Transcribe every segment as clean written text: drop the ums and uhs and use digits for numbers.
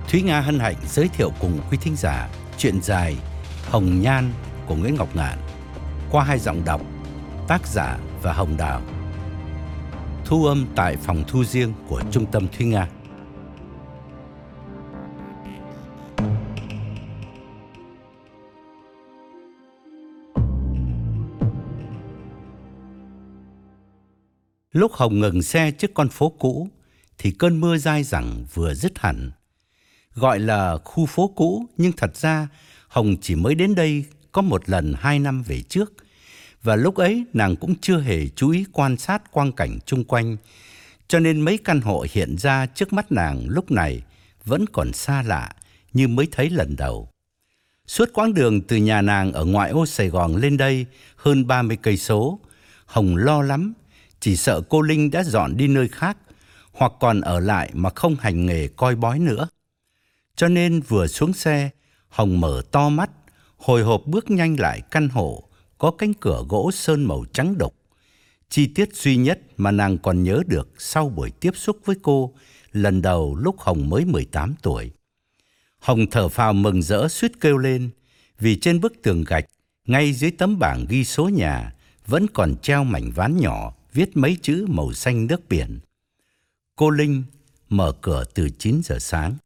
Thúy Nga hân hạnh giới thiệu cùng quý thính giả truyện dài Hồng Nhan của Nguyễn Ngọc Ngạn qua hai giọng đọc, tác giả và Hồng Đào. Thu âm tại phòng thu riêng của Trung tâm Thúy Nga. Lúc Hồng ngừng xe trước con phố cũ thì cơn mưa dai dẳng vừa dứt hẳn. Gọi là khu phố cũ nhưng thật ra Hồng chỉ mới đến đây có một lần 2 năm về trước. Và lúc ấy nàng cũng chưa hề chú ý quan sát quang cảnh chung quanh. Cho nên mấy căn hộ hiện ra trước mắt nàng lúc này vẫn còn xa lạ như mới thấy lần đầu. Suốt quãng đường từ nhà nàng ở ngoại ô Sài Gòn lên đây hơn 30 cây số, Hồng lo lắm, chỉ sợ cô Linh đã dọn đi nơi khác hoặc còn ở lại mà không hành nghề coi bói nữa. Cho nên vừa xuống xe, Hồng mở to mắt, hồi hộp bước nhanh lại căn hộ có cánh cửa gỗ sơn màu trắng đục. Chi tiết duy nhất mà nàng còn nhớ được sau buổi tiếp xúc với cô lần đầu lúc Hồng mới 18 tuổi. Hồng thở phào mừng rỡ suýt kêu lên vì trên bức tường gạch ngay dưới tấm bảng ghi số nhà vẫn còn treo mảnh ván nhỏ viết mấy chữ màu xanh nước biển. Cô Linh mở cửa từ 9 giờ sáng.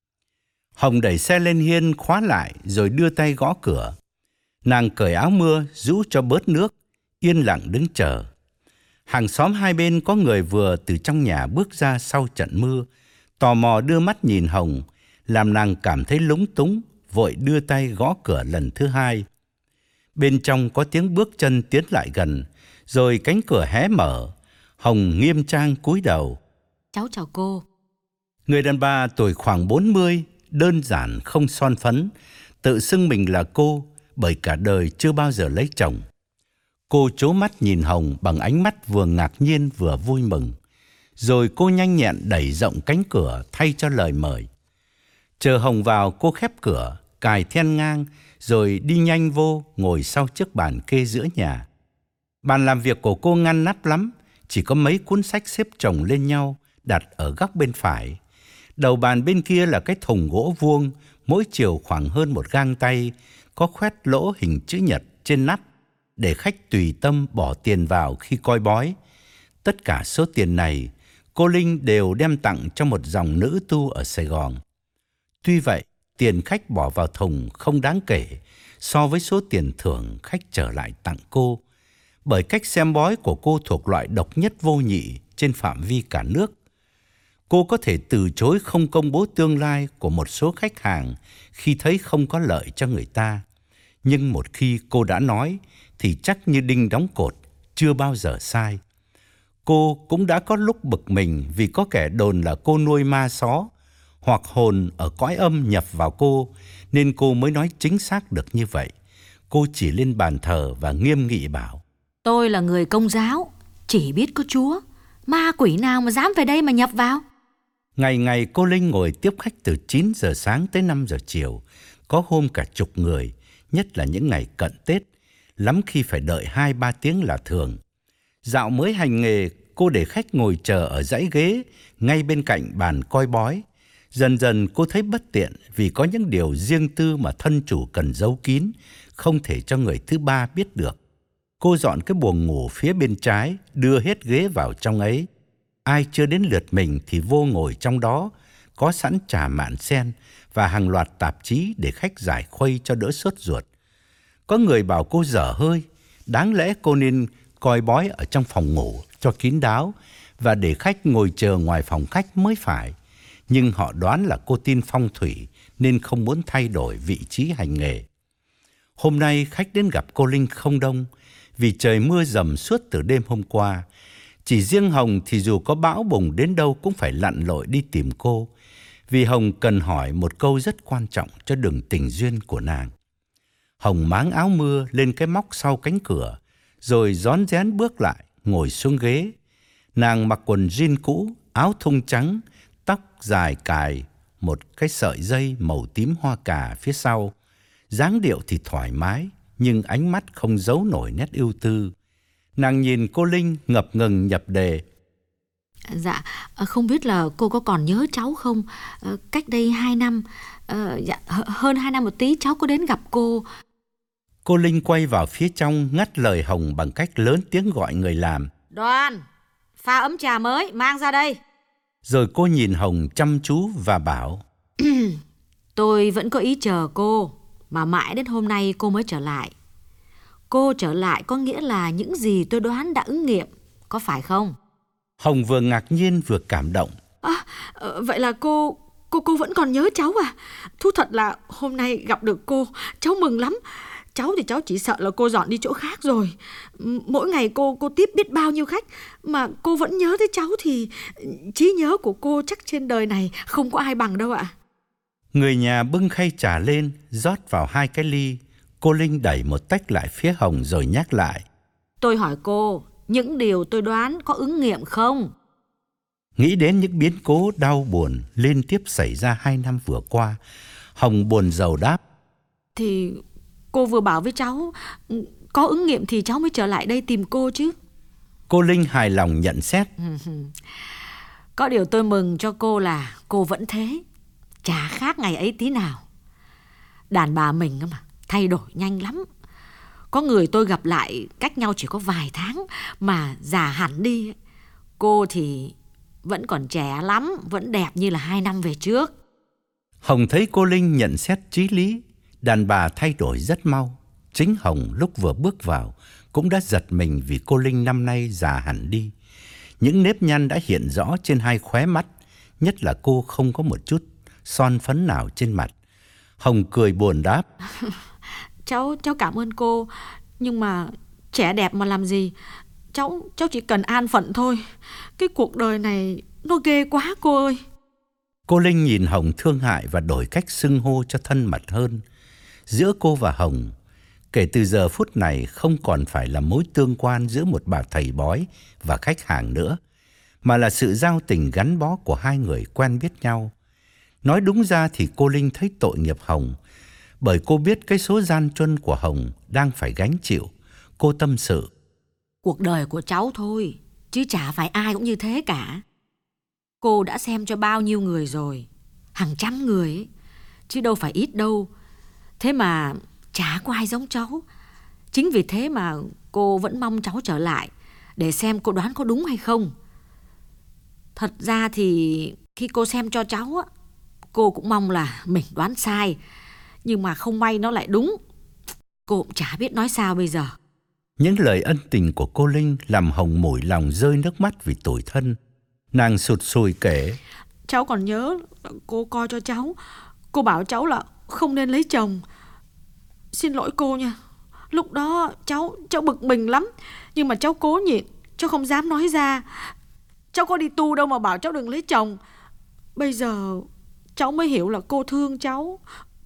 Hồng đẩy xe lên hiên khóa lại rồi đưa tay gõ cửa. Nàng cởi áo mưa rũ cho bớt nước, yên lặng đứng chờ. Hàng xóm hai bên có người vừa từ trong nhà bước ra sau trận mưa, tò mò đưa mắt nhìn Hồng, làm nàng cảm thấy lúng túng, vội đưa tay gõ cửa lần thứ hai. Bên trong có tiếng bước chân tiến lại gần, rồi cánh cửa hé mở. Hồng nghiêm trang cúi đầu. Cháu chào cô. Người đàn bà tuổi khoảng 40, đơn giản không son phấn, tự xưng mình là cô bởi cả đời chưa bao giờ lấy chồng. Cô trố mắt nhìn Hồng bằng ánh mắt vừa ngạc nhiên vừa vui mừng. Rồi cô nhanh nhẹn đẩy rộng cánh cửa thay cho lời mời. Chờ Hồng vào, cô khép cửa, cài then ngang, rồi đi nhanh vô ngồi sau chiếc bàn kê giữa nhà. Bàn làm việc của cô ngăn nắp lắm, chỉ có mấy cuốn sách xếp chồng lên nhau đặt ở góc bên phải. Đầu bàn bên kia là cái thùng gỗ vuông, mỗi chiều khoảng hơn một gang tay, có khoét lỗ hình chữ nhật trên nắp để khách tùy tâm bỏ tiền vào khi coi bói. Tất cả số tiền này cô Linh đều đem tặng cho một dòng nữ tu ở Sài Gòn. Tuy vậy, tiền khách bỏ vào thùng không đáng kể so với số tiền thưởng khách trở lại tặng cô, bởi cách xem bói của cô thuộc loại độc nhất vô nhị trên phạm vi cả nước. Cô có thể từ chối không công bố tương lai của một số khách hàng khi thấy không có lợi cho người ta. Nhưng một khi cô đã nói thì chắc như đinh đóng cột, chưa bao giờ sai. Cô cũng đã có lúc bực mình vì có kẻ đồn là cô nuôi ma só hoặc hồn ở cõi âm nhập vào cô, nên cô mới nói chính xác được như vậy. Cô chỉ lên bàn thờ và nghiêm nghị bảo: Tôi là người Công giáo, chỉ biết có Chúa. Ma quỷ nào mà dám về đây mà nhập vào. Ngày ngày cô Linh ngồi tiếp khách từ 9 giờ sáng tới 5 giờ chiều, có hôm cả chục người, nhất là những ngày cận Tết, lắm khi phải đợi 2-3 tiếng là thường. Dạo mới hành nghề, cô để khách ngồi chờ ở dãy ghế ngay bên cạnh bàn coi bói. Dần dần cô thấy bất tiện vì có những điều riêng tư mà thân chủ cần giấu kín, không thể cho người thứ ba biết được. Cô dọn cái buồng ngủ phía bên trái, đưa hết ghế vào trong ấy. Ai chưa đến lượt mình thì vô ngồi trong đó, có sẵn trà mạn sen và hàng loạt tạp chí để khách giải khuây cho đỡ sốt ruột. Có người bảo cô dở hơi, đáng lẽ cô nên coi bói ở trong phòng ngủ cho kín đáo và để khách ngồi chờ ngoài phòng khách mới phải. Nhưng họ đoán là cô tin phong thủy nên không muốn thay đổi vị trí hành nghề. Hôm nay khách đến gặp cô Linh không đông vì trời mưa dầm suốt từ đêm hôm qua. Chỉ riêng Hồng thì dù có bão bùng đến đâu cũng phải lặn lội đi tìm cô, vì Hồng cần hỏi một câu rất quan trọng cho đường tình duyên của nàng. Hồng máng áo mưa lên cái móc sau cánh cửa, rồi rón rén bước lại, ngồi xuống ghế. Nàng mặc quần jean cũ, áo thun trắng, tóc dài cài một cái sợi dây màu tím hoa cà phía sau. Dáng điệu thì thoải mái, nhưng ánh mắt không giấu nổi nét ưu tư. Nàng nhìn cô Linh ngập ngừng nhập đề: Dạ, không biết là cô có còn nhớ cháu không? Cách đây 2 năm, dạ, hơn 2 năm một tí cháu có đến gặp cô. Cô Linh quay vào phía trong ngắt lời Hồng bằng cách lớn tiếng gọi người làm. Đoan, pha ấm trà mới, mang ra đây. Rồi cô nhìn Hồng chăm chú và bảo. Tôi vẫn có ý chờ cô, mà mãi đến hôm nay cô mới trở lại. Cô trở lại có nghĩa là những gì tôi đoán đã ứng nghiệm, có phải không? Hồng vừa ngạc nhiên vừa cảm động. Vậy là cô vẫn còn nhớ cháu à? Thú thật là hôm nay gặp được cô, cháu mừng lắm. Cháu thì cháu chỉ sợ là cô dọn đi chỗ khác rồi. Mỗi ngày cô tiếp biết bao nhiêu khách, mà cô vẫn nhớ tới cháu thì trí nhớ của cô chắc trên đời này không có ai bằng đâu ạ. Người nhà bưng khay trà lên, rót vào 2 cái ly. Cô Linh đẩy một tách lại phía Hồng rồi nhắc lại. Tôi hỏi cô, những điều tôi đoán có ứng nghiệm không? Nghĩ đến những biến cố đau buồn liên tiếp xảy ra 2 năm vừa qua, Hồng buồn rầu đáp. Thì cô vừa bảo với cháu, có ứng nghiệm thì cháu mới trở lại đây tìm cô chứ. Cô Linh hài lòng nhận xét. Có điều tôi mừng cho cô là cô vẫn thế, chả khác ngày ấy tí nào. Đàn bà mình mà thay đổi nhanh lắm. Có người tôi gặp lại cách nhau chỉ có vài tháng mà già hẳn đi. Cô thì vẫn còn trẻ lắm, vẫn đẹp như là 2 năm về trước. Hồng thấy cô Linh nhận xét chí lý. Đàn bà thay đổi rất mau. Chính Hồng lúc vừa bước vào cũng đã giật mình vì cô Linh năm nay già hẳn đi. Những nếp nhăn đã hiện rõ trên 2 khóe mắt, nhất là cô không có một chút son phấn nào trên mặt. Hồng cười buồn đáp. Cháu cảm ơn cô, nhưng mà trẻ đẹp mà làm gì. Cháu chỉ cần an phận thôi. Cái cuộc đời này nó ghê quá cô ơi. Cô Linh nhìn Hồng thương hại và đổi cách xưng hô cho thân mật hơn. Giữa cô và Hồng, kể từ giờ phút này không còn phải là mối tương quan giữa một bà thầy bói và khách hàng nữa, mà là sự giao tình gắn bó của 2 người quen biết nhau. Nói đúng ra thì cô Linh thấy tội nghiệp Hồng, bởi cô biết cái số gian truân của Hồng đang phải gánh chịu. Cô tâm sự. Cuộc đời của cháu thôi, chứ chả phải ai cũng như thế cả. Cô đã xem cho bao nhiêu người rồi, hàng trăm người ấy, chứ đâu phải ít đâu. Thế mà chả có ai giống cháu. Chính vì thế mà cô vẫn mong cháu trở lại để xem cô đoán có đúng hay không. Thật ra thì khi cô xem cho cháu á, cô cũng mong là mình đoán sai, nhưng mà không may nó lại đúng. Cô cũng chả biết nói sao bây giờ. Những lời ân tình của cô Linh làm Hồng mủi lòng rơi nước mắt vì tủi thân. Nàng sụt sùi kể. Cháu còn nhớ cô coi cho cháu. Cô bảo cháu là không nên lấy chồng. Xin lỗi cô nha. Lúc đó cháu bực mình lắm, nhưng mà cháu cố nhịn, cháu không dám nói ra. Cháu có đi tu đâu mà bảo cháu đừng lấy chồng. Bây giờ cháu mới hiểu là cô thương cháu.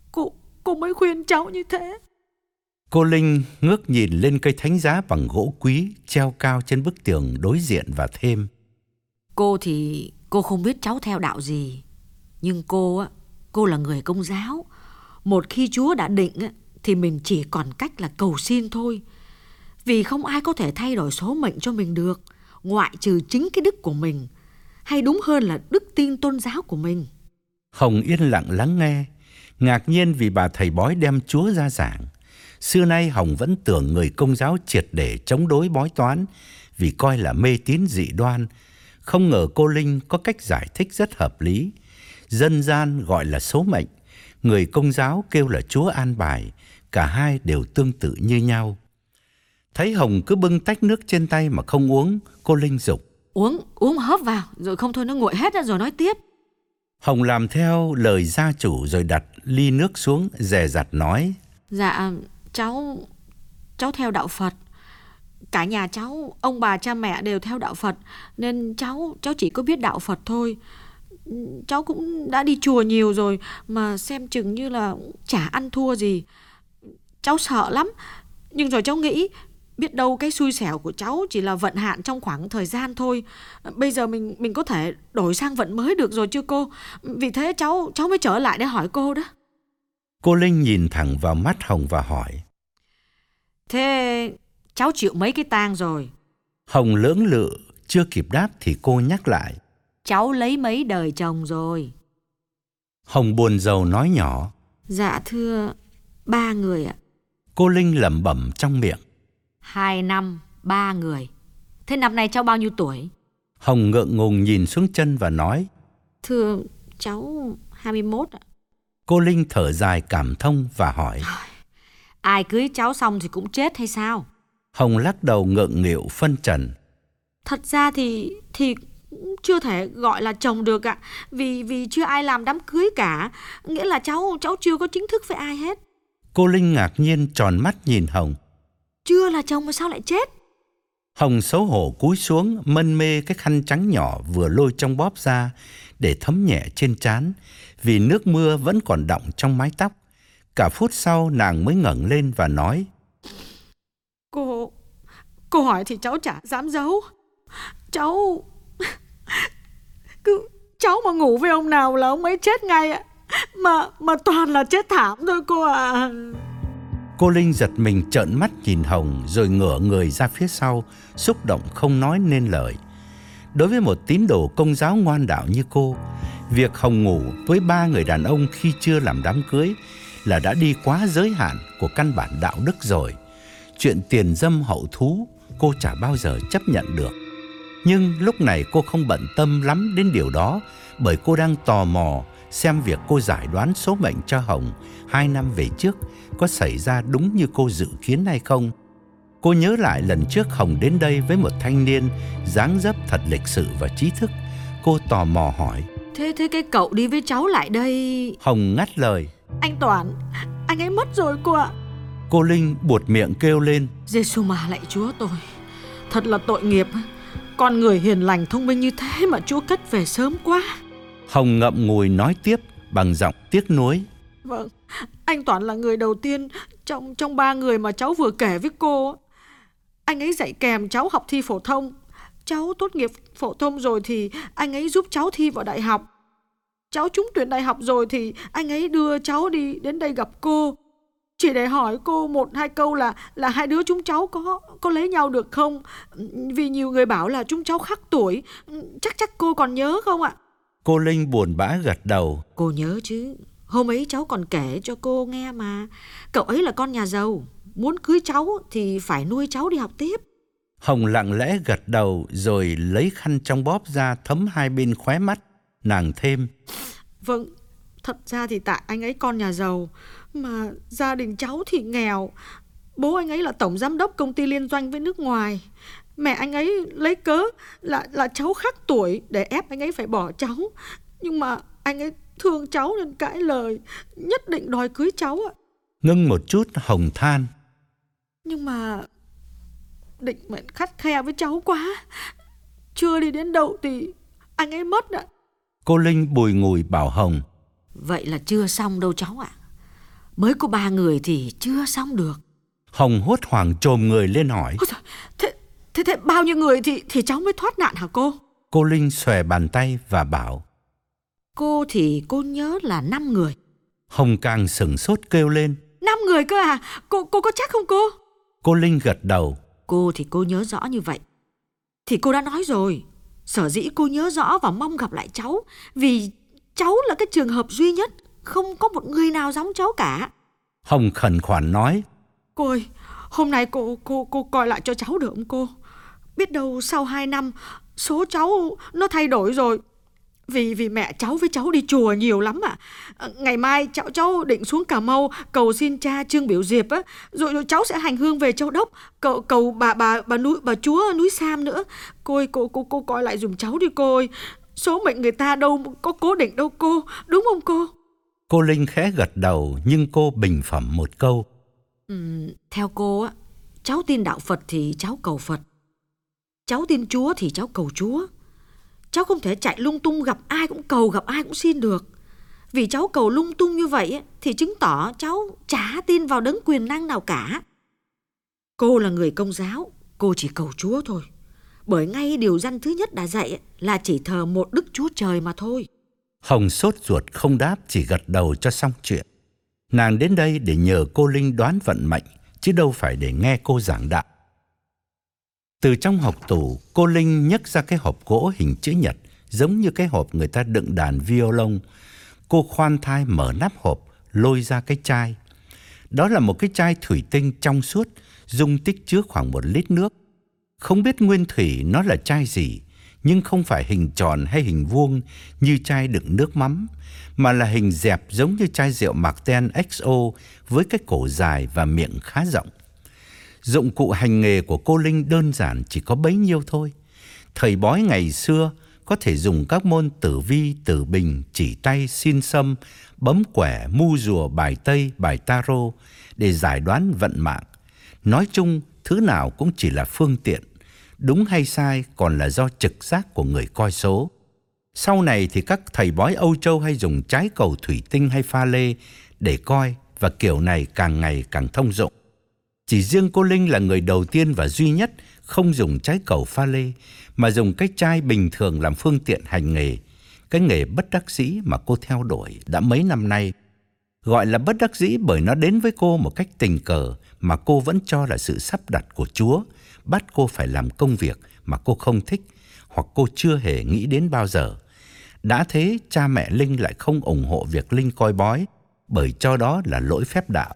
Cô mới khuyên cháu như thế. Cô Linh ngước nhìn lên cây thánh giá bằng gỗ quý treo cao trên bức tường đối diện và thêm. Cô thì cô không biết cháu theo đạo gì, nhưng cô là người Công giáo. Một khi Chúa đã định thì mình chỉ còn cách là cầu xin thôi. Vì không ai có thể thay đổi số mệnh cho mình được, ngoại trừ chính cái đức của mình, hay đúng hơn là đức tin tôn giáo của mình. Hồng yên lặng lắng nghe, ngạc nhiên vì bà thầy bói đem Chúa ra giảng. Xưa nay Hồng vẫn tưởng người Công giáo triệt để chống đối bói toán vì coi là mê tín dị đoan. Không ngờ cô Linh có cách giải thích rất hợp lý. Dân gian gọi là số mệnh, người Công giáo kêu là Chúa an bài, cả hai đều tương tự như nhau. Thấy Hồng cứ bưng tách nước trên tay mà không uống, cô Linh dục. Uống hớp vào, rồi không thôi nó nguội hết ra rồi nói tiếp. Hồng làm theo lời gia chủ rồi đặt ly nước xuống, dè dặt nói. Dạ, cháu theo đạo Phật. Cả nhà cháu, ông bà cha mẹ đều theo đạo Phật, nên cháu chỉ có biết đạo Phật thôi. Cháu cũng đã đi chùa nhiều rồi, mà xem chừng như là chả ăn thua gì. Cháu sợ lắm, nhưng rồi cháu nghĩ biết đâu cái xui xẻo của cháu chỉ là vận hạn trong khoảng thời gian thôi. Bây giờ mình có thể đổi sang vận mới được rồi chứ cô. Vì thế cháu mới trở lại để hỏi cô đó. Cô Linh nhìn thẳng vào mắt Hồng và hỏi. Thế cháu chịu mấy cái tang rồi? Hồng lưỡng lự, Chưa kịp đáp thì cô nhắc lại. Cháu lấy mấy đời chồng rồi? Hồng buồn rầu nói nhỏ. Dạ thưa, 3 người ạ. Cô Linh lẩm bẩm trong miệng. 2 năm, 3 người. Thế năm nay cháu bao nhiêu tuổi? Hồng ngượng ngùng nhìn xuống chân và nói. Thưa, cháu 21 ạ. Cô Linh thở dài cảm thông và hỏi. Ai cưới cháu xong thì cũng chết hay sao? Hồng lắc đầu ngượng nghịu phân trần. Thật ra thì cũng chưa thể gọi là chồng được ạ. Vì chưa ai làm đám cưới cả. Nghĩa là cháu chưa có chính thức với ai hết. Cô Linh ngạc nhiên tròn mắt nhìn Hồng. Chưa là chồng mà sao lại chết? Hồng xấu hổ cúi xuống mân mê cái khăn trắng nhỏ vừa lôi trong bóp ra để thấm nhẹ trên trán, vì nước mưa vẫn còn đọng trong mái tóc. Cả phút sau nàng mới ngẩng lên và nói. Cô hỏi thì cháu chả dám giấu. Cháu mà ngủ với ông nào là ông ấy chết ngay ạ. Mà toàn là chết thảm thôi cô ạ. Cô Linh giật mình trợn mắt nhìn Hồng rồi ngửa người ra phía sau, xúc động không nói nên lời. Đối với một tín đồ Công giáo ngoan đạo như cô, việc Hồng ngủ với 3 người đàn ông khi chưa làm đám cưới là đã đi quá giới hạn của căn bản đạo đức rồi. Chuyện tiền dâm hậu thú cô chả bao giờ chấp nhận được. Nhưng lúc này cô không bận tâm lắm đến điều đó, bởi cô đang tò mò xem việc cô giải đoán số mệnh cho Hồng 2 năm về trước có xảy ra đúng như cô dự kiến hay không. Cô nhớ lại lần trước Hồng đến đây với một thanh niên dáng dấp thật lịch sự và trí thức. Cô tò mò hỏi. Thế cái cậu đi với cháu lại đây? Hồng ngắt lời. Anh Toán, anh ấy mất rồi cô ạ. Cô Linh buột miệng kêu lên. Giê-xu mà lạy Chúa tôi, thật là tội nghiệp. Con người hiền lành thông minh như thế mà Chúa cất về sớm quá. Hồng ngậm ngùi nói tiếp bằng giọng tiếc nuối. Vâng, anh Toán là người đầu tiên trong 3 người mà cháu vừa kể với cô. Anh ấy dạy kèm cháu học thi phổ thông. Cháu tốt nghiệp phổ thông rồi thì anh ấy giúp cháu thi vào đại học. Cháu trúng tuyển đại học rồi thì anh ấy đưa cháu đi đến đây gặp cô, chỉ để hỏi cô 1-2 câu là hai đứa chúng cháu có lấy nhau được không. Vì nhiều người bảo là chúng cháu khác tuổi. Chắc cô còn nhớ không ạ? Cô Linh buồn bã gật đầu. Cô nhớ chứ. Hôm ấy cháu còn kể cho cô nghe mà. Cậu ấy là con nhà giàu, muốn cưới cháu thì phải nuôi cháu đi học tiếp. Hồng lặng lẽ gật đầu rồi lấy khăn trong bóp ra thấm 2 bên khóe mắt. Nàng thêm. Vâng, thật ra thì tại anh ấy con nhà giàu, mà gia đình cháu thì nghèo. Bố anh ấy là tổng giám đốc công ty liên doanh với nước ngoài. Mẹ anh ấy lấy cớ là cháu khác tuổi để ép anh ấy phải bỏ cháu. Nhưng mà anh ấy thương cháu nên cãi lời, nhất định đòi cưới cháu ạ. Ngưng một chút, Hồng than. Nhưng mà định mệnh khắt khe với cháu quá. Chưa đi đến đâu thì anh ấy mất ạ. Cô Linh bùi ngùi bảo Hồng. Vậy là chưa xong đâu cháu ạ. Mới có 3 người thì chưa xong được. Hồng hốt hoảng chồm người lên hỏi. Thế bao nhiêu người thì cháu mới thoát nạn hả cô? Cô Linh xòe bàn tay và bảo. Cô thì cô nhớ là 5 người. Hồng càng sửng sốt kêu lên. 5 người cơ à? Cô có chắc không cô? Cô Linh gật đầu. Cô thì cô nhớ rõ như vậy. Thì cô đã nói rồi, sở dĩ cô nhớ rõ và mong gặp lại cháu vì cháu là cái trường hợp duy nhất, không có một người nào giống cháu cả. Hồng khẩn khoản nói. Cô ơi, hôm nay cô coi lại cho cháu được không cô? Biết đâu sau 2 năm số cháu nó thay đổi rồi. Vì mẹ cháu với cháu đi chùa nhiều lắm ạ. Ngày mai cháu định xuống Cà Mau cầu xin cha Trương Biểu Diệp á, rồi cháu sẽ hành hương về Châu Đốc, cầu bà Chúa núi Sam nữa. Cô coi lại giùm cháu đi cô ơi. Số mệnh người ta đâu có cố định đâu cô, đúng không cô? Cô Linh khẽ gật đầu nhưng cô bình phẩm một câu. Theo cô á, cháu tin đạo Phật thì cháu cầu Phật, cháu tin Chúa thì cháu cầu Chúa. Cháu không thể chạy lung tung gặp ai cũng cầu, gặp ai cũng xin được. Vì cháu cầu lung tung như vậy thì chứng tỏ cháu chả tin vào đấng quyền năng nào cả. Cô là người Công giáo, cô chỉ cầu Chúa thôi. Bởi ngay điều răn thứ nhất đã dạy là chỉ thờ một Đức Chúa Trời mà thôi. Hồng sốt ruột không đáp, chỉ gật đầu cho xong chuyện. Nàng đến đây để nhờ cô Linh đoán vận mệnh, chứ đâu phải để nghe cô giảng đạo. Từ trong hộc tủ, cô Linh nhấc ra cái hộp gỗ hình chữ nhật, giống như cái hộp người ta đựng đàn violon. Cô khoan thai mở nắp hộp, lôi ra cái chai. Đó là một cái chai thủy tinh trong suốt, dung tích chứa khoảng 1 lít nước. Không biết nguyên thủy nó là chai gì, nhưng không phải hình tròn hay hình vuông như chai đựng nước mắm, mà là hình dẹp giống như chai rượu Martell XO với cái cổ dài và miệng khá rộng. Dụng cụ hành nghề của cô Linh đơn giản chỉ có bấy nhiêu thôi. Thầy bói ngày xưa có thể dùng các môn tử vi, tử bình, chỉ tay, xin sâm, bấm quẻ, mu rùa, bài tây, bài tarot để giải đoán vận mạng. Nói chung, thứ nào cũng chỉ là phương tiện. Đúng hay sai còn là do trực giác của người coi số. Sau này thì các thầy bói Âu Châu hay dùng trái cầu thủy tinh hay pha lê để coi, và kiểu này càng ngày càng thông dụng. Chỉ riêng cô Linh là người đầu tiên và duy nhất không dùng trái cầu pha lê, mà dùng cái chai bình thường làm phương tiện hành nghề. Cái nghề bất đắc dĩ mà cô theo đuổi đã mấy năm nay. Gọi là bất đắc dĩ bởi nó đến với cô một cách tình cờ mà cô vẫn cho là sự sắp đặt của Chúa, bắt cô phải làm công việc mà cô không thích hoặc cô chưa hề nghĩ đến bao giờ. Đã thế, cha mẹ Linh lại không ủng hộ việc Linh coi bói, bởi cho đó là lỗi phép đạo.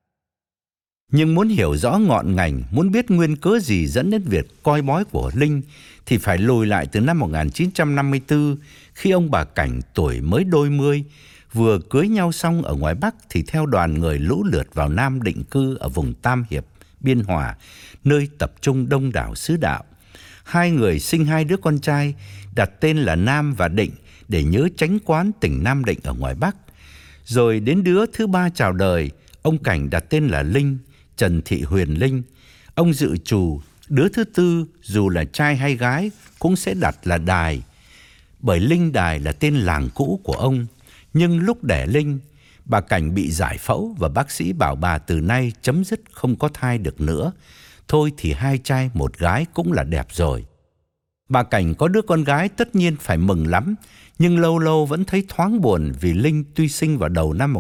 Nhưng muốn hiểu rõ ngọn ngành, muốn biết nguyên cớ gì dẫn đến việc coi bói của Linh thì phải lùi lại từ năm 1954, khi ông bà Cảnh tuổi mới đôi mươi, vừa cưới nhau xong ở ngoài Bắc thì theo đoàn người lũ lượt vào Nam định cư ở vùng Tam Hiệp, Biên Hòa, nơi tập trung đông đảo xứ đạo. Hai người sinh 2 đứa con trai, đặt tên là Nam và Định để nhớ chánh quán tỉnh Nam Định ở ngoài Bắc. Rồi đến đứa thứ 3 chào đời, ông Cảnh đặt tên là Linh, Trần Thị Huyền Linh. Ông dự trù đứa thứ 4 dù là trai hay gái cũng sẽ đặt là Đài, bởi Linh Đài là tên làng cũ của ông. Nhưng lúc đẻ Linh, bà Cảnh bị giải phẫu và bác sĩ bảo bà từ nay chấm dứt không có thai được nữa. Thôi thì 2 trai 1 gái cũng là đẹp rồi. Bà Cảnh có đứa con gái tất nhiên phải mừng lắm, nhưng lâu lâu vẫn thấy thoáng buồn vì Linh tuy sinh vào đầu năm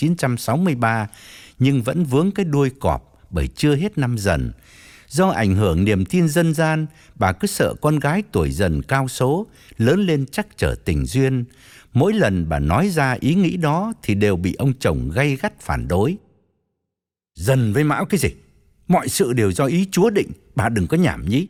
1963 nhưng vẫn vướng cái đuôi cọp bởi chưa hết năm Dần. Do ảnh hưởng niềm tin dân gian, bà cứ sợ con gái tuổi Dần cao số, lớn lên chắc trở tình duyên. Mỗi lần bà nói ra ý nghĩ đó thì đều bị ông chồng gay gắt phản đối. Dần với Mão cái gì? Mọi sự đều do ý Chúa định, bà đừng có nhảm nhí.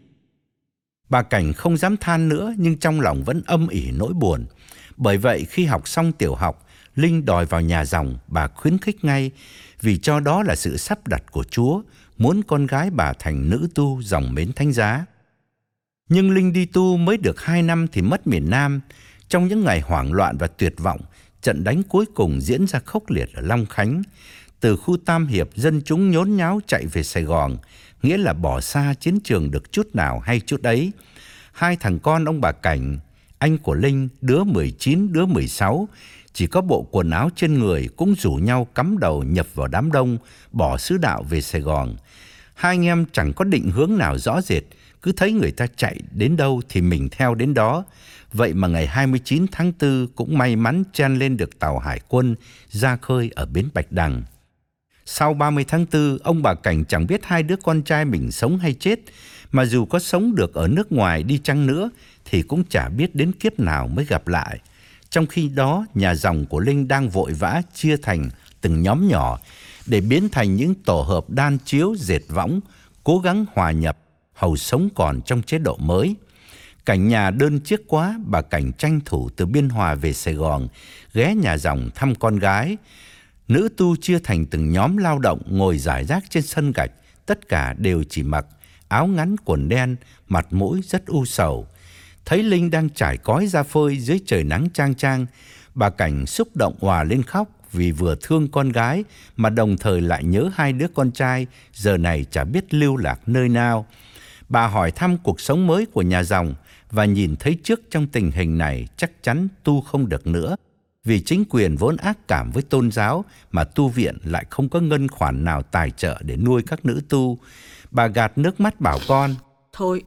Bà Cảnh không dám than nữa nhưng trong lòng vẫn âm ỉ nỗi buồn. Bởi vậy khi học xong tiểu học, Linh đòi vào nhà dòng, bà khuyến khích ngay vì cho đó là sự sắp đặt của Chúa, muốn con gái bà thành nữ tu dòng Mến Thánh Giá. Nhưng Linh đi tu mới được 2 năm thì mất miền Nam. Trong những ngày hoảng loạn và tuyệt vọng, trận đánh cuối cùng diễn ra khốc liệt ở Long Khánh. Từ khu Tam Hiệp, dân chúng nhốn nháo chạy về Sài Gòn, nghĩa là bỏ xa chiến trường được chút nào hay chút ấy. 2 thằng con ông bà Cảnh, anh của Linh, đứa 19, đứa 16, chỉ có bộ quần áo trên người cũng rủ nhau cắm đầu nhập vào đám đông, bỏ xứ đạo về Sài Gòn. 2 anh em chẳng có định hướng nào rõ rệt, cứ thấy người ta chạy đến đâu thì mình theo đến đó. Vậy mà ngày 29 tháng 4 cũng may mắn chen lên được tàu hải quân ra khơi ở bến Bạch Đằng. Sau 30 tháng 4, ông bà Cảnh chẳng biết 2 đứa con trai mình sống hay chết, mà dù có sống được ở nước ngoài đi chăng nữa thì cũng chả biết đến kiếp nào mới gặp lại. Trong khi đó, nhà dòng của Linh đang vội vã chia thành từng nhóm nhỏ để biến thành những tổ hợp đan chiếu dệt võng, cố gắng hòa nhập, hầu sống còn trong chế độ mới. Cảnh nhà đơn chiếc quá, bà Cảnh tranh thủ từ Biên Hòa về Sài Gòn, ghé nhà dòng thăm con gái. Nữ tu chia thành từng nhóm lao động ngồi rải rác trên sân gạch, tất cả đều chỉ mặc áo ngắn quần đen, mặt mũi rất u sầu. Thấy Linh đang trải cói ra phơi dưới trời nắng chang chang, bà Cảnh xúc động òa lên khóc vì vừa thương con gái mà đồng thời lại nhớ 2 đứa con trai giờ này chả biết lưu lạc nơi nào. Bà hỏi thăm cuộc sống mới của nhà dòng và nhìn thấy trước trong tình hình này chắc chắn tu không được nữa, vì chính quyền vốn ác cảm với tôn giáo mà tu viện lại không có ngân khoản nào tài trợ để nuôi các nữ tu. Bà gạt nước mắt bảo con: Thôi,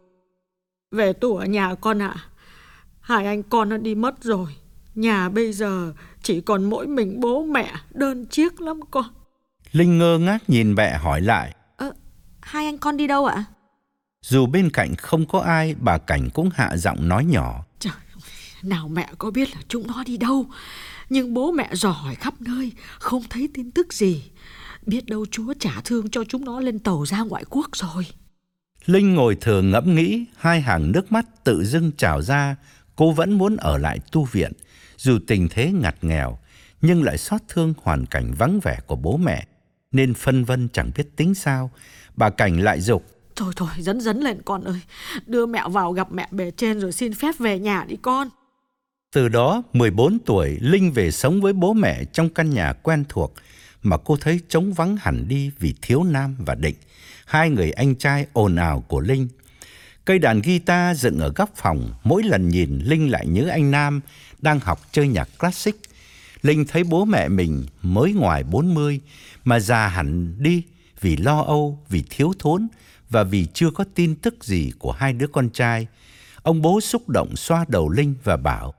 về tu ở nhà con ạ. 2 anh con nó đi mất rồi. Nhà bây giờ chỉ còn mỗi mình bố mẹ, đơn chiếc lắm con. Linh ngơ ngác nhìn mẹ hỏi lại: 2 anh con đi đâu ạ? Dù bên cạnh không có ai, bà Cảnh cũng hạ giọng nói nhỏ. Trời, nào mẹ có biết là chúng nó đi đâu. Nhưng bố mẹ dò hỏi khắp nơi, không thấy tin tức gì. Biết đâu Chúa trả thương cho chúng nó lên tàu ra ngoại quốc rồi. Linh ngồi thờ ngẫm nghĩ, hai hàng nước mắt tự dưng trào ra. Cô vẫn muốn ở lại tu viện, dù tình thế ngặt nghèo, nhưng lại xót thương hoàn cảnh vắng vẻ của bố mẹ, nên phân vân chẳng biết tính sao. Bà Cảnh lại giục. Thôi, dấn lên con ơi. Đưa mẹ vào gặp mẹ bề trên rồi xin phép về nhà đi con. Từ đó 14 tuổi, Linh về sống với bố mẹ trong căn nhà quen thuộc mà cô thấy trống vắng hẳn đi vì thiếu Nam và Định, hai người anh trai ồn ào của Linh. Cây đàn guitar dựng ở góc phòng, mỗi lần nhìn Linh lại nhớ anh Nam đang học chơi nhạc classic. Linh thấy bố mẹ mình mới ngoài 40 mà già hẳn đi vì lo âu, vì thiếu thốn và vì chưa có tin tức gì của hai đứa con trai. Ông bố xúc động xoa đầu Linh và bảo: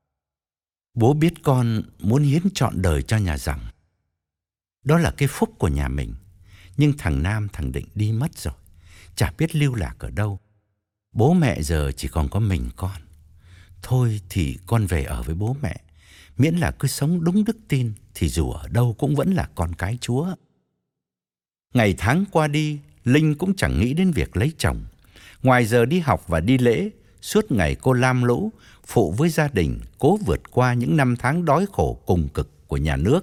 bố biết con muốn hiến trọn đời cho nhà Dòng. Đó là cái phúc của nhà mình. Nhưng thằng Nam, thằng Định đi mất rồi, chả biết lưu lạc ở đâu. Bố mẹ giờ chỉ còn có mình con. Thôi thì con về ở với bố mẹ. Miễn là cứ sống đúng đức tin thì dù ở đâu cũng vẫn là con cái Chúa. Ngày tháng qua đi, Linh cũng chẳng nghĩ đến việc lấy chồng. Ngoài giờ đi học và đi lễ, suốt ngày cô lam lũ, phụ với gia đình, cố vượt qua những năm tháng đói khổ cùng cực của nhà nước.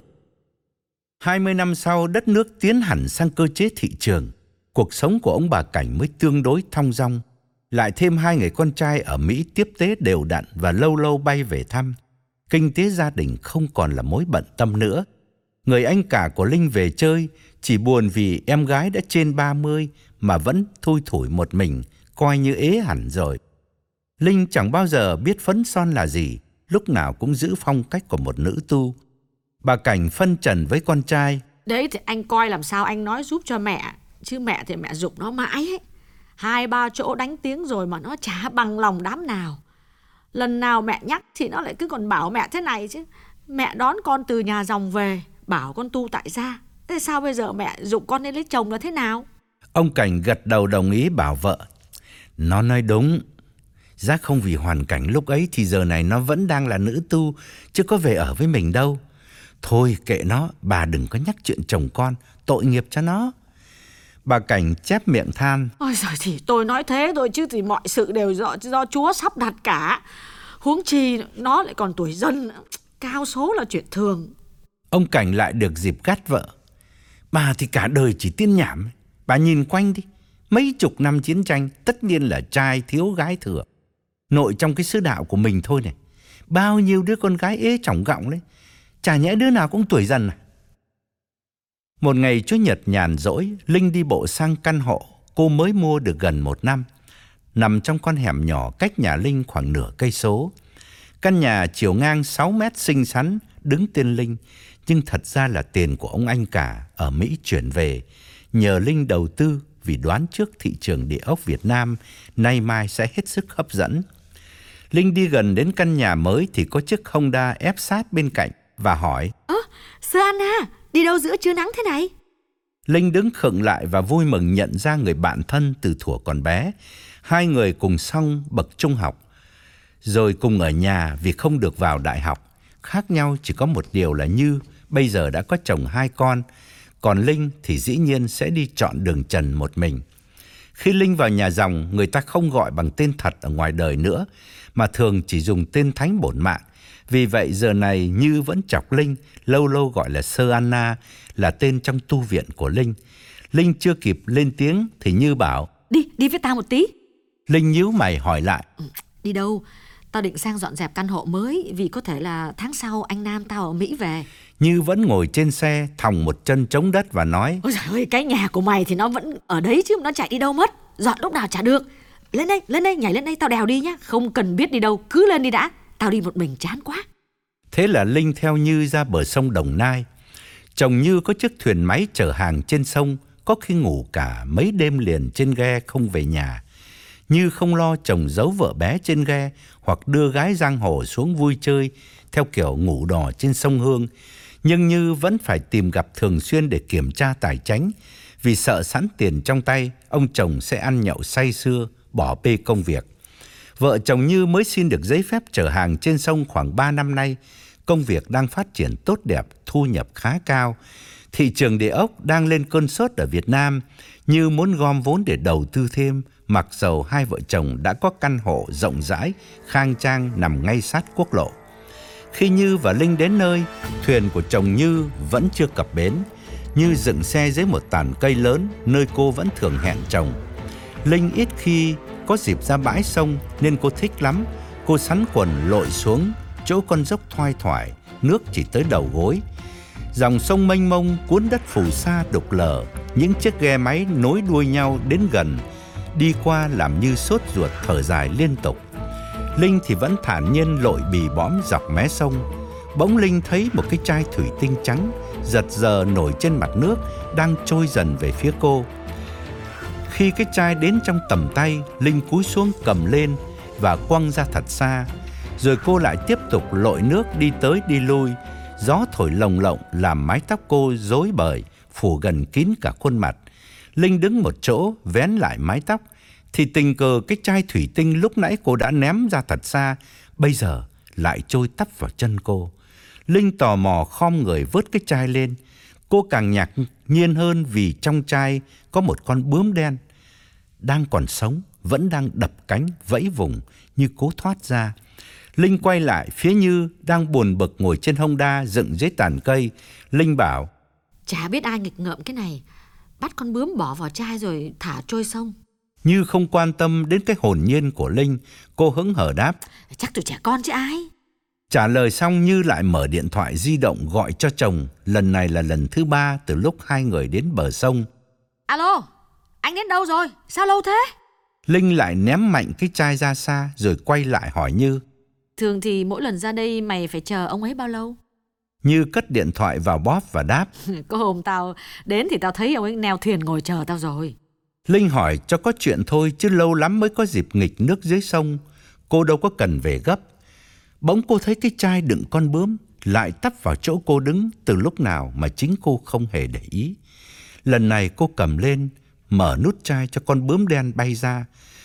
20 năm sau, đất nước tiến hẳn sang cơ chế thị trường. Cuộc sống của ông bà Cảnh mới tương đối thong dong. Lại thêm hai người con trai ở Mỹ tiếp tế đều đặn và lâu lâu bay về thăm. Kinh tế gia đình không còn là mối bận tâm nữa. Người anh cả của Linh về chơi, chỉ buồn vì em gái đã trên 30 mà vẫn thui thủi một mình, coi như ế hẳn rồi. Linh chẳng bao giờ biết phấn son là gì, lúc nào cũng giữ phong cách của một nữ tu. Bà Cảnh phân trần với con trai. Đấy thì anh coi làm sao anh nói giúp cho mẹ. Chứ mẹ thì mẹ giục nó mãi ấy. 2-3 chỗ đánh tiếng rồi mà nó chả bằng lòng đám nào. Lần nào mẹ nhắc thì nó lại cứ còn bảo mẹ thế này chứ. Mẹ đón con từ nhà Dòng về, bảo con tu tại gia. Thế sao bây giờ mẹ giục con nên lấy chồng là thế nào? Ông Cảnh gật đầu đồng ý bảo vợ. Nó nói đúng. Giá không vì hoàn cảnh lúc ấy thì giờ này nó vẫn đang là nữ tu, chứ có về ở với mình đâu. Thôi kệ nó, bà đừng có nhắc chuyện chồng con, tội nghiệp cho nó. Bà Cảnh chép miệng than. Ôi giời, thì tôi nói thế thôi chứ thì mọi sự đều do Chúa sắp đặt cả. Huống chi nó lại còn tuổi dần, cao số là chuyện thường. Ông Cảnh lại được dịp gắt vợ. Bà thì cả đời chỉ tin nhảm. Bà nhìn quanh đi, mấy chục năm chiến tranh, tất nhiên là trai thiếu gái thừa. Nội trong cái sứ đạo của mình thôi này, bao nhiêu đứa con gái ế chỏng gọng đấy, chả nhẽ đứa nào cũng tuổi dần à. Một ngày Chủ nhật nhàn rỗi, Linh đi bộ sang căn hộ cô mới mua được gần 1 năm, nằm trong con hẻm nhỏ cách nhà Linh khoảng nửa cây số. Căn nhà chiều ngang 6 mét xinh xắn, đứng tên Linh, nhưng thật ra là tiền của ông anh cả ở Mỹ chuyển về, nhờ Linh đầu tư vì đoán trước thị trường địa ốc Việt Nam nay mai sẽ hết sức hấp dẫn. Linh đi gần đến căn nhà mới thì có chiếc Honda ép sát bên cạnh và hỏi: Sơ Anna, đi đâu giữa trưa nắng thế này? Linh đứng khựng lại và vui mừng nhận ra người bạn thân từ thuở còn bé. Hai người cùng xong bậc trung học, rồi cùng ở nhà vì không được vào đại học. Khác nhau chỉ có một điều là Như bây giờ đã có chồng 2 con, còn Linh thì dĩ nhiên sẽ đi chọn đường trần một mình. Khi Linh vào nhà Dòng, người ta không gọi bằng tên thật ở ngoài đời nữa, mà thường chỉ dùng tên thánh bổn mạng. Vì vậy giờ này Như vẫn chọc Linh, lâu lâu gọi là Sơ Anna, là tên trong tu viện của Linh. Linh chưa kịp lên tiếng thì Như bảo: Đi với tao một tí. Linh nhíu mày hỏi lại: Đi đâu? Tao định sang dọn dẹp căn hộ mới, vì có thể là tháng sau anh Nam tao ở Mỹ về. Như vẫn ngồi trên xe, thòng một chân chống đất và nói: Ôi giời ơi, cái nhà của mày thì nó vẫn ở đấy chứ, nó chạy đi đâu mất. Dọn lúc nào chả được. Lên đây, nhảy lên đây, tao đèo đi nhá. Không cần biết đi đâu, cứ lên đi đã. Tao đi một mình chán quá. Thế là Linh theo Như ra bờ sông Đồng Nai. Chồng Như có chiếc thuyền máy chở hàng trên sông, có khi ngủ cả mấy đêm liền trên ghe không về nhà. Như không lo chồng giấu vợ bé trên ghe hoặc đưa gái giang hồ xuống vui chơi theo kiểu ngủ đò trên sông Hương. Nhưng Như vẫn phải tìm gặp thường xuyên để kiểm tra tài chánh, Vì sợ sẵn tiền trong tay, ông chồng sẽ ăn nhậu say sưa, bỏ bê công việc. Vợ chồng Như mới xin được giấy phép chở hàng trên sông khoảng 3 năm nay. Công việc đang phát triển tốt đẹp, thu nhập khá cao. Thị trường địa ốc đang lên cơn sốt ở Việt Nam. Như muốn gom vốn để đầu tư thêm, mặc dầu hai vợ chồng đã có căn hộ rộng rãi, khang trang nằm ngay sát quốc lộ. Khi Như và Linh đến nơi, thuyền của chồng Như vẫn chưa cập bến. Như dựng xe dưới một tàn cây lớn, nơi cô vẫn thường hẹn chồng. Linh ít khi có dịp ra bãi sông nên cô thích lắm. Cô xắn quần lội xuống chỗ con dốc thoai thoải, nước chỉ tới đầu gối. Dòng sông mênh mông cuốn đất phù sa đục lờ, những chiếc ghe máy nối đuôi nhau đến gần, đi qua làm Như sốt ruột thở dài liên tục. Linh thì vẫn thản nhiên lội bì bõm dọc mé sông. Bỗng Linh thấy một cái chai thủy tinh trắng giật giờ nổi trên mặt nước, đang trôi dần về phía cô. Khi cái chai đến trong tầm tay, Linh cúi xuống cầm lên và quăng ra thật xa. Rồi cô lại tiếp tục lội nước đi tới đi lui. Gió thổi lồng lộng làm mái tóc cô rối bời, phủ gần kín cả khuôn mặt. Linh đứng một chỗ vén lại mái tóc, thì tình cờ cái chai thủy tinh lúc nãy cô đã ném ra thật xa, bây giờ lại trôi tấp vào chân cô. Linh tò mò khom người vớt cái chai lên. Cô càng ngạc nhiên hơn vì trong chai có một con bướm đen, đang còn sống, vẫn đang đập cánh vẫy vùng như cố thoát ra. Linh quay lại phía Như đang buồn bực ngồi trên hông đa dựng dưới tàn cây. Linh bảo: Chả biết ai nghịch ngợm cái này, bắt con bướm bỏ vào chai rồi thả trôi sông. Như không quan tâm đến cái hồn nhiên của Linh, cô hững hờ đáp: Chắc tụi trẻ con chứ ai. Trả lời xong, Như lại mở điện thoại di động gọi cho chồng. Lần này là lần thứ 3 từ lúc hai người đến bờ sông. Alo, anh đến đâu rồi? Sao lâu thế? Linh lại ném mạnh cái chai ra xa rồi quay lại hỏi Như: Thường thì mỗi lần ra đây mày phải chờ ông ấy bao lâu? Như cất điện thoại vào bóp và đáp: Có hôm tao đến thì tao thấy ông ấy neo thuyền ngồi chờ tao rồi. Linh hỏi cho có chuyện thôi, chứ lâu lắm mới có dịp nghịch nước dưới sông. Cô đâu có cần về gấp. Bỗng cô thấy cái chai đựng con bướm lại tấp vào chỗ cô đứng từ lúc nào mà chính cô không hề để ý. Lần này cô cầm lên, mở nút chai cho con bướm đen bay ra.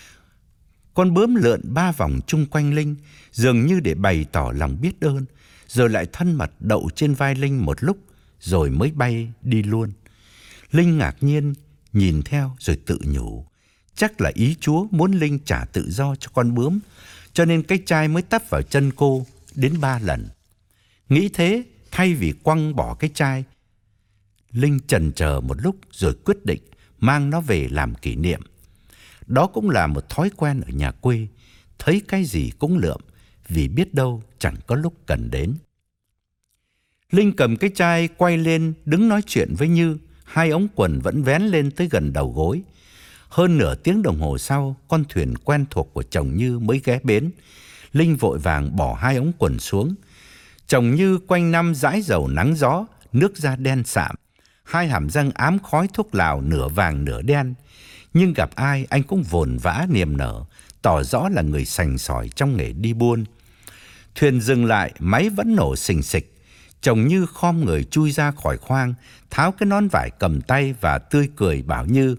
Con bướm lượn 3 vòng chung quanh Linh, dường như để bày tỏ lòng biết ơn, rồi lại thân mật đậu trên vai Linh một lúc, rồi mới bay đi luôn. Linh ngạc nhiên nhìn theo rồi tự nhủ, chắc là ý Chúa muốn Linh trả tự do cho con bướm, cho nên cái chai mới tấp vào chân cô đến 3 lần. Nghĩ thế, thay vì quăng bỏ cái chai, Linh chần chờ một lúc rồi quyết định mang nó về làm kỷ niệm. Đó cũng là một thói quen ở nhà quê, thấy cái gì cũng lượm, vì biết đâu chẳng có lúc cần đến. Linh cầm cái chai quay lên đứng nói chuyện với Như, hai ống quần vẫn vén lên tới gần đầu gối. Hơn nửa tiếng đồng hồ sau, con thuyền quen thuộc của chồng Như mới ghé bến. Linh vội vàng bỏ hai ống quần xuống. Chồng Như quanh năm dãi dầu nắng gió, nước da đen sạm, hai hàm răng ám khói thuốc lào nửa vàng nửa đen. Nhưng gặp ai anh cũng vồn vã niềm nở, tỏ rõ là người sành sỏi trong nghề đi buôn. Thuyền dừng lại, máy vẫn nổ xình xịch. Chồng Như khom người chui ra khỏi khoang, tháo cái nón vải cầm tay và tươi cười bảo Như: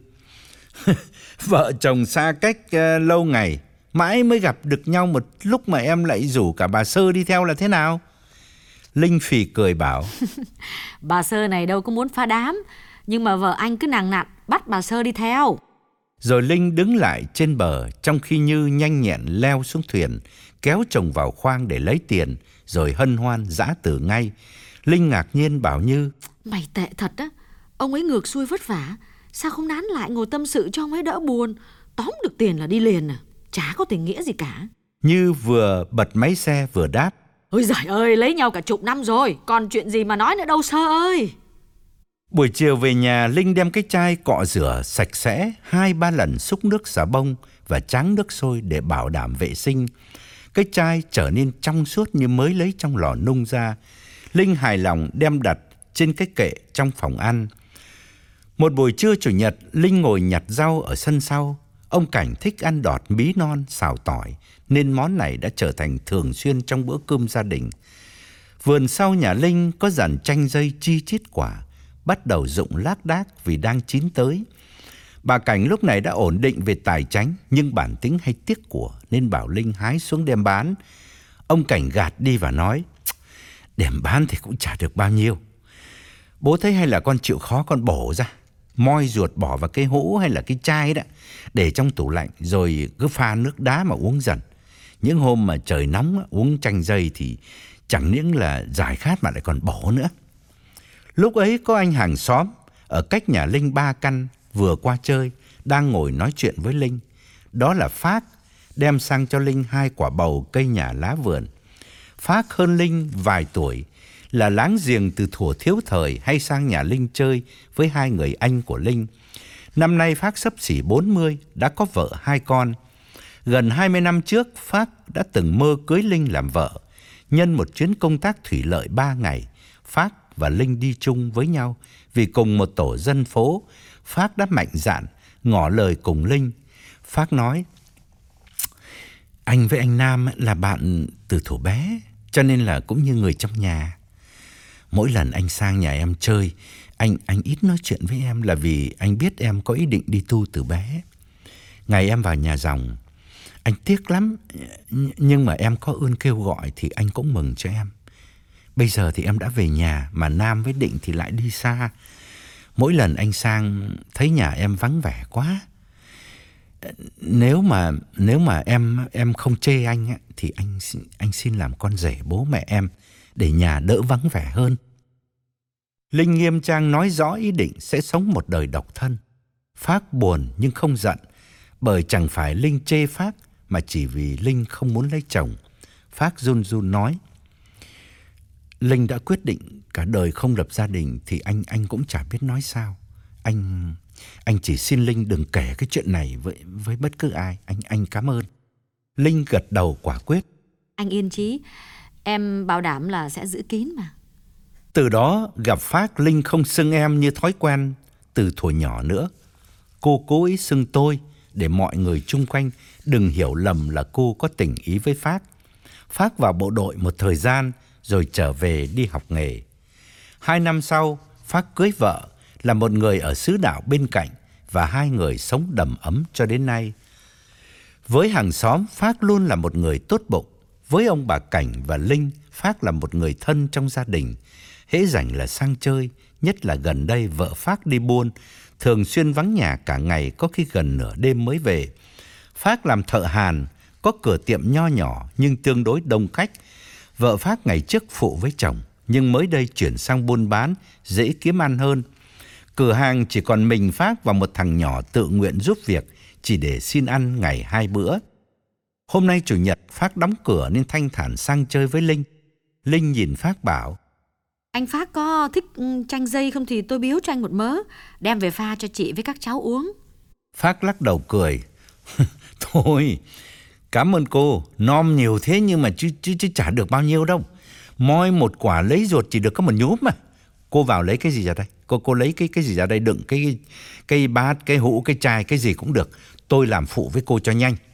Vợ chồng xa cách lâu ngày, mãi mới gặp được nhau một lúc mà em lại rủ cả bà Sơ đi theo là thế nào? Linh phì cười bảo: Bà Sơ này đâu có muốn phá đám, nhưng mà vợ anh cứ nằng nặn bắt bà Sơ đi theo. Rồi Linh đứng lại trên bờ, trong khi Như nhanh nhẹn leo xuống thuyền, kéo chồng vào khoang để lấy tiền, rồi hân hoan giã từ ngay. Linh ngạc nhiên bảo Như: Mày tệ thật á, ông ấy ngược xuôi vất vả, sao không nán lại ngồi tâm sự cho ông ấy đỡ buồn? Tóm được tiền là đi liền à, chả có tình nghĩa gì cả. Như vừa bật máy xe vừa đáp: Ôi giời ơi, lấy nhau cả chục năm rồi, còn chuyện gì mà nói nữa đâu Sơ ơi. Buổi chiều về nhà, Linh đem cái chai cọ rửa sạch sẽ 2-3 lần, xúc nước xà bông và tráng nước sôi để bảo đảm vệ sinh. Cái chai trở nên trong suốt như mới lấy trong lò nung ra. Linh hài lòng đem đặt trên cái kệ trong phòng ăn. Một buổi trưa chủ nhật, Linh ngồi nhặt rau ở sân sau. Ông Cảnh thích ăn đọt bí non xào tỏi, nên món này đã trở thành thường xuyên trong bữa cơm gia đình. Vườn sau nhà Linh có dàn chanh dây chi chít quả. bắt đầu rụng lác đác vì đang chín tới. Bà Cảnh lúc này đã ổn định về tài chánh, nhưng bản tính hay tiếc của nên bảo Linh hái xuống đem bán. Ông Cảnh gạt đi và nói: đem bán thì cũng chả được bao nhiêu. Bố thấy hay là con chịu khó con bổ ra, moi ruột bỏ vào cái hũ hay là cái chai đó, để trong tủ lạnh rồi cứ pha nước đá mà uống dần. Những hôm mà trời nóng uống chanh dây thì chẳng những là giải khát mà lại còn bổ nữa. Lúc ấy có anh hàng xóm ở cách nhà Linh 3 căn vừa qua chơi, đang ngồi nói chuyện với Linh. Đó là Phác, đem sang cho Linh 2 quả bầu cây nhà lá vườn. Phác hơn Linh vài tuổi, là láng giềng từ thuở thiếu thời hay sang nhà Linh chơi với 2 người anh của Linh. Năm nay Phác xấp xỉ 40, đã có vợ 2 con. Gần 20 năm trước, Phác đã từng mơ cưới Linh làm vợ. Nhân một chuyến công tác thủy lợi 3 ngày, Phác và Linh đi chung với nhau vì cùng một tổ dân phố. Phác đã mạnh dạn ngỏ lời cùng Linh. Phác nói: anh với anh Nam là bạn từ thuở bé, cho nên là cũng như người trong nhà. Mỗi lần anh sang nhà em chơi, anh ít nói chuyện với em là vì anh biết em có ý định đi tu từ bé. Ngày em vào nhà dòng, anh tiếc lắm, nhưng mà em có ơn kêu gọi thì anh cũng mừng cho em. Bây giờ thì em đã về nhà, mà Nam với Định thì lại đi xa. Mỗi lần anh sang thấy nhà em vắng vẻ quá. Nếu mà em không chê anh thì anh xin làm con rể bố mẹ em để nhà đỡ vắng vẻ hơn. Linh nghiêm trang nói rõ ý định sẽ sống một đời độc thân. Phác buồn nhưng không giận, bởi chẳng phải Linh chê Phác mà chỉ vì Linh không muốn lấy chồng. Phác run run nói: Linh đã quyết định cả đời không lập gia đình thì anh cũng chả biết nói sao. Anh chỉ xin Linh đừng kể cái chuyện này với bất cứ ai. Anh cảm ơn. Linh gật đầu quả quyết. Anh yên chí, em bảo đảm là sẽ giữ kín mà. Từ đó gặp Phác, Linh không xưng em như thói quen từ thuở nhỏ nữa. Cô cố ý xưng tôi để mọi người chung quanh đừng hiểu lầm là cô có tình ý với Phác. Phác vào bộ đội một thời gian rồi trở về đi học nghề. 2 năm sau, Phác cưới vợ là một người ở xứ đạo bên cạnh và 2 người sống đầm ấm cho đến nay. Với hàng xóm, Phác luôn là một người tốt bụng. Với ông bà Cảnh và Linh, Phác là một người thân trong gia đình. Hễ rảnh là sang chơi, nhất là gần đây vợ Phác đi buôn, thường xuyên vắng nhà cả ngày, có khi gần nửa đêm mới về. Phác làm thợ hàn, có cửa tiệm nho nhỏ nhưng tương đối đông khách. Vợ Phác ngày trước phụ với chồng, nhưng mới đây chuyển sang buôn bán, dễ kiếm ăn hơn. Cửa hàng chỉ còn mình Phác và một thằng nhỏ tự nguyện giúp việc, chỉ để xin ăn ngày 2 bữa. Hôm nay Chủ nhật, Phác đóng cửa nên thanh thản sang chơi với Linh. Linh nhìn Phác bảo: Anh Phác có thích chanh dây không thì tôi biếu cho anh một mớ, đem về pha cho chị với các cháu uống. Phác lắc đầu cười. Thôi, cảm ơn cô, nom nhiều thế nhưng mà chứ chả được bao nhiêu đâu. Moi một quả lấy ruột chỉ được có một nhúm mà. Cô vào lấy cái gì ra đây? Cô lấy cái gì ra đây, đựng cái bát, cái hũ, cái chai, cái gì cũng được. Tôi làm phụ với cô cho nhanh.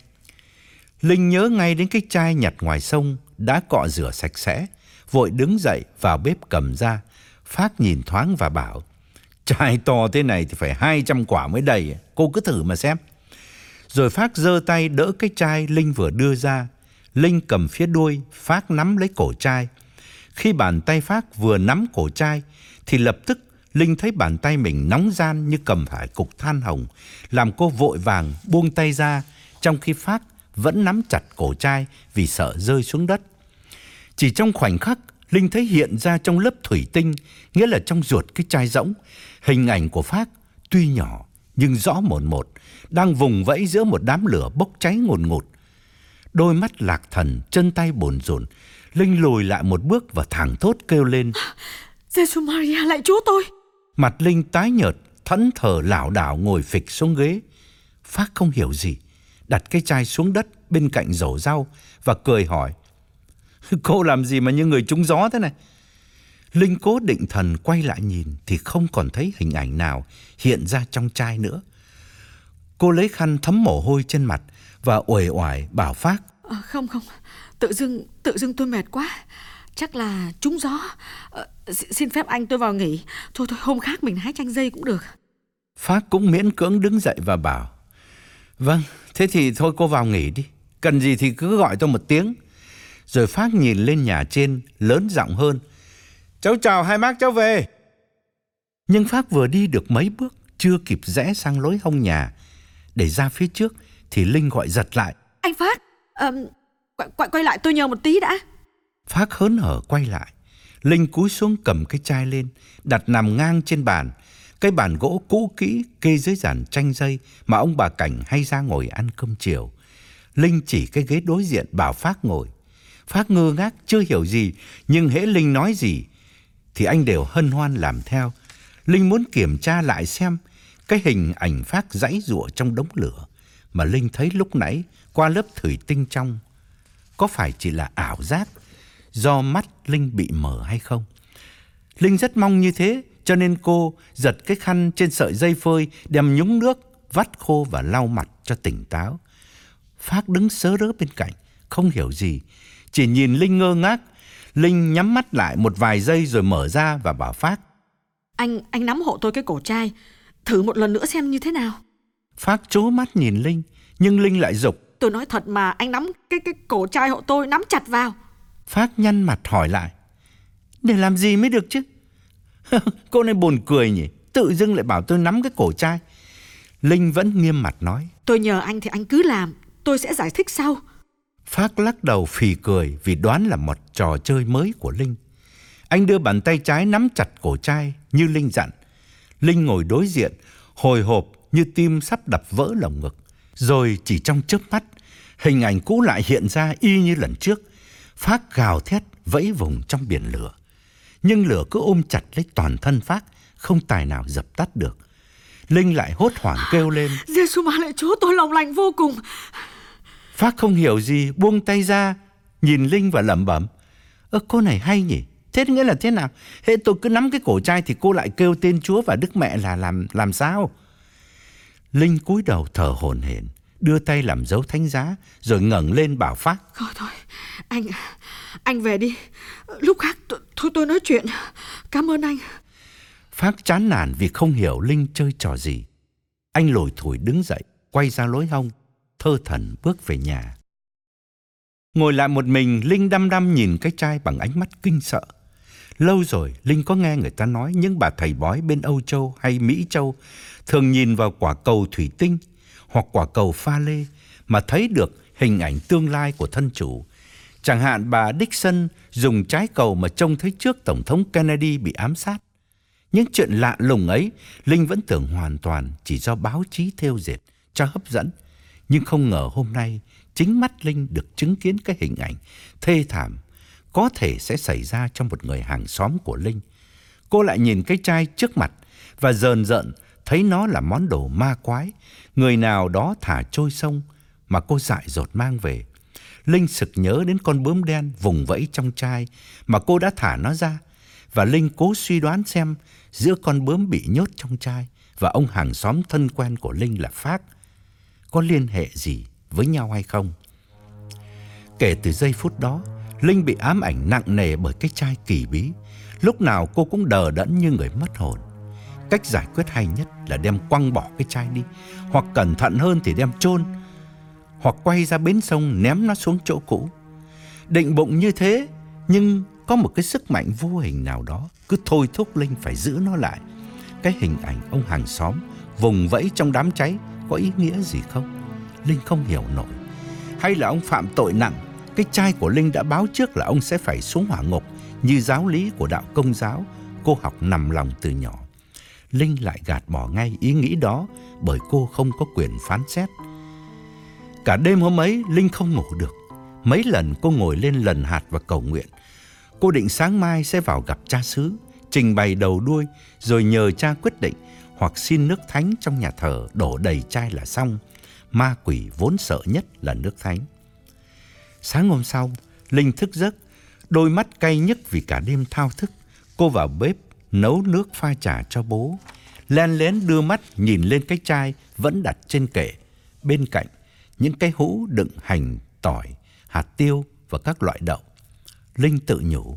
Linh nhớ ngay đến cái chai nhặt ngoài sông, đã cọ rửa sạch sẽ, vội đứng dậy vào bếp cầm ra. Phác nhìn thoáng và bảo: chai to thế này thì phải 200 quả mới đầy, cô cứ thử mà xem. Rồi Phác giơ tay đỡ cái chai Linh vừa đưa ra. Linh cầm phía đuôi, Phác nắm lấy cổ chai. Khi bàn tay Phác vừa nắm cổ chai thì lập tức Linh thấy bàn tay mình nóng ran như cầm phải cục than hồng, làm cô vội vàng buông tay ra, trong khi Phác vẫn nắm chặt cổ chai vì sợ rơi xuống đất. Chỉ trong khoảnh khắc, Linh thấy hiện ra trong lớp thủy tinh, nghĩa là trong ruột cái chai rỗng, hình ảnh của Phác tuy nhỏ nhưng rõ mồn một, đang vùng vẫy giữa một đám lửa bốc cháy ngùn ngụt. Đôi mắt lạc thần, chân tay bồn rộn, Linh lùi lại một bước và thảng thốt kêu lên: Giêsu Maria, lạy Chúa tôi! Mặt Linh tái nhợt, thẫn thờ lảo đảo ngồi phịch xuống ghế. Phác không hiểu gì, đặt cái chai xuống đất bên cạnh rổ rau và cười hỏi: Cô làm gì mà như người trúng gió thế này? Linh cố định thần quay lại nhìn thì không còn thấy hình ảnh nào hiện ra trong chai nữa. Cô lấy khăn thấm mồ hôi trên mặt và uể oải bảo Phác: Không, tự dưng tôi mệt quá. Chắc là trúng gió. Xin phép anh tôi vào nghỉ. Thôi hôm khác mình hái chanh dây cũng được. Phác cũng miễn cưỡng đứng dậy và bảo: Vâng, thế thì thôi cô vào nghỉ đi. Cần gì thì cứ gọi tôi một tiếng. Rồi Phác nhìn lên nhà trên, lớn giọng hơn: Cháu chào hai bác, cháu về. Nhưng Phác vừa đi được mấy bước, chưa kịp rẽ sang lối hông nhà để ra phía trước, thì Linh gọi giật lại: Anh Phác, quay lại tôi nhờ một tí đã. Phác hớn hở quay lại. Linh cúi xuống cầm cái chai lên, đặt nằm ngang trên bàn. Cái bàn gỗ cũ kỹ kê dưới dàn chanh dây mà ông bà Cảnh hay ra ngồi ăn cơm chiều. Linh chỉ cái ghế đối diện bảo Phác ngồi. Phác ngơ ngác chưa hiểu gì, nhưng hễ Linh nói gì thì anh đều hân hoan làm theo. Linh muốn kiểm tra lại xem cái hình ảnh Phác giãy giụa trong đống lửa mà Linh thấy lúc nãy qua lớp thủy tinh trong có phải chỉ là ảo giác do mắt Linh bị mờ hay không. Linh rất mong như thế, cho nên cô giật cái khăn trên sợi dây phơi, đem nhúng nước vắt khô và lau mặt cho tỉnh táo. Phác đứng sớ rớ bên cạnh, không hiểu gì, chỉ nhìn Linh ngơ ngác. Linh nhắm mắt lại một vài giây rồi mở ra và bảo Phác: Anh nắm hộ tôi cái cổ chai, thử một lần nữa xem như thế nào. Phác trố mắt nhìn Linh, nhưng Linh lại giục: Tôi nói thật mà, anh nắm cái cổ chai hộ tôi, nắm chặt vào. Phác nhăn mặt hỏi lại: Để làm gì mới được chứ? Cô này buồn cười nhỉ, tự dưng lại bảo tôi nắm cái cổ chai. Linh vẫn nghiêm mặt nói: Tôi nhờ anh thì anh cứ làm, tôi sẽ giải thích sau. Phác lắc đầu phì cười vì đoán là một trò chơi mới của Linh. Anh đưa bàn tay trái nắm chặt cổ chai như Linh dặn. Linh ngồi đối diện, hồi hộp như tim sắp đập vỡ lồng ngực. Rồi chỉ trong chớp mắt, hình ảnh cũ lại hiện ra y như lần trước. Phác gào thét vẫy vùng trong biển lửa. Nhưng lửa cứ ôm chặt lấy toàn thân Phác, không tài nào dập tắt được. Linh lại hốt hoảng kêu lên: Giê-xu ma lạy Chúa, tôi lòng lành vô cùng. Phác không hiểu gì, buông tay ra, nhìn Linh và lẩm bẩm: Cô này hay nhỉ, thế nghĩa là thế nào? Hễ tôi cứ nắm cái cổ chai thì cô lại kêu tên Chúa và Đức Mẹ là làm sao? Linh cúi đầu thở hổn hển, đưa tay làm dấu thánh giá, rồi ngẩng lên bảo Phác: Thôi, anh về đi, lúc khác tôi nói chuyện. Cảm ơn anh. Phác chán nản vì không hiểu Linh chơi trò gì. Anh lủi thủi đứng dậy, quay ra lối hông, thơ thẩn bước về nhà. Ngồi lại một mình, Linh đăm đăm nhìn cái chai bằng ánh mắt kinh sợ. Lâu rồi Linh có nghe người ta nói những bà thầy bói bên Âu Châu hay Mỹ Châu thường nhìn vào quả cầu thủy tinh hoặc quả cầu pha lê mà thấy được hình ảnh tương lai của thân chủ. Chẳng hạn bà Dixon dùng trái cầu mà trông thấy trước Tổng thống Kennedy bị ám sát. Những chuyện lạ lùng ấy Linh vẫn tưởng hoàn toàn chỉ do báo chí thêu dệt cho hấp dẫn. Nhưng không ngờ hôm nay chính mắt Linh được chứng kiến cái hình ảnh thê thảm có thể sẽ xảy ra trong một người hàng xóm của Linh. Cô lại nhìn cái chai trước mặt và rờn rợn thấy nó là món đồ ma quái, người nào đó thả trôi sông mà cô dại dột mang về. Linh sực nhớ đến con bướm đen vùng vẫy trong chai mà cô đã thả nó ra, và Linh cố suy đoán xem giữa con bướm bị nhốt trong chai và ông hàng xóm thân quen của Linh là Phác có liên hệ gì với nhau hay không. Kể từ giây phút đó, Linh bị ám ảnh nặng nề bởi cái chai kỳ bí. Lúc nào cô cũng đờ đẫn như người mất hồn. Cách giải quyết hay nhất là đem quăng bỏ cái chai đi, hoặc cẩn thận hơn thì đem chôn, hoặc quay ra bến sông ném nó xuống chỗ cũ. Định bụng như thế, nhưng có một cái sức mạnh vô hình nào đó cứ thôi thúc Linh phải giữ nó lại. Cái hình ảnh ông hàng xóm vùng vẫy trong đám cháy có ý nghĩa gì không? Linh không hiểu nổi. Hay là ông phạm tội nặng, cái chai của Linh đã báo trước là ông sẽ phải xuống hỏa ngục như giáo lý của đạo Công giáo cô học nằm lòng từ nhỏ. Linh lại gạt bỏ ngay ý nghĩ đó bởi cô không có quyền phán xét. Cả đêm hôm ấy Linh không ngủ được. Mấy lần cô ngồi lên lần hạt và cầu nguyện. Cô định sáng mai sẽ vào gặp cha xứ, trình bày đầu đuôi, rồi nhờ cha quyết định, hoặc xin nước thánh trong nhà thờ đổ đầy chai là xong. Ma quỷ vốn sợ nhất là nước thánh. Sáng hôm sau, Linh thức giấc, đôi mắt cay nhức vì cả đêm thao thức. Cô vào bếp nấu nước pha trà cho bố, len lén đưa mắt nhìn lên cái chai vẫn đặt trên kệ, bên cạnh những cái hũ đựng hành, tỏi, hạt tiêu và các loại đậu. Linh tự nhủ,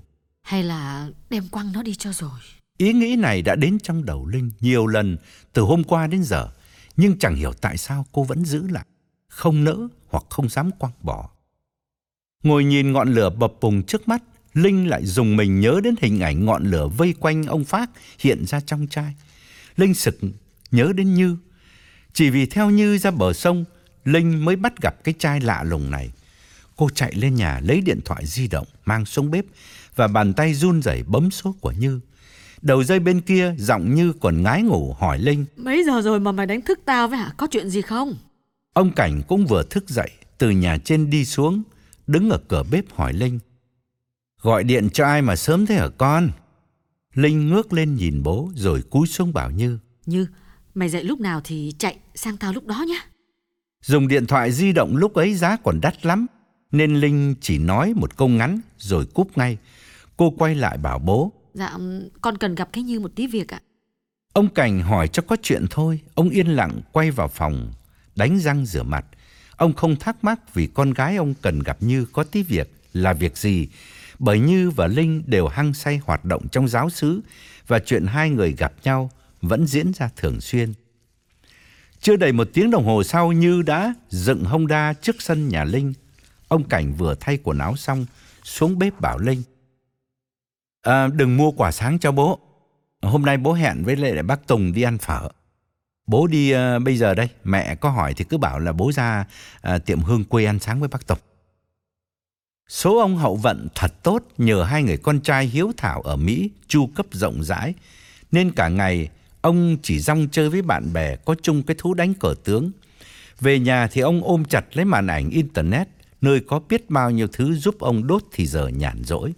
Hay là đem quăng nó đi cho rồi. Ý nghĩ này đã đến trong đầu Linh nhiều lần từ hôm qua đến giờ, nhưng chẳng hiểu tại sao cô vẫn giữ lại, không nỡ hoặc không dám quăng bỏ. Ngồi nhìn ngọn lửa bập bùng trước mắt, Linh lại rùng mình nhớ đến hình ảnh ngọn lửa vây quanh ông Phác hiện ra trong chai. Linh sực nhớ đến Như. Chỉ vì theo Như ra bờ sông, Linh mới bắt gặp cái chai lạ lùng này. Cô chạy lên nhà lấy điện thoại di động, mang xuống bếp và bàn tay run rẩy bấm số của Như. Đầu dây bên kia giọng Như còn ngái ngủ hỏi Linh: Mấy giờ rồi mà mày đánh thức tao vậy hả? Có chuyện gì không? Ông Cảnh cũng vừa thức dậy từ nhà trên đi xuống, đứng ở cửa bếp hỏi Linh: Gọi điện cho ai mà sớm thế hả con? Linh ngước lên nhìn bố rồi cúi xuống bảo Như: Như, mày dậy lúc nào thì chạy sang tao lúc đó nhé. Dùng điện thoại di động lúc ấy giá còn đắt lắm, nên Linh chỉ nói một câu ngắn rồi cúp ngay. Cô quay lại bảo bố: Dạ, con cần gặp cái Như một tí việc ạ. Ông Cảnh hỏi cho có chuyện thôi. Ông yên lặng quay vào phòng đánh răng rửa mặt. Ông không thắc mắc vì con gái ông cần gặp Như có tí việc là việc gì, bởi Như và Linh đều hăng say hoạt động trong giáo xứ và chuyện hai người gặp nhau vẫn diễn ra thường xuyên. Chưa đầy 1 tiếng đồng hồ sau, Như đã dựng Honda trước sân nhà Linh. Ông Cảnh vừa thay quần áo xong xuống bếp bảo Linh: Đừng mua quả sáng cho bố. Hôm nay bố hẹn với lại bác Tùng đi ăn phở. Bố đi bây giờ đây. Mẹ có hỏi thì cứ bảo là bố ra tiệm Hương quê ăn sáng với bác Tùng. Số ông hậu vận thật tốt, nhờ hai người con trai hiếu thảo ở Mỹ chu cấp rộng rãi, nên cả ngày ông chỉ rong chơi với bạn bè có chung cái thú đánh cờ tướng. Về nhà thì ông ôm chặt lấy màn ảnh internet, nơi có biết bao nhiêu thứ giúp ông đốt thì giờ nhàn rỗi.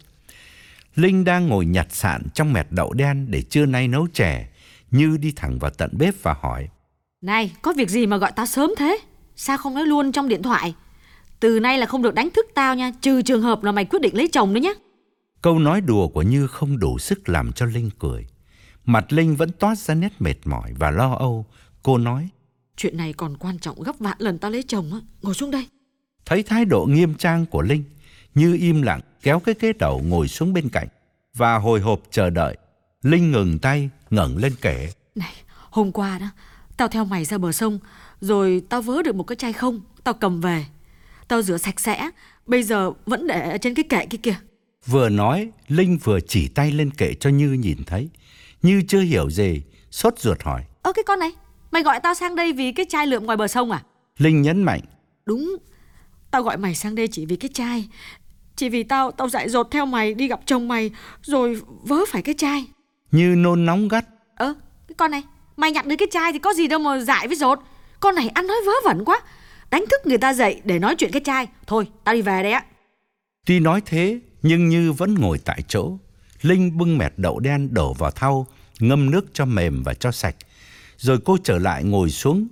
Linh đang ngồi nhặt sạn trong mẹt đậu đen để trưa nay nấu chè. Như đi thẳng vào tận bếp và hỏi: Này, có việc gì mà gọi tao sớm thế? Sao không nói luôn trong điện thoại? Từ nay là không được đánh thức tao nha, trừ trường hợp là mày quyết định lấy chồng nữa nhé. Câu nói đùa của Như không đủ sức làm cho Linh cười. Mặt Linh vẫn toát ra nét mệt mỏi và lo âu. Cô nói: Chuyện này còn quan trọng gấp vạn lần tao lấy chồng á. Ngồi xuống đây. Thấy thái độ nghiêm trang của Linh, Như im lặng kéo cái ghế đầu ngồi xuống bên cạnh và hồi hộp chờ đợi. Linh ngừng tay, ngẩng lên kể: Này, hôm qua đó, tao theo mày ra bờ sông, rồi tao vớ được một cái chai không, tao cầm về. Tao rửa sạch sẽ, bây giờ vẫn để ở trên cái kệ kia kìa. Vừa nói, Linh vừa chỉ tay lên kệ cho Như nhìn thấy. Như chưa hiểu gì, sốt ruột hỏi: Cái con này, mày gọi tao sang đây vì cái chai lượm ngoài bờ sông à? Linh nhấn mạnh: Đúng, tao gọi mày sang đây chỉ vì cái chai. Chỉ vì tao dại dột theo mày đi gặp chồng mày, rồi vớ phải cái chai. Như nôn nóng gắt: Cái con này, mày nhặt được cái chai thì có gì đâu mà dại với dột. Con này ăn nói vớ vẩn quá, đánh thức người ta dậy để nói chuyện cái chai. Thôi, tao đi về đây á. Tuy nói thế, nhưng Như vẫn ngồi tại chỗ. Linh bưng mẹt đậu đen đổ vào thau, ngâm nước cho mềm và cho sạch. Rồi cô trở lại ngồi xuống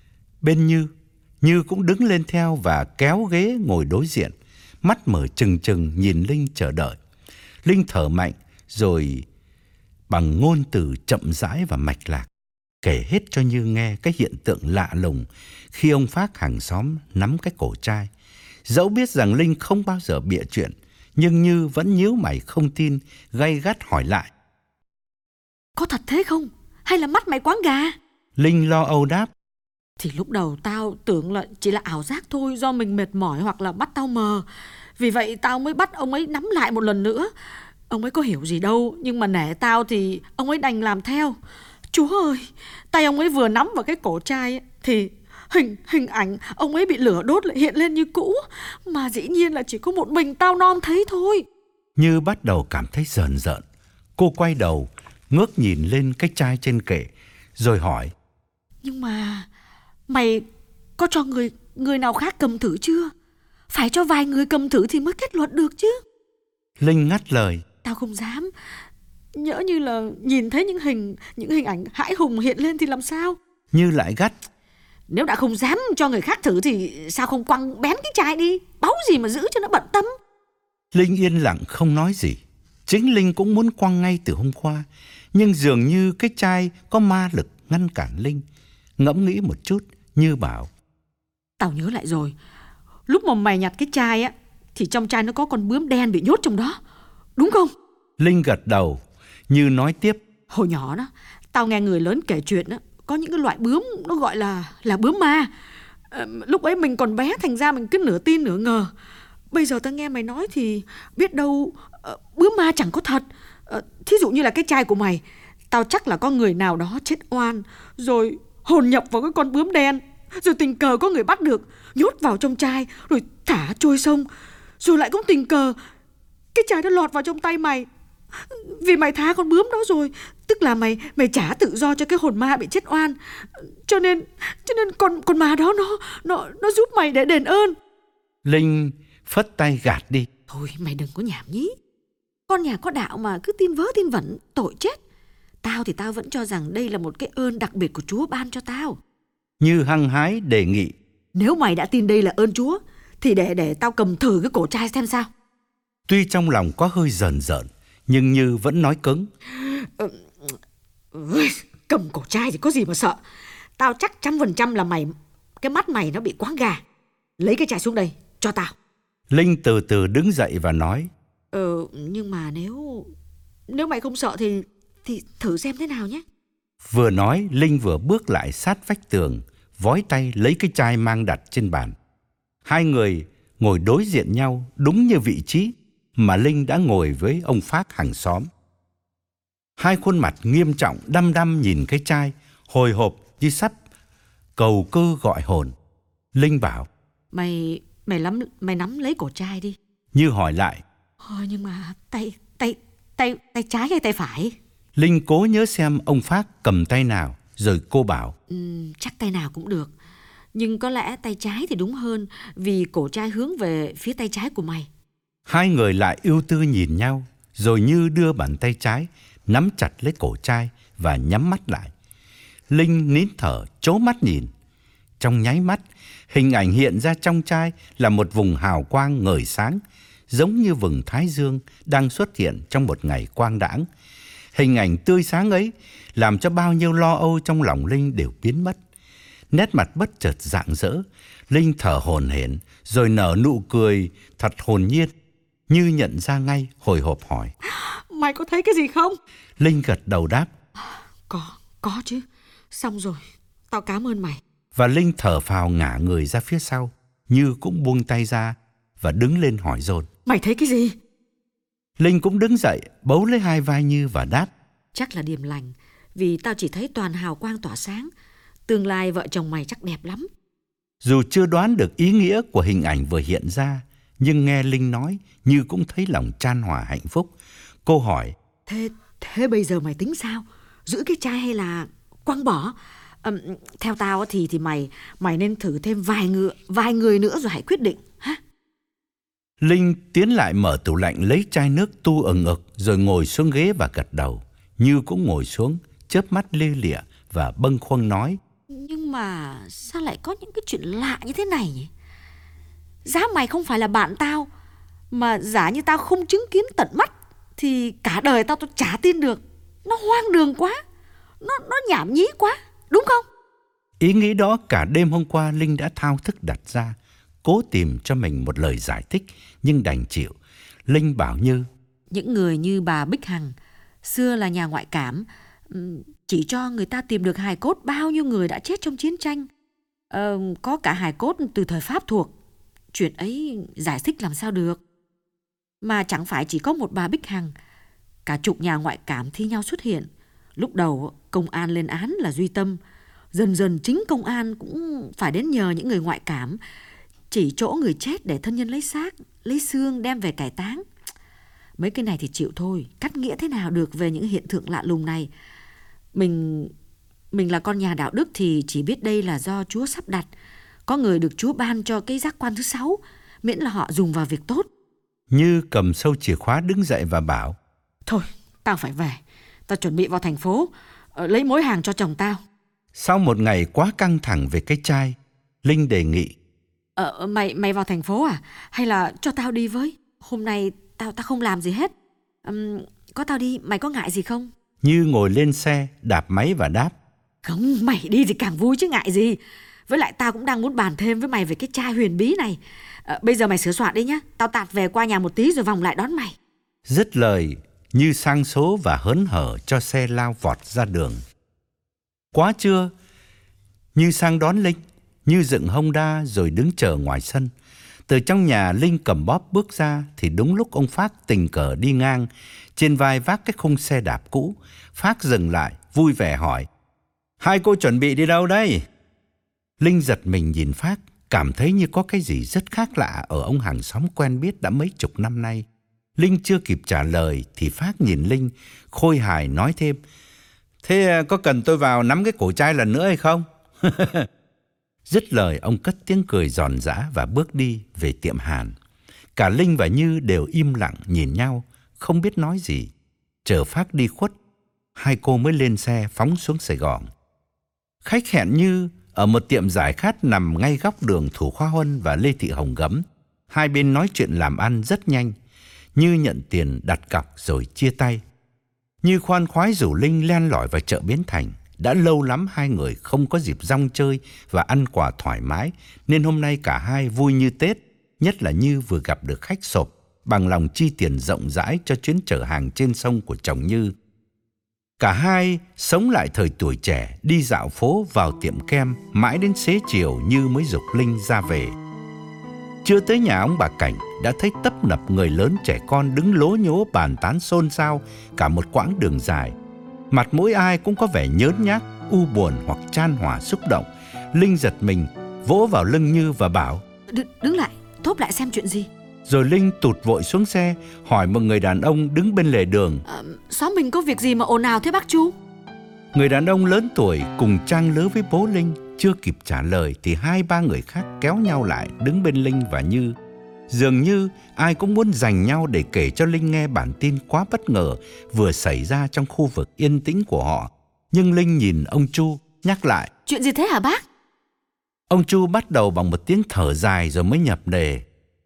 bên Như. Như cũng đứng lên theo và kéo ghế ngồi đối diện, mắt mở trừng trừng nhìn Linh chờ đợi. Linh thở mạnh rồi bằng ngôn từ chậm rãi và mạch lạc kể hết cho Như nghe cái hiện tượng lạ lùng khi ông Phác hàng xóm nắm cái cổ trai. Dẫu biết rằng Linh không bao giờ bịa chuyện, nhưng Như vẫn nhíu mày không tin, gay gắt hỏi lại: Có thật thế không? Hay là mắt mày quáng gà? Linh lo âu đáp: Thì lúc đầu tao tưởng là chỉ là ảo giác thôi, do mình mệt mỏi hoặc là mắt tao mờ. Vì vậy tao mới bắt ông ấy nắm lại một lần nữa. Ông ấy có hiểu gì đâu, nhưng mà nể tao thì ông ấy đành làm theo. Chúa ơi, tay ông ấy vừa nắm vào cái cổ trai ấy, thì hình ảnh ông ấy bị lửa đốt lại hiện lên như cũ. Mà dĩ nhiên là chỉ có một mình tao non thấy thôi. Như bắt đầu cảm thấy rờn rợn. Cô quay đầu, ngước nhìn lên cái chai trên kệ, rồi hỏi: Nhưng mà mày có cho người nào khác cầm thử chưa? Phải cho vài người cầm thử thì mới kết luận được chứ. Linh ngắt lời: Tao không dám. Nhỡ như là nhìn thấy những hình ảnh hãi hùng hiện lên thì làm sao? Như lại gắt: Nếu đã không dám cho người khác thử thì sao không quăng bén cái chai đi? Báu gì mà giữ cho nó bận tâm. Linh yên lặng không nói gì. Chính Linh cũng muốn quăng ngay từ hôm qua, nhưng dường như cái chai có ma lực ngăn cản Linh. Ngẫm nghĩ một chút, Như bảo: Tao nhớ lại rồi. Lúc mà mày nhặt cái chai á, thì trong chai nó có con bướm đen bị nhốt trong đó, đúng không? Linh gật đầu, Như nói tiếp. Hồi nhỏ đó, tao nghe người lớn kể chuyện đó, có những cái loại bướm nó gọi là bướm ma. Lúc ấy mình còn bé, thành ra mình cứ nửa tin nửa ngờ. Bây giờ tao nghe mày nói thì biết đâu bướm ma chẳng có thật. Thí dụ như là cái chai của mày, tao chắc là có người nào đó chết oan, rồi hồn nhập vào cái con bướm đen, rồi tình cờ có người bắt được, nhốt vào trong chai, rồi thả trôi sông. Rồi lại cũng tình cờ cái chai nó lọt vào trong tay mày, vì mày tha con bướm đó rồi. Tức là mày trả tự do cho cái hồn ma bị chết oan. Cho nên con ma đó nó giúp mày để đền ơn. Linh phất tay gạt đi. Thôi mày đừng có nhảm nhí. Con nhà có đạo mà cứ tin vớ tin vẩn, tội chết. Tao thì tao vẫn cho rằng đây là một cái ơn đặc biệt của Chúa ban cho tao. Như hăng hái đề nghị. Nếu mày đã tin đây là ơn Chúa thì để tao cầm thử cái cổ trai xem sao. Tuy trong lòng có hơi rờn rợn, nhưng Như vẫn nói cứng. Cầm cổ trai thì có gì mà sợ. Tao chắc 100% là cái mắt mày nó bị quáng gà. Lấy cái chai xuống đây cho tao. Linh từ từ đứng dậy và nói. Nhưng mà nếu mày không sợ thì thử xem thế nào nhé. Vừa nói, Linh vừa bước lại sát vách tường, vói tay lấy cái chai mang đặt trên bàn. Hai người ngồi đối diện nhau đúng như vị trí mà Linh đã ngồi với ông Phác hàng xóm. Hai khuôn mặt nghiêm trọng đăm đăm nhìn cái chai, hồi hộp như sắp cầu cơ gọi hồn. Linh bảo. Mày nắm lấy cổ trai đi. Như hỏi lại. Nhưng mà tay trái hay tay phải? Linh cố nhớ xem ông Phác cầm tay nào, rồi cô bảo. Chắc tay nào cũng được. Nhưng có lẽ tay trái thì đúng hơn, vì cổ trai hướng về phía tay trái của mày. Hai người lại ưu tư nhìn nhau, rồi Như đưa bàn tay trái nắm chặt lấy cổ trai và nhắm mắt lại. Linh nín thở trố mắt nhìn. Trong nháy mắt, hình ảnh hiện ra trong chai là một vùng hào quang ngời sáng, giống như vầng thái dương đang xuất hiện trong một ngày quang đãng. Hình ảnh tươi sáng ấy làm cho bao nhiêu lo âu trong lòng Linh đều biến mất. Nét mặt bất chợt rạng rỡ, Linh thở hổn hển rồi nở nụ cười thật hồn nhiên. Như nhận ra ngay, hồi hộp hỏi. Mày có thấy cái gì không? Linh gật đầu đáp. Có chứ. Xong rồi, tao cảm ơn mày. Và Linh thở phào ngả người ra phía sau. Như cũng buông tay ra và đứng lên hỏi dồn. Mày thấy cái gì? Linh cũng đứng dậy, bấu lấy hai vai Như và đáp. Chắc là điềm lành, vì tao chỉ thấy toàn hào quang tỏa sáng. Tương lai vợ chồng mày chắc đẹp lắm. Dù chưa đoán được ý nghĩa của hình ảnh vừa hiện ra, nhưng nghe Linh nói, Như cũng thấy lòng chan hòa hạnh phúc. Cô hỏi. Thế bây giờ mày tính sao? Giữ cái chai hay là quăng bỏ? Theo tao thì mày nên thử thêm vài người nữa rồi hãy quyết định ha. Linh tiến lại mở tủ lạnh lấy chai nước tu ừng ực rồi ngồi xuống ghế và gật đầu. Như cũng ngồi xuống, chớp mắt lia lịa và bâng khuâng nói. Nhưng mà sao lại có những cái chuyện lạ như thế này nhỉ? Giá mày không phải là bạn tao, mà giả như tao không chứng kiến tận mắt thì cả đời tao chả tin được. Nó hoang đường quá, nó nhảm nhí quá, đúng không? Ý nghĩ đó cả đêm hôm qua Linh đã thao thức đặt ra, cố tìm cho mình một lời giải thích, nhưng đành chịu. Linh bảo Như. Những người như bà Bích Hằng, xưa là nhà ngoại cảm, chỉ cho người ta tìm được hài cốt bao nhiêu người đã chết trong chiến tranh. Có cả hài cốt từ thời Pháp thuộc. Chuyện ấy giải thích làm sao được. Mà chẳng phải chỉ có một bà Bích Hằng, cả chục nhà ngoại cảm thi nhau xuất hiện. Lúc đầu công an lên án là Duy Tâm, dần dần chính công an cũng phải đến nhờ những người ngoại cảm chỉ chỗ người chết để thân nhân lấy xác, lấy xương đem về cải táng. Mấy cái này thì chịu thôi, cắt nghĩa thế nào được về những hiện tượng lạ lùng này. Mình là con nhà đạo đức thì chỉ biết đây là do Chúa sắp đặt. Có người được Chúa ban cho cái giác quan thứ 6, miễn là họ dùng vào việc tốt. Như cầm sâu chìa khóa đứng dậy và bảo. Thôi, tao phải về. Tao chuẩn bị vào thành phố lấy mối hàng cho chồng tao. Sau một ngày quá căng thẳng về cái chai, Linh đề nghị. Mày vào thành phố à? Hay là cho tao đi với? Hôm nay tao không làm gì hết. Có tao đi, mày có ngại gì không? Như ngồi lên xe, đạp máy và đáp. Không, mày đi thì càng vui chứ ngại gì. Với lại tao cũng đang muốn bàn thêm với mày về cái chai huyền bí này. Bây giờ mày sửa soạn đi nhá. Tao tạt về qua nhà một tí rồi vòng lại đón mày. Dứt lời, Như sang số và hớn hở cho xe lao vọt ra đường. Quá trưa, Như sang đón Linh. Như dựng Honda rồi đứng chờ ngoài sân. Từ trong nhà, Linh cầm bóp bước ra thì đúng lúc ông Phác tình cờ đi ngang, trên vai vác cái khung xe đạp cũ. Phác dừng lại, vui vẻ hỏi: "Hai cô chuẩn bị đi đâu đây?" Linh giật mình nhìn Phác, cảm thấy như có cái gì rất khác lạ ở ông hàng xóm quen biết đã mấy chục năm nay. Linh chưa kịp trả lời thì Phác nhìn Linh, khôi hài nói thêm: "Thế có cần tôi vào nắm cái cổ chai lần nữa hay không?" Dứt lời, ông cất tiếng cười giòn giã và bước đi về tiệm Hàn. Cả Linh và Như đều im lặng nhìn nhau, không biết nói gì. Chờ Phác đi khuất, hai cô mới lên xe phóng xuống Sài Gòn. Khách hẹn Như ở một tiệm giải khát nằm ngay góc đường Thủ Khoa Huân và Lê Thị Hồng Gấm. Hai bên nói chuyện làm ăn rất nhanh. Như nhận tiền đặt cọc rồi chia tay. Như khoan khoái rủ Linh len lỏi vào chợ Bến Thành. Đã lâu lắm hai người không có dịp rong chơi và ăn quà thoải mái, nên hôm nay cả hai vui như Tết. Nhất là Như vừa gặp được khách sộp, bằng lòng chi tiền rộng rãi cho chuyến chở hàng trên sông của chồng Như. Cả hai sống lại thời tuổi trẻ, đi dạo phố, vào tiệm kem, mãi đến xế chiều Như mới giục Linh ra về. Chưa tới nhà ông bà Cảnh, đã thấy tấp nập người lớn trẻ con đứng lố nhố bàn tán xôn xao cả một quãng đường dài. Mặt mỗi ai cũng có vẻ nhớn nhác, u buồn hoặc chan hòa xúc động. Linh giật mình, vỗ vào lưng Như và bảo: Đứng lại, thốt lại xem chuyện gì. Rồi Linh tụt vội xuống xe, hỏi một người đàn ông đứng bên lề đường: Xóm mình có việc gì mà ồn ào thế bác Chu? Người đàn ông lớn tuổi cùng trang lứa với bố Linh. Chưa kịp trả lời thì hai ba người khác kéo nhau lại đứng bên Linh và Như. Dường như ai cũng muốn giành nhau để kể cho Linh nghe bản tin quá bất ngờ vừa xảy ra trong khu vực yên tĩnh của họ. Nhưng Linh nhìn ông Chu, nhắc lại: Chuyện gì thế hả bác? Ông Chu bắt đầu bằng một tiếng thở dài rồi mới nhập đề: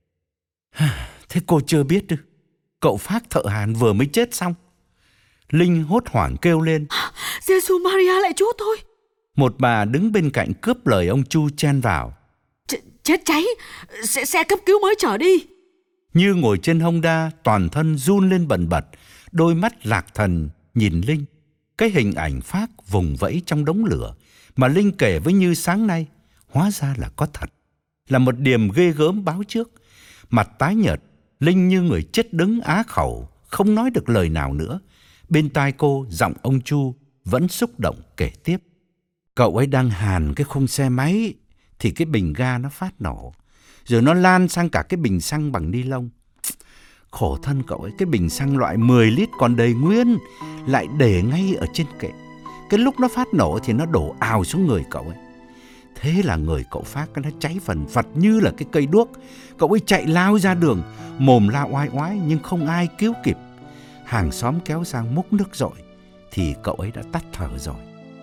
Thế cô chưa biết ư? Cậu Phác thợ Hàn vừa mới chết xong. Linh hốt hoảng kêu lên: Giêsu Maria lạy Chúa tôi! Một bà đứng bên cạnh cướp lời ông Chu chen vào: Chết cháy, xe cấp cứu mới chở đi. Như ngồi trên Honda, toàn thân run lên bần bật, đôi mắt lạc thần nhìn Linh. Cái hình ảnh Phác vùng vẫy trong đống lửa mà Linh kể với Như sáng nay, hóa ra là có thật, là một điểm ghê gớm báo trước. Mặt tái nhợt, Linh như người chết đứng á khẩu, không nói được lời nào nữa. Bên tai cô, giọng ông Chu vẫn xúc động kể tiếp: Cậu ấy đang hàn cái khung xe máy thì cái bình ga nó phát nổ, rồi nó lan sang cả cái bình xăng bằng ni lông. Khổ thân cậu ấy, cái bình xăng loại 10 lít còn đầy nguyên, lại để ngay ở trên kệ. Cái lúc nó phát nổ thì nó đổ ào xuống người cậu ấy. Thế là người cậu Phác nó cháy phần phật như là cái cây đuốc. Cậu ấy chạy lao ra đường, mồm la oai oái nhưng không ai cứu kịp. Hàng xóm kéo sang múc nước dội thì cậu ấy đã tắt thở rồi.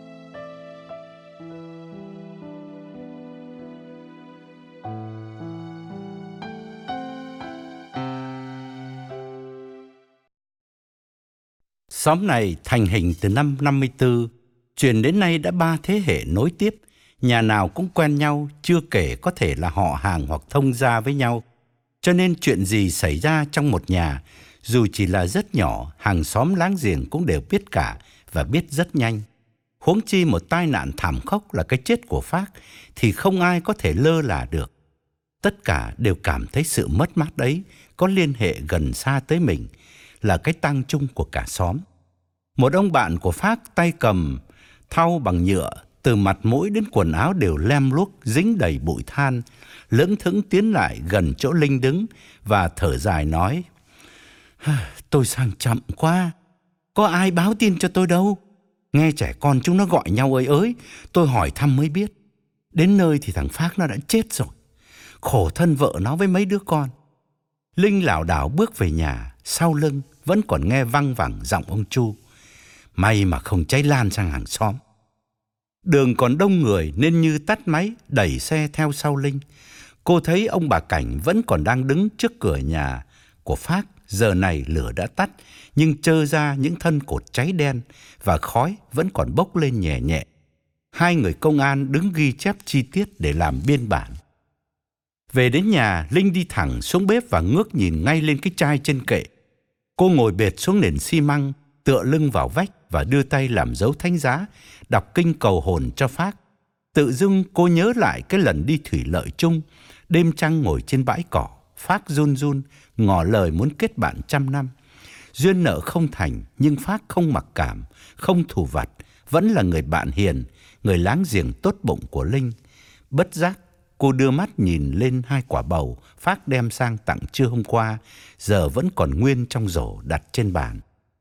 Xóm này thành hình từ năm 54, truyền đến nay đã 3 thế hệ nối tiếp. Nhà nào cũng quen nhau, chưa kể có thể là họ hàng hoặc thông gia với nhau. Cho nên chuyện gì xảy ra trong một nhà, dù chỉ là rất nhỏ, hàng xóm láng giềng cũng đều biết cả và biết rất nhanh. Huống chi một tai nạn thảm khốc là cái chết của Phác thì không ai có thể lơ là được. Tất cả đều cảm thấy sự mất mát ấy có liên hệ gần xa tới mình, là cái tang chung của cả xóm. Một ông bạn của Phác tay cầm thau bằng nhựa, từ mặt mũi đến quần áo đều lem luốc dính đầy bụi than, lững thững tiến lại gần chỗ Linh đứng và thở dài nói: Tôi sang chậm quá, có ai báo tin cho tôi đâu. Nghe trẻ con chúng nó gọi nhau ơi ới, tôi hỏi thăm mới biết. Đến nơi thì thằng Phác nó đã chết rồi. Khổ thân vợ nó với mấy đứa con. Linh lảo đảo bước về nhà, sau lưng vẫn còn nghe văng vẳng giọng ông Chu: May mà không cháy lan sang hàng xóm. Đường còn đông người nên Như tắt máy, đẩy xe theo sau Linh. Cô thấy ông bà Cảnh vẫn còn đang đứng trước cửa nhà của Phác. Giờ này lửa đã tắt, nhưng trơ ra những thân cột cháy đen và khói vẫn còn bốc lên nhẹ nhẹ. Hai người công an đứng ghi chép chi tiết để làm biên bản. Về đến nhà, Linh đi thẳng xuống bếp và ngước nhìn ngay lên cái chai trên kệ. Cô ngồi bệt xuống nền xi măng, tựa lưng vào vách và đưa tay làm dấu thánh giá, đọc kinh cầu hồn cho Phác. Tự dưng cô nhớ lại cái lần đi thủy lợi chung, đêm trăng ngồi trên bãi cỏ, Phác run run, ngỏ lời muốn kết bạn 100 năm. Duyên nợ không thành, nhưng Phác không mặc cảm, không thù vặt, vẫn là người bạn hiền, người láng giềng tốt bụng của Linh. Bất giác, cô đưa mắt nhìn lên 2 quả bầu Phác đem sang tặng trưa hôm qua, giờ vẫn còn nguyên trong rổ đặt trên bàn.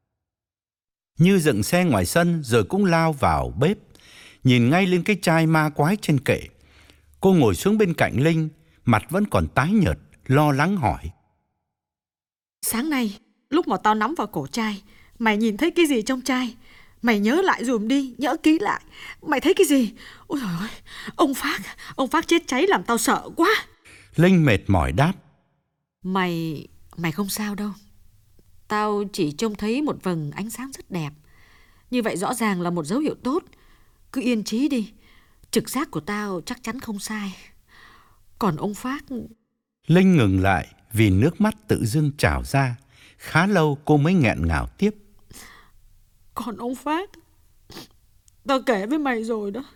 Như dựng xe ngoài sân rồi cũng lao vào bếp, nhìn ngay lên cái chai ma quái trên kệ. Cô ngồi xuống bên cạnh Linh, mặt vẫn còn tái nhợt, lo lắng hỏi. Sáng nay, lúc mà tao nắm vào cổ chai, mày nhìn thấy cái gì trong chai? Mày nhớ lại dùm đi, nhớ kỹ lại. Mày thấy cái gì? Ôi trời ơi, ông Phác chết cháy làm tao sợ quá. Linh mệt mỏi đáp. Mày không sao đâu. Tao chỉ trông thấy một vầng ánh sáng rất đẹp. Như vậy rõ ràng là một dấu hiệu tốt. Cứ yên trí đi. Trực giác của tao chắc chắn không sai. Còn ông Phác... Linh ngừng lại vì nước mắt tự dưng trào ra. Khá lâu cô mới nghẹn ngào tiếp. Còn ông Phác, tao kể với mày rồi đó.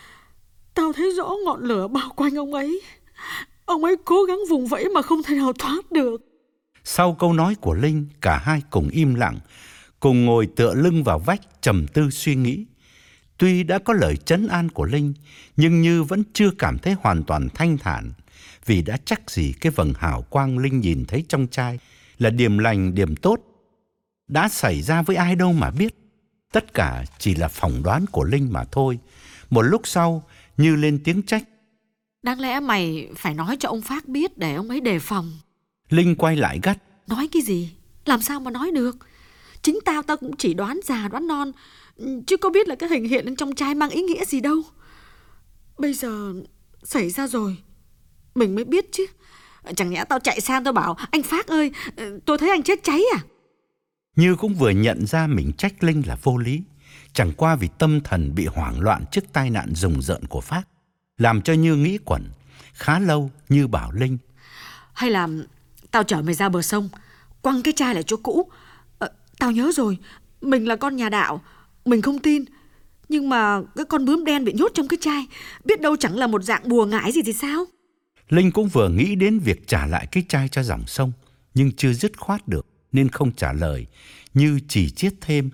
Tao thấy rõ ngọn lửa bao quanh ông ấy. Ông ấy cố gắng vùng vẫy mà không thể nào thoát được. Sau câu nói của Linh, cả hai cùng im lặng, cùng ngồi tựa lưng vào vách trầm tư suy nghĩ. Tuy đã có lời trấn an của Linh, nhưng Như vẫn chưa cảm thấy hoàn toàn thanh thản, vì đã chắc gì cái vầng hào quang Linh nhìn thấy trong chai là điềm lành, điềm tốt. Đã xảy ra với ai đâu mà biết. Tất cả chỉ là phỏng đoán của Linh mà thôi. Một lúc sau, Như lên tiếng trách. Đáng lẽ mày phải nói cho ông Phác biết để ông ấy đề phòng. Linh quay lại gắt. Nói cái gì? Làm sao mà nói được? Chính tao cũng chỉ đoán già đoán non, chứ có biết là cái hình hiện lên trong chai mang ý nghĩa gì đâu. Bây giờ xảy ra rồi, mình mới biết chứ. Chẳng nhẽ tao chạy sang tao bảo: anh Phác ơi, tôi thấy anh chết cháy à? Như cũng vừa nhận ra mình trách Linh là vô lý. Chẳng qua vì tâm thần bị hoảng loạn trước tai nạn rùng rợn của Phác, làm cho Như nghĩ quẩn. Khá lâu Như bảo Linh. Hay là tao chở mày ra bờ sông, quăng cái chai lại chỗ cũ. Tao nhớ rồi, mình là con nhà đạo, mình không tin. Nhưng mà cái con bướm đen bị nhốt trong cái chai, biết đâu chẳng là một dạng bùa ngải gì thì sao? Linh cũng vừa nghĩ đến việc trả lại cái chai cho dòng sông, nhưng chưa dứt khoát được nên không trả lời. Như chỉ chiết thêm.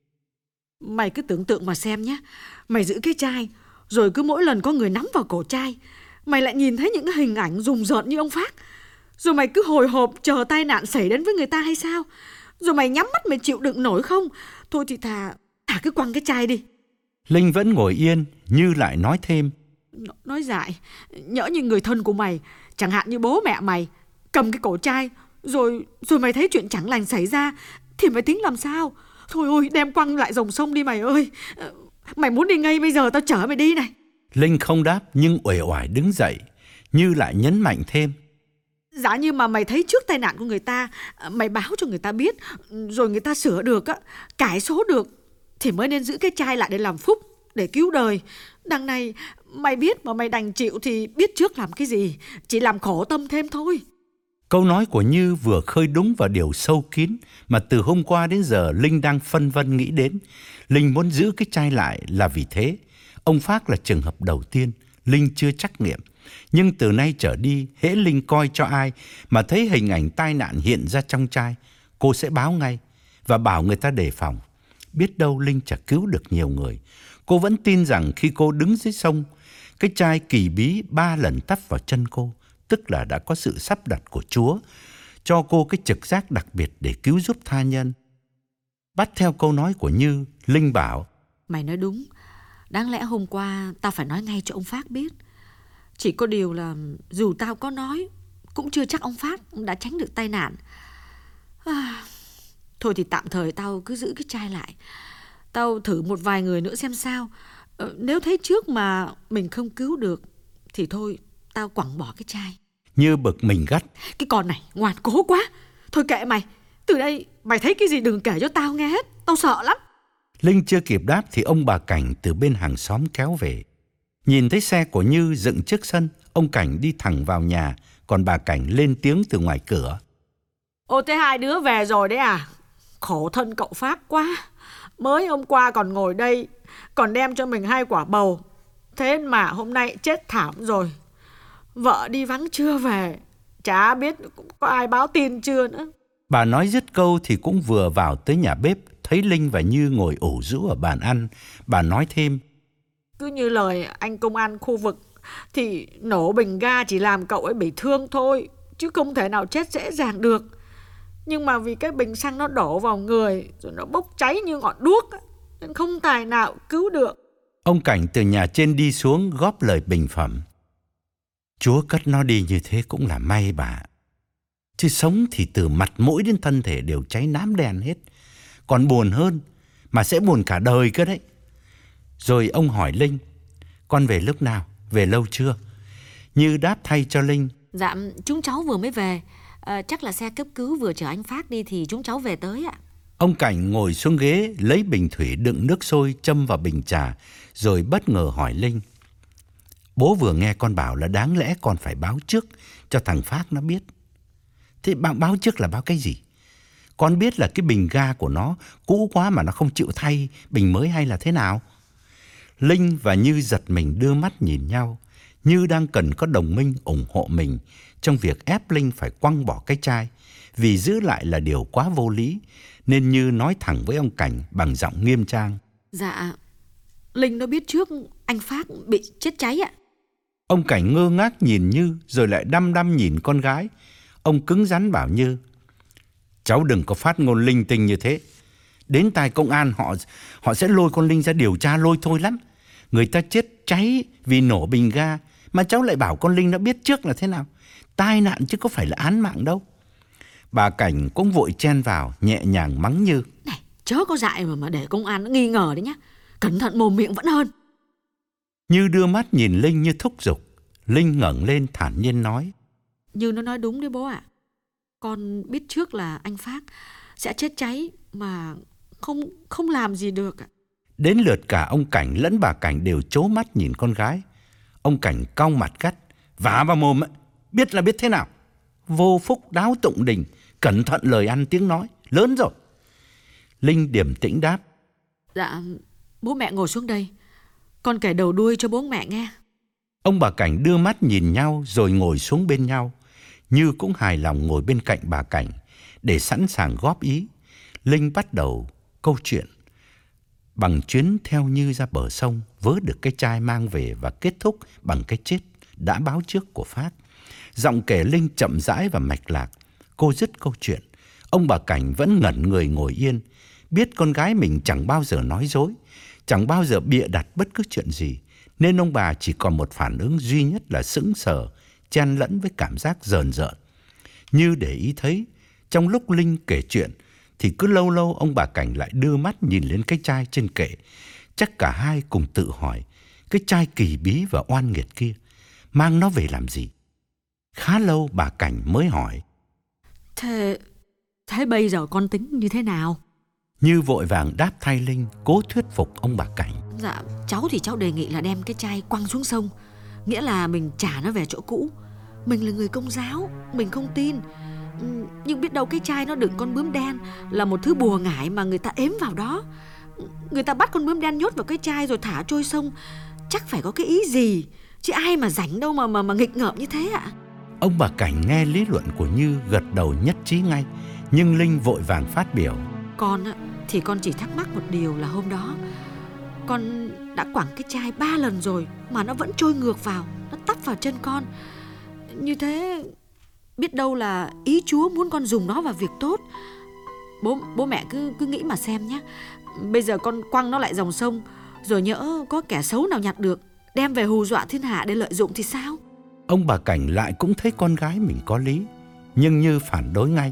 Mày cứ tưởng tượng mà xem nhé. Mày giữ cái chai, rồi cứ mỗi lần có người nắm vào cổ chai, mày lại nhìn thấy những hình ảnh rùng rợn như ông Phác. Rồi mày cứ hồi hộp chờ tai nạn xảy đến với người ta hay sao? Rồi mày nhắm mắt mày chịu đựng nổi không? Thôi thì thà cứ quăng cái chai đi. Linh vẫn ngồi yên, Như lại nói thêm. Nói dại, nhỡ như người thân của mày, chẳng hạn như bố mẹ mày, cầm cái cổ chai, rồi mày thấy chuyện chẳng lành xảy ra, thì mày tính làm sao? Thôi ôi, đem quăng lại dòng sông đi mày ơi. Mày muốn đi ngay bây giờ tao chở mày đi này. Linh không đáp nhưng uể oải đứng dậy. Như lại nhấn mạnh thêm. Giả như mà mày thấy trước tai nạn của người ta, mày báo cho người ta biết, rồi người ta sửa được á, cải số được, thì mới nên giữ cái chai lại để làm phúc, để cứu đời. Đằng này mày biết mà mày đành chịu thì biết trước làm cái gì, chỉ làm khổ tâm thêm thôi. Câu nói của Như vừa khơi đúng vào điều sâu kín mà từ hôm qua đến giờ Linh đang phân vân nghĩ đến. Linh muốn giữ cái chai lại là vì thế. Ông Phác là trường hợp đầu tiên Linh chưa trắc nghiệm. Nhưng từ nay trở đi, hễ Linh coi cho ai mà thấy hình ảnh tai nạn hiện ra trong chai, cô sẽ báo ngay và bảo người ta đề phòng. Biết đâu Linh chả cứu được nhiều người. Cô vẫn tin rằng khi cô đứng dưới sông, cái chai kỳ bí 3 lần tấp vào chân cô, tức là đã có sự sắp đặt của Chúa, cho cô cái trực giác đặc biệt để cứu giúp tha nhân. Bắt theo câu nói của Như, Linh bảo. Mày nói đúng. Đáng lẽ hôm qua tao phải nói ngay cho ông Phác biết. Chỉ có điều là dù tao có nói, cũng chưa chắc ông Phác đã tránh được tai nạn. Thôi thì tạm thời tao cứ giữ cái chai lại. Tao thử một vài người nữa xem sao. Nếu thấy trước mà mình không cứu được thì thôi, tao quẳng bỏ cái chai. Như bực mình gắt. Cái con này ngoan cố quá. Thôi kệ mày. Từ đây mày thấy cái gì đừng kể cho tao nghe hết. Tao sợ lắm. Linh chưa kịp đáp thì ông bà Cảnh từ bên hàng xóm kéo về. Nhìn thấy xe của Như dựng trước sân, ông Cảnh đi thẳng vào nhà, còn bà Cảnh lên tiếng từ ngoài cửa. Ô, thế hai đứa về rồi đấy à? Khổ thân cậu Phát quá. Mới hôm qua còn ngồi đây, còn đem cho mình 2 quả bầu. Thế mà hôm nay chết thảm rồi. Vợ đi vắng chưa về, chả biết có ai báo tin chưa nữa. Bà nói dứt câu thì cũng vừa vào tới nhà bếp, thấy Linh và Như ngồi ủ rũ ở bàn ăn. Bà nói thêm: Cứ như lời anh công an khu vực thì nổ bình ga chỉ làm cậu ấy bị thương thôi, chứ không thể nào chết dễ dàng được. Nhưng mà vì cái bình xăng nó đổ vào người rồi nó bốc cháy như ngọn đuốc, nên không tài nào cứu được. Ông Cảnh từ nhà trên đi xuống góp lời bình phẩm: Chúa cất nó đi như thế cũng là may bà. Chứ sống thì từ mặt mũi đến thân thể đều cháy nám đen hết. Còn buồn hơn, mà sẽ buồn cả đời cơ đấy. Rồi ông hỏi Linh: Con về lúc nào? Về lâu chưa? Như đáp thay cho Linh: Dạ, chúng cháu vừa mới về. Chắc là xe cấp cứu vừa chở anh Phát đi thì chúng cháu về tới ạ. Ông Cảnh ngồi xuống ghế, lấy bình thủy đựng nước sôi châm vào bình trà, rồi bất ngờ hỏi Linh: Bố vừa nghe con bảo là đáng lẽ con phải báo trước cho thằng Phát nó biết. Thế báo trước là báo cái gì? Con biết là cái bình ga của nó cũ quá mà nó không chịu thay bình mới hay là thế nào? Linh và Như giật mình đưa mắt nhìn nhau. Như đang cần có đồng minh ủng hộ mình trong việc ép Linh phải quăng bỏ cái chai, vì giữ lại là điều quá vô lý, nên Như nói thẳng với ông Cảnh bằng giọng nghiêm trang: Dạ, Linh nó biết trước anh Phát bị chết cháy ạ. Ông Cảnh ngơ ngác nhìn Như, rồi lại đăm đăm nhìn con gái. Ông cứng rắn bảo Như: Cháu đừng có phát ngôn linh tinh như thế. Đến tai công an họ sẽ lôi con Linh ra điều tra lôi thôi lắm. Người ta chết cháy vì nổ bình ga, mà cháu lại bảo con Linh nó biết trước là thế nào? Tai nạn chứ có phải là án mạng đâu. Bà Cảnh cũng vội chen vào, nhẹ nhàng mắng Như: Này, chớ có dại mà để công an nó nghi ngờ đấy nhá. Cẩn thận mồm miệng vẫn hơn. Như đưa mắt nhìn Linh như thúc giục. Linh ngẩng lên thản nhiên nói: Như nó nói đúng đấy bố ạ. Con biết trước là anh Phát sẽ chết cháy mà không làm gì được ạ. Đến lượt cả ông Cảnh lẫn bà Cảnh đều trố mắt nhìn con gái. Ông Cảnh cau mặt gắt: Vả vào mồm ấy, biết là biết thế nào? Vô phúc đáo tụng đình, cẩn thận lời ăn tiếng nói, lớn rồi. Linh điềm tĩnh đáp: Dạ, bố mẹ ngồi xuống đây, con kể đầu đuôi cho bố mẹ nghe. Ông bà Cảnh đưa mắt nhìn nhau rồi ngồi xuống bên nhau. Như cũng hài lòng ngồi bên cạnh bà Cảnh để sẵn sàng góp ý. Linh bắt đầu câu chuyện bằng chuyến theo Như ra bờ sông, vớ được cái chai mang về và kết thúc bằng cái chết đã báo trước của Phát. Giọng kể Linh chậm rãi và mạch lạc. Cô dứt câu chuyện, ông bà Cảnh vẫn ngẩn người ngồi yên, biết con gái mình chẳng bao giờ nói dối, chẳng bao giờ bịa đặt bất cứ chuyện gì, nên ông bà chỉ còn một phản ứng duy nhất là sững sờ, chen lẫn với cảm giác rờn rợn. Như để ý thấy, trong lúc Linh kể chuyện, thì cứ lâu lâu ông bà Cảnh lại đưa mắt nhìn lên cái chai trên kệ. Chắc cả hai cùng tự hỏi, cái chai kỳ bí và oan nghiệt kia, mang nó về làm gì? Khá lâu bà Cảnh mới hỏi: Thế bây giờ con tính như thế nào? Như vội vàng đáp thay Linh, cố thuyết phục ông bà Cảnh. Dạ, cháu thì cháu đề nghị là đem cái chai quăng xuống sông, nghĩa là mình trả nó về chỗ cũ. Mình là người Công giáo, mình không tin. Nhưng biết đâu cái chai nó đựng con bướm đen là một thứ bùa ngải mà người ta ếm vào đó. Người ta bắt con bướm đen nhốt vào cái chai rồi thả trôi sông. Chắc phải có cái ý gì, chứ ai mà rảnh đâu mà nghịch ngợm như thế ạ. Ông bà Cảnh nghe lý luận của Như gật đầu nhất trí ngay. Nhưng Linh vội vàng phát biểu: Con thì con chỉ thắc mắc một điều là hôm đó con đã quẳng cái chai 3 lần rồi mà nó vẫn trôi ngược vào, nó tắp vào chân con. Như thế biết đâu là ý Chúa muốn con dùng nó vào việc tốt. Bố mẹ cứ nghĩ mà xem nhé. Bây giờ con quăng nó lại dòng sông, rồi nhỡ có kẻ xấu nào nhặt được, đem về hù dọa thiên hạ để lợi dụng thì sao? Ông bà Cảnh lại cũng thấy con gái mình có lý, nhưng Như phản đối ngay: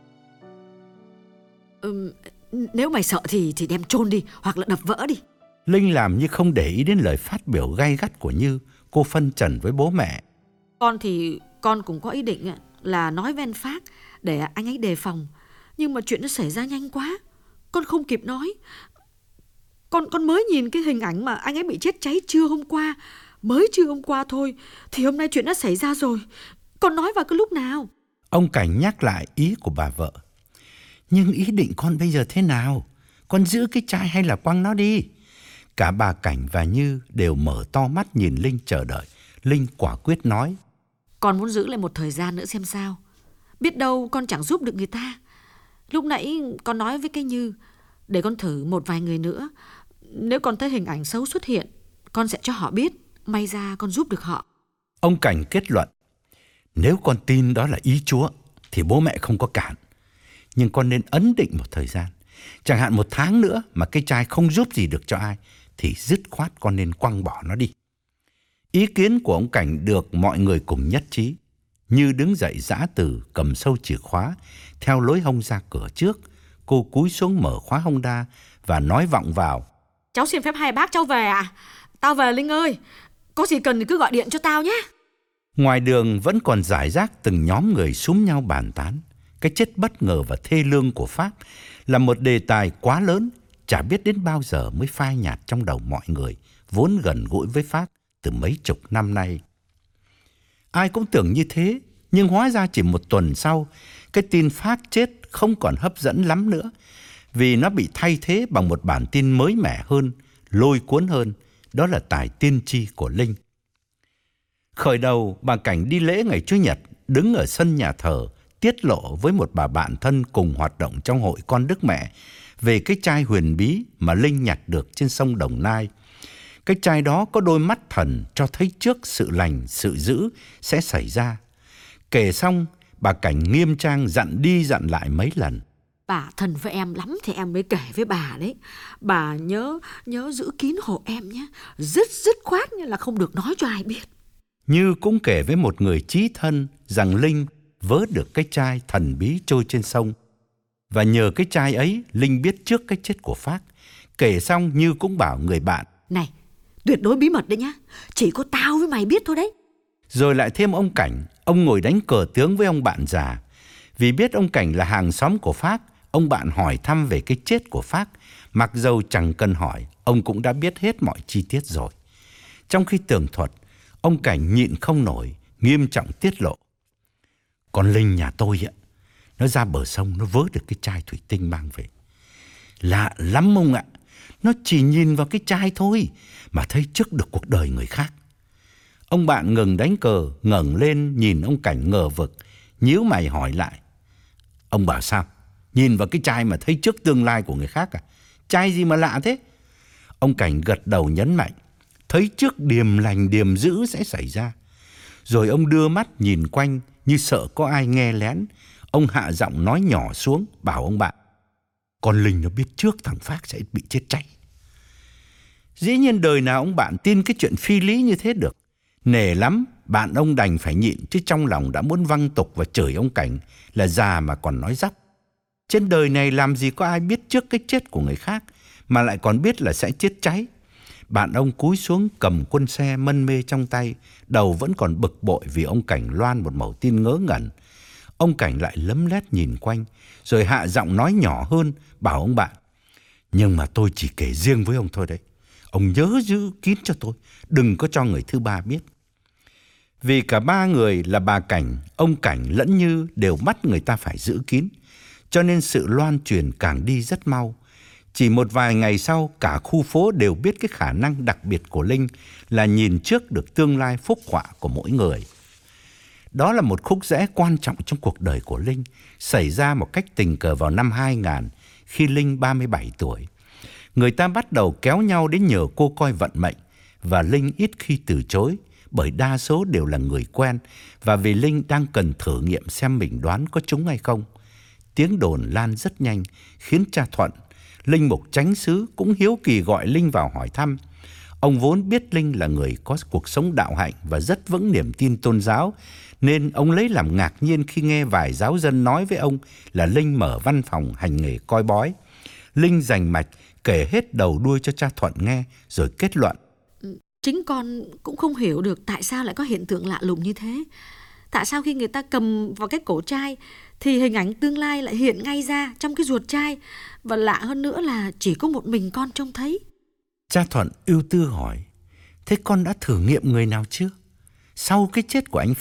Nếu mày sợ thì đem chôn đi, hoặc là đập vỡ đi. Linh làm như không để ý đến lời phát biểu gay gắt của Như. Cô phân trần với bố mẹ: Con thì con cũng có ý định là nói với anh Phát để anh ấy đề phòng. Nhưng mà chuyện nó xảy ra nhanh quá, con không kịp nói. Con mới nhìn cái hình ảnh mà anh ấy bị chết cháy trưa hôm qua. Mới trưa hôm qua thôi, thì hôm nay chuyện đã xảy ra rồi. Con nói vào cái lúc nào? Ông Cảnh nhắc lại ý của bà vợ. Nhưng ý định con bây giờ thế nào? Con giữ cái chai hay là quăng nó đi? Cả bà Cảnh và Như đều mở to mắt nhìn Linh chờ đợi. Linh quả quyết nói. Con muốn giữ lại một thời gian nữa xem sao. Biết đâu con chẳng giúp được người ta. Lúc nãy con nói với cái Như, để con thử một vài người nữa. Nếu con thấy hình ảnh xấu xuất hiện, con sẽ cho họ biết. May ra con giúp được họ. Ông Cảnh kết luận. Nếu con tin đó là ý Chúa thì bố mẹ không có cản. Nhưng con nên ấn định một thời gian. Chẳng hạn 1 tháng nữa mà cái chai không giúp gì được cho ai thì dứt khoát con nên quăng bỏ nó đi. Ý kiến của ông Cảnh được mọi người cùng nhất trí. Như đứng dậy giã từ cầm sâu chìa khóa, theo lối hông ra cửa trước. Cô cúi xuống mở khóa Honda và nói vọng vào. Cháu xin phép hai bác cháu về à? Tao về Linh ơi. Có gì cần thì cứ gọi điện cho tao nhé. Ngoài đường vẫn còn rải rác từng nhóm người xúm nhau bàn tán. Cái chết bất ngờ và thê lương của Pháp là một đề tài quá lớn, chả biết đến bao giờ mới phai nhạt trong đầu mọi người, vốn gần gũi với Pháp từ mấy chục năm nay. Ai cũng tưởng như thế, nhưng hóa ra chỉ 1 tuần sau, cái tin Pháp chết không còn hấp dẫn lắm nữa, vì nó bị thay thế bằng một bản tin mới mẻ hơn, lôi cuốn hơn, đó là tài tiên tri của Linh. Khởi đầu, bà Cảnh đi lễ ngày Chủ nhật, đứng ở sân nhà thờ, tiết lộ với một bà bạn thân cùng hoạt động trong hội Con Đức Mẹ về cái chai huyền bí mà Linh nhặt được trên sông Đồng Nai. Cái chai đó có đôi mắt thần cho thấy trước sự lành, sự dữ sẽ xảy ra. Kể xong, bà Cảnh nghiêm trang dặn đi dặn lại mấy lần. Bà thân với em lắm thì em mới kể với bà đấy. Bà nhớ giữ kín hộ em nhé. Dứt khoát như là không được nói cho ai biết. Như cũng kể với một người chí thân rằng Linh vớ được cái chai thần bí trôi trên sông. Và nhờ cái chai ấy, Linh biết trước cái chết của Phác. Kể xong Như cũng bảo người bạn. Này, tuyệt đối bí mật đấy nhá. Chỉ có tao với mày biết thôi đấy. Rồi lại thêm ông Cảnh. Ông ngồi đánh cờ tướng với ông bạn già. Vì biết ông Cảnh là hàng xóm của Phác, ông bạn hỏi thăm về cái chết của Phác. Mặc dầu chẳng cần hỏi, ông cũng đã biết hết mọi chi tiết rồi. Trong khi tường thuật, ông Cảnh nhịn không nổi, nghiêm trọng tiết lộ. Con Linh nhà tôi ạ, nó ra bờ sông, nó vớ được cái chai thủy tinh mang về. Lạ lắm ông ạ, nó chỉ nhìn vào cái chai thôi mà thấy trước được cuộc đời người khác. Ông bạn ngừng đánh cờ, ngẩng lên nhìn ông Cảnh ngờ vực, nhíu mày hỏi lại. Ông bảo sao? Nhìn vào cái chai mà thấy trước tương lai của người khác à? Chai gì mà lạ thế? Ông Cảnh gật đầu nhấn mạnh. Thấy trước điềm lành điềm dữ sẽ xảy ra. Rồi ông đưa mắt nhìn quanh như sợ có ai nghe lén. Ông hạ giọng nói nhỏ xuống, bảo ông bạn. Con Linh nó biết trước thằng Phác sẽ bị chết cháy. Dĩ nhiên đời nào ông bạn tin cái chuyện phi lý như thế được. Nể lắm, bạn ông đành phải nhịn, chứ trong lòng đã muốn văng tục và chửi ông Cảnh là già mà còn nói dóc. Trên đời này làm gì có ai biết trước cái chết của người khác mà lại còn biết là sẽ chết cháy. Bạn ông cúi xuống cầm quân xe mân mê trong tay, đầu vẫn còn bực bội vì ông Cảnh loan một mẩu tin ngớ ngẩn. Ông Cảnh lại lấm lét nhìn quanh, rồi hạ giọng nói nhỏ hơn, bảo ông bạn. Nhưng mà tôi chỉ kể riêng với ông thôi đấy. Ông nhớ giữ kín cho tôi, đừng có cho người thứ ba biết. Vì cả ba người là bà Cảnh, ông Cảnh lẫn Như đều bắt người ta phải giữ kín, cho nên sự loan truyền càng đi rất mau. Chỉ một vài ngày sau, cả khu phố đều biết cái khả năng đặc biệt của Linh là nhìn trước được tương lai phúc họa của mỗi người. Đó là một khúc rẽ quan trọng trong cuộc đời của Linh, xảy ra một cách tình cờ vào năm 2000, khi Linh 37 tuổi. Người ta bắt đầu kéo nhau đến nhờ cô coi vận mệnh, và Linh ít khi từ chối, bởi đa số đều là người quen, và vì Linh đang cần thử nghiệm xem mình đoán có trúng hay không. Tiếng đồn lan rất nhanh, khiến cha Thuận, linh mục chánh xứ, cũng hiếu kỳ gọi Linh vào hỏi thăm. Ông vốn biết Linh là người có cuộc sống đạo hạnh và rất vững niềm tin tôn giáo, nên ông lấy làm ngạc nhiên khi nghe vài giáo dân nói với ông là Linh mở văn phòng hành nghề coi bói. Linh rành mạch kể hết đầu đuôi cho cha Thuận nghe, rồi kết luận. Chính con cũng không hiểu được tại sao lại có hiện tượng lạ lùng như thế. Tại sao khi người ta cầm vào cái cổ chai thì hình ảnh tương lai lại hiện ngay ra trong cái ruột chai, và lạ hơn nữa là chỉ có một mình con trông thấy. Cha Thuận ưu tư hỏi. Thế con đã thử nghiệm người nào chưa? Sau cái chết của anh Phác ấy,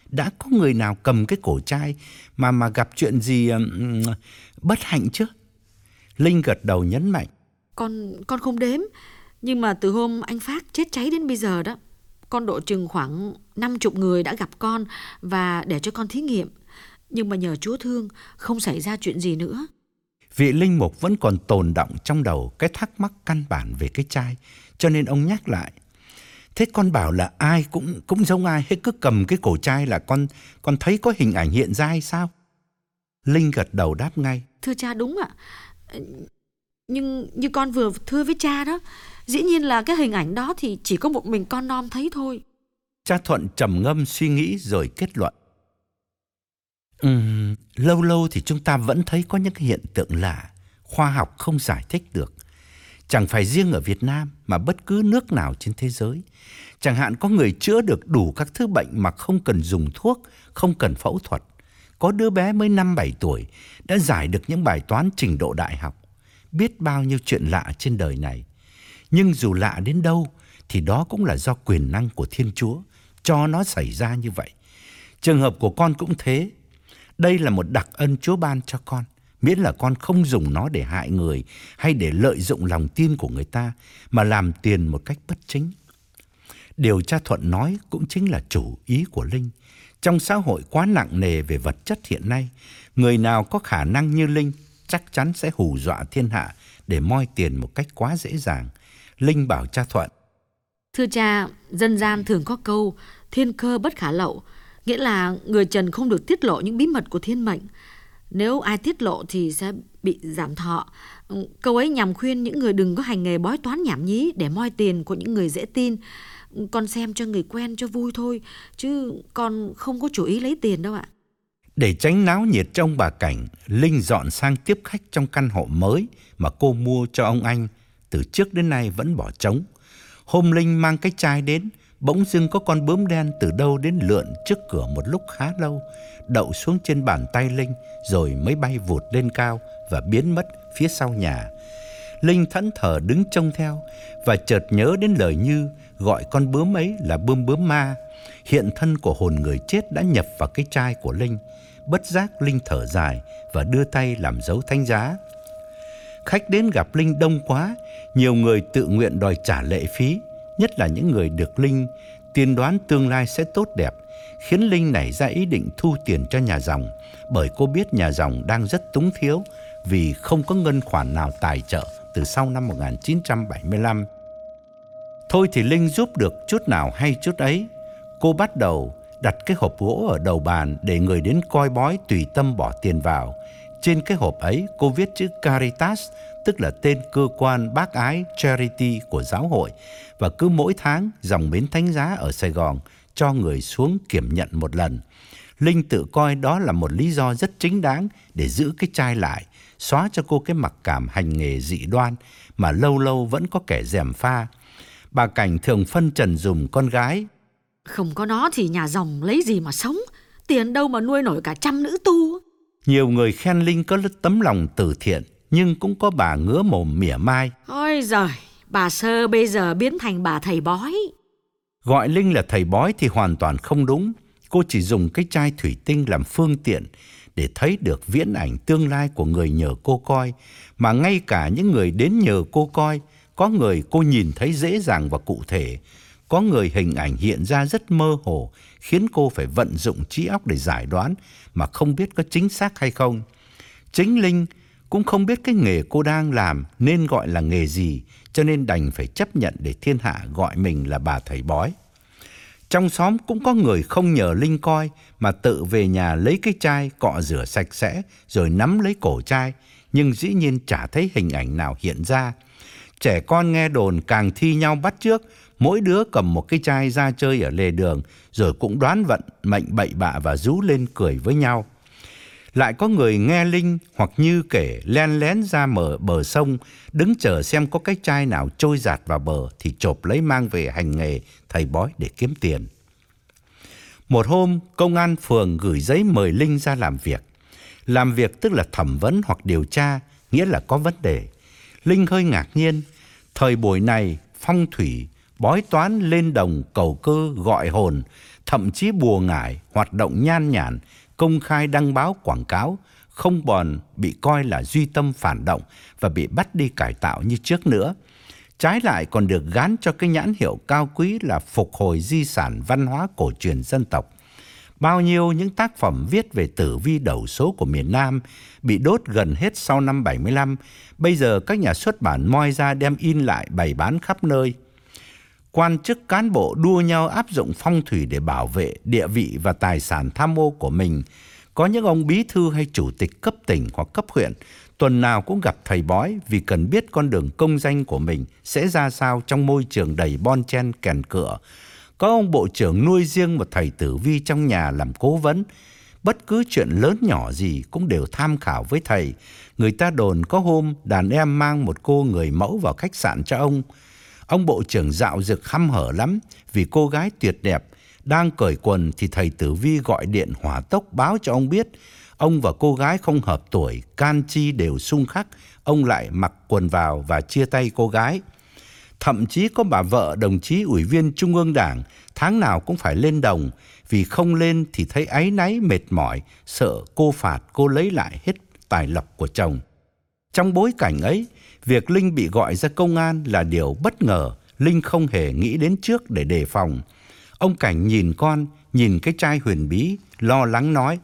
đã có người nào cầm cái cổ trai mà gặp chuyện gì bất hạnh chứ? Linh gật đầu nhấn mạnh. Con không đếm, nhưng mà từ hôm anh Phát chết cháy đến bây giờ đó, con độ chừng khoảng 50 người đã gặp con và để cho con thí nghiệm. Nhưng mà nhờ Chúa thương, không xảy ra chuyện gì nữa. Vị linh mục vẫn còn tồn đọng trong đầu cái thắc mắc căn bản về cái chai, cho nên ông nhắc lại. Thế con bảo là ai cũng giống ai, hết cứ cầm cái cổ chai là con thấy có hình ảnh hiện ra hay sao? Linh gật đầu đáp ngay. Thưa cha, đúng ạ. Nhưng như con vừa thưa với cha đó, dĩ nhiên là cái hình ảnh đó thì chỉ có một mình con non thấy thôi. Cha Thuận trầm ngâm suy nghĩ rồi kết luận. Lâu lâu thì chúng ta vẫn thấy có những cái hiện tượng lạ, khoa học không giải thích được. Chẳng phải riêng ở Việt Nam mà bất cứ nước nào trên thế giới. Chẳng hạn có người chữa được đủ các thứ bệnh mà không cần dùng thuốc, không cần phẫu thuật. Có đứa bé mới 5-7 tuổi đã giải được những bài toán trình độ đại học. Biết bao nhiêu chuyện lạ trên đời này. Nhưng dù lạ đến đâu thì đó cũng là do quyền năng của Thiên Chúa cho nó xảy ra như vậy. Trường hợp của con cũng thế. Đây là một đặc ân Chúa ban cho con, miễn là con không dùng nó để hại người hay để lợi dụng lòng tin của người ta mà làm tiền một cách bất chính. Điều cha Thuận nói cũng chính là chủ ý của Linh. Trong xã hội quá nặng nề về vật chất hiện nay, người nào có khả năng như Linh chắc chắn sẽ hù dọa thiên hạ để moi tiền một cách quá dễ dàng. Linh bảo cha Thuận. Thưa cha, dân gian thường có câu thiên cơ bất khả lậu, nghĩa là người trần không được tiết lộ những bí mật của thiên mệnh. Nếu ai tiết lộ thì sẽ bị giảm thọ. Câu ấy nhằm khuyên những người đừng có hành nghề bói toán nhảm nhí để moi tiền của những người dễ tin. Con xem cho người quen cho vui thôi, chứ con không có chủ ý lấy tiền đâu ạ. Để tránh náo nhiệt trong bà Cảnh, Linh dọn sang tiếp khách trong căn hộ mới mà cô mua cho ông anh, từ trước đến nay vẫn bỏ trống. Hôm Linh mang cái chai đến, bỗng dưng có con bướm đen từ đâu đến lượn trước cửa một lúc khá lâu, đậu xuống trên bàn tay Linh rồi mới bay vụt lên cao và biến mất phía sau nhà. Linh thẫn thờ đứng trông theo và chợt nhớ đến lời Như gọi con bướm ấy là bướm ma. Hiện thân của hồn người chết đã nhập vào cái chai của Linh. Bất giác Linh thở dài và đưa tay làm dấu thánh giá. Khách đến gặp Linh đông quá, nhiều người tự nguyện đòi trả lệ phí, nhất là những người được Linh tiên đoán tương lai sẽ tốt đẹp, khiến Linh nảy ra ý định thu tiền cho nhà dòng, bởi cô biết nhà dòng đang rất túng thiếu vì không có ngân khoản nào tài trợ từ sau năm 1975. Thôi thì Linh giúp được chút nào hay chút ấy. Cô bắt đầu đặt cái hộp gỗ ở đầu bàn để người đến coi bói tùy tâm bỏ tiền vào. Trên cái hộp ấy cô viết chữ Caritas, tức là tên cơ quan bác ái Charity của giáo hội, và cứ mỗi tháng dòng bến Thánh Giá ở Sài Gòn cho người xuống kiểm nhận một lần. Linh tự coi đó là một lý do rất chính đáng để giữ cái chai lại, xóa cho cô cái mặc cảm hành nghề dị đoan mà lâu lâu vẫn có kẻ gièm pha. Bà Cảnh thường phân trần dùm con gái. Không có nó thì nhà dòng lấy gì mà sống, tiền đâu mà nuôi nổi cả 100 nữ tu. Nhiều người khen Linh có tấm lòng từ thiện, nhưng cũng có bà ngứa mồm mỉa mai. Ôi giời, bà Sơ bây giờ biến thành bà thầy bói. Gọi Linh là thầy bói thì hoàn toàn không đúng. Cô chỉ dùng cái chai thủy tinh làm phương tiện để thấy được viễn ảnh tương lai của người nhờ cô coi. Mà ngay cả những người đến nhờ cô coi, có người cô nhìn thấy dễ dàng và cụ thể, có người hình ảnh hiện ra rất mơ hồ, khiến cô phải vận dụng trí óc để giải đoán mà không biết có chính xác hay không. Chính Linh cũng không biết cái nghề cô đang làm nên gọi là nghề gì, cho nên đành phải chấp nhận để thiên hạ gọi mình là bà thầy bói. Trong xóm cũng có người không nhờ Linh coi mà tự về nhà lấy cái chai cọ rửa sạch sẽ rồi nắm lấy cổ chai, nhưng dĩ nhiên chả thấy hình ảnh nào hiện ra. Trẻ con nghe đồn càng thi nhau bắt chước, mỗi đứa cầm một cái chai ra chơi ở lề đường rồi cũng đoán vận mệnh bậy bạ và rú lên cười với nhau. Lại có người nghe Linh hoặc Như kể len lén ra bờ sông, đứng chờ xem có cái chai nào trôi dạt vào bờ thì chộp lấy mang về hành nghề thầy bói để kiếm tiền. Một hôm, công an phường gửi giấy mời Linh ra làm việc. Làm việc tức là thẩm vấn hoặc điều tra, nghĩa là có vấn đề. Linh hơi ngạc nhiên. Thời buổi này, phong thủy, bói toán lên đồng cầu cơ gọi hồn, thậm chí bùa ngải, hoạt động nhan nhản, công khai đăng báo quảng cáo, không còn bị coi là duy tâm phản động và bị bắt đi cải tạo như trước nữa. Trái lại còn được gán cho cái nhãn hiệu cao quý là phục hồi di sản văn hóa cổ truyền dân tộc. Bao nhiêu những tác phẩm viết về tử vi đầu số của miền Nam bị đốt gần hết sau năm 75, bây giờ các nhà xuất bản moi ra đem in lại bày bán khắp nơi. Quan chức cán bộ đua nhau áp dụng phong thủy để bảo vệ địa vị và tài sản tham ô của mình. Có những ông bí thư hay chủ tịch cấp tỉnh hoặc cấp huyện tuần nào cũng gặp thầy bói vì cần biết con đường công danh của mình sẽ ra sao trong môi trường đầy bon chen kèn cựa. Có ông bộ trưởng nuôi riêng một thầy tử vi trong nhà làm cố vấn. Bất cứ chuyện lớn nhỏ gì cũng đều tham khảo với thầy. Người ta đồn có hôm đàn em mang một cô người mẫu vào khách sạn cho ông. Ông bộ trưởng dạo dực hăm hở lắm vì cô gái tuyệt đẹp. Đang cởi quần thì thầy tử vi gọi điện hỏa tốc báo cho ông biết ông và cô gái không hợp tuổi, can chi đều xung khắc. Ông lại mặc quần vào và chia tay cô gái. Thậm chí có bà vợ đồng chí Ủy viên Trung ương Đảng tháng nào cũng phải lên đồng, vì không lên thì thấy áy náy mệt mỏi, sợ cô phạt cô lấy lại hết tài lộc của chồng. Trong bối cảnh ấy, việc Linh bị gọi ra công an là điều bất ngờ. Linh không hề nghĩ đến trước để đề phòng. Ông Cảnh nhìn con, nhìn cái trai huyền bí, lo lắng nói: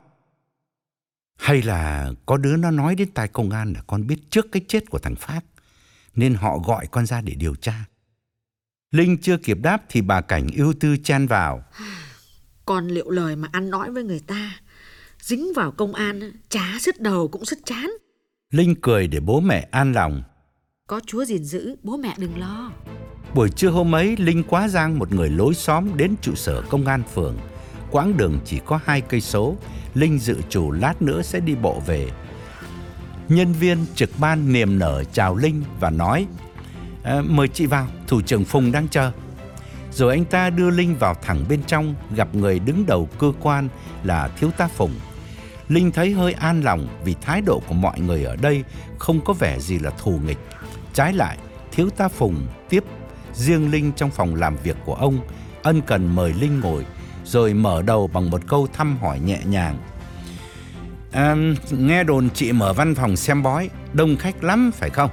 hay là có đứa nó nói đến tai công an là con biết trước cái chết của thằng Phát, nên họ gọi con ra để điều tra. Linh chưa kịp đáp thì bà Cảnh ưu tư chen vào: Con liệu lời mà ăn nói với người ta, dính vào công an, chả sứt đầu cũng sứt chán. Linh cười để bố mẹ an lòng: Có Chúa gìn giữ, bố mẹ đừng lo. Buổi trưa hôm ấy, Linh quá giang một người lối xóm đến trụ sở công an phường. Quãng đường chỉ có 2 cây số. Linh dự trù lát nữa sẽ đi bộ về. Nhân viên trực ban niềm nở chào Linh và nói: mời chị vào, thủ trưởng Phùng đang chờ. Rồi anh ta đưa Linh vào thẳng bên trong, gặp người đứng đầu cơ quan là thiếu tá Phùng. Linh thấy hơi an lòng vì thái độ của mọi người ở đây không có vẻ gì là thù nghịch. Trái lại, thiếu tá Phùng tiếp riêng Linh trong phòng làm việc của ông, ân cần mời Linh ngồi, rồi mở đầu bằng một câu thăm hỏi nhẹ nhàng: nghe đồn chị mở văn phòng xem bói, đông khách lắm phải không?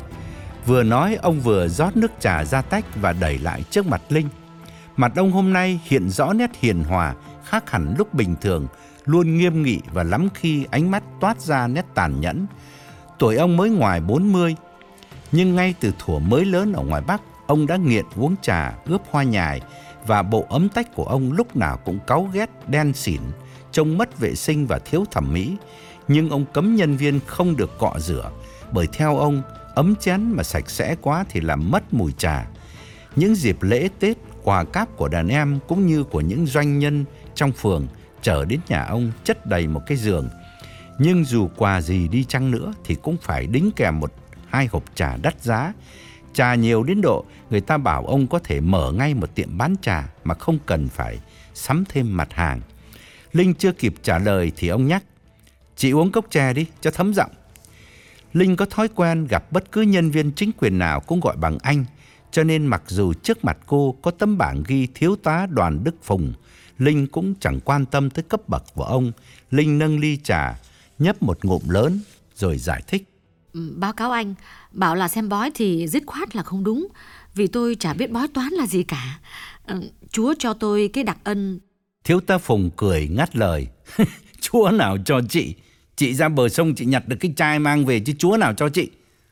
Vừa nói, ông vừa rót nước trà ra tách và đẩy lại trước mặt Linh. Mặt ông hôm nay hiện rõ nét hiền hòa, khác hẳn lúc bình thường, luôn nghiêm nghị và lắm khi ánh mắt toát ra nét tàn nhẫn. Tuổi ông mới ngoài 40, nhưng ngay từ thuở mới lớn ở ngoài Bắc, ông đã nghiện uống trà ướp hoa nhài, và bộ ấm tách của ông lúc nào cũng cáu ghét, đen xỉn, trông mất vệ sinh và thiếu thẩm mỹ. Nhưng ông cấm nhân viên không được cọ rửa, bởi theo ông, ấm chén mà sạch sẽ quá thì làm mất mùi trà. Những dịp lễ Tết, quà cáp của đàn em cũng như của những doanh nhân trong phường chở đến nhà ông chất đầy một cái giường. Nhưng dù quà gì đi chăng nữa thì cũng phải đính kèm 1-2 hộp trà đắt giá. Trà nhiều đến độ người ta bảo ông có thể mở ngay một tiệm bán trà mà không cần phải sắm thêm mặt hàng. Linh chưa kịp trả lời thì ông nhắc: chị uống cốc trà đi cho thấm giọng. Linh có thói quen gặp bất cứ nhân viên chính quyền nào cũng gọi bằng anh, cho nên mặc dù trước mặt cô có tấm bảng ghi thiếu tá Đoàn Đức Phùng, Linh cũng chẳng quan tâm tới cấp bậc của ông. Linh nâng ly trà, nhấp một ngụm lớn rồi giải thích: Báo cáo anh, bảo là xem bói thì dứt khoát là không đúng, vì tôi chả biết bói toán là gì cả. Chúa cho tôi cái đặc ân. Thiếu tá Phùng cười ngắt lời: Chúa nào cho chị? Chị ra bờ sông chị nhặt được cái chai mang về chứ Chúa nào cho chị?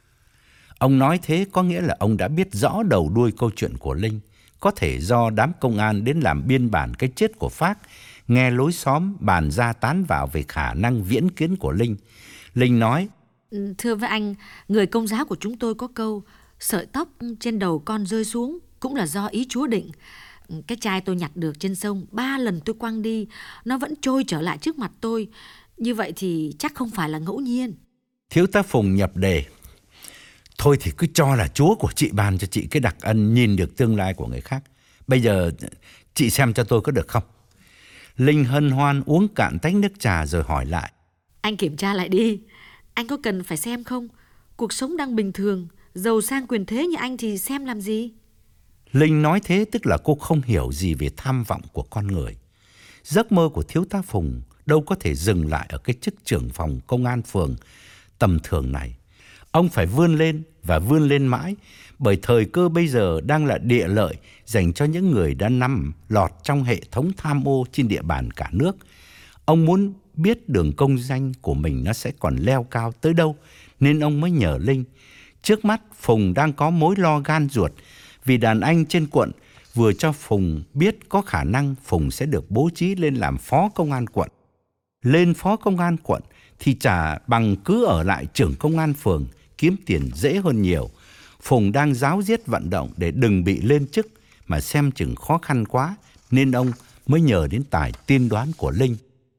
Ông nói thế có nghĩa là ông đã biết rõ đầu đuôi câu chuyện của Linh. Có thể do đám công an đến làm biên bản cái chết của Phác, nghe lối xóm bàn ra tán vào về khả năng viễn kiến của Linh. Linh nói: Thưa với anh, người Công giáo của chúng tôi có câu sợi tóc trên đầu con rơi xuống cũng là do ý Chúa định. Cái chai tôi nhặt được trên sông, 3 lần tôi quăng đi, nó vẫn trôi trở lại trước mặt tôi. Như vậy thì chắc không phải là ngẫu nhiên. Thiếu tá Phùng nhập đề: thôi thì cứ cho là Chúa của chị ban cho chị cái đặc ân nhìn được tương lai của người khác. Bây giờ chị xem cho tôi có được không? Linh hân hoan uống cạn tách nước trà rồi hỏi lại: Anh kiểm tra lại đi. Anh có cần phải xem không? Cuộc sống đang bình thường, giàu sang quyền thế như anh thì xem làm gì? Linh nói thế tức là cô không hiểu gì về tham vọng của con người. Giấc mơ của thiếu tá Phùng đâu có thể dừng lại ở cái chức trưởng phòng công an phường tầm thường này. Ông phải vươn lên và vươn lên mãi, bởi thời cơ bây giờ đang là địa lợi dành cho những người đã nằm lọt trong hệ thống tham ô trên địa bàn cả nước. Ông muốn biết đường công danh của mình nó sẽ còn leo cao tới đâu, nên ông mới nhờ Linh. Trước mắt Phùng đang có mối lo gan ruột, vì đàn anh trên quận vừa cho Phùng biết có khả năng Phùng sẽ được bố trí lên làm phó công an quận. Lên phó công an quận thì chả bằng cứ ở lại trưởng công an phường, kiếm tiền dễ hơn nhiều. Phùng đang ráo riết vận động để đừng bị lên chức, mà xem chừng khó khăn quá, nên ông mới nhờ đến tài tiên đoán của Linh.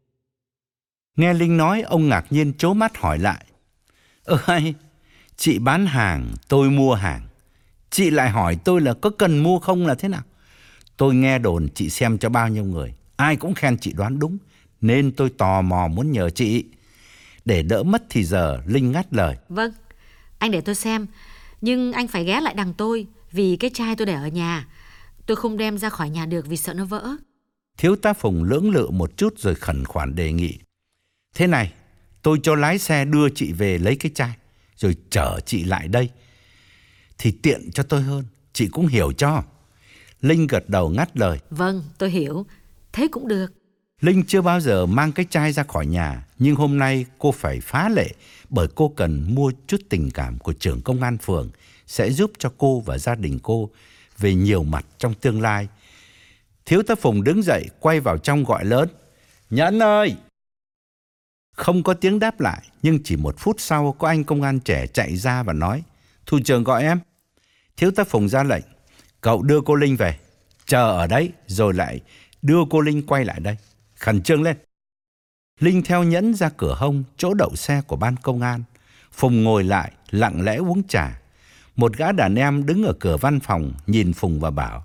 Nghe Linh nói, ông ngạc nhiên trố mắt hỏi lại: "Ơi, chị bán hàng, tôi mua hàng. Chị lại hỏi tôi là có cần mua không là thế nào? Tôi nghe đồn chị xem cho bao nhiêu người, ai cũng khen chị đoán đúng, nên tôi tò mò muốn nhờ chị." Để đỡ mất thì giờ, Linh ngắt lời: "Vâng, anh để tôi xem, nhưng anh phải ghé lại đằng tôi, vì cái chai tôi để ở nhà. Tôi không đem ra khỏi nhà được vì sợ nó vỡ." Thiếu tá Phùng lưỡng lự một chút rồi khẩn khoản đề nghị: "Thế này, tôi cho lái xe đưa chị về lấy cái chai, rồi chở chị lại đây thì tiện cho tôi hơn, chị cũng hiểu cho." Linh gật đầu ngắt lời: "Vâng, tôi hiểu, thế cũng được." Linh chưa bao giờ mang cái chai ra khỏi nhà, nhưng hôm nay cô phải phá lệ, bởi cô cần mua chút tình cảm của trưởng công an phường sẽ giúp cho cô và gia đình cô về nhiều mặt trong tương lai. Thiếu tá Phùng đứng dậy quay vào trong gọi lớn: "Nhẫn ơi!" Không có tiếng đáp lại, nhưng chỉ một phút sau có anh công an trẻ chạy ra và nói: "Thủ trưởng gọi em." Thiếu tá Phùng ra lệnh: "Cậu đưa cô Linh về, chờ ở đấy rồi lại đưa cô Linh quay lại đây. Khẩn trương lên." Linh theo Nhẫn ra cửa hông, chỗ đậu xe của ban công an. Phùng ngồi lại lặng lẽ uống trà. Một gã đàn em đứng ở cửa văn phòng nhìn Phùng và bảo: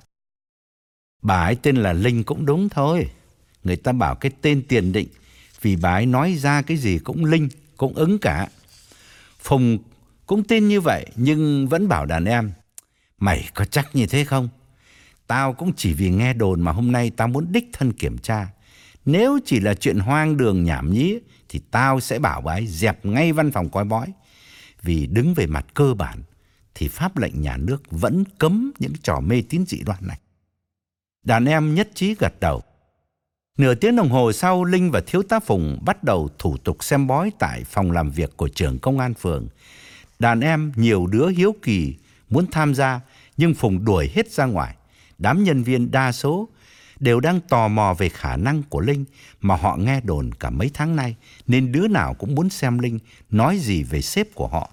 "Bà ấy tên là Linh cũng đúng thôi. Người ta bảo cái tên tiền định, vì bà ấy nói ra cái gì cũng linh, cũng ứng cả." Phùng cũng tin như vậy, nhưng vẫn bảo đàn em: "Mày có chắc như thế không? Tao cũng chỉ vì nghe đồn mà hôm nay tao muốn đích thân kiểm tra. Nếu chỉ là chuyện hoang đường nhảm nhí thì tao sẽ bảo bà ấy dẹp ngay văn phòng coi bói. Vì đứng về mặt cơ bản thì pháp lệnh nhà nước vẫn cấm những trò mê tín dị đoan này." Đàn em nhất trí gật đầu. Nửa tiếng đồng hồ sau, Linh và thiếu tá Phùng bắt đầu thủ tục xem bói tại phòng làm việc của trưởng công an phường. Đàn em nhiều đứa hiếu kỳ muốn tham gia, nhưng Phùng đuổi hết ra ngoài. Đám nhân viên đa số đều đang tò mò về khả năng của Linh, mà họ nghe đồn cả mấy tháng nay, nên đứa nào cũng muốn xem Linh nói gì về sếp của họ.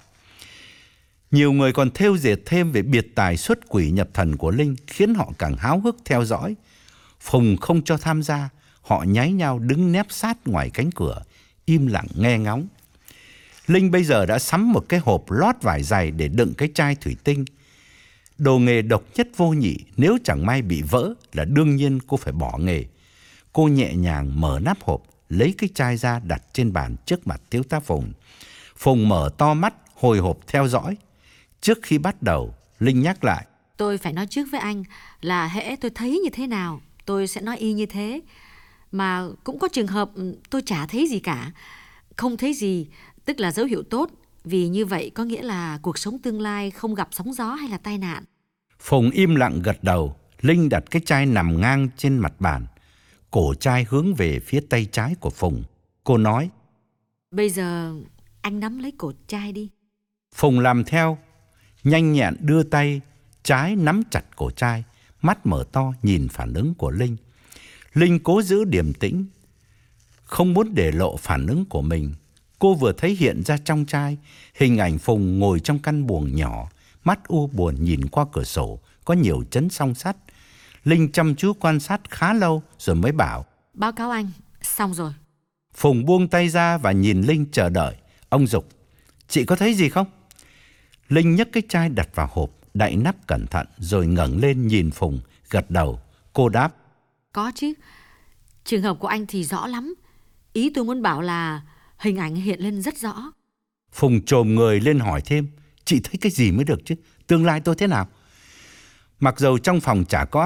Nhiều người còn thêu dệt thêm về biệt tài xuất quỷ nhập thần của Linh, khiến họ càng háo hức theo dõi. Phùng không cho tham gia, họ nháy nhau đứng nép sát ngoài cánh cửa, im lặng nghe ngóng. Linh bây giờ đã sắm một cái hộp lót vải dày để đựng cái chai thủy tinh. Đồ nghề độc nhất vô nhị, nếu chẳng may bị vỡ là đương nhiên cô phải bỏ nghề. Cô nhẹ nhàng mở nắp hộp, lấy cái chai ra đặt trên bàn trước mặt thiếu tá Phùng. Phùng mở to mắt, hồi hộp theo dõi. Trước khi bắt đầu, Linh nhắc lại: "Tôi phải nói trước với anh là hễ tôi thấy như thế nào, tôi sẽ nói y như thế. Mà cũng có trường hợp tôi chả thấy gì cả. Không thấy gì, tức là dấu hiệu tốt, vì như vậy có nghĩa là cuộc sống tương lai không gặp sóng gió hay là tai nạn." Phùng im lặng gật đầu. Linh đặt cái chai nằm ngang trên mặt bàn, cổ chai hướng về phía tay trái của Phùng. Cô nói: "Bây giờ anh nắm lấy cổ chai đi." Phùng làm theo, nhanh nhẹn đưa tay trái nắm chặt cổ chai, mắt mở to nhìn phản ứng của Linh. Linh cố giữ điềm tĩnh, không muốn để lộ phản ứng của mình. Cô vừa thấy hiện ra trong chai hình ảnh Phùng ngồi trong căn buồng nhỏ, mắt u buồn nhìn qua cửa sổ, có nhiều chấn song sắt. Linh chăm chú quan sát khá lâu rồi mới bảo: "Báo cáo anh, xong rồi." Phùng buông tay ra và nhìn Linh chờ đợi. Ông giục: "Chị có thấy gì không?" Linh nhấc cái chai đặt vào hộp, đậy nắp cẩn thận rồi ngẩng lên nhìn Phùng, gật đầu. Cô đáp: "Có chứ, trường hợp của anh thì rõ lắm. Ý tôi muốn bảo là hình ảnh hiện lên rất rõ." Phùng chồm người lên hỏi thêm: "Chị thấy cái gì mới được chứ? Tương lai tôi thế nào?" Mặc dầu trong phòng chả có ai,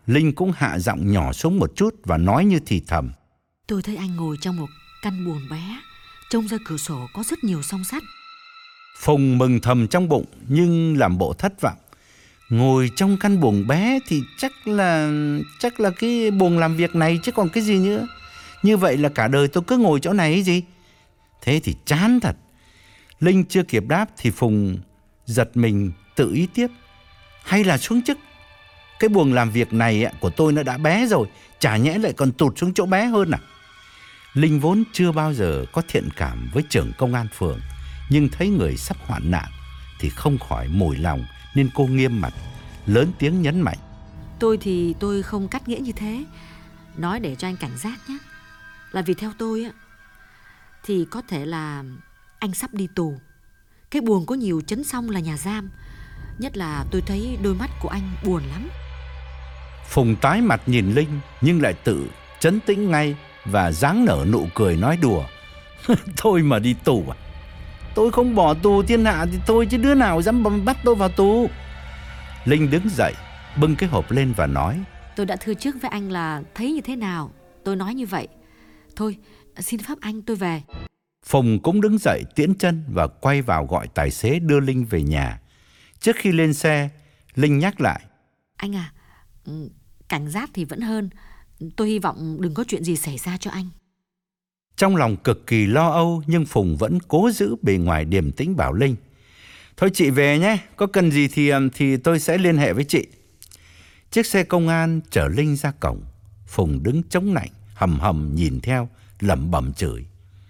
Linh cũng hạ giọng nhỏ xuống một chút và nói như thì thầm. Tôi thấy anh ngồi trong một căn buồng bé, trông ra cửa sổ có rất nhiều song sắt. Phùng mừng thầm trong bụng nhưng làm bộ thất vọng. Ngồi trong căn buồng bé thì chắc là cái buồng làm việc này chứ còn cái gì nữa. Như vậy là cả đời tôi cứ ngồi chỗ này ấy gì. Thế thì chán thật. Linh chưa kịp đáp thì Phùng giật mình tự ý tiếp. Hay là xuống chức? Cái buồng làm việc này của tôi nó đã bé rồi, chả nhẽ lại còn tụt xuống chỗ bé hơn à? Linh vốn chưa bao giờ có thiện cảm với trưởng công an phường, nhưng thấy người sắp hoạn nạn thì không khỏi mủi lòng, nên cô nghiêm mặt, lớn tiếng nhấn mạnh. Tôi thì tôi không cắt nghĩa như thế. Nói để cho anh cảnh giác nhé. Là vì theo tôi thì có thể là anh sắp đi tù. Cái buồng có nhiều chấn song là nhà giam. Nhất là tôi thấy đôi mắt của anh buồn lắm. Phùng tái mặt nhìn Linh nhưng lại tự trấn tĩnh ngay và dáng nở nụ cười nói đùa. Tôi mà đi tù à? Tôi không bỏ tù thiên hạ thì thôi, chứ đứa nào dám bắt tôi vào tù. Linh đứng dậy, bưng cái hộp lên và nói. Tôi đã thưa trước với anh là thấy như thế nào tôi nói như vậy. Thôi, xin phép anh, tôi về. Phùng cũng đứng dậy tiễn chân và quay vào gọi tài xế đưa Linh về nhà. Trước khi lên xe, Linh nhắc lại. Anh à, cảnh giác thì vẫn hơn. Tôi hy vọng đừng có chuyện gì xảy ra cho anh. Trong lòng cực kỳ lo âu nhưng Phùng vẫn cố giữ bề ngoài điềm tĩnh bảo Linh. Thôi chị về nhé, có cần gì thì tôi sẽ liên hệ với chị. Chiếc xe công an chở Linh ra cổng. Phùng đứng chống nạnh, hầm hầm nhìn theo, lẩm bẩm chửi.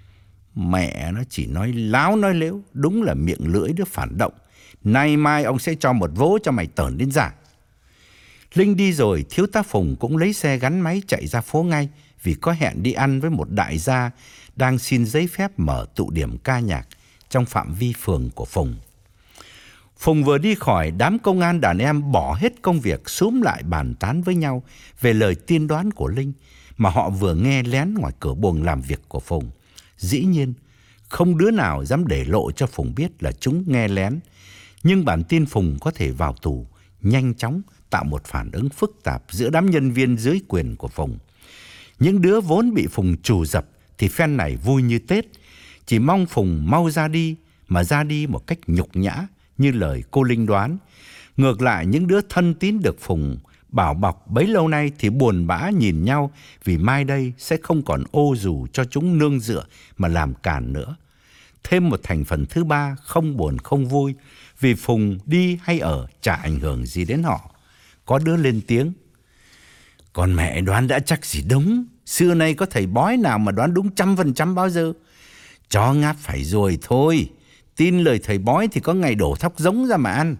Mẹ nó chỉ nói láo nói lếu, đúng là miệng lưỡi đứa phản động. Nay mai ông sẽ cho một vố cho mày tởn đến già. Linh đi rồi, thiếu tá Phùng cũng lấy xe gắn máy chạy ra phố ngay, vì có hẹn đi ăn với một đại gia đang xin giấy phép mở tụ điểm ca nhạc trong phạm vi phường của Phùng. Phùng vừa đi khỏi, đám công an đàn em bỏ hết công việc xúm lại bàn tán với nhau về lời tiên đoán của Linh mà họ vừa nghe lén ngoài cửa buồng làm việc của Phùng. Dĩ nhiên, không đứa nào dám để lộ cho Phùng biết là chúng nghe lén, nhưng bản tin Phùng có thể vào tù nhanh chóng tạo một phản ứng phức tạp giữa đám nhân viên dưới quyền của Phùng. Những đứa vốn bị Phùng trù dập thì phen này vui như Tết, chỉ mong Phùng mau ra đi, mà ra đi một cách nhục nhã như lời cô Linh đoán. Ngược lại, những đứa thân tín được Phùng bảo bọc bấy lâu nay thì buồn bã nhìn nhau, vì mai đây sẽ không còn ô dù cho chúng nương dựa mà làm càn nữa. Thêm một thành phần thứ ba không buồn không vui, vì Phùng đi hay ở chả ảnh hưởng gì đến họ. Có đứa lên tiếng. Còn mẹ đoán đã chắc gì đúng. Xưa nay có thầy bói nào mà đoán đúng 100% bao giờ. Cho ngáp phải rồi thôi. Tin lời thầy bói thì có ngày đổ thóc giống ra mà ăn.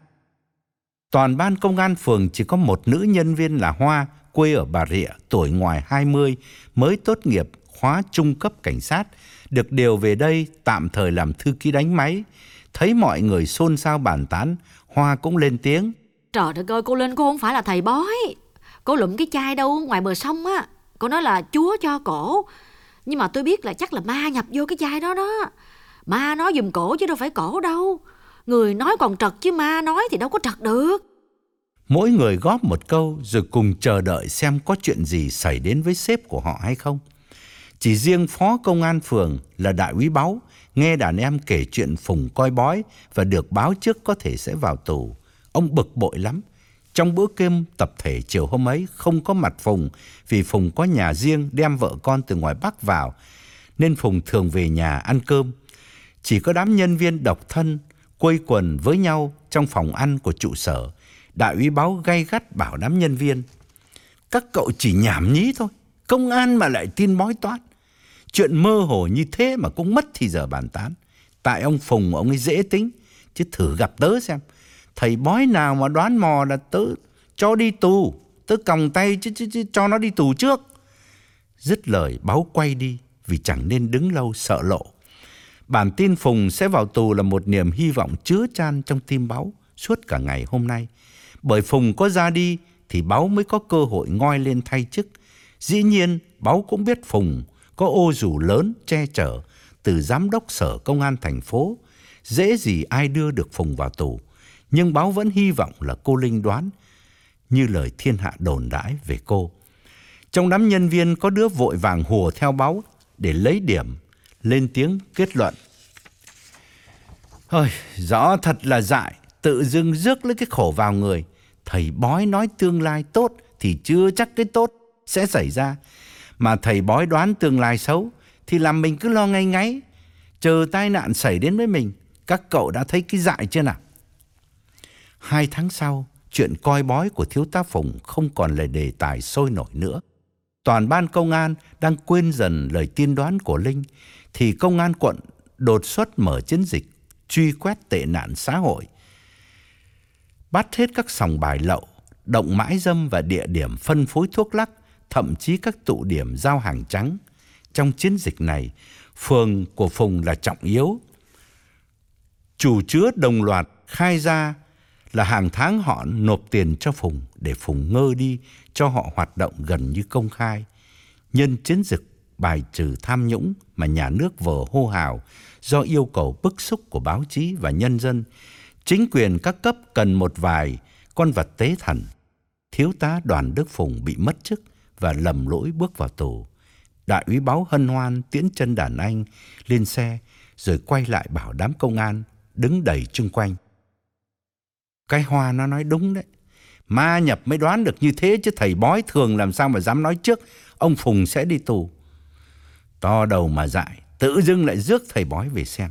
Toàn ban công an phường chỉ có một nữ nhân viên là Hoa, quê ở Bà Rịa, tuổi ngoài 20, mới tốt nghiệp khóa trung cấp cảnh sát, được điều về đây tạm thời làm thư ký đánh máy. Thấy mọi người xôn xao bàn tán, Hoa cũng lên tiếng. Trời đất ơi, cô Linh, cô không phải là thầy bói. Cô lụm cái chai đâu ngoài bờ sông á, cô nói là Chúa cho cổ. Nhưng mà tôi biết là chắc là ma nhập vô cái chai đó đó. Ma nói giùm cổ chứ đâu phải cổ đâu. Người nói còn trật chứ ma nói thì đâu có trật được. Mỗi người góp một câu rồi cùng chờ đợi xem có chuyện gì xảy đến với sếp của họ hay không. Chỉ riêng phó công an phường là đại úy Báu nghe đàn em kể chuyện Phùng coi bói và được báo trước có thể sẽ vào tù. Ông bực bội lắm. Trong bữa cơm tập thể chiều hôm ấy không có mặt Phùng, vì Phùng có nhà riêng đem vợ con từ ngoài Bắc vào, nên Phùng thường về nhà ăn cơm. Chỉ có đám nhân viên độc thân quây quần với nhau trong phòng ăn của trụ sở. Đại úy Báu gay gắt bảo đám nhân viên. Các cậu chỉ nhảm nhí thôi. Công an mà lại tin bói toán. Chuyện mơ hồ như thế mà cũng mất thì giờ bàn tán. Tại ông Phùng ông ấy dễ tính, chứ thử gặp tớ xem. Thầy bói nào mà đoán mò là tớ cho đi tù. Tớ còng tay chứ cho nó đi tù trước. Dứt lời Báu quay đi, vì chẳng nên đứng lâu sợ lộ. Bản tin Phùng sẽ vào tù là một niềm hy vọng chứa chan trong tim Báu suốt cả ngày hôm nay. Bởi Phùng có ra đi thì Báu mới có cơ hội ngoi lên thay chức. Dĩ nhiên Báu cũng biết Phùng có ô dù lớn che chở từ giám đốc sở công an thành phố. Dễ gì ai đưa được Phùng vào tù. Nhưng Báu vẫn hy vọng là cô Linh đoán. như lời thiên hạ đồn đãi về cô. Trong đám nhân viên có đứa vội vàng hùa theo báu để lấy điểm, lên tiếng kết luận. Ôi, rõ thật là dại, tự dưng rước lấy cái khổ vào người. Thầy bói nói tương lai tốt thì chưa chắc cái tốt sẽ xảy ra. Mà thầy bói đoán tương lai xấu thì làm mình cứ lo ngay ngáy, chờ tai nạn xảy đến với mình. Các cậu đã thấy cái dại chưa nào? 2 tháng sau, chuyện coi bói của thiếu tá Phùng không còn là đề tài sôi nổi nữa. Toàn ban công an đang quên dần lời tiên đoán của Linh, thì công an quận đột xuất mở chiến dịch truy quét tệ nạn xã hội, bắt hết các sòng bài lậu, động mãi dâm và địa điểm phân phối thuốc lắc, thậm chí các tụ điểm giao hàng trắng. Trong chiến dịch này, phường của Phùng là trọng yếu. Chủ chứa đồng loạt khai ra là hàng tháng họ nộp tiền cho Phùng để Phùng ngơ đi cho họ hoạt động gần như công khai. Nhân chiến dịch bài trừ tham nhũng mà nhà nước vờ hô hào do yêu cầu bức xúc của báo chí và nhân dân, chính quyền các cấp cần một vài con vật tế thần. Thiếu tá Đoàn Đức Phùng bị mất chức và lầm lỗi bước vào tù. Đại úy Báo hân hoan tiễn chân đàn anh lên xe rồi quay lại bảo đám công an đứng đầy chung quanh. Cái Hoa nó nói đúng đấy. Ma nhập mới đoán được như thế, chứ thầy bói thường làm sao mà dám nói trước ông Phùng sẽ đi tù. To đầu mà dại, tự dưng lại rước thầy bói về xem.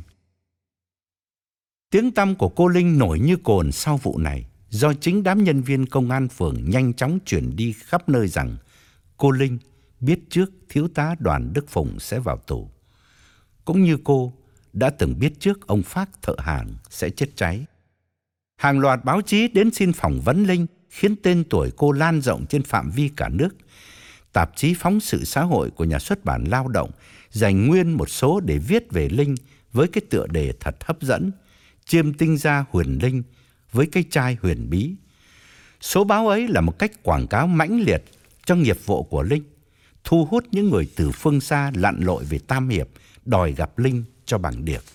Tiếng tăm của cô Linh nổi như cồn sau vụ này, do chính đám nhân viên công an phường nhanh chóng truyền đi khắp nơi rằng cô Linh biết trước thiếu tá Đoàn Đức Phùng sẽ vào tù. Cũng như cô đã từng biết trước ông Phác thợ hàng sẽ chết cháy. Hàng loạt báo chí đến xin phỏng vấn Linh, khiến tên tuổi cô lan rộng trên phạm vi cả nước. Tạp chí Phóng sự xã hội của nhà xuất bản Lao động dành nguyên một số để viết về Linh với cái tựa đề thật hấp dẫn: Chiêm tinh gia huyền linh với cái chai huyền bí. Số báo ấy là một cách quảng cáo mãnh liệt cho nghiệp vụ của Linh, thu hút những người từ phương xa lặn lội về Tam Hiệp đòi gặp Linh cho bằng được.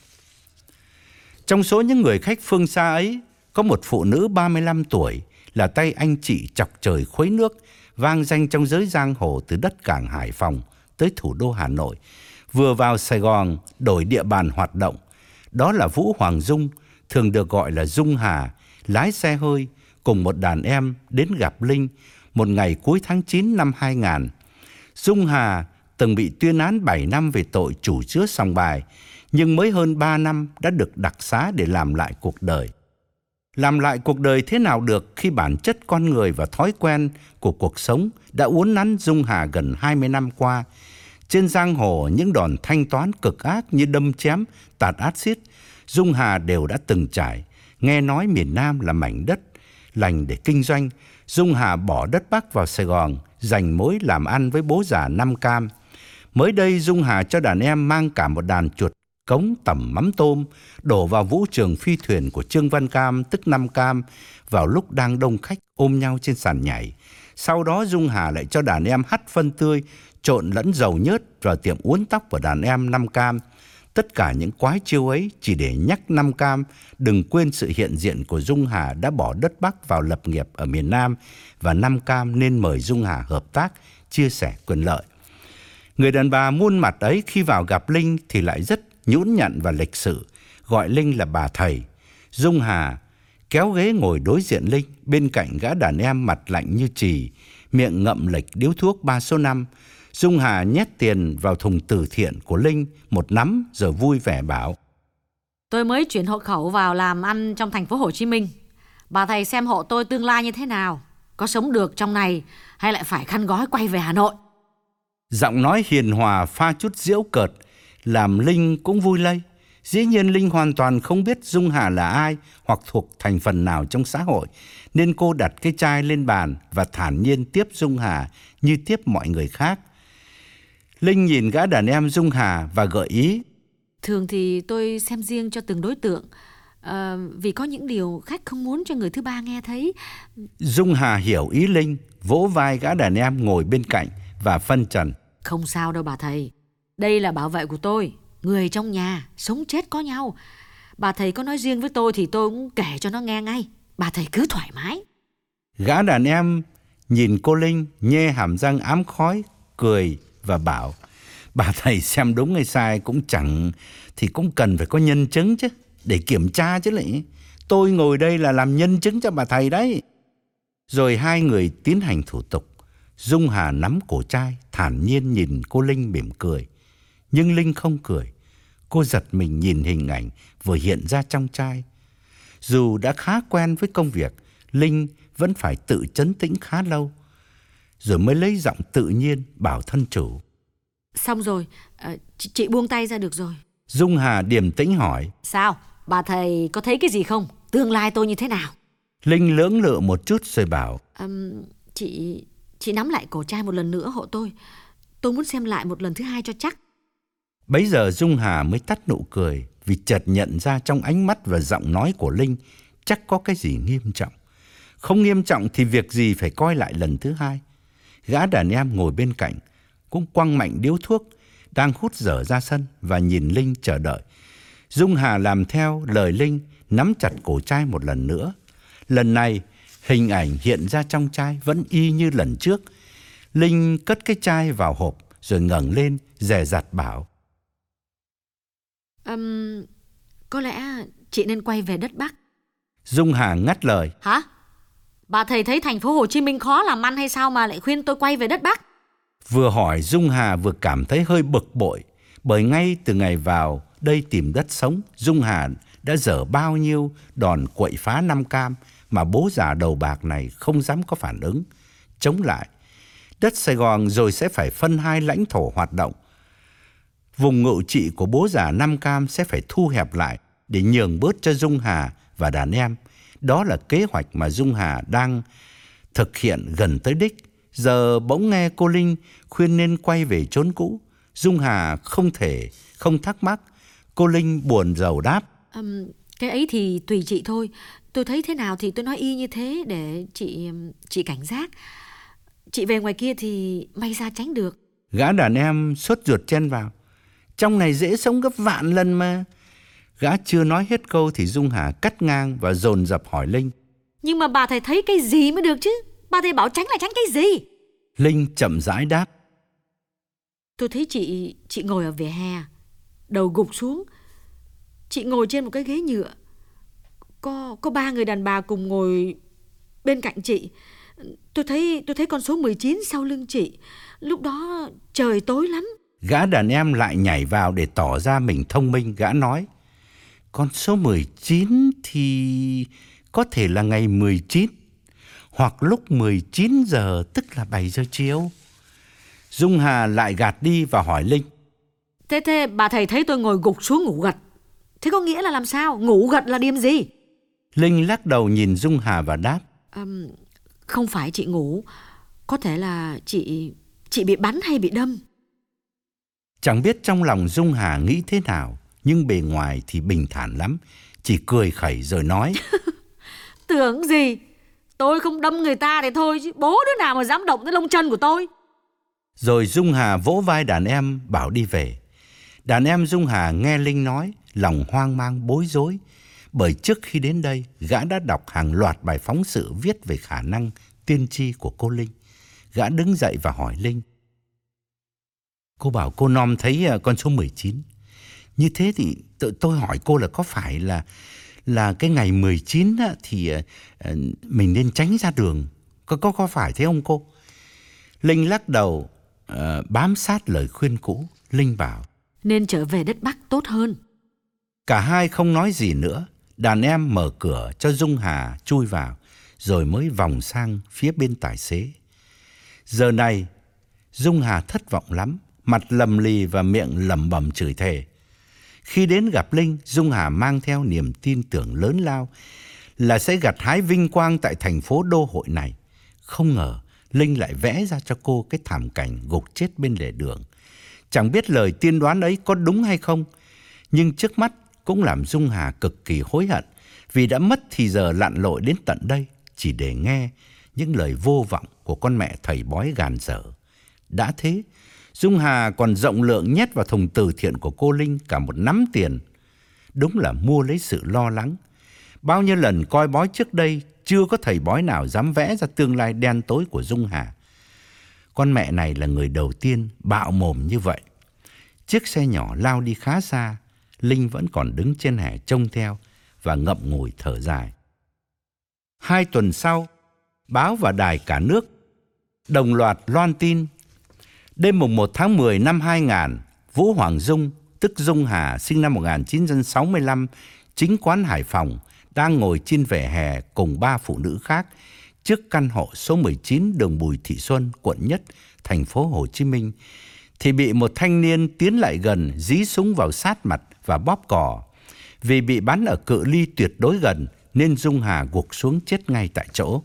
Trong số những người khách phương xa ấy, có một phụ nữ 35 tuổi là tay anh chị chọc trời khuấy nước, vang danh trong giới giang hồ từ đất cảng Hải Phòng tới thủ đô Hà Nội, vừa vào Sài Gòn đổi địa bàn hoạt động. Đó là Vũ Hoàng Dung, thường được gọi là Dung Hà, lái xe hơi cùng một đàn em đến gặp Linh một ngày cuối tháng 9 năm 2000. Dung Hà từng bị tuyên án 7 năm về tội chủ chứa sòng bài, nhưng mới hơn 3 năm đã được đặc xá để làm lại cuộc đời. Làm lại cuộc đời thế nào được khi bản chất con người và thói quen của cuộc sống đã uốn nắn Dung Hà gần 20 năm qua. Trên giang hồ, những đòn thanh toán cực ác như đâm chém, tạt axit, Dung Hà đều đã từng trải. Nghe nói miền Nam là mảnh đất lành để kinh doanh, Dung Hà bỏ đất Bắc vào Sài Gòn, giành mối làm ăn với bố già Năm Cam. Mới đây, Dung Hà cho đàn em mang cả một đàn chuột cống tẩm mắm tôm đổ vào vũ trường phi thuyền của Trương Văn Cam, tức Năm Cam, vào lúc đang đông khách ôm nhau trên sàn nhảy. Sau đó Dung Hà lại cho đàn em hắt phân tươi trộn lẫn dầu nhớt vào tiệm uốn tóc của đàn em Năm Cam. Tất cả những quái chiêu ấy chỉ để nhắc Năm Cam đừng quên sự hiện diện của Dung Hà đã bỏ đất Bắc vào lập nghiệp ở miền Nam, và Năm Cam nên mời Dung Hà hợp tác, chia sẻ quyền lợi. Người đàn bà muôn mặt ấy khi vào gặp Linh thì lại rất nhũn nhặn và lịch sự, gọi Linh là bà thầy. Dung Hà kéo ghế ngồi đối diện Linh, bên cạnh gã đàn em mặt lạnh như chì, miệng ngậm lệch điếu thuốc 3 số 5. Dung Hà nhét tiền vào thùng từ thiện của Linh một nắm rồi vui vẻ bảo: Tôi mới chuyển hộ khẩu vào làm ăn trong thành phố Hồ Chí Minh. Bà thầy xem hộ tôi tương lai như thế nào, có sống được trong này hay lại phải khăn gói quay về Hà Nội. Giọng nói hiền hòa pha chút giễu cợt làm Linh cũng vui lây. Dĩ nhiên Linh hoàn toàn không biết Dung Hà là ai hoặc thuộc thành phần nào trong xã hội, nên cô đặt cái chai lên bàn và thản nhiên tiếp Dung Hà như tiếp mọi người khác. Linh nhìn gã đàn em Dung Hà và gợi ý: Thường thì tôi xem riêng cho từng đối tượng, vì có những điều khách không muốn cho người thứ ba nghe thấy. Dung Hà hiểu ý Linh, vỗ vai gã đàn em ngồi bên cạnh và phân trần: Không sao đâu bà thầy, đây là bảo vệ của tôi, người trong nhà, sống chết có nhau. Bà thầy có nói riêng với tôi thì tôi cũng kể cho nó nghe ngay, bà thầy cứ thoải mái. Gã đàn em nhìn cô Linh nhe hàm răng ám khói, cười và bảo: bà thầy xem đúng hay sai cũng chẳng, thì cũng cần phải có nhân chứng chứ, để kiểm tra chứ lại. Tôi ngồi đây là làm nhân chứng cho bà thầy đấy. Rồi hai người tiến hành thủ tục. Dung Hà nắm cổ trai, thản nhiên nhìn cô Linh mỉm cười. Nhưng Linh không cười. Cô giật mình nhìn hình ảnh vừa hiện ra trong trai. Dù đã khá quen với công việc, Linh vẫn phải tự trấn tĩnh khá lâu, rồi mới lấy giọng tự nhiên bảo thân chủ: Xong rồi, chị buông tay ra được rồi. Dung Hà điềm tĩnh hỏi: Sao? Bà thầy có thấy cái gì không? Tương lai tôi như thế nào? Linh lưỡng lự một chút rồi bảo: Chị nắm lại cổ trai một lần nữa hộ tôi. Tôi muốn xem lại một lần thứ hai cho chắc. Bấy giờ Dung Hà mới tắt nụ cười, vì chợt nhận ra trong ánh mắt và giọng nói của Linh chắc có cái gì nghiêm trọng. Không nghiêm trọng thì việc gì phải coi lại lần thứ hai. Gã đàn em ngồi bên cạnh cũng quăng mạnh điếu thuốc đang hút dở ra sân và nhìn Linh chờ đợi. Dung Hà làm theo lời Linh, nắm chặt cổ trai một lần nữa. Lần này hình ảnh hiện ra trong chai vẫn y như lần trước. Linh cất cái chai vào hộp rồi ngẩng lên dè dặt bảo: Có lẽ chị nên quay về đất Bắc. Dung Hà ngắt lời: Hả? Bà thầy thấy thành phố Hồ Chí Minh khó làm ăn hay sao mà lại khuyên tôi quay về đất Bắc? Vừa hỏi Dung Hà vừa cảm thấy hơi bực bội, bởi ngay từ ngày vào đây tìm đất sống, Dung Hà đã dở bao nhiêu đòn quậy phá Nam Cam mà bố già đầu bạc này không dám có phản ứng. Chống lại, đất Sài Gòn rồi sẽ phải phân hai lãnh thổ hoạt động. Vùng ngự trị của bố già Nam Cam sẽ phải thu hẹp lại để nhường bớt cho Dung Hà và đàn em. Đó là kế hoạch mà Dung Hà đang thực hiện gần tới đích. Giờ bỗng nghe cô Linh khuyên nên quay về chốn cũ. Dung Hà không thể không thắc mắc. Cô Linh buồn rầu đáp: Cái ấy thì tùy chị thôi. Tôi thấy thế nào thì tôi nói y như thế để chị cảnh giác. Chị về ngoài kia thì may ra tránh được. Gã đàn em sốt ruột chen vào: trong này dễ sống gấp vạn lần mà. Gã chưa nói hết câu thì Dung Hà cắt ngang và dồn dập hỏi Linh: Nhưng mà bà thầy thấy cái gì mới được chứ? Bà thầy bảo tránh là tránh cái gì? Linh chậm rãi đáp: Tôi thấy chị ngồi ở vỉa hè, đầu gục xuống. Chị ngồi trên một cái ghế nhựa. Có 3 người đàn bà cùng ngồi bên cạnh chị. Tôi thấy con số 19 sau lưng chị. Lúc đó trời tối lắm. Gã đàn em lại nhảy vào để tỏ ra mình thông minh. Gã nói: con số 19 thì có thể là ngày 19 hoặc lúc 19 giờ, tức là 7 giờ chiều. Dung Hà lại gạt đi và hỏi Linh: Thế bà thầy thấy tôi ngồi gục xuống ngủ gật, thế có nghĩa là làm sao? Ngủ gật là điểm gì? Linh lắc đầu nhìn Dung Hà và đáp: Không phải chị ngủ. Có thể là chị bị bắn hay bị đâm. Chẳng biết trong lòng Dung Hà nghĩ thế nào, nhưng bề ngoài thì bình thản lắm. Chỉ cười khẩy rồi nói: Tưởng gì? Tôi không đâm người ta thì thôi chứ bố đứa nào mà dám động tới lông chân của tôi. Rồi Dung Hà vỗ vai đàn em bảo đi về. Đàn em Dung Hà nghe Linh nói, lòng hoang mang bối rối. Bởi trước khi đến đây, gã đã đọc hàng loạt bài phóng sự viết về khả năng tiên tri của cô Linh. Gã đứng dậy và hỏi Linh: cô bảo cô Nom thấy con số 19. Như thế thì tôi hỏi cô là có phải là cái ngày 19 á, thì mình nên tránh ra đường. Có phải thế không cô? Linh lắc đầu, bám sát lời khuyên cũ. Linh bảo: nên trở về đất Bắc tốt hơn. Cả hai không nói gì nữa. Đàn em mở cửa cho Dung Hà chui vào, rồi mới vòng sang phía bên tài xế. Giờ này Dung Hà thất vọng lắm, mặt lầm lì và miệng lẩm bẩm chửi thề. Khi đến gặp Linh, Dung Hà mang theo niềm tin tưởng lớn lao là sẽ gặt hái vinh quang tại thành phố đô hội này. Không ngờ Linh lại vẽ ra cho cô cái thảm cảnh gục chết bên lề đường. Chẳng biết lời tiên đoán ấy có đúng hay không, nhưng trước mắt cũng làm Dung Hà cực kỳ hối hận vì đã mất thì giờ lặn lội đến tận đây chỉ để nghe những lời vô vọng của con mẹ thầy bói gàn dở. Đã thế, Dung Hà còn rộng lượng nhét vào thùng từ thiện của cô Linh cả một nắm tiền. Đúng là mua lấy sự lo lắng. Bao nhiêu lần coi bói trước đây chưa có thầy bói nào dám vẽ ra tương lai đen tối của Dung Hà. Con mẹ này là người đầu tiên bạo mồm như vậy. Chiếc xe nhỏ lao đi khá xa, Linh vẫn còn đứng trên hè trông theo và ngậm ngùi thở dài. 2 tuần sau, báo và đài cả nước đồng loạt loan tin. Đêm mùng 1 tháng 10 năm 2000, Vũ Hoàng Dung, tức Dung Hà, sinh năm 1965, chính quán Hải Phòng, đang ngồi trên vỉa hè cùng 3 phụ nữ khác trước căn hộ số 19 đường Bùi Thị Xuân, quận Nhất, thành phố Hồ Chí Minh, thì bị một thanh niên tiến lại gần, dí súng vào sát mặt và bóp cò. Vì bị bắn ở cự ly tuyệt đối gần nên Dung Hà gục xuống chết ngay tại chỗ.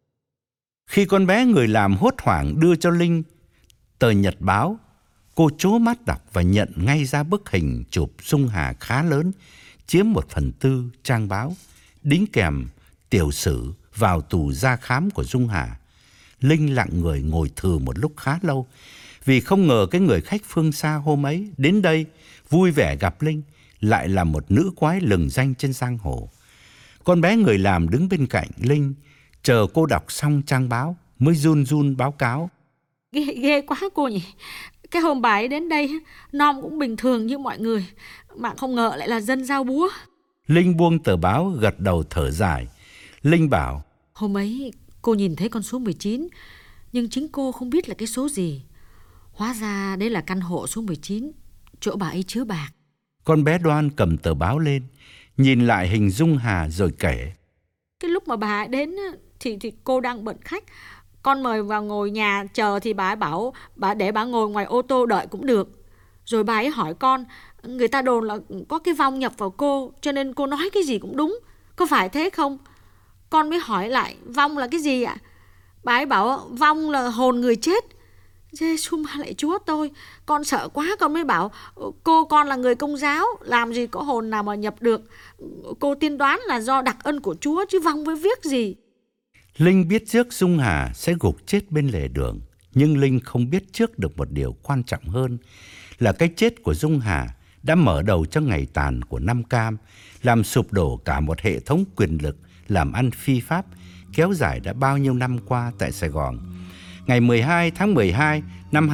Khi con bé người làm hốt hoảng đưa cho Linh tờ nhật báo, cô trố mắt đọc và nhận ngay ra bức hình chụp Dung Hà khá lớn, chiếm 1/4 trang báo, đính kèm tiểu sử vào tù gia khám của Dung Hà. Linh lặng người ngồi thừ một lúc khá lâu, vì không ngờ cái người khách phương xa hôm ấy đến đây vui vẻ gặp Linh lại là một nữ quái lừng danh trên giang hồ. Con bé người làm đứng bên cạnh Linh, chờ cô đọc xong trang báo mới run run báo cáo. Ghê quá cô nhỉ. Cái hôm bà ấy đến đây, Nom cũng bình thường như mọi người, mà không ngờ lại là dân giao búa. Linh buông tờ báo gật đầu thở dài. Linh bảo, hôm ấy cô nhìn thấy con số 19, nhưng chính cô không biết là cái số gì. Hóa ra đấy là căn hộ số 19, chỗ bà ấy chứa bạc. Con bé Đoan cầm tờ báo lên, nhìn lại hình Dung Hà rồi kể. Cái lúc mà bà ấy đến thì cô đang bận khách. Con mời vào ngồi nhà chờ thì bà ấy bảo để bà ngồi ngoài ô tô đợi cũng được. Rồi bà ấy hỏi con, người ta đồn là có cái vong nhập vào cô, cho nên cô nói cái gì cũng đúng. Có phải thế không? Con mới hỏi lại, vong là cái gì ạ? Bà ấy bảo vong là hồn người chết. Giê-xu ma lạy Chúa tôi, con sợ quá, con mới bảo con là người Công giáo, làm gì có hồn nào mà nhập được. Cô tiên đoán là do đặc ân của Chúa chứ vong với viết gì. Linh biết trước Dung Hà sẽ gục chết bên lề đường, nhưng Linh không biết trước được một điều quan trọng hơn là cái chết của Dung Hà đã mở đầu cho ngày tàn của Nam Cam, làm sụp đổ cả một hệ thống quyền lực làm ăn phi pháp kéo dài đã bao nhiêu năm qua tại Sài Gòn. Ngày 12 tháng 12 năm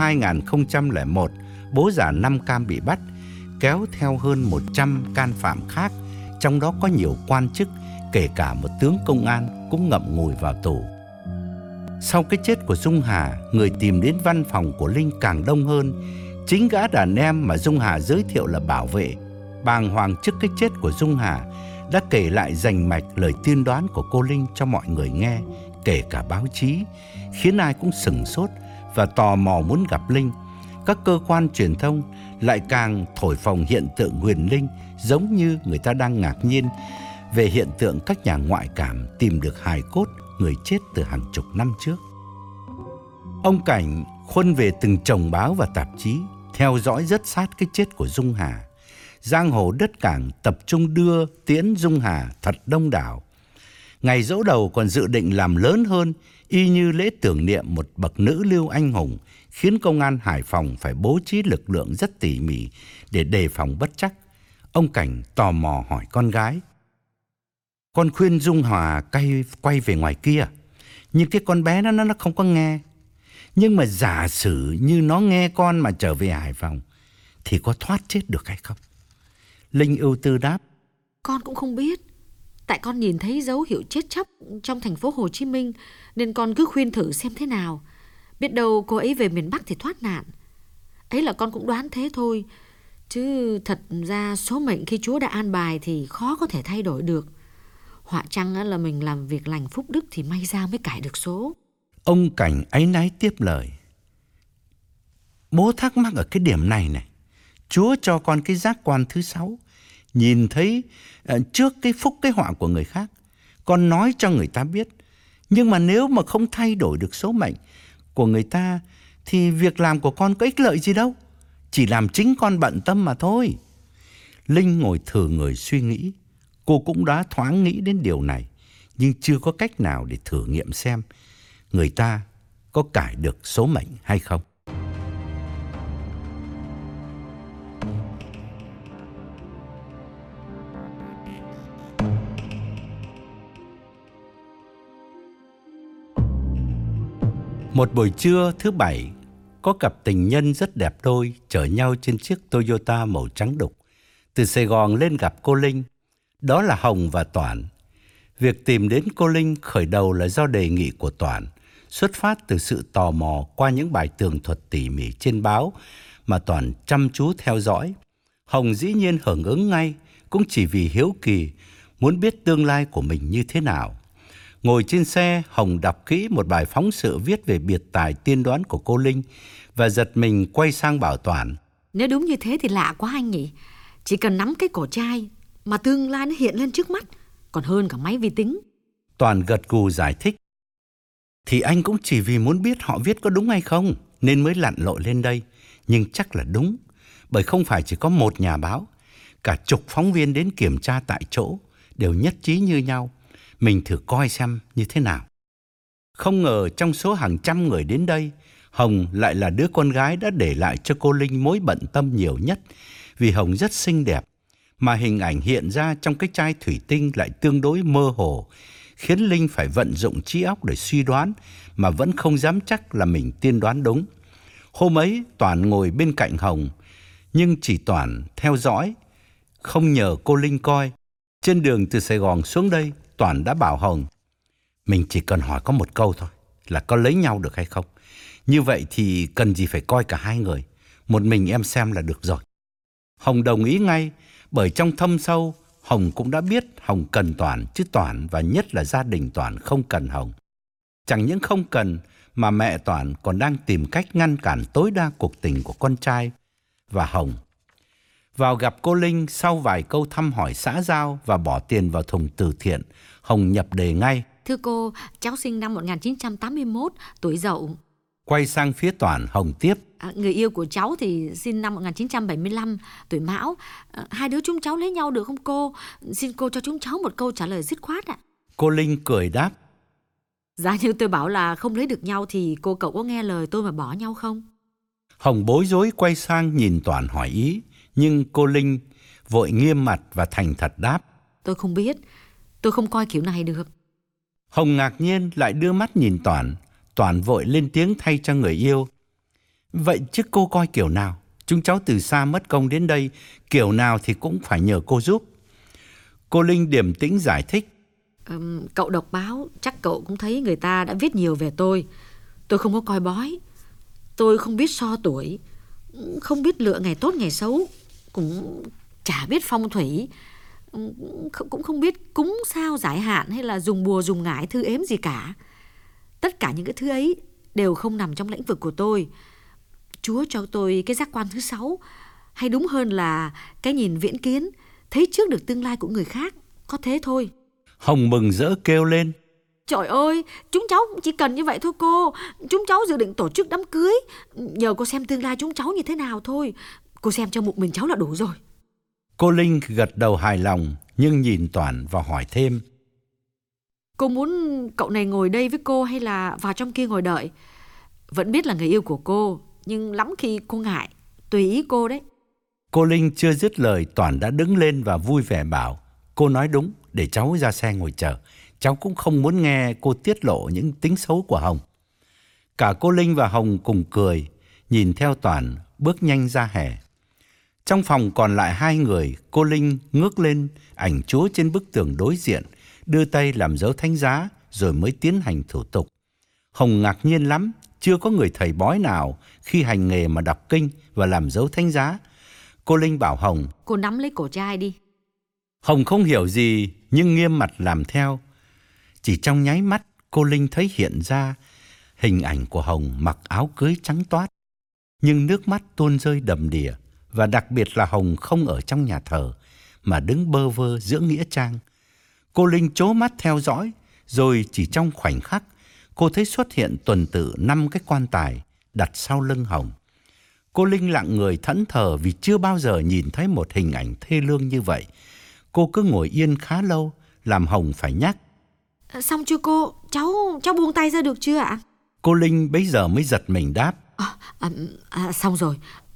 2001, bố già Nam Cam bị bắt, kéo theo hơn 100 can phạm khác, trong đó có nhiều quan chức, kể cả một tướng công an cũng ngậm ngùi vào tù. Sau cái chết của Dung Hà, người tìm đến văn phòng của Linh càng đông hơn. Chính gã đàn em mà Dung Hà giới thiệu là bảo vệ, bàng hoàng trước cái chết của Dung Hà, đã kể lại rành mạch lời tiên đoán của cô Linh cho mọi người nghe, kể cả báo chí, khiến ai cũng sửng sốt và tò mò muốn gặp Linh. Các cơ quan truyền thông lại càng thổi phồng hiện tượng huyền linh, giống như người ta đang ngạc nhiên về hiện tượng các nhà ngoại cảm tìm được hài cốt người chết từ hàng chục năm trước. Ông Cảnh khuân về từng chồng báo và tạp chí, theo dõi rất sát cái chết của Dung Hà. Giang hồ đất cảng tập trung đưa tiễn Dung Hà thật đông đảo. Ngày giỗ đầu còn dự định làm lớn hơn, y như lễ tưởng niệm một bậc nữ lưu anh hùng, khiến công an Hải Phòng phải bố trí lực lượng rất tỉ mỉ để đề phòng bất trắc. Ông Cảnh tò mò hỏi con gái. Con khuyên Dung Hà quay về ngoài kia, nhưng cái con bé nó không có nghe. Nhưng mà giả sử như nó nghe con mà trở về Hải Phòng thì có thoát chết được hay không? Linh ưu tư đáp. Con cũng không biết. Tại con nhìn thấy dấu hiệu chết chóc trong thành phố Hồ Chí Minh, nên con cứ khuyên thử xem thế nào. Biết đâu cô ấy về miền Bắc thì thoát nạn. Ấy là con cũng đoán thế thôi. Chứ thật ra số mệnh khi Chúa đã an bài thì khó có thể thay đổi được. Họa chăng là mình làm việc lành phúc đức thì may ra mới cải được số. Ông Cảnh áy náy tiếp lời. Bố thắc mắc ở cái điểm này này. Chúa cho con cái giác quan thứ 6, nhìn thấy trước cái phúc cái họa của người khác. Con nói cho người ta biết. Nhưng mà nếu mà không thay đổi được số mệnh của người ta thì việc làm của con có ích lợi gì đâu. Chỉ làm chính con bận tâm mà thôi. Linh ngồi thừ người suy nghĩ. Cô cũng đã thoáng nghĩ đến điều này, nhưng chưa có cách nào để thử nghiệm xem người ta có cải được số mệnh hay không. Một buổi trưa thứ Bảy, có cặp tình nhân rất đẹp đôi chở nhau trên chiếc Toyota màu trắng đục từ Sài Gòn lên gặp cô Linh. Đó là Hồng và Toản. Việc tìm đến cô Linh khởi đầu là do đề nghị của Toản, xuất phát từ sự tò mò qua những bài tường thuật tỉ mỉ trên báo mà Toản chăm chú theo dõi. Hồng dĩ nhiên hưởng ứng ngay, cũng chỉ vì hiếu kỳ, muốn biết tương lai của mình như thế nào. Ngồi trên xe, Hồng đọc kỹ một bài phóng sự viết về biệt tài tiên đoán của cô Linh và giật mình quay sang bảo Toản. Nếu đúng như thế thì lạ quá anh nhỉ. Chỉ cần nắm cái cổ chai mà tương lai nó hiện lên trước mắt, còn hơn cả máy vi tính. Toản gật gù giải thích. Thì anh cũng chỉ vì muốn biết họ viết có đúng hay không nên mới lặn lội lên đây. Nhưng chắc là đúng, bởi không phải chỉ có một nhà báo. Cả chục phóng viên đến kiểm tra tại chỗ đều nhất trí như nhau. Mình thử coi xem như thế nào. Không ngờ trong số hàng trăm người đến đây, Hồng lại là đứa con gái đã để lại cho cô Linh mối bận tâm nhiều nhất. Vì Hồng rất xinh đẹp, mà hình ảnh hiện ra trong cái chai thủy tinh lại tương đối mơ hồ, khiến Linh phải vận dụng trí óc để suy đoán mà vẫn không dám chắc là mình tiên đoán đúng. Hôm ấy Toản ngồi bên cạnh Hồng, nhưng chỉ Toản theo dõi, không nhờ cô Linh coi. Trên đường từ Sài Gòn xuống đây, Toản đã bảo Hồng, mình chỉ cần hỏi có một câu thôi, là có lấy nhau được hay không. Như vậy thì cần gì phải coi cả hai người, một mình em xem là được rồi. Hồng đồng ý ngay, bởi trong thâm sâu, Hồng cũng đã biết Hồng cần Toản, chứ Toản và nhất là gia đình Toản không cần Hồng. Chẳng những không cần, mà mẹ Toản còn đang tìm cách ngăn cản tối đa cuộc tình của con trai và Hồng. Vào gặp cô Linh, sau vài câu thăm hỏi xã giao và bỏ tiền vào thùng từ thiện, Hồng nhập đề ngay. Thưa cô, cháu sinh năm 1981, tuổi Dậu. Quay sang phía Toản, Hồng tiếp. Người yêu của cháu thì sinh năm 1975, tuổi Mão. Hai đứa chúng cháu lấy nhau được không cô? Xin cô cho chúng cháu một câu trả lời dứt khoát ạ. Cô Linh cười đáp. Giá như tôi bảo là không lấy được nhau thì cô cậu có nghe lời tôi mà bỏ nhau không? Hồng bối rối quay sang nhìn Toản hỏi ý, nhưng cô Linh vội nghiêm mặt và thành thật đáp. Tôi không biết, tôi không coi kiểu này được. Hồng ngạc nhiên lại đưa mắt nhìn Toản. Toản vội lên tiếng thay cho người yêu. Vậy chứ cô coi kiểu nào? Chúng cháu từ xa mất công đến đây, kiểu nào thì cũng phải nhờ cô giúp. Cô Linh điềm tĩnh giải thích. Cậu đọc báo, chắc cậu cũng thấy người ta đã viết nhiều về tôi. Tôi không có coi bói. Tôi không biết so tuổi, không biết lựa ngày tốt ngày xấu, cũng chả biết phong thủy, cũng không biết cúng sao giải hạn hay là dùng bùa dùng ngải thư ếm gì cả. Tất cả những cái thứ ấy đều không nằm trong lĩnh vực của tôi. Chúa cho tôi cái giác quan thứ 6, hay đúng hơn là cái nhìn viễn kiến, thấy trước được tương lai của người khác. Có thế thôi. Hồng mừng rỡ kêu lên. Trời ơi, chúng cháu chỉ cần như vậy thôi cô. Chúng cháu dự định tổ chức đám cưới, nhờ cô xem tương lai chúng cháu như thế nào thôi. Cô xem cho một mình cháu là đủ rồi. Cô Linh gật đầu hài lòng, nhưng nhìn Toản và hỏi thêm. Cô muốn cậu này ngồi đây với cô hay là vào trong kia ngồi đợi? Vẫn biết là người yêu của cô, nhưng lắm khi cô ngại. Tùy ý cô đấy. Cô Linh chưa dứt lời, Toản đã đứng lên và vui vẻ bảo. Cô nói đúng, để cháu ra xe ngồi chờ. Cháu cũng không muốn nghe cô tiết lộ những tính xấu của Hồng. Cả cô Linh và Hồng cùng cười, nhìn theo Toản bước nhanh ra hè. Trong phòng còn lại hai người, cô Linh ngước lên ảnh Chúa trên bức tường đối diện, đưa tay làm dấu thánh giá rồi mới tiến hành thủ tục. Hồng ngạc nhiên lắm, chưa có người thầy bói nào khi hành nghề mà đọc kinh và làm dấu thánh giá. Cô Linh bảo Hồng. Cô nắm lấy cổ trai đi. Hồng không hiểu gì nhưng nghiêm mặt làm theo. Chỉ trong nháy mắt, cô Linh thấy hiện ra hình ảnh của Hồng mặc áo cưới trắng toát, nhưng nước mắt tuôn rơi đầm đìa, và đặc biệt là Hồng không ở trong nhà thờ mà đứng bơ vơ giữa nghĩa trang. Cô Linh trố mắt theo dõi, rồi chỉ trong khoảnh khắc, cô thấy xuất hiện tuần tự 5 cái quan tài đặt sau lưng Hồng. Cô Linh lặng người thẫn thờ vì chưa bao giờ nhìn thấy một hình ảnh thê lương như vậy. Cô cứ ngồi yên khá lâu, làm Hồng phải nhắc. Xong chưa cô? Cháu buông tay ra được chưa ạ? Cô Linh bấy giờ mới giật mình đáp. Xong rồi.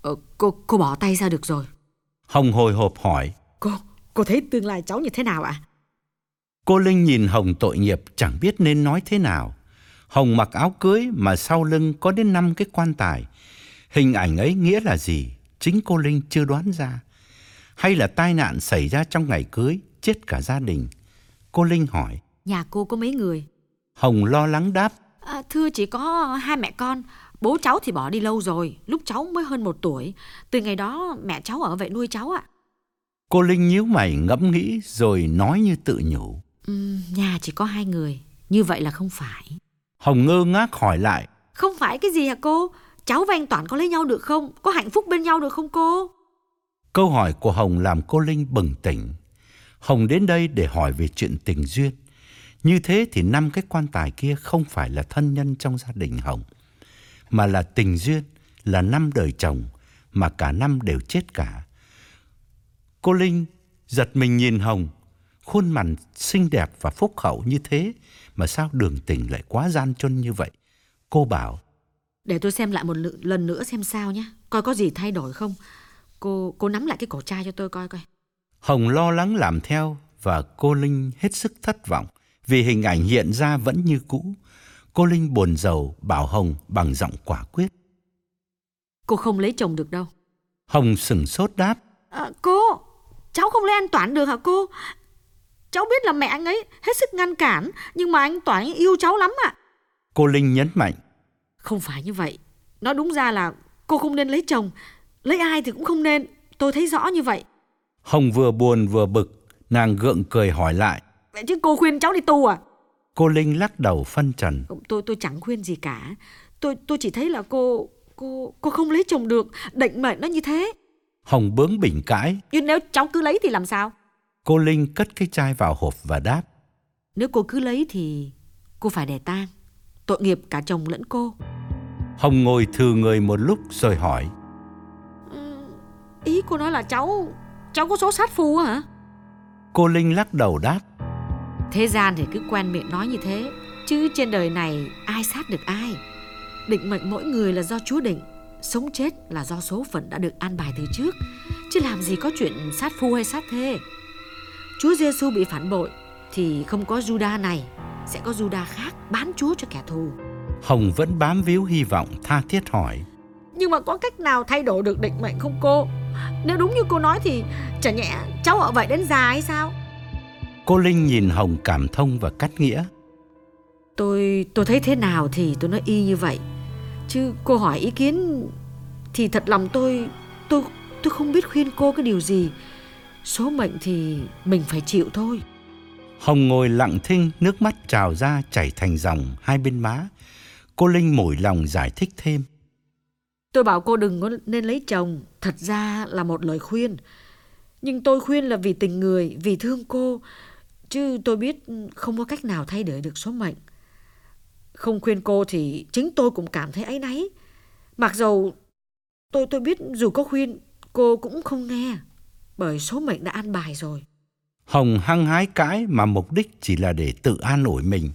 Cô bỏ tay ra được rồi. Hồng hồi hộp hỏi. Cô thấy tương lai cháu như thế nào ạ? Cô Linh nhìn Hồng tội nghiệp, chẳng biết nên nói thế nào. Hồng mặc áo cưới mà sau lưng có đến 5 cái quan tài. Hình ảnh ấy nghĩa là gì? Chính cô Linh chưa đoán ra. Hay là tai nạn xảy ra trong ngày cưới, chết cả gia đình? Cô Linh hỏi. Nhà cô có mấy người? Hồng lo lắng đáp. Thưa chỉ có 2 mẹ con. Bố cháu thì bỏ đi lâu rồi, lúc cháu mới hơn 1 tuổi. Từ ngày đó mẹ cháu ở vậy nuôi cháu ạ. Cô Linh nhíu mày ngẫm nghĩ rồi nói như tự nhủ. Nhà chỉ có 2 người, như vậy là không phải. Hồng ngơ ngác hỏi lại. Không phải cái gì hả cô? Cháu và anh Toản có lấy nhau được không? Có hạnh phúc bên nhau được không cô? Câu hỏi của Hồng làm cô Linh bừng tỉnh. Hồng đến đây để hỏi về chuyện tình duyên. Như thế thì 5 cái quan tài kia không phải là thân nhân trong gia đình Hồng, mà là tình duyên, là 5 đời chồng mà cả 5 đều chết cả. Cô Linh giật mình nhìn Hồng, khuôn mặt xinh đẹp và phúc hậu như thế mà sao đường tình lại quá gian truân như vậy. Cô bảo. Để tôi xem lại một lần nữa xem sao nhé, coi có gì thay đổi không. Cô nắm lại cái cổ trai cho tôi coi coi. Hồng lo lắng làm theo và cô Linh hết sức thất vọng vì hình ảnh hiện ra vẫn như cũ. Cô Linh buồn rầu bảo Hồng bằng giọng quả quyết. Cô không lấy chồng được đâu. Hồng sửng sốt đáp. Cô, cháu không lấy anh Toản được hả cô? Cháu biết là mẹ anh ấy hết sức ngăn cản, nhưng mà anh Toản yêu cháu lắm ạ. Cô Linh nhấn mạnh. Không phải như vậy. Nói đúng ra là cô không nên lấy chồng. Lấy ai thì cũng không nên. Tôi thấy rõ như vậy. Hồng vừa buồn vừa bực. Nàng gượng cười hỏi lại. Vậy chứ cô khuyên cháu đi tu à? Cô Linh lắc đầu phân trần. Tôi chẳng khuyên gì cả. Tôi chỉ thấy là cô không lấy chồng được. Định mệnh nó như thế. Hồng bướng bỉnh cãi. Nhưng nếu cháu cứ lấy thì làm sao? Cô Linh cất cái chai vào hộp và đáp. Nếu cô cứ lấy thì cô phải đẻ tang. Tội nghiệp cả chồng lẫn cô. Hồng ngồi thừ người một lúc rồi hỏi. Ý cô nói là cháu có số sát phu hả? Cô Linh lắc đầu đáp. Thế gian thì cứ quen miệng nói như thế, chứ trên đời này ai sát được ai. Định mệnh mỗi người là do Chúa định. Sống chết là do số phận đã được an bài từ trước, chứ làm gì có chuyện sát phu hay sát thê. Chúa Giêsu bị phản bội thì không có Juda này, sẽ có Juda khác bán Chúa cho kẻ thù. Hồng vẫn bám víu hy vọng tha thiết hỏi. Nhưng mà có cách nào thay đổi được định mệnh không cô? Nếu đúng như cô nói thì chả nhẽ cháu ở vậy đến già hay sao? Cô Linh nhìn Hồng cảm thông và cắt nghĩa. Tôi thấy thế nào thì tôi nói y như vậy. Chứ cô hỏi ý kiến thì thật lòng tôi không biết khuyên cô cái điều gì. Số mệnh thì mình phải chịu thôi. Hồng ngồi lặng thinh, nước mắt trào ra chảy thành dòng hai bên má. Cô Linh mỏi lòng giải thích thêm. Tôi bảo cô đừng có nên lấy chồng, thật ra là một lời khuyên. Nhưng tôi khuyên là vì tình người, vì thương cô. Chứ tôi biết không có cách nào thay đổi được số mệnh. Không khuyên cô thì chính tôi cũng cảm thấy áy náy. Mặc dầu tôi biết dù có khuyên cô cũng không nghe, bởi số mệnh đã an bài rồi. Hồng hăng hái cãi mà mục đích chỉ là để tự an ủi mình.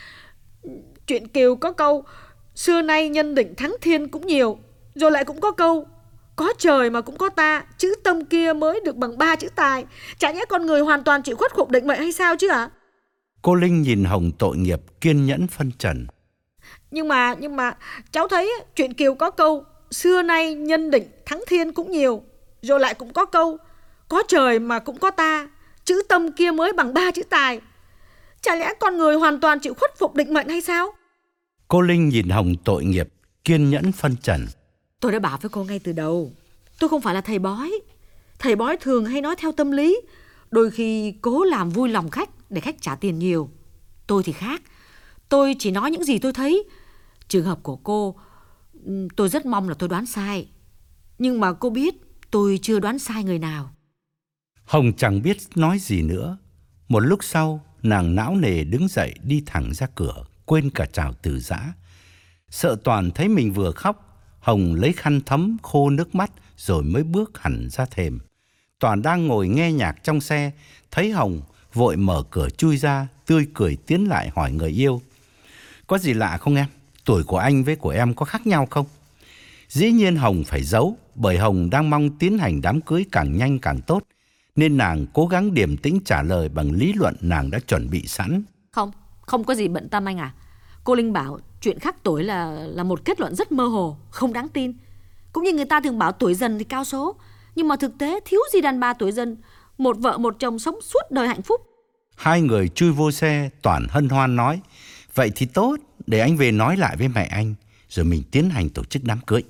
Chuyện Kiều có câu xưa nay nhân định thắng thiên cũng nhiều, rồi lại cũng có câu có trời mà cũng có ta, chữ tâm kia mới được bằng 3 chữ tài. Chả nhẽ con người hoàn toàn chịu khuất phục định mệnh hay sao chứ ạ? Cô Linh nhìn Hồng tội nghiệp kiên nhẫn phân trần. Nhưng mà cháu thấy chuyện Kiều có câu xưa nay nhân định thắng thiên cũng nhiều, rồi lại cũng có câu có trời mà cũng có ta, chữ tâm kia mới bằng 3 chữ tài. Chả lẽ con người hoàn toàn chịu khuất phục định mệnh hay sao? Cô Linh nhìn Hồng tội nghiệp kiên nhẫn phân trần. Tôi đã bảo với cô ngay từ đầu, tôi không phải là thầy bói. Thầy bói thường hay nói theo tâm lý, đôi khi cố làm vui lòng khách để khách trả tiền nhiều. Tôi thì khác, tôi chỉ nói những gì tôi thấy. Trường hợp của cô, tôi rất mong là tôi đoán sai. Nhưng mà cô biết tôi chưa đoán sai người nào. Hồng chẳng biết nói gì nữa. Một lúc sau, nàng não nề đứng dậy đi thẳng ra cửa, quên cả chào từ giã. Sợ Toàn thấy mình vừa khóc, Hồng lấy khăn thấm khô nước mắt rồi mới bước hẳn ra thềm. Toàn đang ngồi nghe nhạc trong xe, thấy Hồng vội mở cửa chui ra, tươi cười tiến lại hỏi người yêu. Có gì lạ không em? Tuổi của anh với của em có khác nhau không? Dĩ nhiên Hồng phải giấu, bởi Hồng đang mong tiến hành đám cưới càng nhanh càng tốt, nên nàng cố gắng điềm tĩnh trả lời bằng lý luận nàng đã chuẩn bị sẵn. Không có gì bận tâm anh à. Cô Linh bảo chuyện khác tuổi là một kết luận rất mơ hồ, không đáng tin. Cũng như người ta thường bảo tuổi dần thì cao số, nhưng mà thực tế thiếu gì đàn bà tuổi dần, một vợ một chồng sống suốt đời hạnh phúc. Hai người chui vô xe, Toản hân hoan nói: vậy thì tốt, để anh về nói lại với mẹ anh, rồi mình tiến hành tổ chức đám cưới.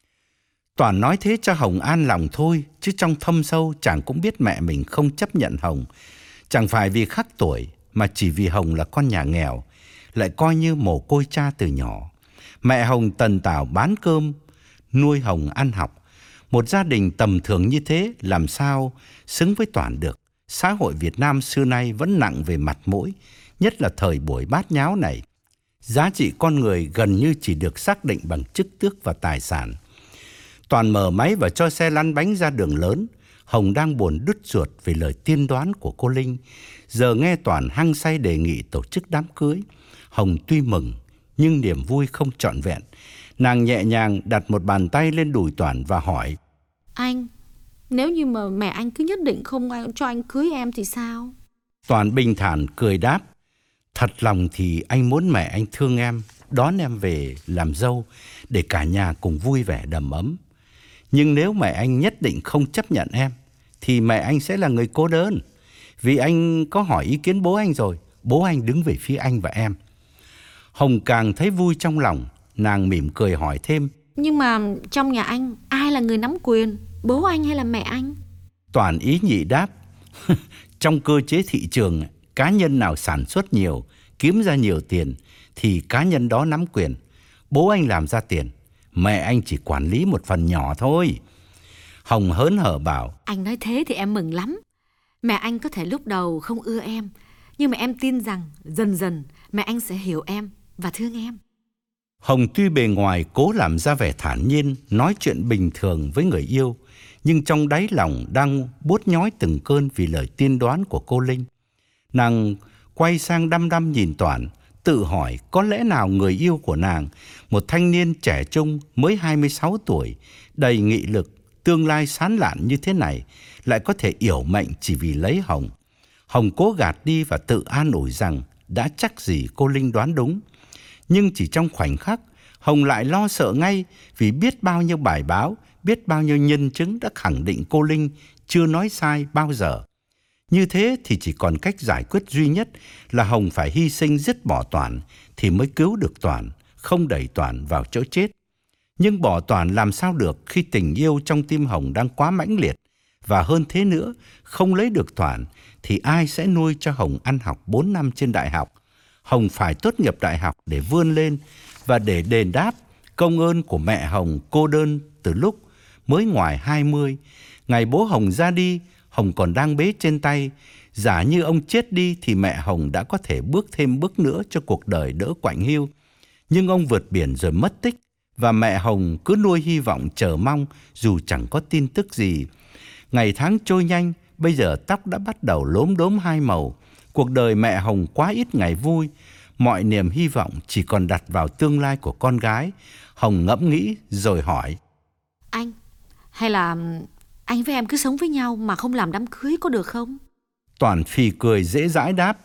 Toản nói thế cho Hồng an lòng thôi, chứ trong thâm sâu chàng cũng biết mẹ mình không chấp nhận Hồng. Chẳng phải vì khác tuổi, mà chỉ vì Hồng là con nhà nghèo, lại coi như mồ côi cha từ nhỏ. Mẹ Hồng tần tảo bán cơm, nuôi Hồng ăn học. Một gia đình tầm thường như thế làm sao xứng với Toản được. Xã hội Việt Nam xưa nay vẫn nặng về mặt mũi, nhất là thời buổi bát nháo này. Giá trị con người gần như chỉ được xác định bằng chức tước và tài sản. Toản mở máy và cho xe lăn bánh ra đường lớn. Hồng đang buồn đứt ruột về lời tiên đoán của cô Linh. Giờ nghe Toản hăng say đề nghị tổ chức đám cưới, Hồng tuy mừng nhưng niềm vui không trọn vẹn. Nàng nhẹ nhàng đặt một bàn tay lên đùi Toản và hỏi: Anh, nếu như mà mẹ anh cứ nhất định không cho anh cưới em thì sao? Toản bình thản cười đáp: thật lòng thì anh muốn mẹ anh thương em, đón em về làm dâu để cả nhà cùng vui vẻ đầm ấm. Nhưng nếu mẹ anh nhất định không chấp nhận em, thì mẹ anh sẽ là người cô đơn. Vì anh có hỏi ý kiến bố anh rồi, bố anh đứng về phía anh và em. Hồng càng thấy vui trong lòng, nàng mỉm cười hỏi thêm: Nhưng mà trong nhà anh, ai là người nắm quyền? Bố anh hay là mẹ anh? Toản ý nhị đáp: trong cơ chế thị trường, cá nhân nào sản xuất nhiều, kiếm ra nhiều tiền, thì cá nhân đó nắm quyền. Bố anh làm ra tiền, mẹ anh chỉ quản lý một phần nhỏ thôi. Hồng hớn hở bảo: Anh nói thế thì em mừng lắm. Mẹ anh có thể lúc đầu không ưa em, nhưng mà em tin rằng dần dần mẹ anh sẽ hiểu em và thương em. Hồng tuy bề ngoài cố làm ra vẻ thản nhiên, nói chuyện bình thường với người yêu, nhưng trong đáy lòng đang buốt nhói từng cơn vì lời tiên đoán của cô Linh. Nàng quay sang đăm đăm nhìn Toản, tự hỏi có lẽ nào người yêu của nàng, một thanh niên trẻ trung mới 26 tuổi, đầy nghị lực, tương lai sáng lạn như thế này, lại có thể yểu mệnh chỉ vì lấy Hồng. Hồng cố gạt đi và tự an ủi rằng đã chắc gì cô Linh đoán đúng. Nhưng chỉ trong khoảnh khắc, Hồng lại lo sợ ngay, vì biết bao nhiêu bài báo, biết bao nhiêu nhân chứng đã khẳng định cô Linh chưa nói sai bao giờ. Như thế thì chỉ còn cách giải quyết duy nhất là Hồng phải hy sinh dứt bỏ Toản thì mới cứu được Toản, không đẩy Toản vào chỗ chết. Nhưng bỏ Toản làm sao được khi tình yêu trong tim Hồng đang quá mãnh liệt. Và hơn thế nữa, không lấy được Toản thì ai sẽ nuôi cho Hồng ăn học 4 năm trên đại học. Hồng phải tốt nghiệp đại học để vươn lên và để đền đáp công ơn của mẹ Hồng cô đơn từ lúc mới ngoài 20. Ngày bố Hồng ra đi, Hồng còn đang bế trên tay. Giả như ông chết đi thì mẹ Hồng đã có thể bước thêm bước nữa cho cuộc đời đỡ quạnh hiu. Nhưng ông vượt biển rồi mất tích, và mẹ Hồng cứ nuôi hy vọng chờ mong dù chẳng có tin tức gì. Ngày tháng trôi nhanh, bây giờ tóc đã bắt đầu lốm đốm hai màu. Cuộc đời mẹ Hồng quá ít ngày vui, mọi niềm hy vọng chỉ còn đặt vào tương lai của con gái. Hồng ngẫm nghĩ rồi hỏi: Anh, hay là anh với em cứ sống với nhau mà không làm đám cưới có được không? Toản phì cười dễ dãi đáp: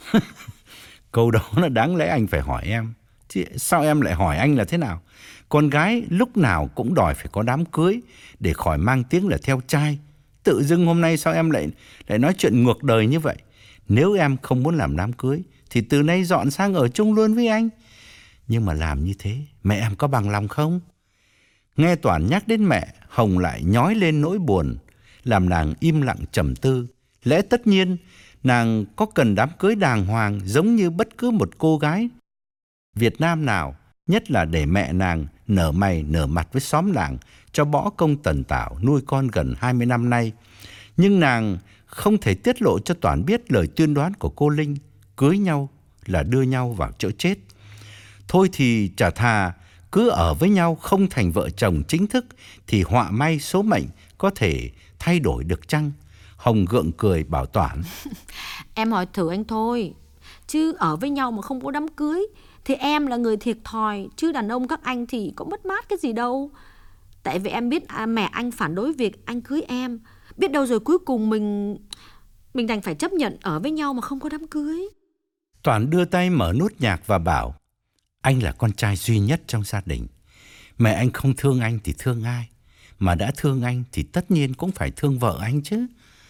câu đó là đáng lẽ anh phải hỏi em, chứ sao em lại hỏi anh là thế nào? Con gái lúc nào cũng đòi phải có đám cưới để khỏi mang tiếng là theo trai. Tự dưng hôm nay sao em lại nói chuyện ngược đời như vậy? Nếu em không muốn làm đám cưới thì từ nay dọn sang ở chung luôn với anh. Nhưng mà làm như thế, mẹ em có bằng lòng không? Nghe Toản nhắc đến mẹ, Hồng lại nhói lên nỗi buồn, làm nàng im lặng trầm tư. Lẽ tất nhiên, nàng có cần đám cưới đàng hoàng giống như bất cứ một cô gái Việt Nam nào, nhất là để mẹ nàng nở mày nở mặt với xóm làng cho bỏ công tần tảo nuôi con gần 20 năm nay. Nhưng nàng không thể tiết lộ cho Toản biết lời tuyên đoán của cô Linh, cưới nhau là đưa nhau vào chỗ chết. Thôi thì chả thà cứ ở với nhau không thành vợ chồng chính thức thì họa may số mệnh có thể thay đổi được chăng? Hồng gượng cười bảo Toản: Em hỏi thử anh thôi, chứ ở với nhau mà không có đám cưới thì em là người thiệt thòi, chứ đàn ông các anh thì có mất mát cái gì đâu. Tại vì em biết mẹ anh phản đối việc anh cưới em. Biết đâu rồi cuối cùng mình đành phải chấp nhận ở với nhau mà không có đám cưới. Toản đưa tay mở nút nhạc và bảo: Anh là con trai duy nhất trong gia đình. Mẹ anh không thương anh thì thương ai? Mà đã thương anh thì tất nhiên cũng phải thương vợ anh chứ.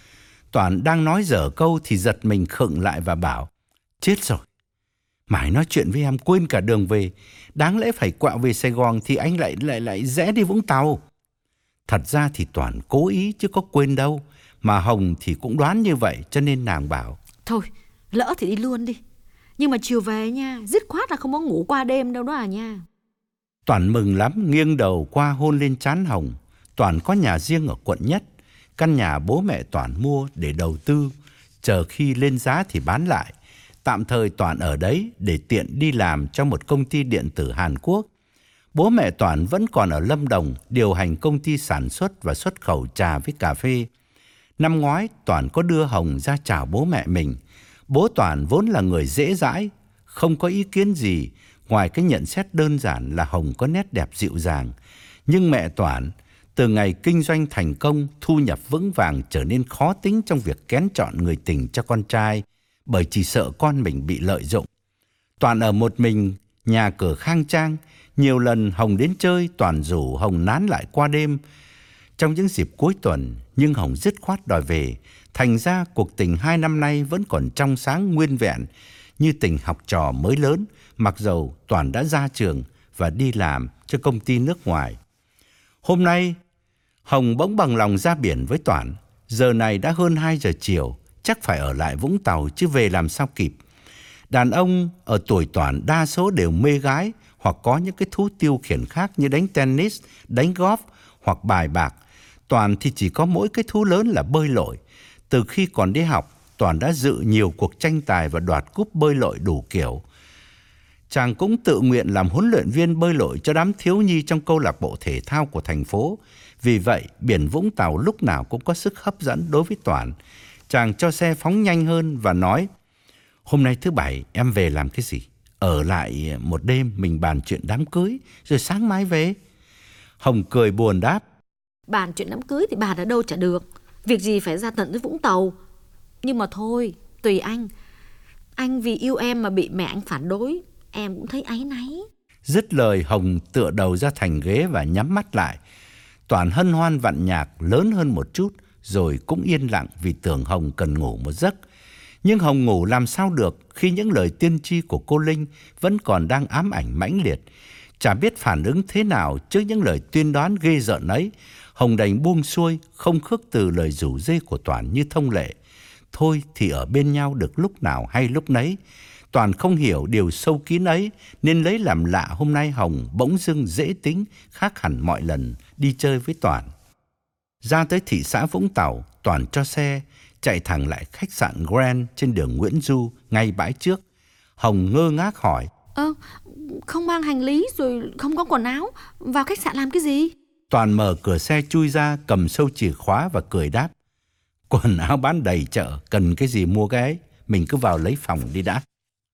Toản đang nói dở câu thì giật mình khựng lại và bảo: chết rồi, mãi nói chuyện với em quên cả đường về. Đáng lẽ phải quẹo về Sài Gòn thì anh lại rẽ đi Vũng Tàu. Thật ra thì Toản cố ý chứ có quên đâu. Mà Hồng thì cũng đoán như vậy, cho nên nàng bảo: thôi, lỡ thì đi luôn đi. Nhưng mà chiều về nha, dứt khoát là không có ngủ qua đêm đâu đó nha. Toản mừng lắm, nghiêng đầu qua hôn lên trán Hồng. Toản có nhà riêng ở quận Nhất. Căn nhà bố mẹ Toản mua để đầu tư, chờ khi lên giá thì bán lại. Tạm thời Toản ở đấy để tiện đi làm cho một công ty điện tử Hàn Quốc. Bố mẹ Toản vẫn còn ở Lâm Đồng điều hành công ty sản xuất và xuất khẩu trà với cà phê. Năm ngoái Toản có đưa Hồng ra chào bố mẹ mình. Bố Toản vốn là người dễ dãi, không có ý kiến gì ngoài cái nhận xét đơn giản là Hồng có nét đẹp dịu dàng. Nhưng mẹ Toản từ ngày kinh doanh thành công, thu nhập vững vàng trở nên khó tính trong việc kén chọn người tình cho con trai, bởi chỉ sợ con mình bị lợi dụng. Toản ở một mình, nhà cửa khang trang. Nhiều lần Hồng đến chơi, Toản rủ Hồng nán lại qua đêm trong những dịp cuối tuần, nhưng Hồng dứt khoát đòi về. Thành ra cuộc tình 2 năm nay vẫn còn trong sáng nguyên vẹn như tình học trò mới lớn, mặc dầu Toản đã ra trường và đi làm cho công ty nước ngoài. Hôm nay Hồng bỗng bằng lòng ra biển với Toản. Giờ này đã hơn 2 giờ chiều, chắc phải ở lại Vũng Tàu chứ về làm sao kịp. Đàn ông ở tuổi Toản đa số đều mê gái hoặc có những cái thú tiêu khiển khác như đánh tennis, đánh golf hoặc bài bạc. Toản thì chỉ có mỗi cái thú lớn là bơi lội. Từ khi còn đi học, Toản đã dự nhiều cuộc tranh tài và đoạt cúp bơi lội đủ kiểu. Chàng cũng tự nguyện làm huấn luyện viên bơi lội cho đám thiếu nhi trong câu lạc bộ thể thao của thành phố. Vì vậy, biển Vũng Tàu lúc nào cũng có sức hấp dẫn đối với Toản. Chàng cho xe phóng nhanh hơn và nói: hôm nay thứ Bảy em về làm cái gì? Ở lại một đêm mình bàn chuyện đám cưới, rồi sáng mai về. Hồng cười buồn đáp: Bàn chuyện đám cưới thì bàn ở đâu chả được. Việc gì phải ra tận tới Vũng Tàu. Nhưng mà thôi, tùy anh. Anh vì yêu em mà bị mẹ anh phản đối, em cũng thấy áy náy. Dứt lời, Hồng tựa đầu ra thành ghế và nhắm mắt lại. Toản hân hoan vặn nhạc lớn hơn một chút, rồi cũng yên lặng vì tưởng Hồng cần ngủ một giấc. Nhưng Hồng ngủ làm sao được khi những lời tiên tri của cô Linh vẫn còn đang ám ảnh mãnh liệt. Chả biết phản ứng thế nào trước những lời tuyên đoán ghê rợn ấy. Hồng đành buông xuôi, không khước từ lời rủ rê của Toản như thông lệ. Thôi thì ở bên nhau được lúc nào hay lúc nấy. Toản không hiểu điều sâu kín ấy, nên lấy làm lạ hôm nay Hồng bỗng dưng dễ tính, khác hẳn mọi lần đi chơi với Toản. Ra tới thị xã Vũng Tàu, Toản cho xe chạy thẳng lại khách sạn Grand trên đường Nguyễn Du, ngay bãi trước. Hồng ngơ ngác hỏi: Không mang hành lý rồi không có quần áo, vào khách sạn làm cái gì? Toản mở cửa xe chui ra, cầm sâu chìa khóa và cười đáp: quần áo bán đầy chợ, cần cái gì mua cái ấy, mình cứ vào lấy phòng đi đã.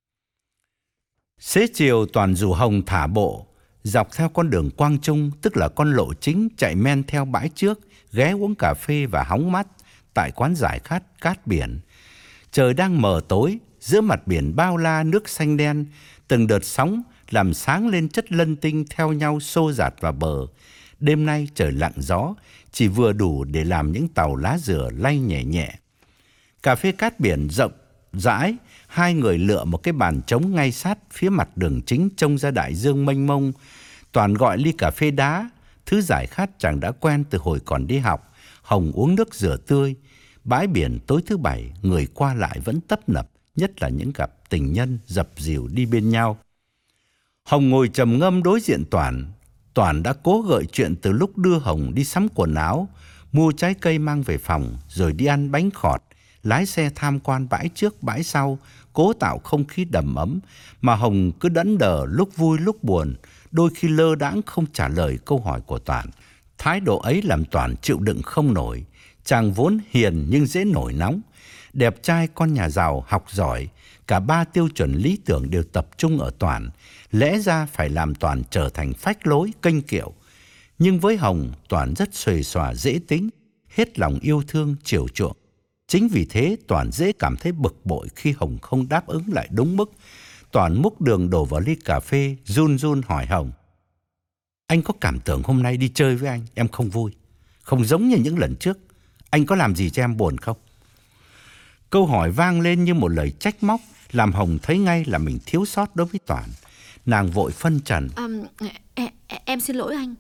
Xế chiều, Toản rủ Hồng thả bộ dọc theo con đường Quang Trung, tức là con lộ chính chạy men theo bãi trước, ghé uống cà phê và hóng mát tại quán giải khát Cát Biển. Trời đang mờ tối, giữa mặt biển bao la nước xanh đen, từng đợt sóng làm sáng lên chất lân tinh theo nhau xô dạt vào bờ. Đêm nay trời lặng gió, chỉ vừa đủ để làm những tàu lá dừa lay nhẹ nhẹ. Cà phê Cát Biển rộng rãi, hai người lựa một cái bàn trống ngay sát phía mặt đường chính trông ra đại dương mênh mông. Toản gọi ly cà phê đá, thứ giải khát chàng đã quen từ hồi còn đi học. Hồng uống nước dừa tươi. Bãi biển tối thứ Bảy, người qua lại vẫn tấp nập, nhất là những cặp tình nhân dập dìu đi bên nhau. Hồng ngồi trầm ngâm đối diện Toản. Toản đã cố gợi chuyện từ lúc đưa Hồng đi sắm quần áo, mua trái cây mang về phòng, rồi đi ăn bánh khọt, lái xe tham quan bãi trước bãi sau, cố tạo không khí đầm ấm, mà Hồng cứ đẫn đờ lúc vui lúc buồn, đôi khi lơ đãng không trả lời câu hỏi của Toản. Thái độ ấy làm Toản chịu đựng không nổi. Chàng vốn hiền nhưng dễ nổi nóng, đẹp trai, con nhà giàu, học giỏi, cả ba tiêu chuẩn lý tưởng đều tập trung ở Toản. Lẽ ra phải làm Toản trở thành phách lối, kênh kiệu. Nhưng với Hồng, Toản rất xuề xòa dễ tính, hết lòng yêu thương, chiều chuộng. Chính vì thế Toản dễ cảm thấy bực bội khi Hồng không đáp ứng lại đúng mức. Toàn múc đường đổ vào ly cà phê, run run hỏi Hồng. Anh có cảm tưởng hôm nay đi chơi với anh, em không vui. Không giống như những lần trước. Anh có làm gì cho em buồn không? Câu hỏi vang lên như một lời trách móc, làm Hồng thấy ngay là mình thiếu sót đối với Toàn. Nàng vội phân trần. Em xin lỗi anh.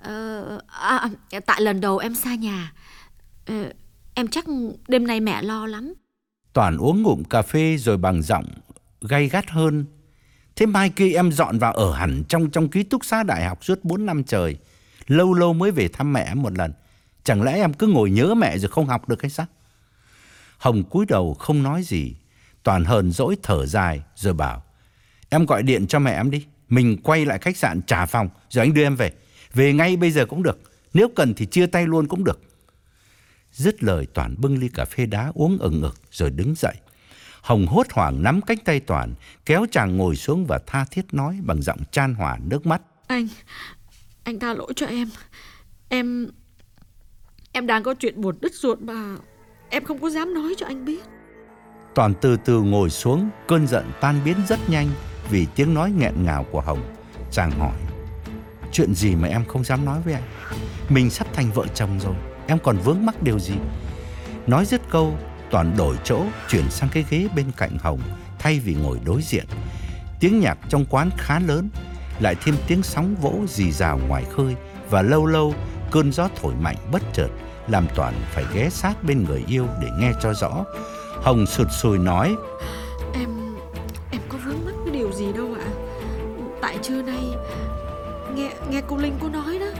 Tại lần đầu em xa nhà. Em chắc đêm nay mẹ lo lắm. Toàn uống ngụm cà phê rồi bằng giọng gay gắt hơn. Thế mai kia em dọn vào ở hẳn trong ký túc xá đại học suốt 4 năm trời. Lâu lâu mới về thăm mẹ một lần. Chẳng lẽ em cứ ngồi nhớ mẹ rồi không học được hay sao? Hồng cúi đầu không nói gì. Toàn hờn dỗi thở dài rồi bảo. Em gọi điện cho mẹ em đi. Mình quay lại khách sạn trả phòng rồi anh đưa em về. Về ngay bây giờ cũng được. Nếu cần thì chia tay luôn cũng được. Dứt lời Toàn bưng ly cà phê đá uống ừng ực rồi đứng dậy. Hồng hốt hoảng nắm cánh tay Toàn, kéo chàng ngồi xuống và tha thiết nói bằng giọng chan hòa nước mắt. Anh tha lỗi cho em. Em đang có chuyện buồn đứt ruột mà em không có dám nói cho anh biết. Toàn từ từ ngồi xuống, cơn giận tan biến rất nhanh vì tiếng nói nghẹn ngào của Hồng. Chàng hỏi, chuyện gì mà em không dám nói với anh? Mình sắp thành vợ chồng rồi, em còn vướng mắc điều gì? Nói dứt câu, Toàn đổi chỗ, chuyển sang cái ghế bên cạnh Hồng thay vì ngồi đối diện. Tiếng nhạc trong quán khá lớn, lại thêm tiếng sóng vỗ rì rào ngoài khơi, và lâu lâu cơn gió thổi mạnh bất chợt làm Toàn phải ghé sát bên người yêu để nghe cho rõ. Hồng sụt sùi nói, Em có vướng mắc cái điều gì đâu ạ. Tại trưa nay nghe cô Linh cô nói đó,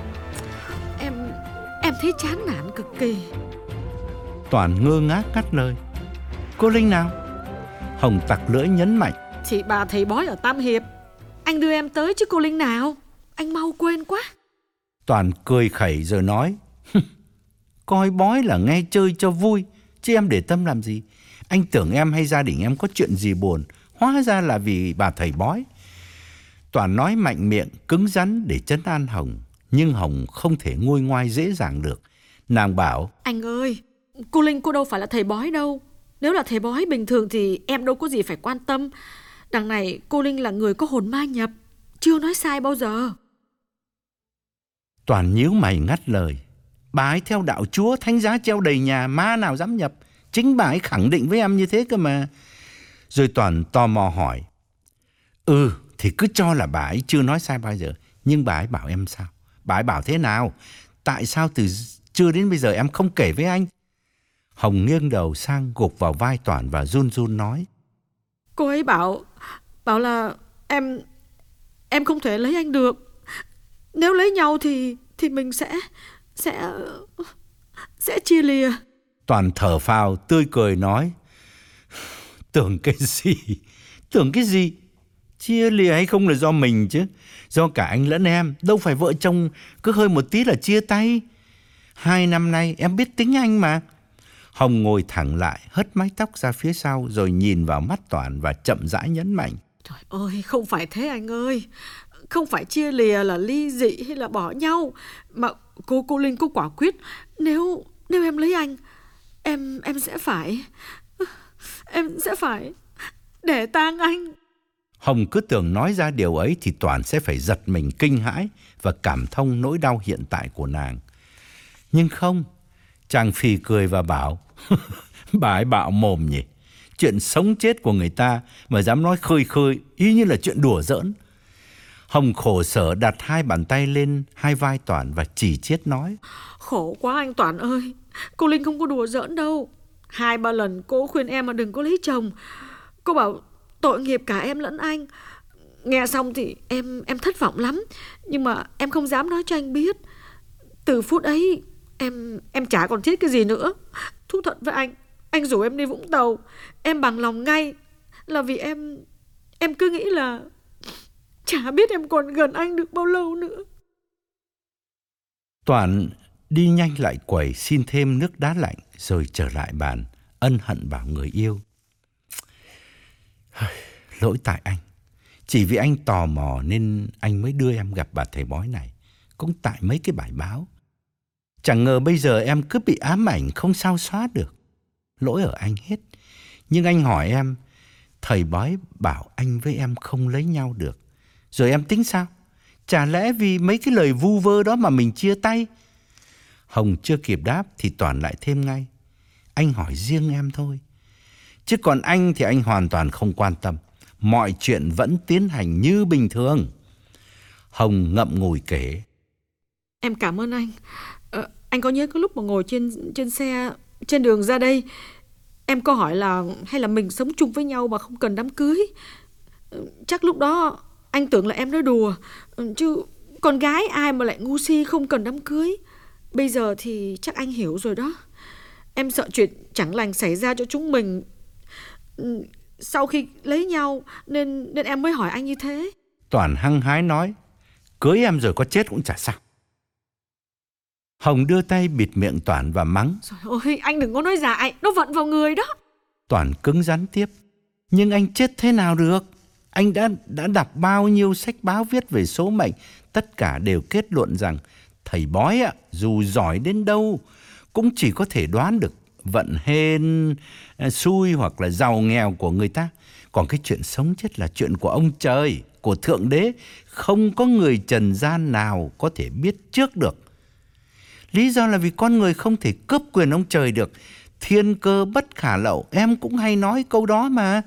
em thấy chán nản cực kỳ. Toàn ngơ ngác ngắt lời. Cô Linh nào? Hồng tặc lưỡi nhấn mạnh. Chị bà thầy bói ở Tam Hiệp. Anh đưa em tới chứ cô Linh nào. Anh mau quên quá. Toàn cười khẩy rồi nói, coi bói là nghe chơi cho vui, chứ em để tâm làm gì? Anh tưởng em hay gia đình em có chuyện gì buồn, hóa ra là vì bà thầy bói. Toàn nói mạnh miệng, cứng rắn để trấn an Hồng, nhưng Hồng không thể nguôi ngoai dễ dàng được. Nàng bảo, anh ơi, cô Linh cô đâu phải là thầy bói đâu. Nếu là thầy bói bình thường thì em đâu có gì phải quan tâm. Đằng này cô Linh là người có hồn ma nhập, chưa nói sai bao giờ. Toàn nhíu mày ngắt lời. Bà ấy theo đạo Chúa, thánh giá treo đầy nhà, ma nào dám nhập. Chính bà ấy khẳng định với em như thế cơ mà. Rồi Toàn tò mò hỏi, thì cứ cho là bà ấy chưa nói sai bao giờ. Nhưng bà ấy bảo em sao? Bà ấy bảo thế nào? Tại sao từ trưa đến bây giờ em không kể với anh? Hồng nghiêng đầu sang gục vào vai Toàn và run run nói, cô ấy bảo là em không thể lấy anh được. Nếu lấy nhau thì mình sẽ chia lìa. Toàn thở phào tươi cười nói, tưởng cái gì? Chia lìa hay không là do mình chứ, do cả anh lẫn em. Đâu phải vợ chồng cứ hơi một tí là chia tay. 2 năm nay em biết tính anh mà. Hồng ngồi thẳng lại, hất mái tóc ra phía sau rồi nhìn vào mắt Toàn và chậm rãi nhấn mạnh, trời ơi, không phải thế anh ơi. Không phải chia lìa là ly dị hay là bỏ nhau, mà cô Linh cô quả quyết, nếu em lấy anh, em sẽ phải để tang anh. Hồng cứ tưởng nói ra điều ấy thì Toàn sẽ phải giật mình kinh hãi và cảm thông nỗi đau hiện tại của nàng. Nhưng không, chàng phì cười và bảo, bà ấy bạo mồm nhỉ. Chuyện sống chết của người ta mà dám nói khơi khơi, y như là chuyện đùa giỡn. Hồng khổ sở đặt 2 bàn tay lên 2 vai Toàn và chỉ chiết nói, khổ quá anh Toàn ơi. Cô Linh không có đùa giỡn đâu. 2-3 lần cô khuyên em mà đừng có lấy chồng. Cô bảo tội nghiệp cả em lẫn anh. Nghe xong thì em thất vọng lắm, nhưng mà em không dám nói cho anh biết. Từ phút ấy em chả còn thiết cái gì nữa. Thú thật với anh rủ em đi Vũng Tàu, em bằng lòng ngay là vì em cứ nghĩ là chả biết em còn gần anh được bao lâu nữa. Toàn đi nhanh lại quầy xin thêm nước đá lạnh rồi trở lại bàn, ân hận bảo người yêu, lỗi tại anh. Chỉ vì anh tò mò nên anh mới đưa em gặp bà thầy bói này. Cũng tại mấy cái bài báo. Chẳng ngờ bây giờ em cứ bị ám ảnh không sao xóa được. Lỗi ở anh hết. Nhưng anh hỏi em Thầy bói bảo anh với em không lấy nhau được. Rồi em tính sao? Chả lẽ vì mấy cái lời vu vơ đó mà mình chia tay? Hồng chưa kịp đáp thì Toản lại thêm ngay. Anh hỏi riêng em thôi. Chứ còn anh thì anh hoàn toàn không quan tâm. Mọi chuyện vẫn tiến hành như bình thường. Hồng ngậm ngùi kể. Em cảm ơn anh. Anh có nhớ cái lúc mà ngồi trên xe trên đường ra đây, em có hỏi là hay là mình sống chung với nhau mà không cần đám cưới. Chắc lúc đó anh tưởng là em nói đùa, chứ con gái ai mà lại ngu si không cần đám cưới. Bây giờ thì chắc anh hiểu rồi đó. Em sợ chuyện chẳng lành xảy ra cho chúng mình sau khi lấy nhau, nên em mới hỏi anh như thế. Toản hăng hái nói. Cưới em rồi có chết cũng chả sao. Hồng đưa tay bịt miệng Toản và mắng. Trời ơi, anh đừng có nói dại, nó vận vào người đó. Toản cứng rắn tiếp. Nhưng anh chết thế nào được? Anh đã đọc bao nhiêu sách báo viết về số mệnh, tất cả đều kết luận rằng thầy bói dù giỏi đến đâu cũng chỉ có thể đoán được vận hên, xui hoặc là giàu nghèo của người ta. Còn cái chuyện sống chết là chuyện của ông trời, của Thượng Đế. Không có người trần gian nào có thể biết trước được. Lý do là vì con người không thể cướp quyền ông trời được. Thiên cơ bất khả lậu, em cũng hay nói câu đó mà.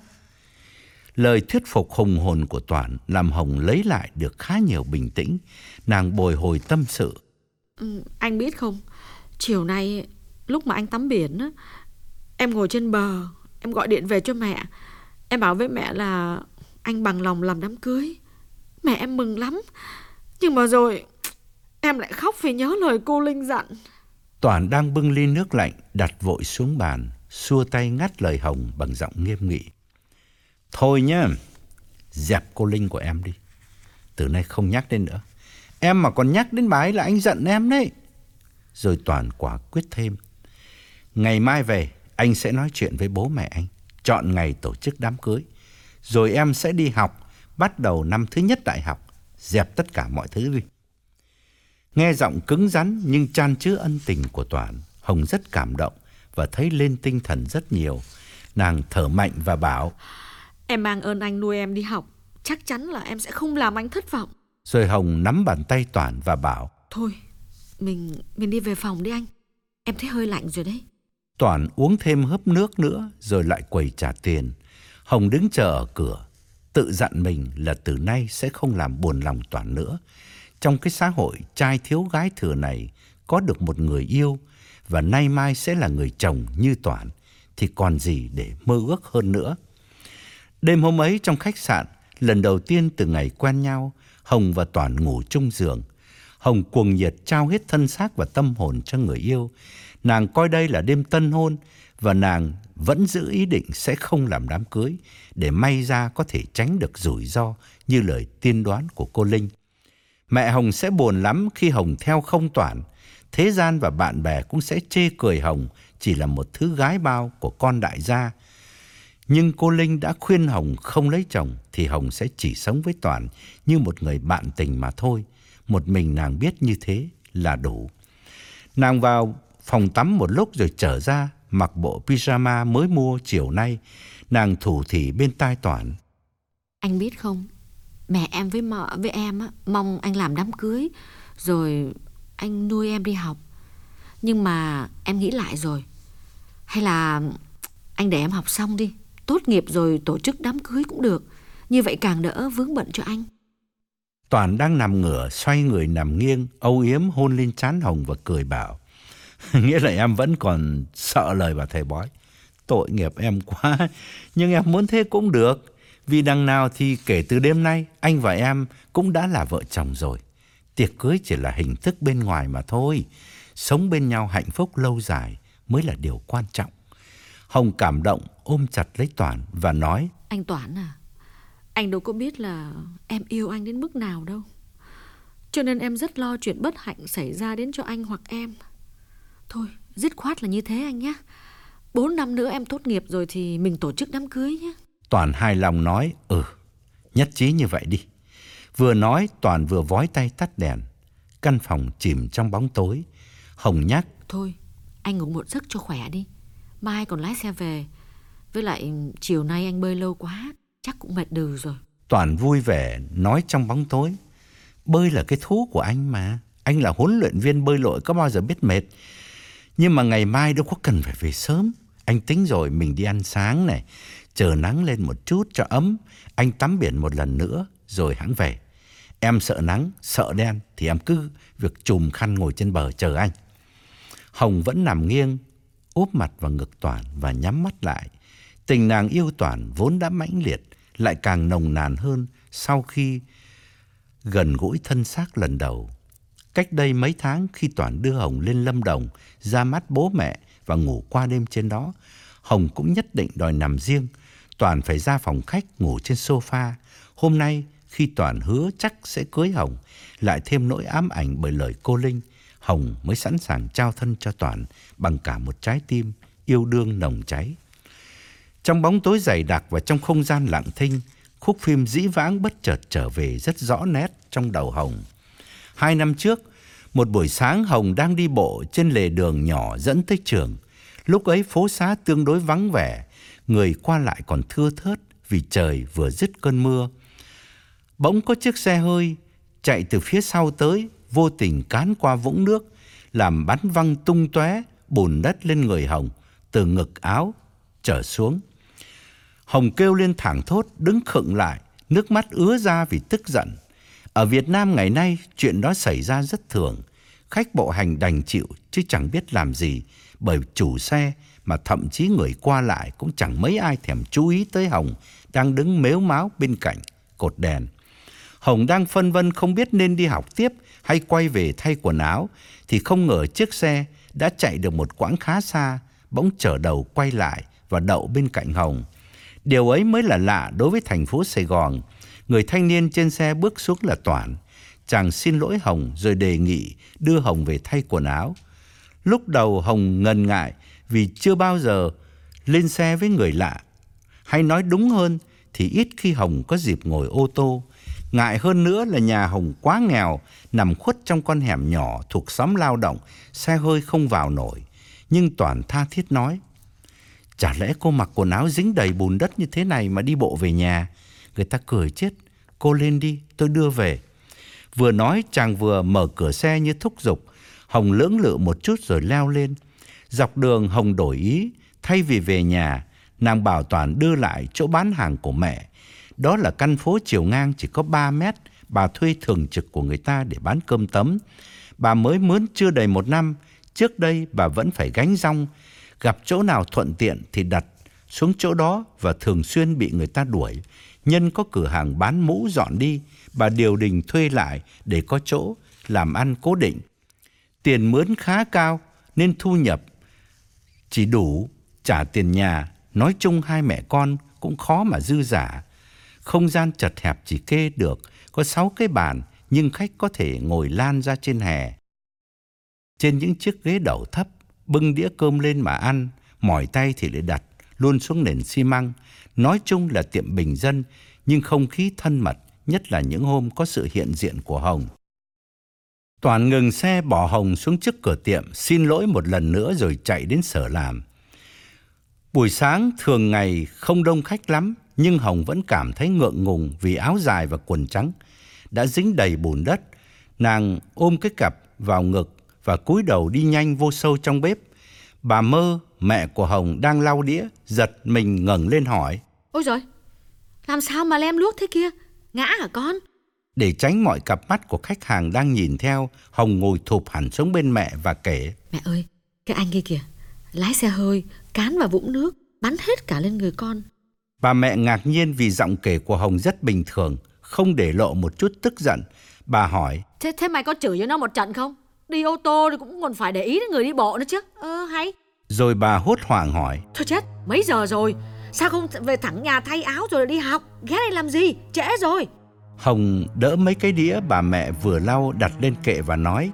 Lời thuyết phục hùng hồn của Toản làm Hồng lấy lại được khá nhiều bình tĩnh. Nàng bồi hồi tâm sự. Anh biết không, chiều nay lúc mà anh tắm biển á, em ngồi trên bờ, em gọi điện về cho mẹ. Em bảo với mẹ là anh bằng lòng làm đám cưới. Mẹ em mừng lắm. Nhưng mà rồi em lại khóc vì nhớ lời cô Linh dặn. Toản đang bưng ly nước lạnh đặt vội xuống bàn, xua tay ngắt lời Hồng bằng giọng nghiêm nghị. Thôi nhá, dẹp cô Linh của em đi. Từ nay không nhắc đến nữa. Em mà còn nhắc đến bà ấy là anh giận em đấy. Rồi Toản quả quyết thêm. Ngày mai về, anh sẽ nói chuyện với bố mẹ anh, chọn ngày tổ chức đám cưới. Rồi em sẽ đi học, bắt đầu năm thứ nhất đại học. Dẹp tất cả mọi thứ đi. Nghe giọng cứng rắn nhưng chan chứa ân tình của Toản, Hồng rất cảm động và thấy lên tinh thần rất nhiều. Nàng thở mạnh và bảo. Em mang ơn anh nuôi em đi học, chắc chắn là em sẽ không làm anh thất vọng. Rồi Hồng nắm bàn tay Toản và bảo. Thôi, mình đi về phòng đi anh. Em thấy hơi lạnh rồi đấy. Toản uống thêm hớp nước nữa rồi lại quầy trả tiền. Hồng đứng chờ ở cửa, tự dặn mình là từ nay sẽ không làm buồn lòng Toản nữa. Trong cái xã hội trai thiếu gái thừa này, có được một người yêu và nay mai sẽ là người chồng như Toản thì còn gì để mơ ước hơn nữa. Đêm hôm ấy trong khách sạn, lần đầu tiên từ ngày quen nhau, Hồng và Toản ngủ chung giường. Hồng cuồng nhiệt trao hết thân xác và tâm hồn cho người yêu. Nàng coi đây là đêm tân hôn và nàng vẫn giữ ý định sẽ không làm đám cưới để may ra có thể tránh được rủi ro như lời tiên đoán của cô Linh. Mẹ Hồng sẽ buồn lắm khi Hồng theo không Toản. Thế gian và bạn bè cũng sẽ chê cười Hồng chỉ là một thứ gái bao của con đại gia. Nhưng cô Linh đã khuyên Hồng không lấy chồng thì Hồng sẽ chỉ sống với Toản như một người bạn tình mà thôi. Một mình nàng biết như thế là đủ. Nàng vào phòng tắm một lúc rồi trở ra, mặc bộ pyjama mới mua chiều nay. Nàng thủ thỉ bên tai Toản. Anh biết không, mẹ em với em á, mong anh làm đám cưới rồi anh nuôi em đi học. Nhưng mà em nghĩ lại rồi, hay là anh để em học xong đi, tốt nghiệp rồi tổ chức đám cưới cũng được. Như vậy càng đỡ vướng bận cho anh. Toản đang nằm ngửa, xoay người nằm nghiêng, âu yếm hôn lên trán Hồng và cười bảo. Nghĩa là em vẫn còn sợ lời bà thầy bói. Tội nghiệp em quá. Nhưng em muốn thế cũng được. Vì đằng nào thì kể từ đêm nay, anh và em cũng đã là vợ chồng rồi. Tiệc cưới chỉ là hình thức bên ngoài mà thôi. Sống bên nhau hạnh phúc lâu dài mới là điều quan trọng. Hồng cảm động ôm chặt lấy Toản và nói. Anh Toản à, anh đâu có biết là em yêu anh đến mức nào đâu. Cho nên em rất lo chuyện bất hạnh xảy ra đến cho anh hoặc em. Thôi, dứt khoát là như thế anh nhé. 4 năm nữa em tốt nghiệp rồi thì mình tổ chức đám cưới nhé. Toản hài lòng nói. Nhất trí như vậy đi. Vừa nói Toản vừa vói tay tắt đèn. Căn phòng chìm trong bóng tối. Hồng nhắc. Thôi, anh ngủ một giấc cho khỏe đi. Mai còn lái xe về. Với lại chiều nay anh bơi lâu quá, chắc cũng mệt đừ rồi. Toàn vui vẻ nói trong bóng tối. Bơi là cái thú của anh mà. Anh là huấn luyện viên bơi lội, có bao giờ biết mệt. Nhưng mà ngày mai đâu có cần phải về sớm. Anh tính rồi, mình đi ăn sáng này, chờ nắng lên một chút cho ấm. Anh tắm biển một lần nữa rồi hẵng về. Em sợ nắng, sợ đen thì em cứ việc chùm khăn ngồi trên bờ chờ anh. Hồng vẫn nằm nghiêng, úp mặt vào ngực Toàn và nhắm mắt lại. Tình nàng yêu Toàn vốn đã mãnh liệt, lại càng nồng nàn hơn sau khi gần gũi thân xác lần đầu. Cách đây mấy tháng, khi Toàn đưa Hồng lên Lâm Đồng ra mắt bố mẹ và ngủ qua đêm trên đó, Hồng cũng nhất định đòi nằm riêng. Toàn phải ra phòng khách ngủ trên sofa. Hôm nay, khi Toàn hứa chắc sẽ cưới Hồng, lại thêm nỗi ám ảnh bởi lời cô Linh, Hồng mới sẵn sàng trao thân cho Toàn bằng cả một trái tim yêu đương nồng cháy. Trong bóng tối dày đặc và trong không gian lặng thinh, khúc phim dĩ vãng bất chợt trở về rất rõ nét trong đầu Hồng. 2 năm trước, một buổi sáng Hồng đang đi bộ trên lề đường nhỏ dẫn tới trường. Lúc ấy phố xá tương đối vắng vẻ, người qua lại còn thưa thớt vì trời vừa dứt cơn mưa. Bỗng có chiếc xe hơi chạy từ phía sau tới, vô tình cán qua vũng nước, làm bắn văng tung tóe bùn đất lên người Hồng từ ngực áo trở xuống. Hồng kêu lên thảng thốt, đứng khựng lại, nước mắt ứa ra vì tức giận. Ở Việt Nam ngày nay, chuyện đó xảy ra rất thường. Khách bộ hành đành chịu chứ chẳng biết làm gì, bởi chủ xe mà thậm chí người qua lại cũng chẳng mấy ai thèm chú ý tới Hồng đang đứng mếu máo bên cạnh cột đèn. Hồng đang phân vân không biết nên đi học tiếp hay quay về thay quần áo, thì không ngờ chiếc xe đã chạy được một quãng khá xa, bỗng trở đầu quay lại và đậu bên cạnh Hồng. Điều ấy mới là lạ đối với thành phố Sài Gòn. Người thanh niên trên xe bước xuống là Toản. Chàng xin lỗi Hồng rồi đề nghị đưa Hồng về thay quần áo. Lúc đầu Hồng ngần ngại vì chưa bao giờ lên xe với người lạ. Hay nói đúng hơn thì ít khi Hồng có dịp ngồi ô tô. Ngại hơn nữa là nhà Hồng quá nghèo, nằm khuất trong con hẻm nhỏ thuộc xóm lao động, xe hơi không vào nổi. Nhưng Toản tha thiết nói, chả lẽ cô mặc quần áo dính đầy bùn đất như thế này mà đi bộ về nhà? Người ta cười chết. Cô lên đi, tôi đưa về. Vừa nói chàng vừa mở cửa xe như thúc giục. Hồng lưỡng lự một chút rồi leo lên. Dọc đường Hồng đổi ý. Thay vì về nhà, nàng bảo Toàn đưa lại chỗ bán hàng của mẹ. Đó là căn phố chiều ngang chỉ có 3 mét. Bà thuê thường trực của người ta để bán cơm tấm. Bà mới mướn chưa đầy 1 năm. Trước đây bà vẫn phải gánh rong. Gặp chỗ nào thuận tiện thì đặt xuống chỗ đó và thường xuyên bị người ta đuổi. Nhân có cửa hàng bán mũ dọn đi, bà điều đình thuê lại để có chỗ làm ăn cố định. Tiền mướn khá cao nên thu nhập chỉ đủ trả tiền nhà. Nói chung hai mẹ con cũng khó mà dư dả. Không gian chật hẹp chỉ kê được có 6 cái bàn, nhưng khách có thể ngồi lan ra trên hè. Trên những chiếc ghế đẩu thấp, bưng đĩa cơm lên mà ăn, mỏi tay thì lại đặt luôn xuống nền xi măng. Nói chung là tiệm bình dân, nhưng không khí thân mật, nhất là những hôm có sự hiện diện của Hồng. Toàn ngừng xe bỏ Hồng xuống trước cửa tiệm, xin lỗi một lần nữa rồi chạy đến sở làm. Buổi sáng thường ngày không đông khách lắm, nhưng Hồng vẫn cảm thấy ngượng ngùng vì áo dài và quần trắng đã dính đầy bùn đất. Nàng ôm cái cặp vào ngực và cúi đầu đi nhanh vô sâu trong bếp. Bà Mơ, mẹ của Hồng đang lau đĩa, giật mình ngẩng lên hỏi, ôi giời, làm sao mà lem luốc thế kia? Ngã hả con? Để tránh mọi cặp mắt của khách hàng đang nhìn theo, Hồng ngồi thụp hẳn xuống bên mẹ và kể, mẹ ơi, cái anh kia kìa, lái xe hơi, cán vào vũng nước, bắn hết cả lên người con. Bà mẹ ngạc nhiên vì giọng kể của Hồng rất bình thường, không để lộ một chút tức giận. Bà hỏi, Thế mày có chửi cho nó một trận không? Đi ô tô thì cũng còn phải để ý đến người đi bộ nữa chứ. Hay. Rồi bà hốt hoảng hỏi, thôi chết, mấy giờ rồi? Sao không về thẳng nhà thay áo rồi đi học? Ghé đây làm gì? Trễ rồi. Hồng đỡ mấy cái đĩa bà mẹ vừa lau đặt lên kệ và nói,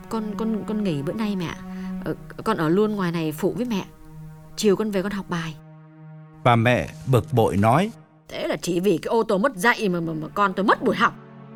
Con nghỉ bữa nay mẹ. Con ở luôn ngoài này phụ với mẹ. Chiều con về con học bài. Bà mẹ bực bội nói, Thế là chỉ vì cái ô tô mất dạy mà con tôi mất buổi học.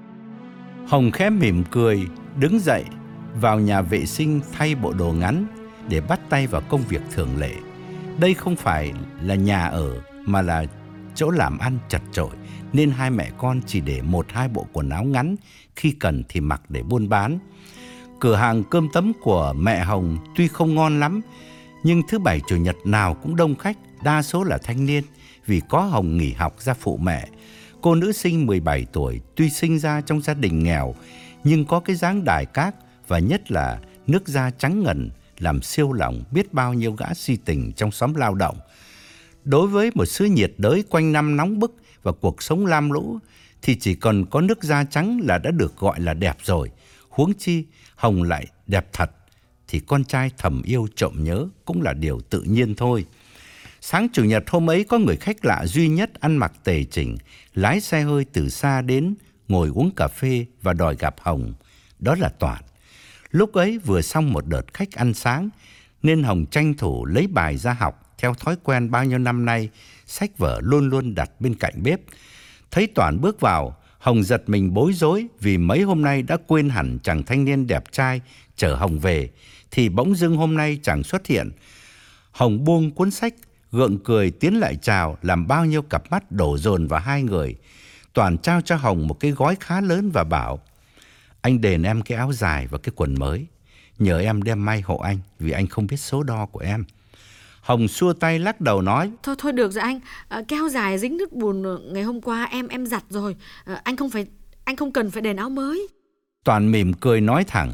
Hồng khẽ mỉm cười, đứng dậy, vào nhà vệ sinh thay bộ đồ ngắn để bắt tay vào công việc thường lệ. Đây không phải là nhà ở mà là chỗ làm ăn chật chội, nên hai mẹ con chỉ để 1-2 bộ quần áo ngắn, khi cần thì mặc để buôn bán. Cửa hàng cơm tấm của mẹ Hồng tuy không ngon lắm, nhưng thứ Bảy Chủ nhật nào cũng đông khách, đa số là thanh niên, vì có Hồng nghỉ học ra phụ mẹ. Cô nữ sinh 17 tuổi, tuy sinh ra trong gia đình nghèo, nhưng có cái dáng đài cát và nhất là nước da trắng ngần, làm siêu lòng biết bao nhiêu gã si tình trong xóm lao động. Đối với một xứ nhiệt đới quanh năm nóng bức và cuộc sống lam lũ, thì chỉ cần có nước da trắng là đã được gọi là đẹp rồi. Huống chi Hồng lại đẹp thật, thì con trai thầm yêu trộm nhớ cũng là điều tự nhiên thôi. Sáng Chủ nhật hôm ấy, có người khách lạ duy nhất ăn mặc tề chỉnh, lái xe hơi từ xa đến ngồi uống cà phê và đòi gặp Hồng. Đó là Toản. Lúc ấy vừa xong một đợt khách ăn sáng, nên Hồng tranh thủ lấy bài ra học theo thói quen bao nhiêu năm nay, sách vở luôn luôn đặt bên cạnh bếp. Thấy Toản bước vào, Hồng giật mình bối rối vì mấy hôm nay đã quên hẳn chàng thanh niên đẹp trai chở Hồng về, thì bỗng dưng hôm nay chẳng xuất hiện. Hồng buông cuốn sách, gượng cười tiến lại chào, làm bao nhiêu cặp mắt đổ dồn vào hai người. Toản trao cho Hồng một cái gói khá lớn và bảo: anh đền em cái áo dài và cái quần mới, nhờ em đem may hộ anh vì anh không biết số đo của em. Hồng xua tay lắc đầu nói: Thôi được rồi anh, cái áo dài dính nước bùn ngày hôm qua em giặt rồi, anh không cần phải đền áo mới. Toàn mỉm cười nói thẳng: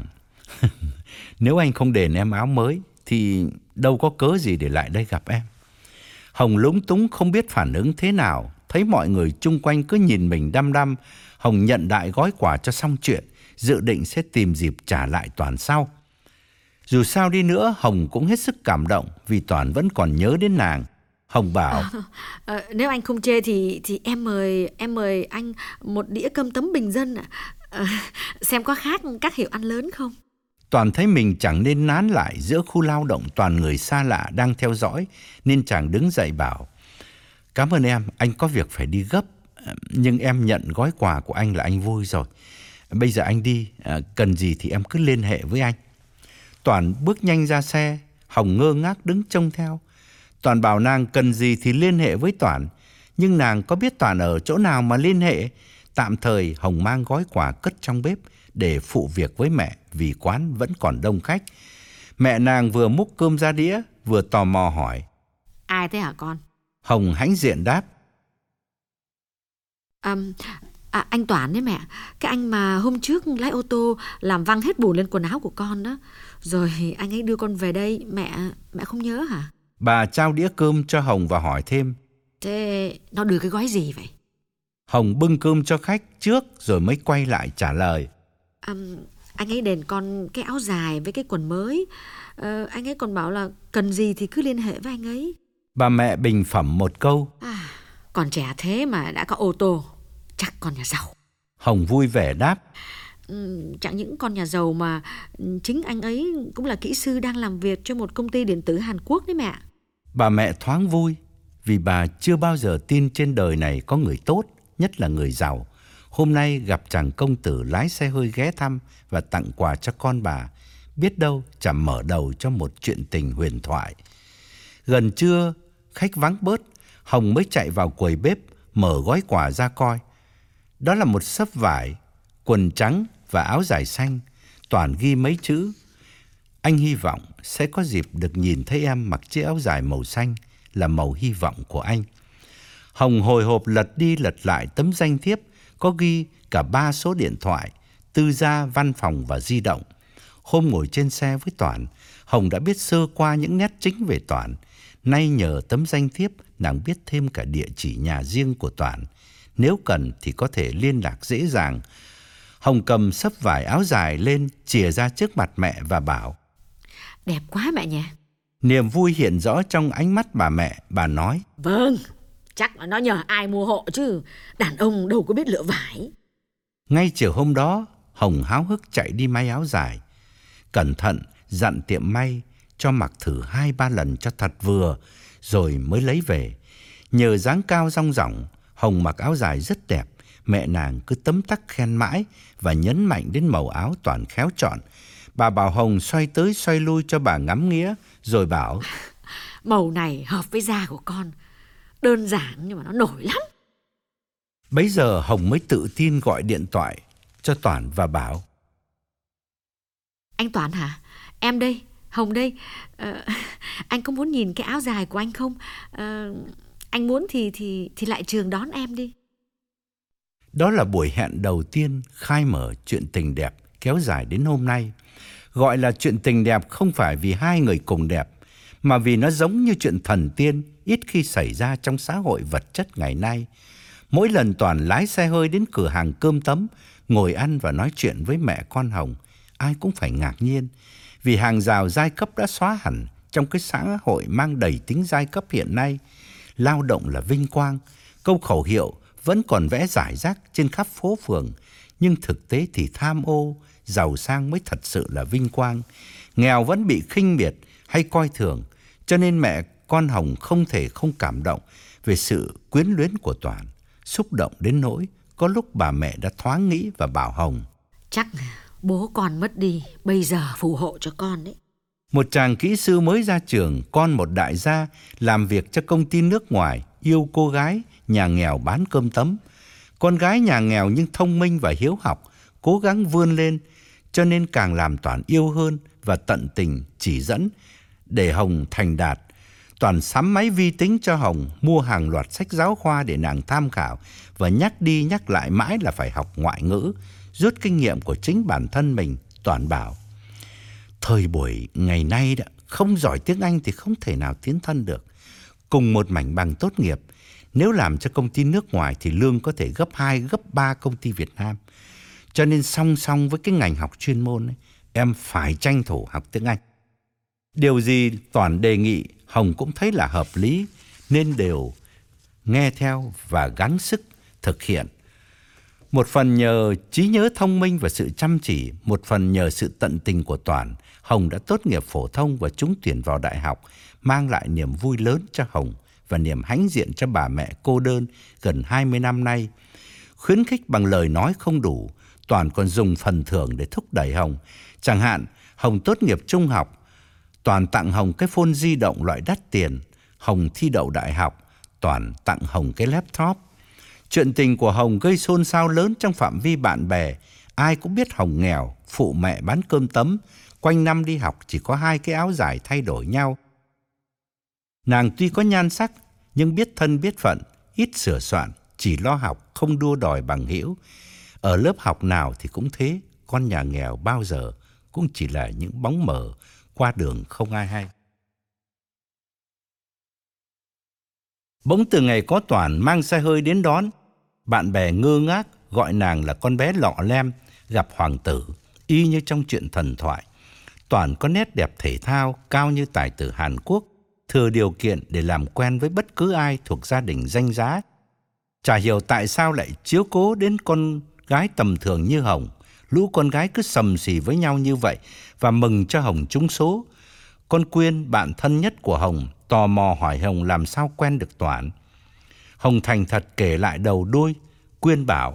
nếu anh không đền em áo mới thì đâu có cớ gì để lại đây gặp em. Hồng lúng túng không biết phản ứng thế nào. Thấy mọi người chung quanh cứ nhìn mình đăm đăm, Hồng nhận đại gói quà cho xong chuyện, dự định sẽ tìm dịp trả lại Toàn sau. Dù sao đi nữa, Hồng cũng hết sức cảm động vì Toàn vẫn còn nhớ đến nàng. Hồng bảo: nếu anh không chê thì em mời anh một đĩa cơm tấm bình dân ạ. Xem có khác các hiệu ăn lớn không? Toàn thấy mình chẳng nên nán lại giữa khu lao động toàn người xa lạ đang theo dõi, nên chàng đứng dậy bảo: cảm ơn em, anh có việc phải đi gấp, nhưng em nhận gói quà của anh là anh vui rồi. Bây giờ anh đi, cần gì thì em cứ liên hệ với anh. Toàn bước nhanh ra xe. Hồng ngơ ngác đứng trông theo. Toàn bảo nàng cần gì thì liên hệ với Toàn, nhưng nàng có biết Toàn ở chỗ nào mà liên hệ. Tạm thời Hồng mang gói quà cất trong bếp để phụ việc với mẹ, vì quán vẫn còn đông khách. Mẹ nàng vừa múc cơm ra đĩa, vừa tò mò hỏi: ai thế hả con? Hồng hãnh diện đáp: anh Toản đấy mẹ, cái anh mà hôm trước lái ô tô làm văng hết bùn lên quần áo của con đó, rồi anh ấy đưa con về đây. Mẹ không nhớ hả? Bà trao đĩa cơm cho Hồng và hỏi thêm: thế nó đưa cái gói gì vậy? Hồng bưng cơm cho khách trước rồi mới quay lại trả lời: anh ấy đền con cái áo dài với cái quần mới. Anh ấy còn bảo là cần gì thì cứ liên hệ với anh ấy. Bà mẹ bình phẩm một câu: còn trẻ thế mà đã có ô tô, chắc con nhà giàu. Hồng vui vẻ đáp: chẳng những con nhà giàu mà chính anh ấy cũng là kỹ sư đang làm việc cho một công ty điện tử Hàn Quốc đấy mẹ. Bà mẹ thoáng vui, vì bà chưa bao giờ tin trên đời này có người tốt, nhất là người giàu. Hôm nay gặp chàng công tử lái xe hơi ghé thăm và tặng quà cho con bà, biết đâu chẳng mở đầu cho một chuyện tình huyền thoại. Gần trưa, khách vắng bớt, Hồng mới chạy vào quầy bếp mở gói quà ra coi. Đó là một xấp vải, quần trắng và áo dài xanh. Toàn ghi mấy chữ: anh hy vọng sẽ có dịp được nhìn thấy em mặc chiếc áo dài màu xanh, là màu hy vọng của anh. Hồng hồi hộp lật đi lật lại tấm danh thiếp, có ghi cả 3 số điện thoại: tư gia, văn phòng và di động. Hôm ngồi trên xe với Toàn, Hồng đã biết sơ qua những nét chính về Toàn. Nay nhờ tấm danh thiếp, nàng biết thêm cả địa chỉ nhà riêng của Toàn. Nếu cần thì có thể liên lạc dễ dàng. Hồng cầm xấp vải áo dài lên, chìa ra trước mặt mẹ và bảo: đẹp quá mẹ nhỉ. Niềm vui hiện rõ trong ánh mắt bà mẹ. Bà nói: vâng, chắc là nó nhờ ai mua hộ chứ, đàn ông đâu có biết lựa vải. Ngay chiều hôm đó, Hồng háo hức chạy đi may áo dài. Cẩn thận dặn tiệm may cho mặc thử 2-3 lần cho thật vừa, rồi mới lấy về. Nhờ dáng cao dong dỏng, Hồng mặc áo dài rất đẹp. Mẹ nàng cứ tấm tắc khen mãi và nhấn mạnh đến màu áo Toàn khéo chọn. Bà bảo Hồng xoay tới xoay lui cho bà ngắm nghía, rồi bảo: Màu này hợp với da của con. Đơn giản nhưng mà nó nổi lắm. Bấy giờ Hồng mới tự tin gọi điện thoại cho Toản và bảo: Anh Toản hả? Em đây, Hồng đây. Anh có muốn nhìn cái áo dài của anh không? Anh muốn thì lại trường đón em đi. Đó là buổi hẹn đầu tiên khai mở chuyện tình đẹp kéo dài đến hôm nay. Gọi là chuyện tình đẹp không phải vì hai người cùng đẹp, mà vì nó giống như chuyện thần tiên ít khi xảy ra trong xã hội vật chất ngày nay. Mỗi lần Toàn lái xe hơi đến cửa hàng cơm tấm, ngồi ăn và nói chuyện với mẹ con Hồng, ai cũng phải ngạc nhiên, vì hàng rào giai cấp đã xóa hẳn trong cái xã hội mang đầy tính giai cấp hiện nay. Lao động là vinh quang, câu khẩu hiệu vẫn còn vẽ rải rác trên khắp phố phường, nhưng thực tế thì tham ô, giàu sang mới thật sự là vinh quang. Nghèo vẫn bị khinh miệt hay coi thường, cho nên mẹ con Hồng không thể không cảm động về sự quyến luyến của Toàn. Xúc động đến nỗi có lúc bà mẹ đã thoáng nghĩ và bảo Hồng: Chắc bố con mất đi, bây giờ phù hộ cho con đấy. Một chàng kỹ sư mới ra trường, con một đại gia, làm việc cho công ty nước ngoài, yêu cô gái nhà nghèo bán cơm tấm. Con gái nhà nghèo nhưng thông minh và hiếu học, cố gắng vươn lên, cho nên càng làm Toàn yêu hơn và tận tình chỉ dẫn để Hồng thành đạt. Toàn sắm máy vi tính cho Hồng, mua hàng loạt sách giáo khoa để nàng tham khảo và nhắc đi nhắc lại mãi là phải học ngoại ngữ. Rút kinh nghiệm của chính bản thân mình, Toàn bảo: thời buổi ngày nay đã không giỏi tiếng Anh thì không thể nào tiến thân được. Cùng một mảnh bằng tốt nghiệp, nếu làm cho công ty nước ngoài thì lương có thể gấp 2, gấp 3 công ty Việt Nam. Cho nên song song với cái ngành học chuyên môn ấy, em phải tranh thủ học tiếng Anh. Điều gì Toàn đề nghị Hồng cũng thấy là hợp lý, nên đều nghe theo và gắng sức thực hiện. Một phần nhờ trí nhớ thông minh và sự chăm chỉ, một phần nhờ sự tận tình của Toàn, Hồng đã tốt nghiệp phổ thông và trúng tuyển vào đại học, mang lại niềm vui lớn cho Hồng và niềm hãnh diện cho bà mẹ cô đơn gần 20 năm nay. Khuyến khích bằng lời nói không đủ, Toàn còn dùng phần thưởng để thúc đẩy Hồng. Chẳng hạn, Hồng tốt nghiệp trung học, Toàn tặng Hồng cái phone di động loại đắt tiền. Hồng thi đậu đại học, Toàn tặng Hồng cái laptop. Chuyện tình của Hồng gây xôn xao lớn trong phạm vi bạn bè. Ai cũng biết Hồng nghèo, phụ mẹ bán cơm tấm, quanh năm đi học chỉ có 2 cái áo dài thay đổi nhau. Nàng tuy có nhan sắc, nhưng biết thân biết phận, ít sửa soạn, chỉ lo học, không đua đòi bằng hữu. Ở lớp học nào thì cũng thế, con nhà nghèo bao giờ cũng chỉ là những bóng mờ qua đường không ai hay. Bỗng từ ngày có Toàn mang xe hơi đến đón, bạn bè ngơ ngác gọi nàng là con bé lọ lem gặp hoàng tử, y như trong chuyện thần thoại. Toàn có nét đẹp thể thao, cao như tài tử Hàn Quốc, thừa điều kiện để làm quen với bất cứ ai thuộc gia đình danh giá. Chả hiểu tại sao lại chiếu cố đến con gái tầm thường như Hồng. Lũ con gái cứ sầm xì với nhau như vậy và mừng cho Hồng trúng số. Con Quyên, bạn thân nhất của Hồng, tò mò hỏi Hồng làm sao quen được Toàn. Hồng thành thật kể lại đầu đuôi. Quyên bảo: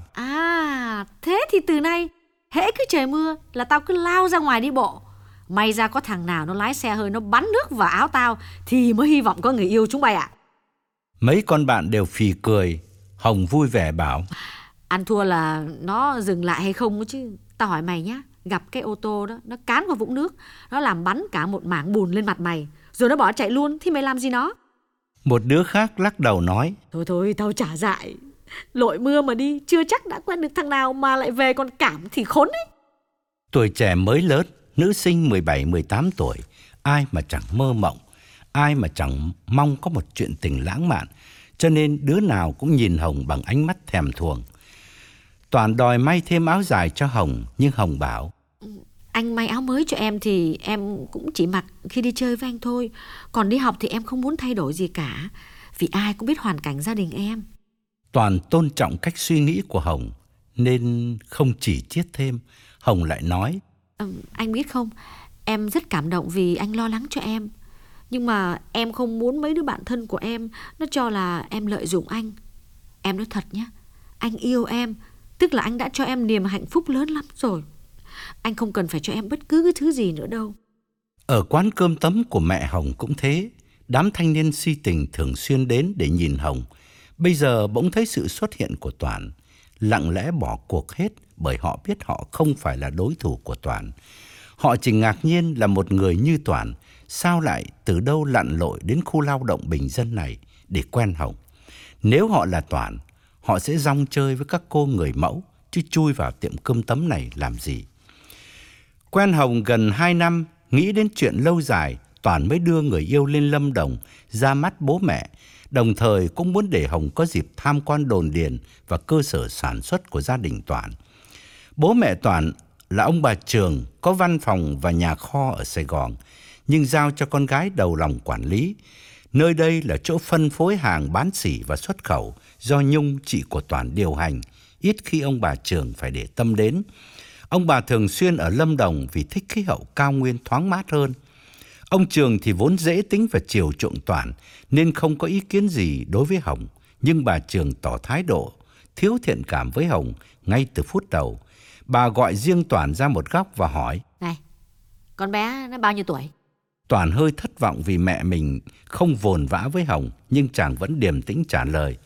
Thế thì từ nay hễ cứ trời mưa là tao cứ lao ra ngoài đi bộ. May ra có thằng nào nó lái xe hơi nó bắn nước vào áo tao thì mới hy vọng có người yêu chúng bay ạ. Mấy con bạn đều phì cười. Hồng vui vẻ bảo: Ăn thua là nó dừng lại hay không chứ. Tao hỏi mày nhá, gặp cái ô tô đó nó cán vào vũng nước, nó làm bắn cả một mảng bùn lên mặt mày, rồi nó bỏ chạy luôn thì mày làm gì nó? Một đứa khác lắc đầu nói: Thôi tao trả dại. Lội mưa mà đi, chưa chắc đã quen được thằng nào mà lại về còn cảm thì khốn ấy. Tuổi trẻ mới lớn, nữ sinh 17-18 tuổi, ai mà chẳng mơ mộng, ai mà chẳng mong có một chuyện tình lãng mạn, cho nên đứa nào cũng nhìn Hồng bằng ánh mắt thèm thuồng. Toàn đòi may thêm áo dài cho Hồng, nhưng Hồng bảo: Anh may áo mới cho em thì em cũng chỉ mặc khi đi chơi với anh thôi. Còn đi học thì em không muốn thay đổi gì cả, vì ai cũng biết hoàn cảnh gia đình em. Toàn tôn trọng cách suy nghĩ của Hồng nên không chỉ chiết thêm. Hồng lại nói: Anh biết không, em rất cảm động vì anh lo lắng cho em. Nhưng mà em không muốn mấy đứa bạn thân của em nó cho là em lợi dụng anh. Em nói thật nhé, anh yêu em, tức là anh đã cho em niềm hạnh phúc lớn lắm rồi. Anh không cần phải cho em bất cứ cái thứ gì nữa đâu. Ở quán cơm tấm của mẹ Hồng cũng thế. Đám thanh niên si tình thường xuyên đến để nhìn Hồng, bây giờ bỗng thấy sự xuất hiện của Toàn, lặng lẽ bỏ cuộc hết bởi họ biết họ không phải là đối thủ của Toàn. Họ chỉ ngạc nhiên là một người như Toàn sao lại từ đâu lặn lội đến khu lao động bình dân này để quen Hồng. Nếu họ là Toàn, họ sẽ rong chơi với các cô người mẫu, chứ chui vào tiệm cơm tấm này làm gì. Quen Hồng gần 2 năm, nghĩ đến chuyện lâu dài, Toàn mới đưa người yêu lên Lâm Đồng ra mắt bố mẹ, đồng thời cũng muốn để Hồng có dịp tham quan đồn điền và cơ sở sản xuất của gia đình Toàn. Bố mẹ Toàn là ông bà Trường, có văn phòng và nhà kho ở Sài Gòn, nhưng giao cho con gái đầu lòng quản lý. Nơi đây là chỗ phân phối hàng bán sỉ và xuất khẩu do Nhung, chị của Toàn điều hành, ít khi ông bà Trường phải để tâm đến. Ông bà thường xuyên ở Lâm Đồng vì thích khí hậu cao nguyên thoáng mát hơn. Ông Trường thì vốn dễ tính và chiều chuộng Toàn nên không có ý kiến gì đối với Hồng. Nhưng bà Trường tỏ thái độ thiếu thiện cảm với Hồng ngay từ phút đầu. Bà gọi riêng Toàn ra một góc và hỏi: Này, con bé nó bao nhiêu tuổi? Toàn hơi thất vọng vì mẹ mình không vồn vã với Hồng, nhưng chàng vẫn điềm tĩnh trả lời: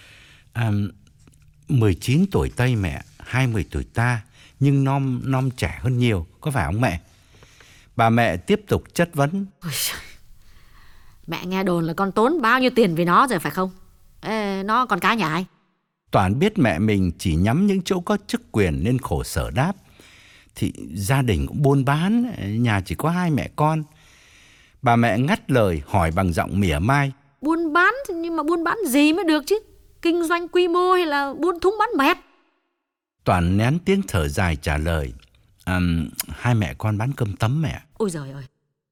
19 tuổi Tây mẹ, 20 tuổi ta, nhưng non trẻ hơn nhiều, có phải không mẹ? Bà mẹ tiếp tục chất vấn: Ôi trời, mẹ nghe đồn là con tốn bao nhiêu tiền vì nó rồi phải không? Ê, nó con cái nhà ai? Toàn biết mẹ mình chỉ nhắm những chỗ có chức quyền nên khổ sở đáp: Thì gia đình cũng buôn bán, nhà chỉ có 2 mẹ con. Bà mẹ ngắt lời hỏi bằng giọng mỉa mai: Buôn bán nhưng mà buôn bán gì mới được chứ? Kinh doanh quy mô hay là buôn thúng bán mẹt? Toàn nén tiếng thở dài trả lời: 2 mẹ con bán cơm tấm mẹ. Ôi giời ơi!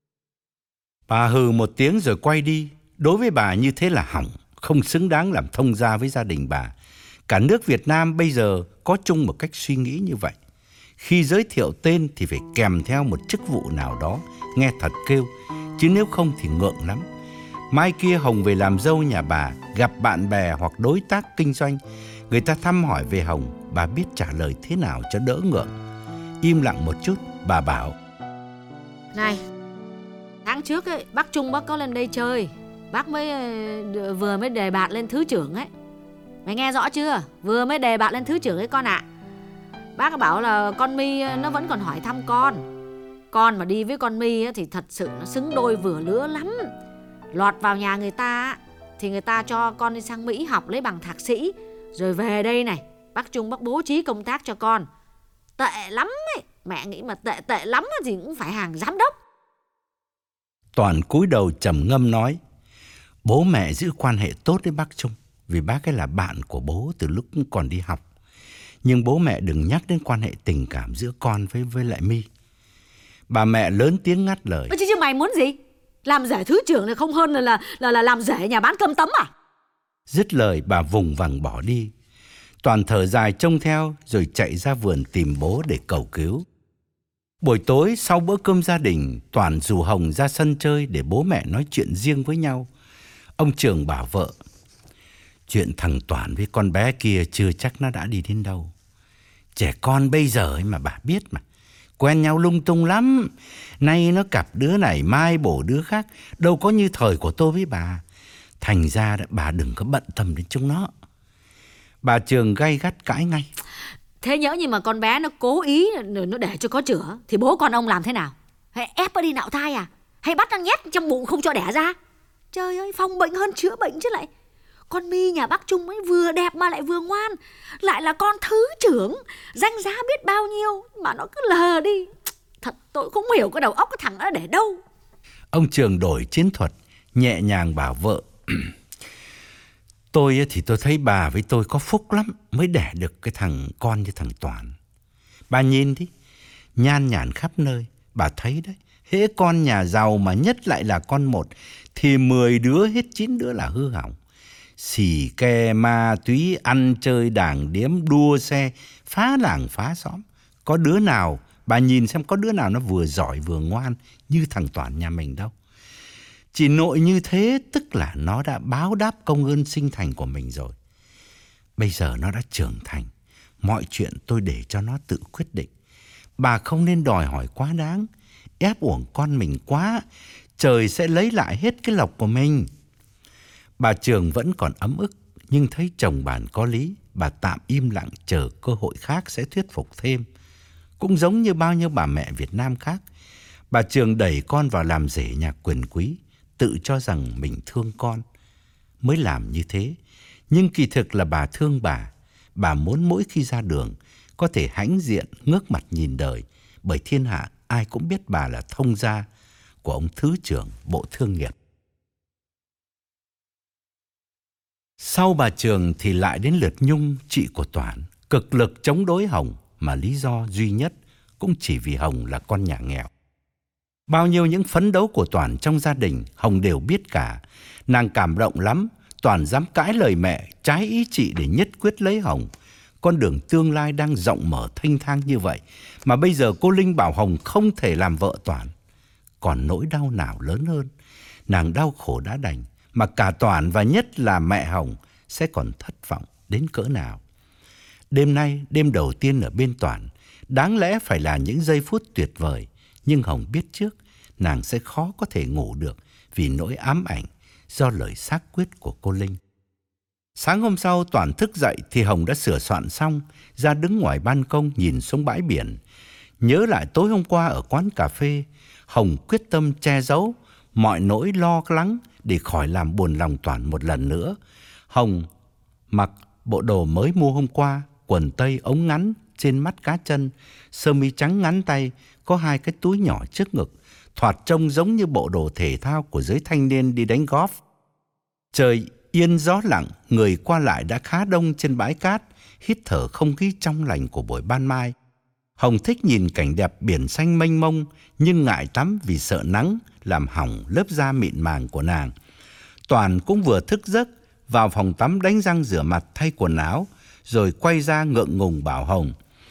Bà hừ một tiếng rồi quay đi. Đối với bà như thế là hỏng, không xứng đáng làm thông gia với gia đình bà. Cả nước Việt Nam bây giờ có chung một cách suy nghĩ như vậy. Khi giới thiệu tên thì phải kèm theo một chức vụ nào đó, nghe thật kêu, chứ nếu không thì ngượng lắm. Mai kia Hồng về làm dâu nhà bà, gặp bạn bè hoặc đối tác kinh doanh, người ta thăm hỏi về Hồng, bà biết trả lời thế nào cho đỡ ngượng. Im lặng một chút, bà bảo: Này, tháng trước ấy, bác Trung bác có lên đây chơi. Bác vừa mới đề bạt lên thứ trưởng ấy. Mày nghe rõ chưa? Vừa mới đề bạt lên thứ trưởng ấy con ạ. Bác bảo là con My nó vẫn còn hỏi thăm con. Con mà đi với con My ấy, thì thật sự nó xứng đôi vừa lứa lắm. Lọt vào nhà người ta thì người ta cho con đi sang Mỹ học lấy bằng thạc sĩ, rồi về đây này, bác Trung bác bố trí công tác cho con. Tệ lắm ấy. Mẹ nghĩ mà tệ lắm thì cũng phải hàng giám đốc. Toàn cúi đầu trầm ngâm nói: Bố mẹ giữ quan hệ tốt với bác Trung, vì bác ấy là bạn của bố từ lúc còn đi học. Nhưng bố mẹ đừng nhắc đến quan hệ tình cảm giữa con với lại My. Bà mẹ lớn tiếng ngắt lời: Chứ mày muốn gì? Làm rể thứ trưởng này không hơn là làm rể nhà bán cơm tấm à? Dứt lời bà vùng vằng bỏ đi. Toàn thở dài trông theo rồi chạy ra vườn tìm bố để cầu cứu. Buổi tối sau bữa cơm gia đình, Toàn rủ Hồng ra sân chơi để bố mẹ nói chuyện riêng với nhau. Ông Trường bảo vợ: Chuyện thằng Toàn với con bé kia chưa chắc nó đã đi đến đâu. Trẻ con bây giờ ấy mà bà biết mà, quen nhau lung tung lắm. Nay nó cặp đứa này, mai bổ đứa khác, đâu có như thời của tôi với bà. Thành ra bà đừng có bận tâm đến chúng nó. Bà Trường gay gắt cãi ngay: Thế nhỡ như mà con bé nó cố ý nó để cho có chữa thì bố con ông làm thế nào? Hay ép nó đi nạo thai à? Hay bắt nó nhét trong bụng không cho đẻ ra? Trời ơi, phòng bệnh hơn chữa bệnh chứ lại. Con My nhà bác Trung ấy vừa đẹp mà lại vừa ngoan, lại là con thứ trưởng, danh giá biết bao nhiêu mà nó cứ lờ đi. Thật tôi không hiểu cái đầu óc cái thằng đó để đâu. Ông Trường đổi chiến thuật, nhẹ nhàng bảo vợ: Tôi thì tôi thấy bà với tôi có phúc lắm mới đẻ được cái thằng con như thằng Toàn. Bà nhìn đi, nhan nhản khắp nơi, bà thấy đấy. Hễ con nhà giàu mà nhất lại là con một thì 10 đứa hết 9 đứa là hư hỏng. Xì ke, ma túy, ăn chơi đảng điếm, đua xe, phá làng phá xóm. Có đứa nào, bà nhìn xem có đứa nào nó vừa giỏi vừa ngoan như thằng Toàn nhà mình đâu. Chỉ nội như thế tức là nó đã báo đáp công ơn sinh thành của mình rồi. Bây giờ nó đã trưởng thành, mọi chuyện tôi để cho nó tự quyết định. Bà không nên đòi hỏi quá đáng, ép uổng con mình quá, trời sẽ lấy lại hết cái lộc của mình. Bà Trường vẫn còn ấm ức, nhưng thấy chồng bản có lý, bà tạm im lặng chờ cơ hội khác sẽ thuyết phục thêm. Cũng giống như bao nhiêu bà mẹ Việt Nam khác, bà Trường đẩy con vào làm rể nhà quyền quý, tự cho rằng mình thương con mới làm như thế. Nhưng kỳ thực là bà thương bà muốn mỗi khi ra đường có thể hãnh diện ngước mặt nhìn đời, bởi thiên hạ ai cũng biết bà là thông gia của ông Thứ trưởng Bộ Thương nghiệp. Sau bà Trường thì lại đến lượt Nhung, chị của Toản, cực lực chống đối Hồng, mà lý do duy nhất cũng chỉ vì Hồng là con nhà nghèo. Bao nhiêu những phấn đấu của Toản trong gia đình, Hồng đều biết cả. Nàng cảm động lắm, Toản dám cãi lời mẹ, trái ý chị để nhất quyết lấy Hồng. Con đường tương lai đang rộng mở thênh thang như vậy, mà bây giờ cô Linh bảo Hồng không thể làm vợ Toản. Còn nỗi đau nào lớn hơn, nàng đau khổ đã đành, mà cả Toản và nhất là mẹ Hồng sẽ còn thất vọng đến cỡ nào. Đêm nay, đêm đầu tiên ở bên Toản, đáng lẽ phải là những giây phút tuyệt vời, nhưng Hồng biết trước nàng sẽ khó có thể ngủ được vì nỗi ám ảnh do lời xác quyết của cô Linh. Sáng hôm sau Toản thức dậy thì Hồng đã sửa soạn xong, ra đứng ngoài ban công nhìn xuống bãi biển. Nhớ lại tối hôm qua ở quán cà phê, Hồng quyết tâm che giấu mọi nỗi lo lắng để khỏi làm buồn lòng Toản một lần nữa. Hồng mặc bộ đồ mới mua hôm qua, quần tây ống ngắn trên mắt cá chân, sơ mi trắng ngắn tay, có 2 cái túi nhỏ trước ngực, thoạt trông giống như bộ đồ thể thao của giới thanh niên đi đánh golf. Trời yên gió lặng, người qua lại đã khá đông trên bãi cát, hít thở không khí trong lành của buổi ban mai. Hồng thích nhìn cảnh đẹp biển xanh mênh mông, nhưng ngại tắm vì sợ nắng làm hỏng lớp da mịn màng của nàng. Toàn cũng vừa thức giấc, vào phòng tắm đánh răng rửa mặt thay quần áo, rồi quay ra ngượng ngùng bảo Hồng: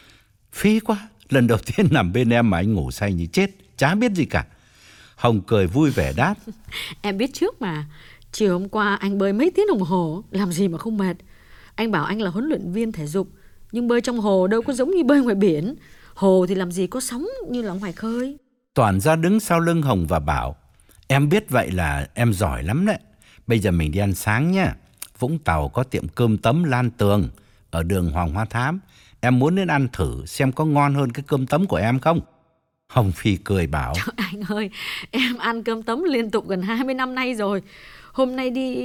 "Phí quá, lần đầu tiên nằm bên em mà anh ngủ say như chết, chả biết gì cả." Hồng cười vui vẻ đáp: Em biết trước mà, chiều hôm qua anh bơi mấy tiếng đồng hồ, làm gì mà không mệt. Anh bảo anh là huấn luyện viên thể dục, nhưng bơi trong hồ đâu có giống như bơi ngoài biển. Hồ thì làm gì có sóng như là ngoài khơi. Toàn ra đứng sau lưng Hồng và bảo: "Em biết vậy là em giỏi lắm đấy. Bây giờ mình đi ăn sáng nhé. Vũng Tàu có tiệm cơm tấm Lan Tường ở đường Hoàng Hoa Thám. Em muốn đến ăn thử xem có ngon hơn cái cơm tấm của em không?" Hồng Phi cười bảo: Trời, anh ơi, em ăn cơm tấm liên tục gần 20 năm nay rồi. Hôm nay đi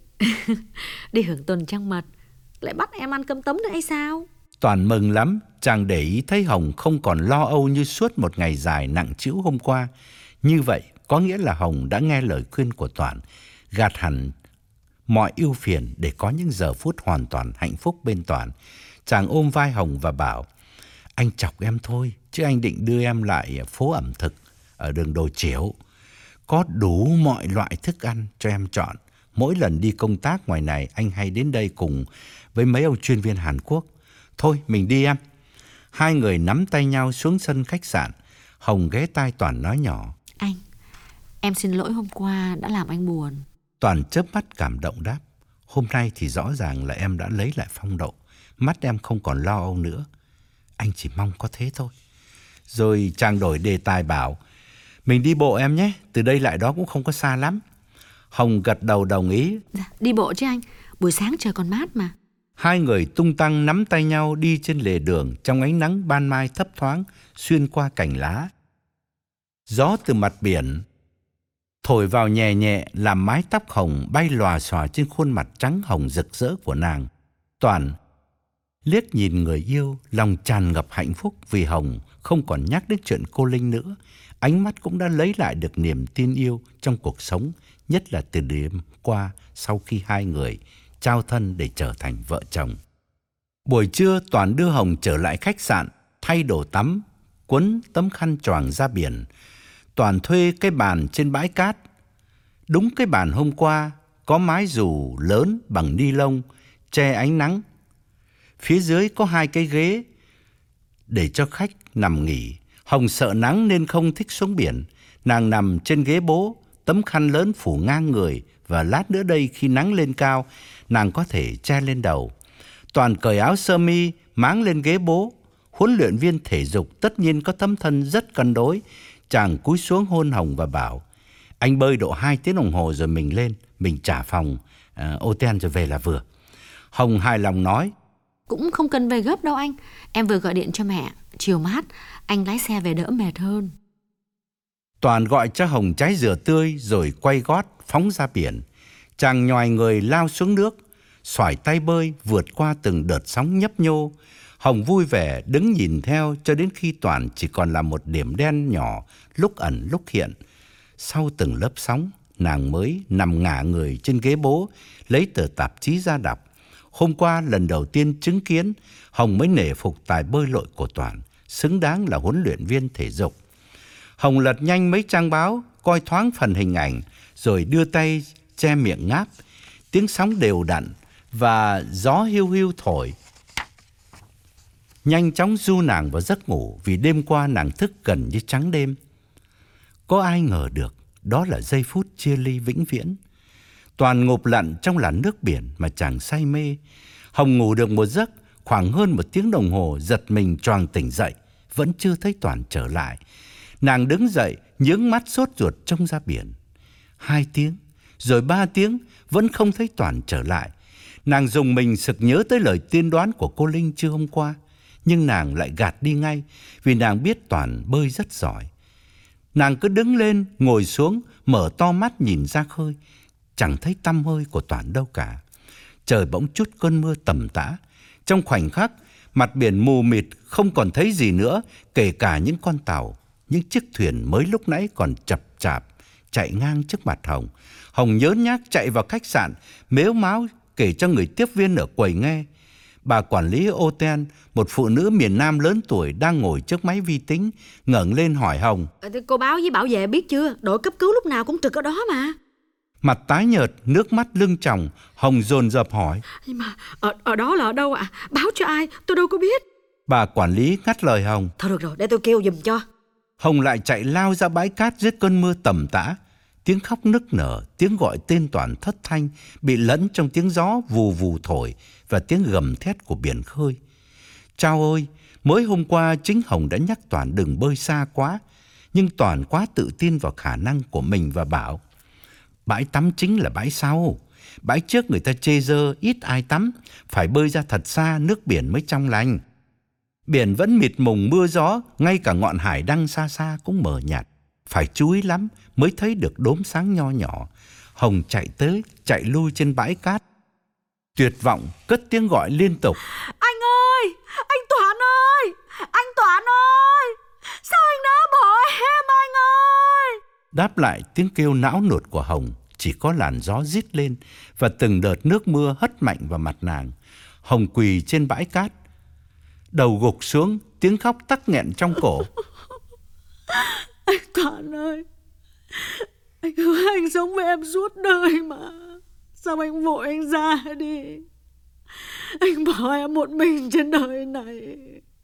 đi hưởng tuần trăng mật, lại bắt em ăn cơm tấm nữa hay sao? Toàn mừng lắm, chàng để ý thấy Hồng không còn lo âu như suốt một ngày dài nặng trĩu hôm qua. Như vậy có nghĩa là Hồng đã nghe lời khuyên của Toàn, gạt hẳn mọi ưu phiền để có những giờ phút hoàn toàn hạnh phúc bên Toàn. Chàng ôm vai Hồng và bảo: "Anh chọc em thôi, chứ anh định đưa em lại phố ẩm thực ở đường Đồ Chiểu. Có đủ mọi loại thức ăn cho em chọn. Mỗi lần đi công tác ngoài này, anh hay đến đây cùng với mấy ông chuyên viên Hàn Quốc. Thôi, mình đi em." Hai người nắm tay nhau xuống sân khách sạn. Hồng ghé tai Toàn nói nhỏ: Anh, em xin lỗi hôm qua đã làm anh buồn. Toàn chớp mắt cảm động đáp: "Hôm nay thì rõ ràng là em đã lấy lại phong độ. Mắt em không còn lo âu nữa. Anh chỉ mong có thế thôi." Rồi chàng đổi đề tài bảo: "Mình đi bộ em nhé, từ đây lại đó cũng không có xa lắm." Hồng gật đầu đồng ý. Dạ, đi bộ chứ anh, buổi sáng trời còn mát mà. Hai người tung tăng nắm tay nhau đi trên lề đường trong ánh nắng ban mai thấp thoáng xuyên qua cành lá. Gió từ mặt biển thổi vào nhẹ nhẹ làm mái tóc Hồng bay lòa xòa trên khuôn mặt trắng hồng rực rỡ của nàng. Toàn liếc nhìn người yêu, lòng tràn ngập hạnh phúc vì Hồng không còn nhắc đến chuyện cô Linh nữa. Ánh mắt cũng đã lấy lại được niềm tin yêu trong cuộc sống, nhất là từ đêm qua sau khi hai người trao thân để trở thành vợ chồng. Buổi trưa Toàn đưa Hồng trở lại khách sạn, thay đồ tắm, quấn tấm khăn choàng ra biển. Toàn thuê cái bàn trên bãi cát. Đúng cái bàn hôm qua, có mái dù lớn bằng ni lông che ánh nắng. Phía dưới có 2 cái ghế để cho khách nằm nghỉ. Hồng sợ nắng nên không thích xuống biển. Nàng nằm trên ghế bố, tấm khăn lớn phủ ngang người, và lát nữa đây khi nắng lên cao, nàng có thể che lên đầu. Toàn cởi áo sơ mi máng lên ghế bố. Huấn luyện viên thể dục tất nhiên có tấm thân rất cân đối. Chàng cúi xuống hôn Hồng và bảo: Anh bơi độ 2 tiếng đồng hồ rồi mình lên, mình trả phòng hotel rồi về là vừa. Hồng hài lòng nói: Cũng không cần về gấp đâu anh. Em vừa gọi điện cho mẹ. Chiều mát, anh lái xe về đỡ mệt hơn. Toàn gọi cho Hồng trái dừa tươi rồi quay gót phóng ra biển. Chàng nhoài người lao xuống nước, xoải tay bơi vượt qua từng đợt sóng nhấp nhô. Hồng vui vẻ đứng nhìn theo cho đến khi Toàn chỉ còn là một điểm đen nhỏ, lúc ẩn lúc hiện. Sau từng lớp sóng, nàng mới nằm ngả người trên ghế bố, lấy tờ tạp chí ra đọc. Hôm qua lần đầu tiên chứng kiến, Hồng mới nể phục tài bơi lội của Toàn, xứng đáng là huấn luyện viên thể dục. Hồng lật nhanh mấy trang báo, coi thoáng phần hình ảnh, rồi đưa tay che miệng ngáp. Tiếng sóng đều đặn và gió hiu hiu thổi, nhanh chóng du nàng vào giấc ngủ, vì đêm qua nàng thức gần như trắng đêm. Có ai ngờ được đó là giây phút chia ly vĩnh viễn. Toàn ngụp lặn trong làn nước biển mà chàng say mê. Hồng ngủ được một giấc, khoảng hơn 1 tiếng đồng hồ, giật mình choàng tỉnh dậy, vẫn chưa thấy Toàn trở lại. Nàng đứng dậy, nhướng mắt sốt ruột trông ra biển. 2 tiếng, rồi 3 tiếng, vẫn không thấy Toàn trở lại. Nàng rùng mình sực nhớ tới lời tiên đoán của cô Linh trưa hôm qua, nhưng nàng lại gạt đi ngay, vì nàng biết Toàn bơi rất giỏi. Nàng cứ đứng lên, ngồi xuống, mở to mắt nhìn ra khơi, chẳng thấy tăm hơi của Toàn đâu cả. Trời bỗng trút cơn mưa tầm tã. Trong khoảnh khắc, mặt biển mù mịt, không còn thấy gì nữa, kể cả những con tàu, những chiếc thuyền mới lúc nãy còn chập chạp chạy ngang trước mặt Hồng. Hồng nhớn nhác chạy vào khách sạn, mếu máo kể cho người tiếp viên ở quầy nghe. Bà quản lý hotel, một phụ nữ miền Nam lớn tuổi đang ngồi trước máy vi tính, ngẩng lên hỏi Hồng: Cô báo với bảo vệ biết chưa? Đội cấp cứu lúc nào cũng trực ở đó mà. Mặt tái nhợt, nước mắt lưng tròng, Hồng dồn dập hỏi: Nhưng mà ở đó là ở đâu ạ? Báo cho ai? Tôi đâu có biết. Bà quản lý ngắt lời Hồng: Thôi được rồi, để tôi kêu giùm cho. Hồng lại chạy lao ra bãi cát dưới cơn mưa tầm tã. Tiếng khóc nức nở, tiếng gọi tên Toàn thất thanh, bị lẫn trong tiếng gió vù vù thổi và tiếng gầm thét của biển khơi. Chao ơi, mới hôm qua chính Hồng đã nhắc Toàn đừng bơi xa quá, nhưng Toàn quá tự tin vào khả năng của mình và bảo: Bãi tắm chính là bãi sau. Bãi trước người ta chê dơ, ít ai tắm, phải bơi ra thật xa, nước biển mới trong lành. Biển vẫn mịt mùng mưa gió, ngay cả ngọn hải đăng xa xa cũng mờ nhạt. Phải chú ý lắm mới thấy được đốm sáng nho nhỏ. Hồng chạy tới, chạy lui trên bãi cát, tuyệt vọng cất tiếng gọi liên tục: Anh ơi! Anh Toán ơi! Anh Toán ơi! Sao anh đã bỏ em anh ơi? Đáp lại tiếng kêu não nuột của Hồng chỉ có làn gió rít lên và từng đợt nước mưa hất mạnh vào mặt nàng. Hồng quỳ trên bãi cát, đầu gục xuống, tiếng khóc tắc nghẹn trong cổ. Anh Toán ơi! Anh hứa anh sống với em suốt đời mà. Sao anh vội anh ra đi? Anh bỏ em một mình trên đời này.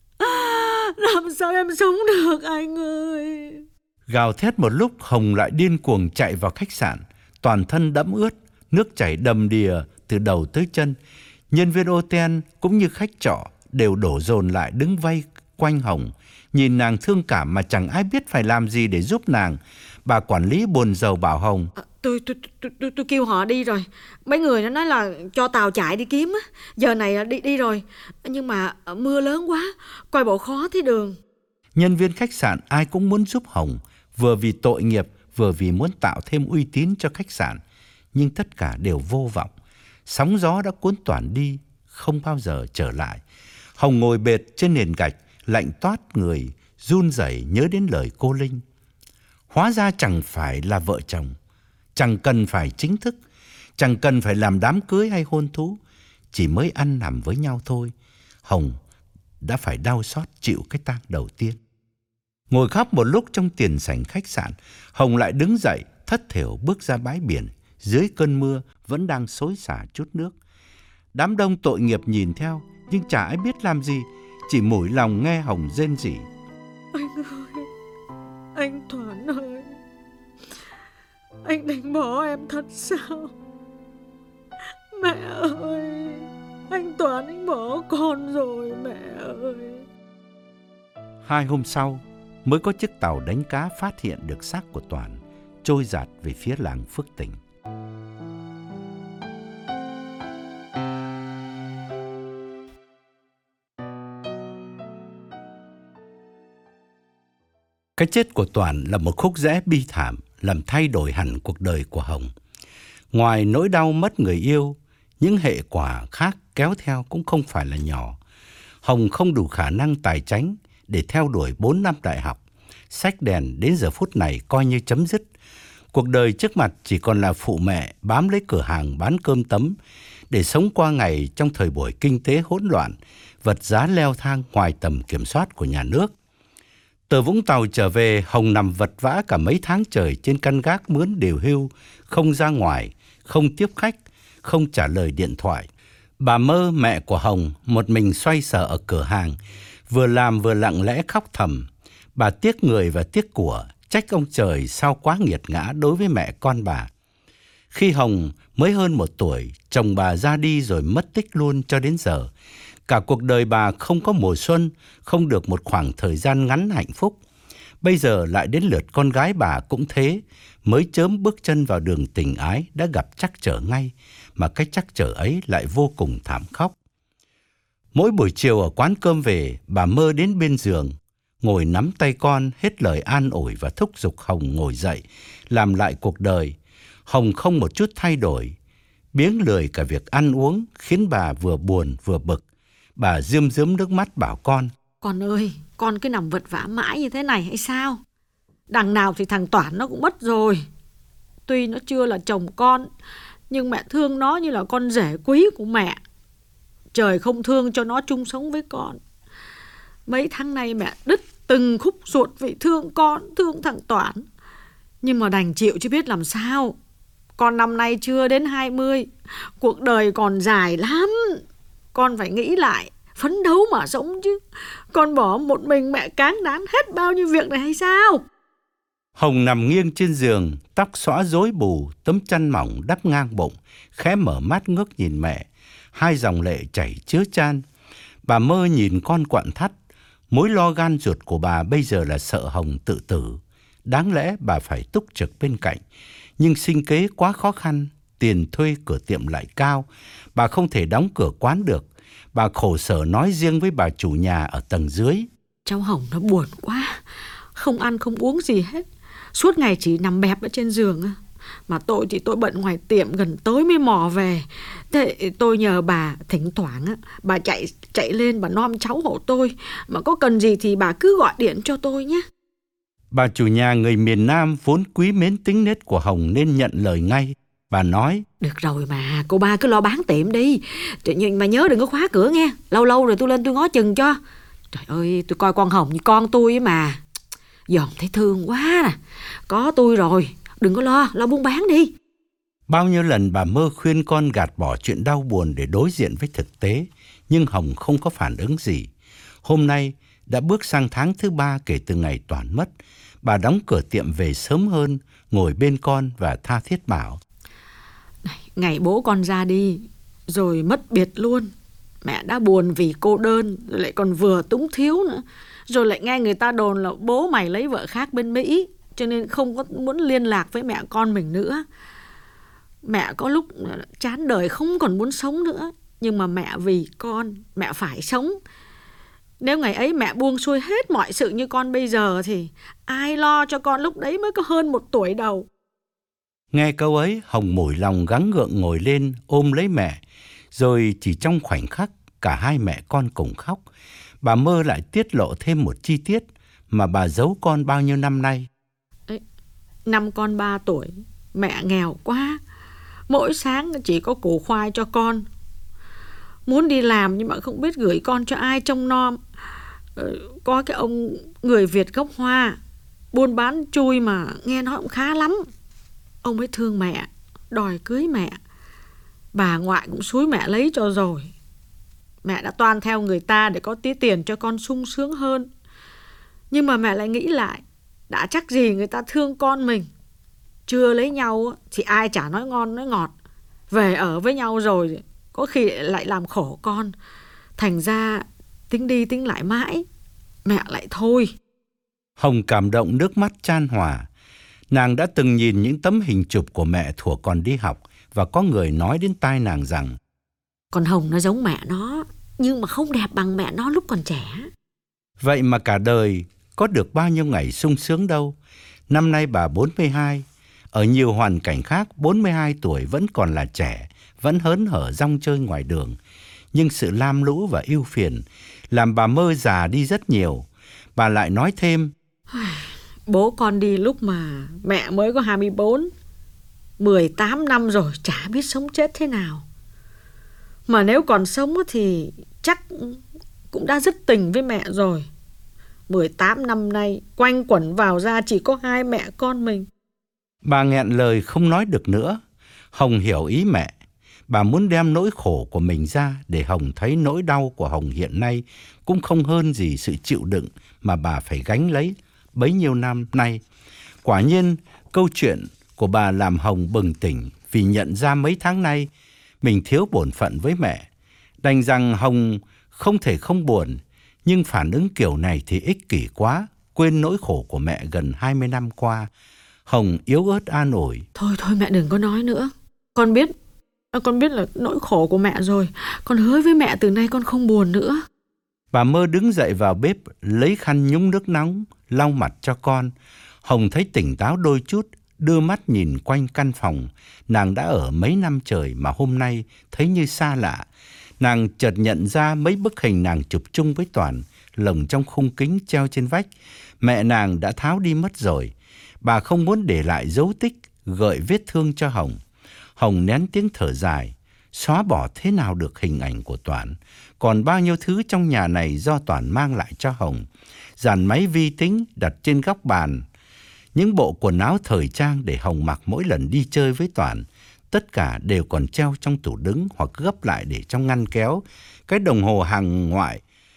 Làm sao em sống được anh ơi? Gào thét một lúc, Hồng lại điên cuồng chạy vào khách sạn. Toàn thân đẫm ướt, nước chảy đầm đìa từ đầu tới chân. Nhân viên hotel cũng như khách trọ đều đổ dồn lại đứng vây quanh Hồng, nhìn nàng thương cảm mà chẳng ai biết phải làm gì để giúp nàng. Bà quản lý buồn rầu bảo Hồng: Tôi kêu họ đi rồi. Mấy người nó nói là cho tàu chạy đi kiếm á. Giờ này đi rồi. Nhưng mà mưa lớn quá, coi bộ khó thấy đường. Nhân viên khách sạn ai cũng muốn giúp Hồng, vừa vì tội nghiệp, vừa vì muốn tạo thêm uy tín cho khách sạn. Nhưng tất cả đều vô vọng. Sóng gió đã cuốn Toàn đi, không bao giờ trở lại. Hồng ngồi bệt trên nền gạch, lạnh toát người, run rẩy nhớ đến lời cô Linh. Hóa ra chẳng phải là vợ chồng, chẳng cần phải chính thức, chẳng cần phải làm đám cưới hay hôn thú, chỉ mới ăn nằm với nhau thôi, Hồng đã phải đau xót chịu cái tang đầu tiên. Ngồi khóc một lúc trong tiền sảnh khách sạn, Hồng lại đứng dậy, thất thểu bước ra bãi biển. Dưới cơn mưa vẫn đang xối xả chút nước. Đám đông tội nghiệp nhìn theo, nhưng chả ai biết làm gì, chỉ mủi lòng nghe Hồng rên rỉ: Anh ơi! Anh Toán ơi! Anh định bỏ em thật sao? Mẹ ơi! Anh Toán anh bỏ con rồi mẹ ơi! 2 hôm sau mới có chiếc tàu đánh cá phát hiện được xác của Toàn. trôi dạt về phía làng Phước Tỉnh. Cái chết của Toàn là một khúc rẽ bi thảm, làm thay đổi hẳn cuộc đời của Hồng. Ngoài nỗi đau mất người yêu, những hệ quả khác kéo theo cũng không phải là nhỏ. Hồng không đủ khả năng tài chánh để theo đuổi 4 năm đại học. Sách đèn đến giờ phút này coi như chấm dứt. Cuộc đời trước mặt chỉ còn là phụ mẹ bám lấy cửa hàng bán cơm tấm để sống qua ngày trong thời buổi kinh tế hỗn loạn, vật giá leo thang ngoài tầm kiểm soát của nhà nước. Từ Vũng Tàu trở về, Hồng nằm vật vã cả mấy tháng trời trên căn gác mướn điều hưu, không ra ngoài, không tiếp khách, không trả lời điện thoại. Bà Mơ, mẹ của Hồng, một mình xoay sở ở cửa hàng, vừa làm vừa lặng lẽ khóc thầm. Bà tiếc người và tiếc của, trách ông trời sao quá nghiệt ngã đối với mẹ con bà. Khi Hồng mới hơn 1 tuổi, chồng bà ra đi rồi mất tích luôn cho đến giờ. Cả cuộc đời bà không có mùa xuân, không được một khoảng thời gian ngắn hạnh phúc. Bây giờ lại đến lượt con gái bà cũng thế, mới chớm bước chân vào đường tình ái đã gặp trắc trở ngay, mà cái trắc trở ấy lại vô cùng thảm khốc. Mỗi buổi chiều ở quán cơm về, bà Mơ đến bên giường, ngồi nắm tay con, hết lời an ủi và thúc giục Hồng ngồi dậy, làm lại cuộc đời. Hồng không một chút thay đổi, biếng lười cả việc ăn uống, khiến bà vừa buồn vừa bực. Bà rơm rớm nước mắt bảo con: Con ơi, con cứ nằm vật vã mãi như thế này hay sao? Đằng nào thì thằng Toản nó cũng mất rồi. Tuy nó chưa là chồng con, nhưng mẹ thương nó như là con rể quý của mẹ. Trời không thương cho nó chung sống với con. Mấy tháng nay mẹ đứt từng khúc ruột vì thương con, thương thằng Toản. Nhưng mà đành chịu chứ biết làm sao. Con năm nay chưa đến 20, cuộc đời còn dài lắm. Con phải nghĩ lại, phấn đấu mà sống chứ. Con bỏ một mình mẹ cáng đáng hết bao nhiêu việc này hay sao? Hồng nằm nghiêng trên giường, tóc xõa rối bù, tấm chăn mỏng đắp ngang bụng, khẽ mở mắt ngước nhìn mẹ. 2 dòng lệ chảy chứa chan. Bà Mơ nhìn con quặn thắt. Mối lo gan ruột của bà bây giờ là sợ Hồng tự tử. Đáng lẽ bà phải túc trực bên cạnh, nhưng sinh kế quá khó khăn, tiền thuê cửa tiệm lại cao. Bà không thể đóng cửa quán được. Bà khổ sở nói riêng với bà chủ nhà ở tầng dưới: Cháu Hồng nó buồn quá, không ăn không uống gì hết, suốt ngày chỉ nằm bẹp ở trên giường. Mà tôi thì tôi bận ngoài tiệm, gần tối mới mò về. Thế tôi nhờ bà thỉnh thoảng bà chạy lên bà nom cháu hộ tôi. Mà có cần gì thì bà cứ gọi điện cho tôi nhé. Bà chủ nhà người miền Nam vốn quý mến tính nết của Hồng nên nhận lời ngay. Bà nói: Được rồi mà, cô ba cứ lo bán tiệm đi. Nhưng mà nhớ đừng có khóa cửa nghe. Lâu lâu rồi tôi lên tôi ngó chừng cho. Trời ơi, tôi coi con Hồng như con tôi ấy mà. Dòm thấy thương quá nè. Có tôi rồi, đừng có lo buôn bán đi. Bao nhiêu lần bà Mơ khuyên con gạt bỏ chuyện đau buồn để đối diện với thực tế, nhưng Hồng không có phản ứng gì. Hôm nay đã bước sang tháng thứ 3 kể từ ngày Toản mất. Bà đóng cửa tiệm về sớm hơn, ngồi bên con và tha thiết bảo: Ngày bố con ra đi, rồi mất biệt luôn. Mẹ đã buồn vì cô đơn, rồi lại còn vừa túng thiếu nữa. Rồi lại nghe người ta đồn là bố mày lấy vợ khác bên Mỹ, cho nên không có muốn liên lạc với mẹ con mình nữa. Mẹ có lúc chán đời không còn muốn sống nữa. Nhưng mà mẹ vì con, mẹ phải sống. Nếu ngày ấy mẹ buông xuôi hết mọi sự như con bây giờ thì ai lo cho con lúc đấy mới có hơn 1 tuổi đầu. Nghe câu ấy, Hồng mủi lòng gắng gượng ngồi lên ôm lấy mẹ. Rồi chỉ trong khoảnh khắc, cả hai mẹ con cùng khóc. Bà Mơ lại tiết lộ thêm một chi tiết mà bà giấu con bao nhiêu năm nay. Năm con 3 tuổi, mẹ nghèo quá. Mỗi sáng chỉ có củ khoai cho con. Muốn đi làm nhưng mà không biết gửi con cho ai trông nom. Có cái ông người Việt gốc Hoa buôn bán chui mà nghe nói cũng khá lắm. Ông ấy thương mẹ, đòi cưới mẹ. Bà ngoại cũng xúi mẹ lấy cho rồi. Mẹ đã toan theo người ta để có tí tiền cho con sung sướng hơn. Nhưng mà mẹ lại nghĩ lại, đã chắc gì người ta thương con mình. Chưa lấy nhau thì ai chả nói ngon nói ngọt. Về ở với nhau rồi có khi lại làm khổ con. Thành ra tính đi tính lại mãi, mẹ lại thôi. Hồng cảm động nước mắt chan hòa. Nàng đã từng nhìn những tấm hình chụp của mẹ thuở còn đi học, và có người nói đến tai nàng rằng Con Hồng nó giống mẹ nó, nhưng mà không đẹp bằng mẹ nó lúc còn trẻ. vậy mà cả đời có được bao nhiêu ngày sung sướng đâu. Năm nay bà 42, ở nhiều hoàn cảnh khác 42 tuổi vẫn còn là trẻ, vẫn hớn hở rong chơi ngoài đường. Nhưng sự lam lũ và ưu phiền làm bà Mơ già đi rất nhiều. Bà lại nói thêm: Bố con đi lúc mà mẹ mới có 24, 18 năm rồi, chả biết sống chết thế nào. Mà nếu còn sống thì chắc cũng đã dứt tình với mẹ rồi. 18 năm nay quanh quẩn vào ra chỉ có hai mẹ con mình. Bà nghẹn lời không nói được nữa. Hồng hiểu ý mẹ. Bà muốn đem nỗi khổ của mình ra để Hồng thấy nỗi đau của Hồng hiện nay cũng không hơn gì sự chịu đựng mà bà phải gánh lấy bấy nhiêu năm nay. Quả nhiên, câu chuyện của bà làm Hồng bừng tỉnh vì nhận ra mấy tháng nay mình thiếu bổn phận với mẹ. Đành rằng Hồng không thể không buồn, nhưng phản ứng kiểu này thì ích kỷ quá, quên nỗi khổ của mẹ gần 20 năm qua. Hồng yếu ớt an ủi: Thôi mẹ đừng có nói nữa. Con biết là nỗi khổ của mẹ rồi. Con hứa với mẹ từ nay con không buồn nữa. Bà Mơ đứng dậy vào bếp, lấy khăn nhúng nước nóng, lau mặt cho con. Hồng thấy tỉnh táo đôi chút, đưa mắt nhìn quanh căn phòng. Nàng đã ở mấy năm trời mà hôm nay thấy như xa lạ. Nàng chợt nhận ra mấy bức hình nàng chụp chung với Toàn, lồng trong khung kính treo trên vách. Mẹ nàng đã tháo đi mất rồi. Bà không muốn để lại dấu tích, gợi vết thương cho Hồng. Hồng nén tiếng thở dài. Xóa bỏ thế nào được hình ảnh của Toàn. Còn bao nhiêu thứ trong nhà này do Toàn mang lại cho Hồng. Dàn máy vi tính đặt trên góc bàn, những bộ quần áo thời trang để Hồng mặc mỗi lần đi chơi với Toàn. Tất cả đều còn treo trong tủ đứng hoặc gấp lại để trong ngăn kéo. Cái đồng hồ hàng ngoại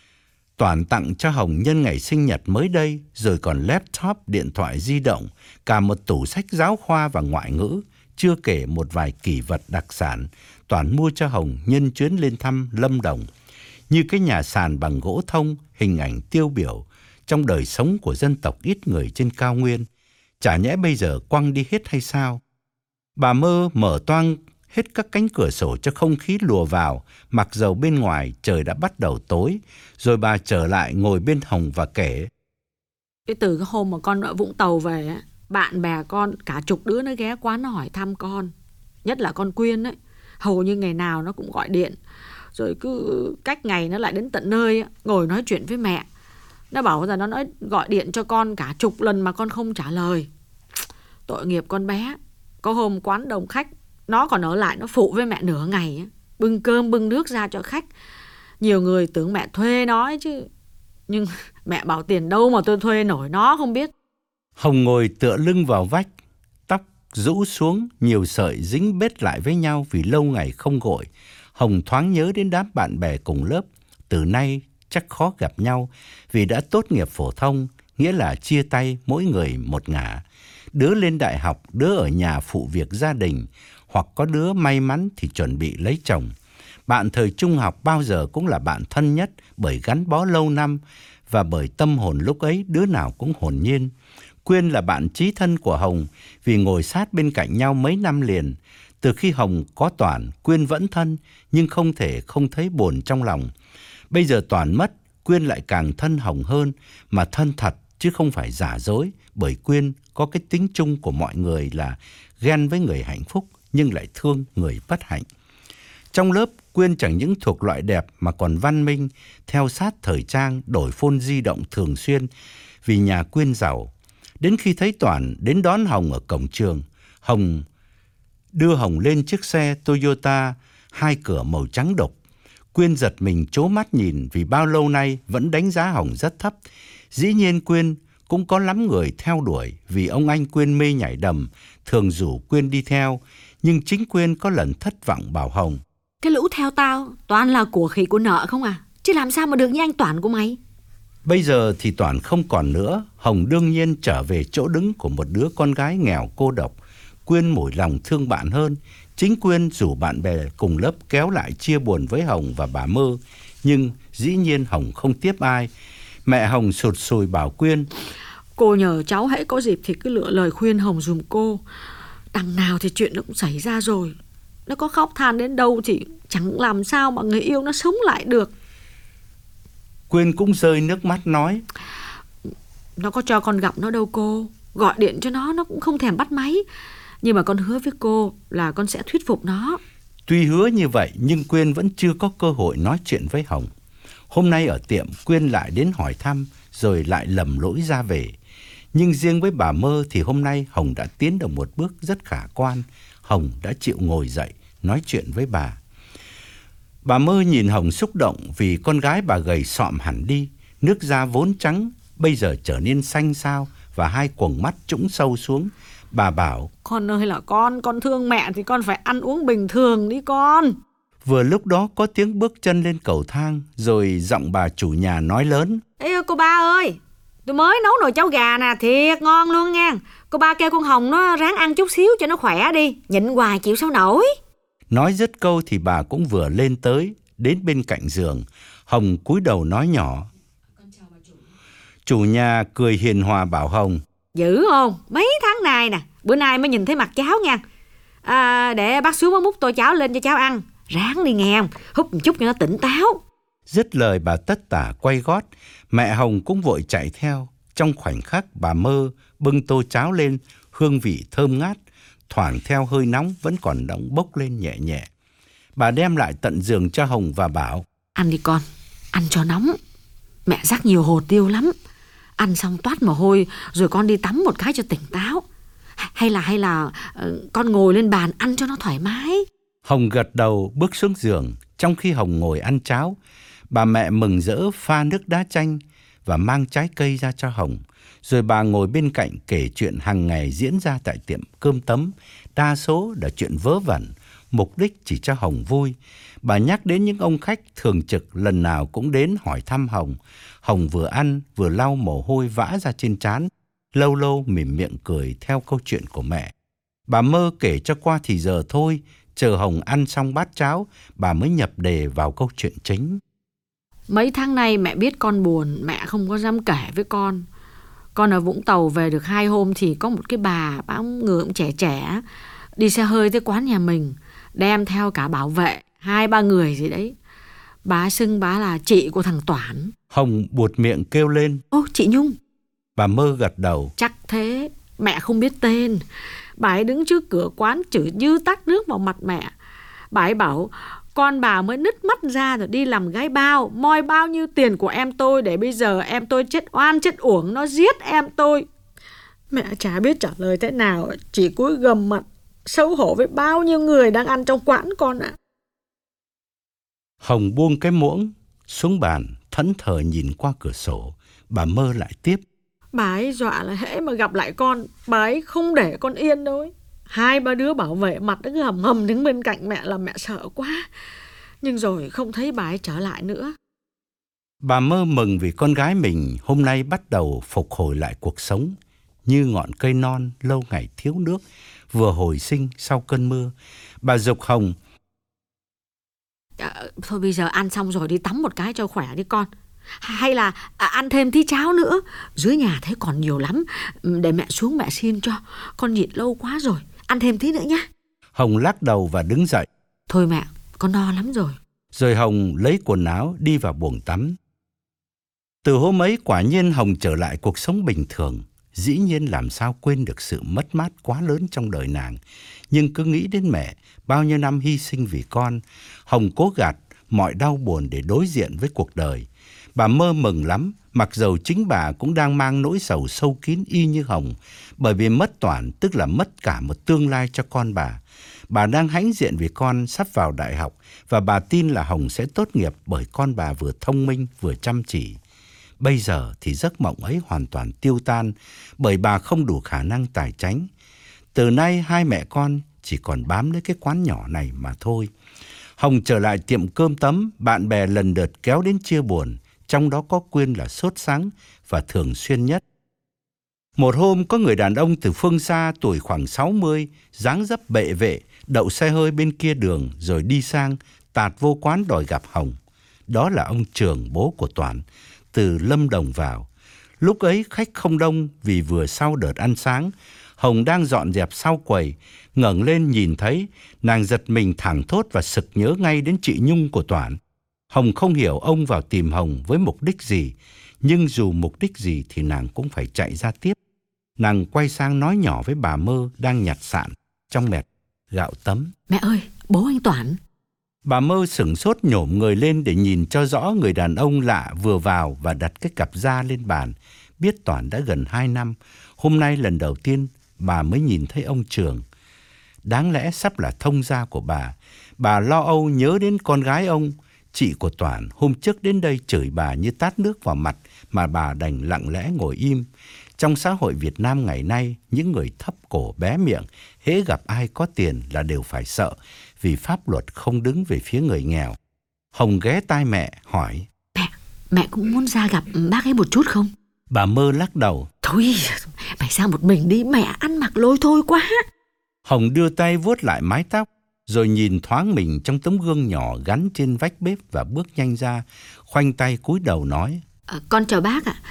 Toàn tặng cho Hồng nhân ngày sinh nhật mới đây, rồi còn laptop, điện thoại di động, cả một tủ sách giáo khoa và ngoại ngữ, chưa kể một vài kỷ vật đặc sản Toàn mua cho Hồng nhân chuyến lên thăm Lâm Đồng. Như cái nhà sàn bằng gỗ thông, hình ảnh tiêu biểu trong đời sống của dân tộc ít người trên cao nguyên. Chả nhẽ bây giờ quăng đi hết hay sao? Bà Mơ mở toang hết các cánh cửa sổ cho không khí lùa vào, mặc dầu bên ngoài trời đã bắt đầu tối. Rồi bà trở lại ngồi bên Hồng và kể: Từ cái hôm mà con ở Vũng Tàu về á, bạn bè con cả chục đứa nó ghé quán nó hỏi thăm con. Nhất là con Quyên ấy, hầu như ngày nào nó cũng gọi điện. Rồi cứ cách ngày nó lại đến tận nơi á, ngồi nói chuyện với mẹ. Nó bảo rằng nó nói gọi điện cho con cả chục lần mà con không trả lời. Tội nghiệp con bé. Có hôm quán đông khách, nó còn ở lại nó phụ với mẹ nửa ngày á, bưng cơm bưng nước ra cho khách. Nhiều người tưởng mẹ thuê nó ấy chứ. Nhưng mẹ bảo tiền đâu mà tôi thuê nổi nó không biết. Hồng ngồi tựa lưng vào vách, tóc rũ xuống, nhiều sợi dính bết lại với nhau vì lâu ngày không gội. Hồng thoáng nhớ đến đám bạn bè cùng lớp. Từ nay chắc khó gặp nhau vì đã tốt nghiệp phổ thông, nghĩa là chia tay mỗi người một ngả. Đứa lên đại học, đứa ở nhà phụ việc gia đình, hoặc có đứa may mắn thì chuẩn bị lấy chồng. Bạn thời trung học bao giờ cũng là bạn thân nhất bởi gắn bó lâu năm và bởi tâm hồn lúc ấy đứa nào cũng hồn nhiên. Quyên là bạn chí thân của Hồng vì ngồi sát bên cạnh nhau mấy năm liền. Từ khi Hồng có Toàn, Quyên vẫn thân nhưng không thể không thấy buồn trong lòng. Bây giờ Toàn mất, Quyên lại càng thân Hồng hơn, mà thân thật chứ không phải giả dối, bởi Quyên có cái tính chung của mọi người là ghen với người hạnh phúc nhưng lại thương người bất hạnh. Trong lớp, Quyên chẳng những thuộc loại đẹp mà còn văn minh, theo sát thời trang, đổi phone di động thường xuyên vì nhà Quyên giàu. Đến khi thấy Toàn đến đón Hồng ở cổng trường, Hồng đưa Hồng lên chiếc xe Toyota 2 cửa màu trắng đục. Quyên giật mình trố mắt nhìn vì bao lâu nay vẫn đánh giá Hồng rất thấp. Dĩ nhiên Quyên cũng có lắm người theo đuổi vì ông anh Quyên mê nhảy đầm, thường rủ Quyên đi theo. Nhưng chính Quyên có lần thất vọng bảo Hồng: Cái lũ theo tao toàn là của khỉ của nợ không à, chứ làm sao mà được như anh Toản của mày. Bây giờ thì Toản không còn nữa. Hồng đương nhiên trở về chỗ đứng của một đứa con gái nghèo cô độc. Quyên mủi lòng thương bạn hơn. Chính Quyên rủ bạn bè cùng lớp kéo lại chia buồn với Hồng và bà Mơ. Nhưng dĩ nhiên Hồng không tiếp ai. Mẹ Hồng sụt sùi bảo Quyên: Cô nhờ cháu hãy có dịp thì cứ lựa lời khuyên Hồng giùm cô. Đằng nào thì chuyện nó cũng xảy ra rồi. Nó có khóc than đến đâu thì chẳng làm sao mà người yêu nó sống lại được. Quyên cũng rơi nước mắt nói: Nó có cho con gặp nó đâu cô. Gọi điện cho nó cũng không thèm bắt máy. Nhưng mà con hứa với cô là con sẽ thuyết phục nó. Tuy hứa như vậy nhưng Quyên vẫn chưa có cơ hội nói chuyện với Hồng. Hôm nay ở tiệm, Quyên lại đến hỏi thăm rồi lại lầm lỗi ra về. Nhưng riêng với bà Mơ thì hôm nay Hồng đã tiến được một bước rất khả quan. Hồng đã chịu ngồi dậy nói chuyện với bà. Bà Mơ nhìn Hồng xúc động vì con gái bà gầy xọm hẳn đi, nước da vốn trắng bây giờ trở nên xanh xao và hai quầng mắt trũng sâu xuống. Bà bảo: Con ơi là con thương mẹ thì con phải ăn uống bình thường đi con. Vừa lúc đó có tiếng bước chân lên cầu thang, rồi giọng bà chủ nhà nói lớn: Ê cô ba ơi, tôi mới nấu nồi cháo gà nè, thiệt ngon luôn nha. Cô ba kêu con Hồng nó ráng ăn chút xíu cho nó khỏe đi, nhịn hoài chịu sao nổi. Nói dứt câu thì bà cũng vừa lên tới, đến bên cạnh giường. Hồng cúi đầu nói nhỏ. Chủ nhà cười hiền hòa bảo Hồng: Dữ không? Mấy tháng nay nè, bữa nay mới nhìn thấy mặt cháu nha. Để bác xuống múc tô cháo lên cho cháu ăn. Ráng đi nghe không? Húp một chút cho nó tỉnh táo. Dứt lời bà tất tả quay gót. Mẹ Hồng cũng vội chạy theo. Trong khoảnh khắc bà Mơ bưng tô cháo lên, hương vị thơm ngát, thoảng theo hơi nóng vẫn còn đọng bốc lên nhẹ nhẹ. Bà đem lại tận giường cho Hồng và bảo: Ăn đi con, ăn cho nóng. Mẹ rắc nhiều hồ tiêu lắm. Ăn xong toát mồ hôi rồi con đi tắm một cái cho tỉnh táo. Hay là con ngồi lên bàn ăn cho nó thoải mái. Hồng gật đầu bước xuống giường. Trong khi Hồng ngồi ăn cháo, bà mẹ mừng rỡ pha nước đá chanh và mang trái cây ra cho Hồng. Rồi bà ngồi bên cạnh kể chuyện hàng ngày diễn ra tại tiệm cơm tấm. Đa số là chuyện vớ vẩn, mục đích chỉ cho Hồng vui. Bà nhắc đến những ông khách thường trực lần nào cũng đến hỏi thăm Hồng. Hồng vừa ăn vừa lau mồ hôi vã ra trên trán, lâu lâu mỉm miệng cười theo câu chuyện của mẹ. Bà Mơ kể cho qua thì giờ thôi, chờ Hồng ăn xong bát cháo, bà mới nhập đề vào câu chuyện chính. Mấy tháng nay mẹ biết con buồn, mẹ không có dám kể với con. Con ở Vũng Tàu về được 2 hôm thì có một cái bà người cũng trẻ trẻ đi xe hơi tới quán nhà mình, đem theo cả bảo vệ 2-3 người gì đấy. Bà xưng bà là chị của thằng Toản. Hồng buột miệng kêu lên: Ô, chị Nhung. Bà Mơ gật đầu. Chắc thế, mẹ không biết tên. Bà ấy đứng trước cửa quán chửi như tát nước vào mặt mẹ. Bà ấy bảo con bà mới nứt mắt ra rồi đi làm gái bao, moi bao nhiêu tiền của em tôi để bây giờ em tôi chết oan chết uổng nó giết em tôi. Mẹ chả biết trả lời thế nào, chỉ cúi gầm mặt xấu hổ với bao nhiêu người đang ăn trong quán con ạ. Hồng buông cái muỗng xuống bàn, thẫn thờ nhìn qua cửa sổ. Bà Mơ lại tiếp: Bà ấy dọa là hễ mà gặp lại con, bà ấy không để con yên đâu ấy. 2-3 đứa bảo vệ mặt nó cứ hầm hầm đứng bên cạnh mẹ là mẹ sợ quá. Nhưng rồi không thấy bà ấy trở lại nữa. Bà Mơ mừng vì con gái mình hôm nay bắt đầu phục hồi lại cuộc sống, như ngọn cây non lâu ngày thiếu nước, vừa hồi sinh sau cơn mưa. Bà giục Hồng: Thôi bây giờ ăn xong rồi đi tắm một cái cho khỏe đi con. Hay là ăn thêm tí cháo nữa. Dưới nhà thấy còn nhiều lắm. Để mẹ xuống mẹ xin cho. Con nhịn lâu quá rồi. Ăn thêm tí nữa nhé. Hồng lắc đầu và đứng dậy. Thôi mẹ, con no lắm rồi. Rồi Hồng lấy quần áo đi vào buồng tắm. Từ hôm ấy quả nhiên Hồng trở lại cuộc sống bình thường. Dĩ nhiên làm sao quên được sự mất mát quá lớn trong đời nàng. Nhưng cứ nghĩ đến mẹ, bao nhiêu năm hy sinh vì con, Hồng cố gạt mọi đau buồn để đối diện với cuộc đời. Bà Mơ mừng lắm, mặc dầu chính bà cũng đang mang nỗi sầu sâu kín y như Hồng, bởi vì mất Toản tức là mất cả một tương lai cho con bà. Bà đang hãnh diện vì con sắp vào đại học và bà tin là Hồng sẽ tốt nghiệp bởi con bà vừa thông minh vừa chăm chỉ. Bây giờ thì giấc mộng ấy hoàn toàn tiêu tan bởi bà không đủ khả năng tài chánh. Từ nay hai mẹ con chỉ còn bám lấy cái quán nhỏ này mà thôi. Hồng trở lại tiệm cơm tấm, bạn bè lần lượt kéo đến chia buồn, trong đó có Quyên là sốt sắng và thường xuyên nhất. Một hôm có người đàn ông từ phương xa tuổi khoảng 60, dáng dấp bệ vệ, đậu xe hơi bên kia đường rồi đi sang, tạt vô quán đòi gặp Hồng. Đó là ông Trường, bố của Toản, từ Lâm Đồng vào. Lúc ấy khách không đông vì vừa sau đợt ăn sáng. Hồng đang dọn dẹp sau quầy, ngẩng lên nhìn thấy, nàng giật mình thảng thốt và sực nhớ ngay đến chị Nhung của Toản. Hồng không hiểu ông vào tìm Hồng với mục đích gì, nhưng dù mục đích gì thì nàng cũng phải chạy ra tiếp. Nàng quay sang nói nhỏ với bà Mơ đang nhặt sạn trong mẹt gạo tấm. Mẹ ơi, bố anh Toản. Bà Mơ sửng sốt nhổm người lên để nhìn cho rõ người đàn ông lạ vừa vào và đặt cái cặp da lên bàn. Biết Toản đã gần 2 năm, hôm nay lần đầu tiên bà mới nhìn thấy ông Trường. Đáng lẽ sắp là thông gia của bà lo âu nhớ đến con gái ông. Chị của Toản hôm trước đến đây chửi bà như tát nước vào mặt mà bà đành lặng lẽ ngồi im. Trong xã hội Việt Nam ngày nay, những người thấp cổ bé miệng, hễ gặp ai có tiền là đều phải sợ, vì pháp luật không đứng về phía người nghèo. Hồng ghé tai mẹ hỏi: Mẹ cũng muốn ra gặp bác ấy một chút không? Bà Mơ lắc đầu: Thôi, mày sang một mình đi, mẹ ăn mặc lôi thôi quá. Hồng đưa tay vuốt lại mái tóc, rồi nhìn thoáng mình trong tấm gương nhỏ gắn trên vách bếp và bước nhanh ra, khoanh tay cúi đầu nói: Con chào bác ạ.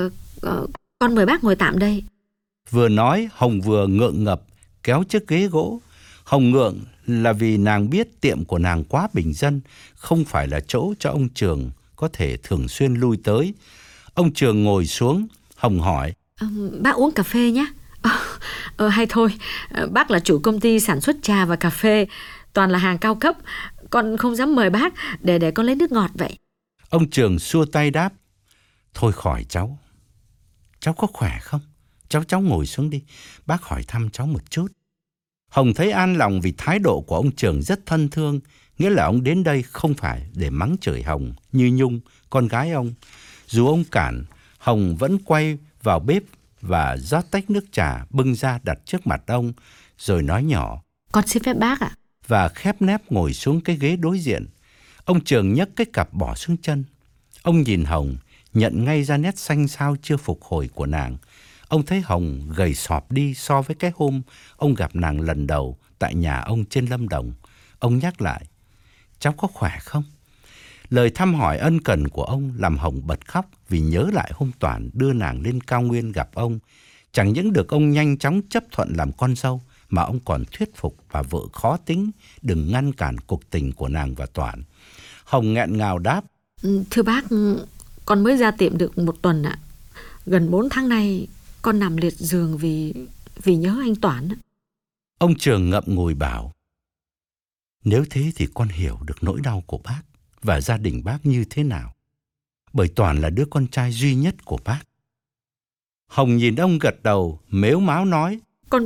Con mời bác ngồi tạm đây. Vừa nói, Hồng vừa ngượng ngập kéo chiếc ghế gỗ. Hồng ngượng là vì nàng biết tiệm của nàng quá bình dân, không phải là chỗ cho ông Trường có thể thường xuyên lui tới. Ông Trường ngồi xuống, Hồng hỏi: Bác uống cà phê nhé. Hay thôi, bác là chủ công ty sản xuất trà và cà phê, toàn là hàng cao cấp. Con không dám mời bác, để con lấy nước ngọt vậy. Ông Trường xua tay đáp: Thôi khỏi cháu. Cháu có khỏe không? Cháu ngồi xuống đi, bác hỏi thăm cháu một chút. Hồng thấy an lòng vì thái độ của ông Trường rất thân thương, nghĩa là ông đến đây không phải để mắng chửi Hồng như Nhung, con gái ông. Dù ông cản, Hồng vẫn quay vào bếp và rót tách nước trà bưng ra đặt trước mặt ông, rồi nói nhỏ: Con xin phép bác ạ. Và khép nép ngồi xuống cái ghế đối diện. Ông Trường nhấc cái cặp bỏ xuống chân. Ông nhìn Hồng, nhận ngay ra nét xanh xao chưa phục hồi của nàng. Ông thấy Hồng gầy sọp đi so với cái hôm ông gặp nàng lần đầu tại nhà ông trên Lâm Đồng. Ông nhắc lại: Cháu có khỏe không? Lời thăm hỏi ân cần của ông làm Hồng bật khóc vì nhớ lại hôm Toản đưa nàng lên cao nguyên gặp ông. Chẳng những được ông nhanh chóng chấp thuận làm con dâu, mà ông còn thuyết phục bà vợ khó tính đừng ngăn cản cuộc tình của nàng và Toản. Hồng nghẹn ngào đáp: Thưa bác, con mới ra tiệm được 1 tuần ạ. Gần 4 tháng nay con nằm liệt giường vì nhớ anh Toản. Ông Trường ngậm ngùi bảo: Nếu thế thì con hiểu được nỗi đau của bác và gia đình bác như thế nào, bởi Toản là đứa con trai duy nhất của bác. Hồng nhìn ông gật đầu, mếu máo nói: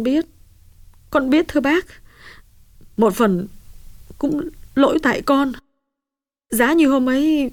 Con biết thưa bác. Một phần cũng lỗi tại con. Giá như hôm ấy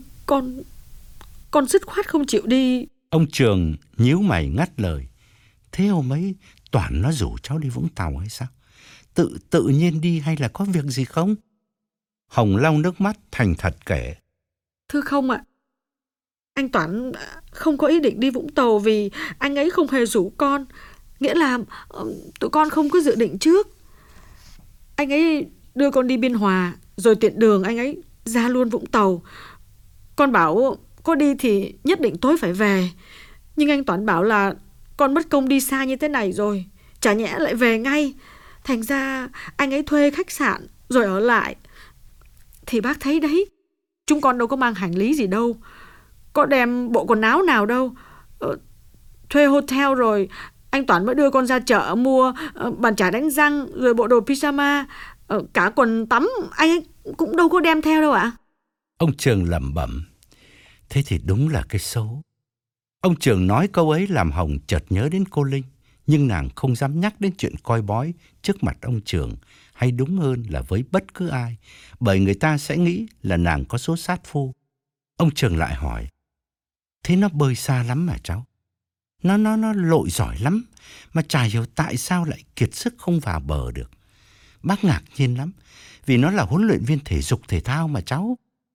con dứt khoát không chịu đi. Ông Trường nhíu mày ngắt lời: Thế hôm ấy Toản nó rủ cháu đi Vũng Tàu hay sao? Tự nhiên đi hay là có việc gì không? Hồng lau nước mắt thành thật kể: Thưa không ạ. Anh Toản không có ý định đi Vũng Tàu vì anh ấy không hề rủ con. Nghĩa là tụi con không có dự định trước. Anh ấy đưa con đi Biên Hòa, rồi tiện đường anh ấy ra luôn Vũng Tàu. Con bảo có đi thì nhất định tối phải về. Nhưng anh Toản bảo là con mất công đi xa như thế này rồi, chả nhẽ lại về ngay. Thành ra anh ấy thuê khách sạn rồi ở lại. Thì bác thấy đấy, chúng con đâu có mang hành lý gì đâu, có đem bộ quần áo nào đâu. Thuê hotel rồi anh Toản mới đưa con ra chợ mua bàn chải đánh răng, rồi bộ đồ pyjama, cả quần tắm anh ấy cũng đâu có đem theo đâu ạ. Ông Trường lẩm bẩm: Thế thì đúng là cái số. Ông Trường nói câu ấy làm Hồng chợt nhớ đến cô Linh, nhưng nàng không dám nhắc đến chuyện coi bói trước mặt ông Trường, hay đúng hơn là với bất cứ ai, bởi người ta sẽ nghĩ là nàng có số sát phu. Ông Trường lại hỏi: Thế nó bơi xa lắm mà cháu? Nó lội giỏi lắm, mà chả hiểu tại sao lại kiệt sức không vào bờ được. Bác ngạc nhiên lắm, vì nó là huấn luyện viên thể dục thể thao mà cháu.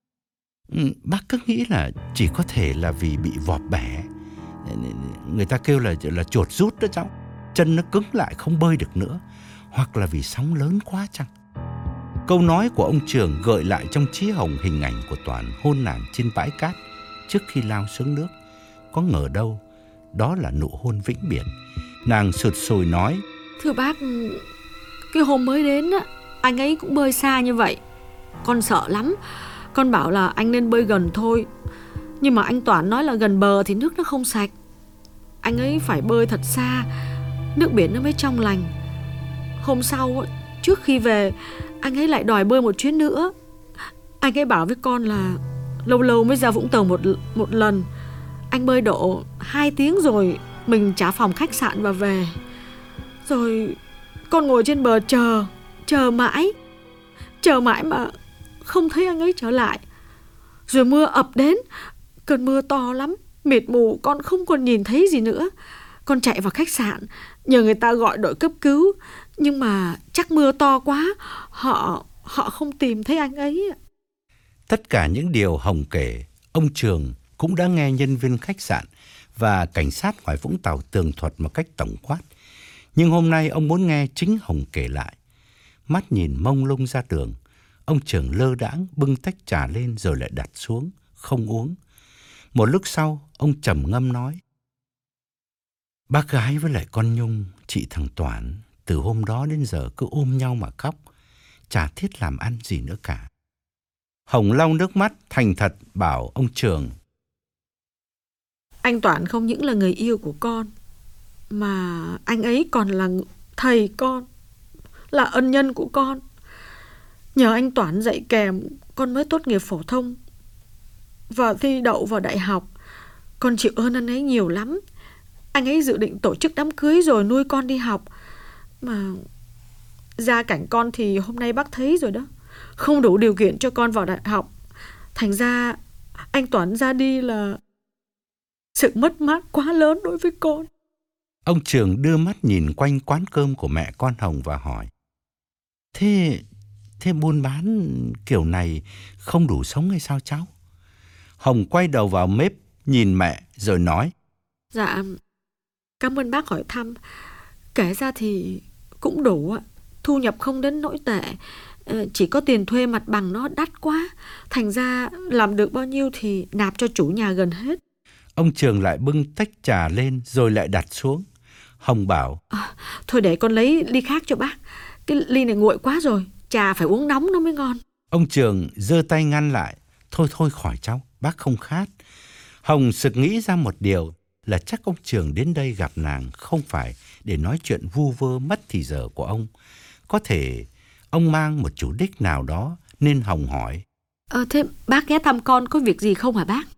Bác cứ nghĩ là chỉ có thể là vì bị vọt bẻ. Người ta kêu là chuột rút đó cháu. Chân nó cứng lại không bơi được nữa. Hoặc là vì sóng lớn quá chăng? Câu nói của ông Trường gợi lại trong trí Hồng hình ảnh của Toản hôn nàng trên bãi cát trước khi lao xuống nước. Có ngờ đâu đó là nụ hôn vĩnh biệt. Nàng sụt sùi nói: Thưa bác, cái hôm mới đến á, anh ấy cũng bơi xa như vậy. Con sợ lắm. Con bảo là anh nên bơi gần thôi, nhưng mà anh Toản nói là gần bờ thì nước nó không sạch. Anh ấy phải bơi thật xa, nước biển nó mới trong lành. Hôm sau, trước khi về, anh ấy lại đòi bơi một chuyến nữa. Anh ấy bảo với con là lâu lâu mới ra Vũng Tàu một lần. Anh bơi độ 2 tiếng rồi mình trả phòng khách sạn và về. Rồi con ngồi trên bờ chờ mãi mà không thấy anh ấy trở lại. Rồi mưa ập đến, cơn mưa to lắm, mịt mù, con không còn nhìn thấy gì nữa. Con chạy vào khách sạn nhờ người ta gọi đội cấp cứu, nhưng mà chắc mưa to quá, họ không tìm thấy anh ấy. Tất cả những điều Hồng kể, ông Trường cũng đã nghe nhân viên khách sạn và cảnh sát ngoài Vũng Tàu tường thuật một cách tổng quát. Nhưng hôm nay ông muốn nghe chính Hồng kể lại. Mắt nhìn mông lung ra tường, ông Trường lơ đãng bưng tách trà lên rồi lại đặt xuống, không uống. Một lúc sau, ông trầm ngâm nói: Bác gái với lại con Nhung, chị thằng Toản, từ hôm đó đến giờ cứ ôm nhau mà khóc, chả thiết làm ăn gì nữa cả. Hồng lau nước mắt thành thật bảo ông Trường: Anh Toản không những là người yêu của con, mà anh ấy còn là thầy con, là ân nhân của con. Nhờ anh Toản dạy kèm, con mới tốt nghiệp phổ thông và thi đậu vào đại học. Con chịu ơn anh ấy nhiều lắm. Anh ấy dự định tổ chức đám cưới rồi nuôi con đi học. Mà gia cảnh con thì hôm nay bác thấy rồi đó, không đủ điều kiện cho con vào đại học. Thành ra anh Toản ra đi là sự mất mát quá lớn đối với con. Ông Trường đưa mắt nhìn quanh quán cơm của mẹ con Hồng và hỏi: Thế buôn bán kiểu này không đủ sống hay sao cháu? Hồng quay đầu vào bếp nhìn mẹ rồi nói: Dạ, cảm ơn bác hỏi thăm. Kể ra thì cũng đủ ạ. Thu nhập không đến nỗi tệ, chỉ có tiền thuê mặt bằng nó đắt quá. Thành ra làm được bao nhiêu thì nạp cho chủ nhà gần hết. Ông Trường lại bưng tách trà lên rồi lại đặt xuống. Hồng bảo: Thôi để con lấy ly khác cho bác. Cái ly này nguội quá rồi, trà phải uống nóng nó mới ngon. Ông Trường giơ tay ngăn lại: Thôi khỏi cháu, bác không khát. Hồng sực nghĩ ra một điều là chắc ông Trường đến đây gặp nàng không phải để nói chuyện vu vơ mất thì giờ của ông. Có thể ông mang một chủ đích nào đó nên Hồng hỏi: Thế bác ghé thăm con có việc gì không hả bác?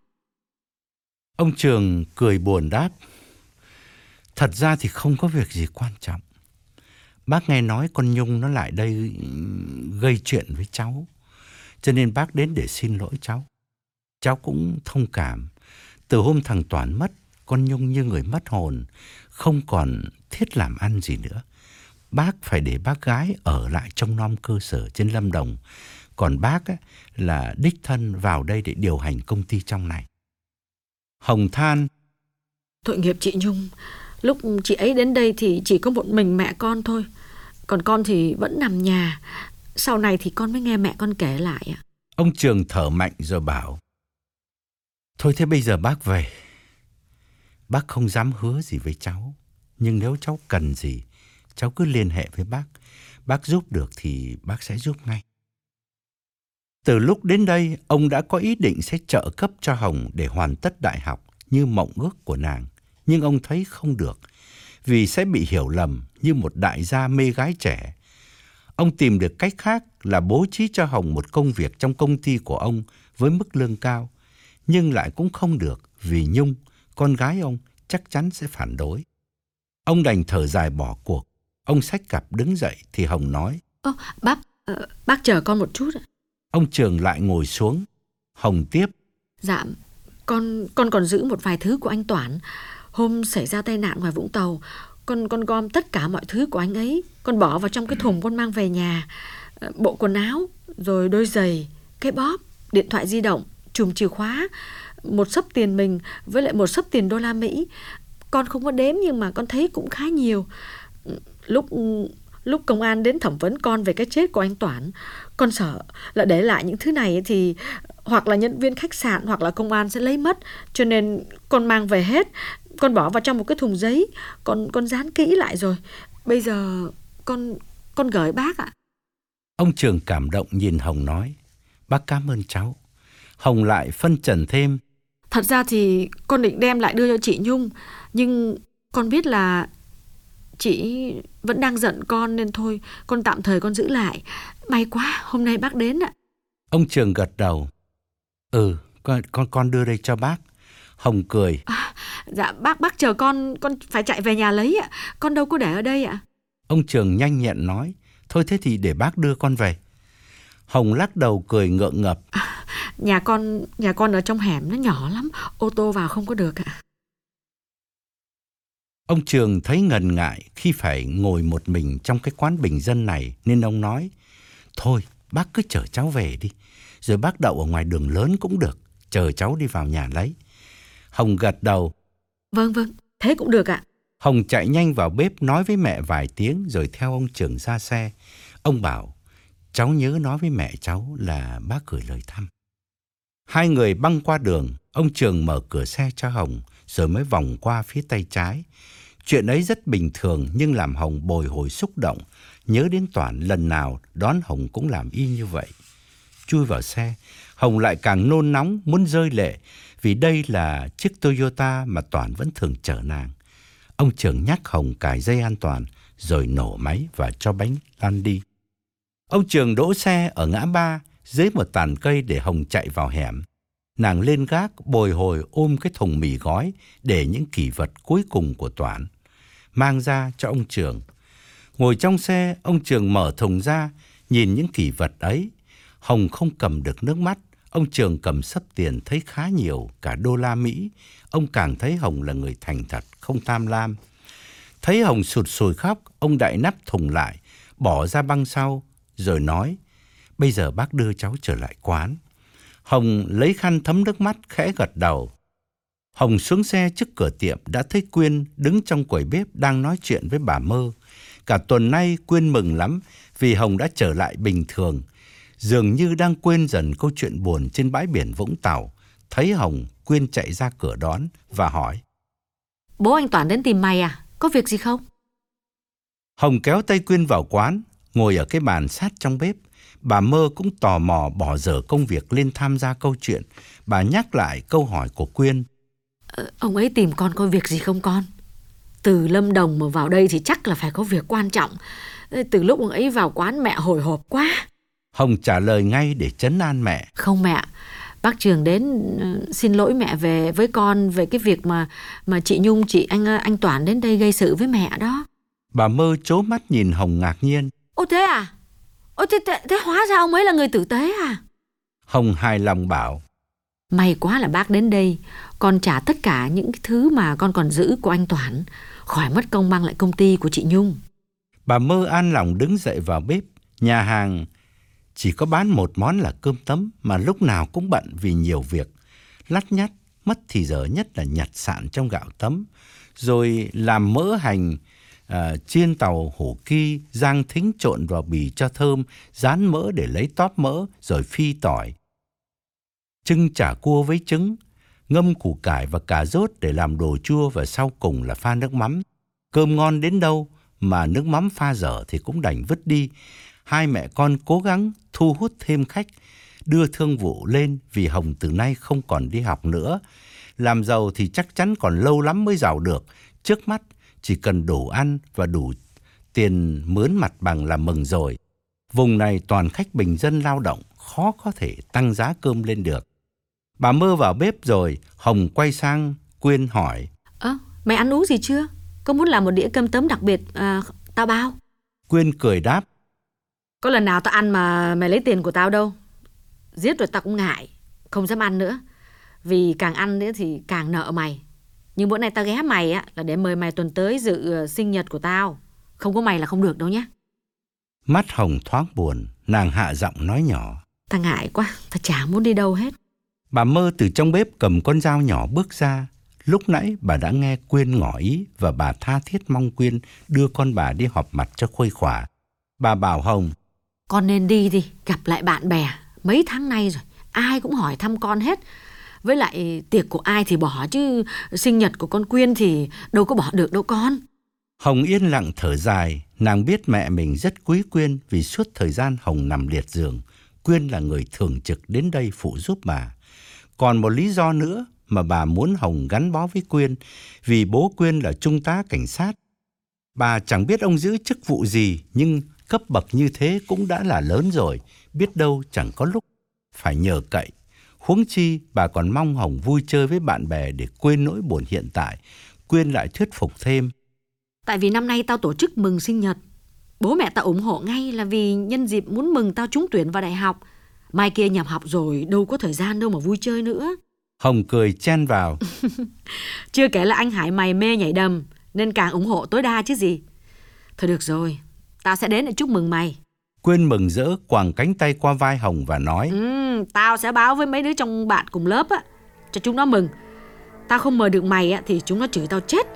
Ông Trường cười buồn đáp: Thật ra thì không có việc gì quan trọng. Bác nghe nói con Nhung nó lại đây gây chuyện với cháu, cho nên bác đến để xin lỗi cháu. Cháu cũng thông cảm. Từ hôm thằng Toản mất, con Nhung như người mất hồn, không còn thiết làm ăn gì nữa. Bác phải để bác gái ở lại trông nom cơ sở trên Lâm Đồng, còn bác là đích thân vào đây để điều hành công ty trong này. Hồng than: Tội nghiệp chị Nhung. Lúc chị ấy đến đây thì chỉ có một mình mẹ con thôi, còn con thì vẫn nằm nhà. Sau này thì con mới nghe mẹ con kể lại ạ. Ông Trường thở mạnh rồi bảo: Thôi thế bây giờ bác về. Bác không dám hứa gì với cháu, nhưng nếu cháu cần gì, cháu cứ liên hệ với bác. Bác giúp được thì bác sẽ giúp ngay. Từ lúc đến đây, ông đã có ý định sẽ trợ cấp cho Hồng để hoàn tất đại học như mộng ước của nàng. Nhưng ông thấy không được, vì sẽ bị hiểu lầm như một đại gia mê gái trẻ. Ông tìm được cách khác là bố trí cho Hồng một công việc trong công ty của ông với mức lương cao. Nhưng lại cũng không được, vì Nhung, con gái ông, chắc chắn sẽ phản đối. Ông đành thở dài bỏ cuộc. Ông xách cặp đứng dậy thì Hồng nói: Bác chờ con một chút ạ. Ông Trường lại ngồi xuống. Hồng tiếp: Dạ, con còn giữ một vài thứ của anh Toản. Hôm xảy ra tai nạn ngoài Vũng Tàu, con gom tất cả mọi thứ của anh ấy, con bỏ vào trong cái thùng con mang về nhà. Bộ quần áo, rồi đôi giày, cái bóp, điện thoại di động, chùm chìa khóa, một xấp tiền mình với lại một xấp tiền đô la Mỹ. Con không có đếm nhưng mà con thấy cũng khá nhiều. Lúc công an đến thẩm vấn con về cái chết của anh Toản, con sợ là để lại những thứ này thì hoặc là nhân viên khách sạn hoặc là công an sẽ lấy mất, cho nên con mang về hết. Con bỏ vào trong một cái thùng giấy, con dán kỹ lại rồi. Bây giờ con gửi bác ạ. Ông Trường cảm động nhìn Hồng nói, bác cảm ơn cháu. Hồng lại phân trần thêm, thật ra thì con định đem lại đưa cho chị Nhung, nhưng con biết là chị vẫn đang giận con nên thôi, con tạm thời con giữ lại. May quá, hôm nay bác đến ạ. Ông Trường gật đầu. Con đưa đây cho bác. Hồng cười. Dạ bác chờ con phải chạy về nhà lấy ạ. Con đâu có để ở đây ạ. Ông Trường nhanh nhẹn nói, thôi thế thì để bác đưa con về. Hồng lắc đầu cười ngượng ngập. Nhà con ở trong hẻm nó nhỏ lắm, ô tô vào không có được ạ. Ông Trường thấy ngần ngại khi phải ngồi một mình trong cái quán bình dân này nên ông nói, thôi bác cứ chở cháu về đi, rồi bác đậu ở ngoài đường lớn cũng được, chờ cháu đi vào nhà lấy. Hồng gật đầu. Vâng, thế cũng được ạ. Hồng chạy nhanh vào bếp nói với mẹ vài tiếng rồi theo ông Trường ra xe. Ông bảo, cháu nhớ nói với mẹ cháu là bác gửi lời thăm. Hai người băng qua đường, ông Trường mở cửa xe cho Hồng rồi mới vòng qua phía tay trái. Chuyện ấy rất bình thường nhưng làm Hồng bồi hồi xúc động, nhớ đến Toản lần nào đón Hồng cũng làm y như vậy. Chui vào xe, Hồng lại càng nôn nóng muốn rơi lệ vì đây là chiếc Toyota mà Toản vẫn thường chở nàng. Ông Trường nhắc Hồng cài dây an toàn rồi nổ máy và cho bánh lăn đi. Ông Trường đỗ xe ở ngã ba dưới một tàn cây để Hồng chạy vào hẻm. Nàng lên gác bồi hồi ôm cái thùng mì gói để những kỷ vật cuối cùng của Toản, mang ra cho ông Trường. Ngồi trong xe, ông Trường mở thùng ra, nhìn những kỷ vật ấy. Hồng không cầm được nước mắt. Ông Trường cầm xấp tiền thấy khá nhiều, cả đô la Mỹ. Ông càng thấy Hồng là người thành thật, không tham lam. Thấy Hồng sụt sùi khóc, ông đậy nắp thùng lại, bỏ ra băng sau, rồi nói, bây giờ bác đưa cháu trở lại quán. Hồng lấy khăn thấm nước mắt, khẽ gật đầu. Hồng xuống xe trước cửa tiệm đã thấy Quyên đứng trong quầy bếp đang nói chuyện với bà Mơ. Cả tuần nay Quyên mừng lắm vì Hồng đã trở lại bình thường. Dường như đang quên dần câu chuyện buồn trên bãi biển Vũng Tàu. Thấy Hồng, Quyên chạy ra cửa đón và hỏi, bố anh Toản đến tìm mày à? Có việc gì không? Hồng kéo tay Quyên vào quán, ngồi ở cái bàn sát trong bếp. Bà Mơ cũng tò mò bỏ dở công việc lên tham gia câu chuyện. Bà nhắc lại câu hỏi của Quyên. Ông ấy tìm con có việc gì không con? Từ Lâm Đồng mà vào đây thì chắc là phải có việc quan trọng. Từ lúc ông ấy vào quán mẹ hồi hộp quá. Hồng trả lời ngay để trấn an mẹ. Không mẹ, bác Trường đến xin lỗi mẹ về với con về cái việc mà chị Nhung, anh Toản đến đây gây sự với mẹ đó. Bà Mơ trố mắt nhìn Hồng ngạc nhiên. Ồ thế à? Ồ thế hóa ra ông ấy là người tử tế à? Hồng hài lòng bảo, may quá là bác đến đây. Con trả tất cả những cái thứ mà con còn giữ của anh Toản, khỏi mất công mang lại công ty của chị Nhung. Bà Mơ an lòng đứng dậy vào bếp. Nhà hàng chỉ có bán một món là cơm tấm mà lúc nào cũng bận vì nhiều việc. Lắt nhắt, mất thì giờ nhất là nhặt sạn trong gạo tấm, rồi làm mỡ hành, chiên tàu hủ ki, rang thính trộn vào bì cho thơm, rán mỡ để lấy tóp mỡ, rồi phi tỏi. Trưng chả cua với trứng, ngâm củ cải và cà rốt để làm đồ chua và sau cùng là pha nước mắm. Cơm ngon đến đâu mà nước mắm pha dở thì cũng đành vứt đi. Hai mẹ con cố gắng thu hút thêm khách, đưa thương vụ lên vì Hồng từ nay không còn đi học nữa. Làm giàu thì chắc chắn còn lâu lắm mới giàu được. Trước mắt chỉ cần đủ ăn và đủ tiền mướn mặt bằng là mừng rồi. Vùng này toàn khách bình dân lao động, khó có thể tăng giá cơm lên được. Bà Mơ vào bếp rồi, Hồng quay sang Quyên hỏi, Mày ăn uống gì chưa? Có muốn làm một đĩa cơm tấm đặc biệt tao bao? Quyên cười đáp, có lần nào tao ăn mà mày lấy tiền của tao đâu. Giết rồi tao cũng ngại, không dám ăn nữa. Vì càng ăn nữa thì càng nợ mày. Nhưng bữa nay tao ghé mày á là để mời mày tuần tới dự sinh nhật của tao. Không có mày là không được đâu nhé. Mắt Hồng thoáng buồn, nàng hạ giọng nói nhỏ, tao ngại quá, tao chả muốn đi đâu hết. Bà Mơ từ trong bếp cầm con dao nhỏ bước ra. Lúc nãy bà đã nghe Quyên ngỏ ý và bà tha thiết mong Quyên đưa con bà đi họp mặt cho khuây khỏa. Bà bảo Hồng, con nên đi gặp lại bạn bè. Mấy tháng nay rồi, ai cũng hỏi thăm con hết. Với lại tiệc của ai thì bỏ, chứ sinh nhật của con Quyên thì đâu có bỏ được đâu con. Hồng yên lặng thở dài. Nàng biết mẹ mình rất quý Quyên vì suốt thời gian Hồng nằm liệt giường, Quyên là người thường trực đến đây phụ giúp bà. Còn một lý do nữa mà bà muốn Hồng gắn bó với Quyên, vì bố Quyên là trung tá cảnh sát. Bà chẳng biết ông giữ chức vụ gì, nhưng cấp bậc như thế cũng đã là lớn rồi, biết đâu chẳng có lúc phải nhờ cậy. Huống chi bà còn mong Hồng vui chơi với bạn bè để quên nỗi buồn hiện tại. Quyên lại thuyết phục thêm. Tại vì năm nay tao tổ chức mừng sinh nhật, bố mẹ tao ủng hộ ngay là vì nhân dịp muốn mừng tao trúng tuyển vào đại học. Mai kia nhập học rồi, đâu có thời gian đâu mà vui chơi nữa. Hồng cười chen vào. Chưa kể là anh Hải mày mê nhảy đầm, nên càng ủng hộ tối đa chứ gì. Thôi được rồi, tao sẽ đến để chúc mừng mày. Quyên mừng rỡ quàng cánh tay qua vai Hồng và nói. Tao sẽ báo với mấy đứa trong bạn cùng lớp á, cho chúng nó mừng. Tao không mời được mày á thì chúng nó chửi tao chết.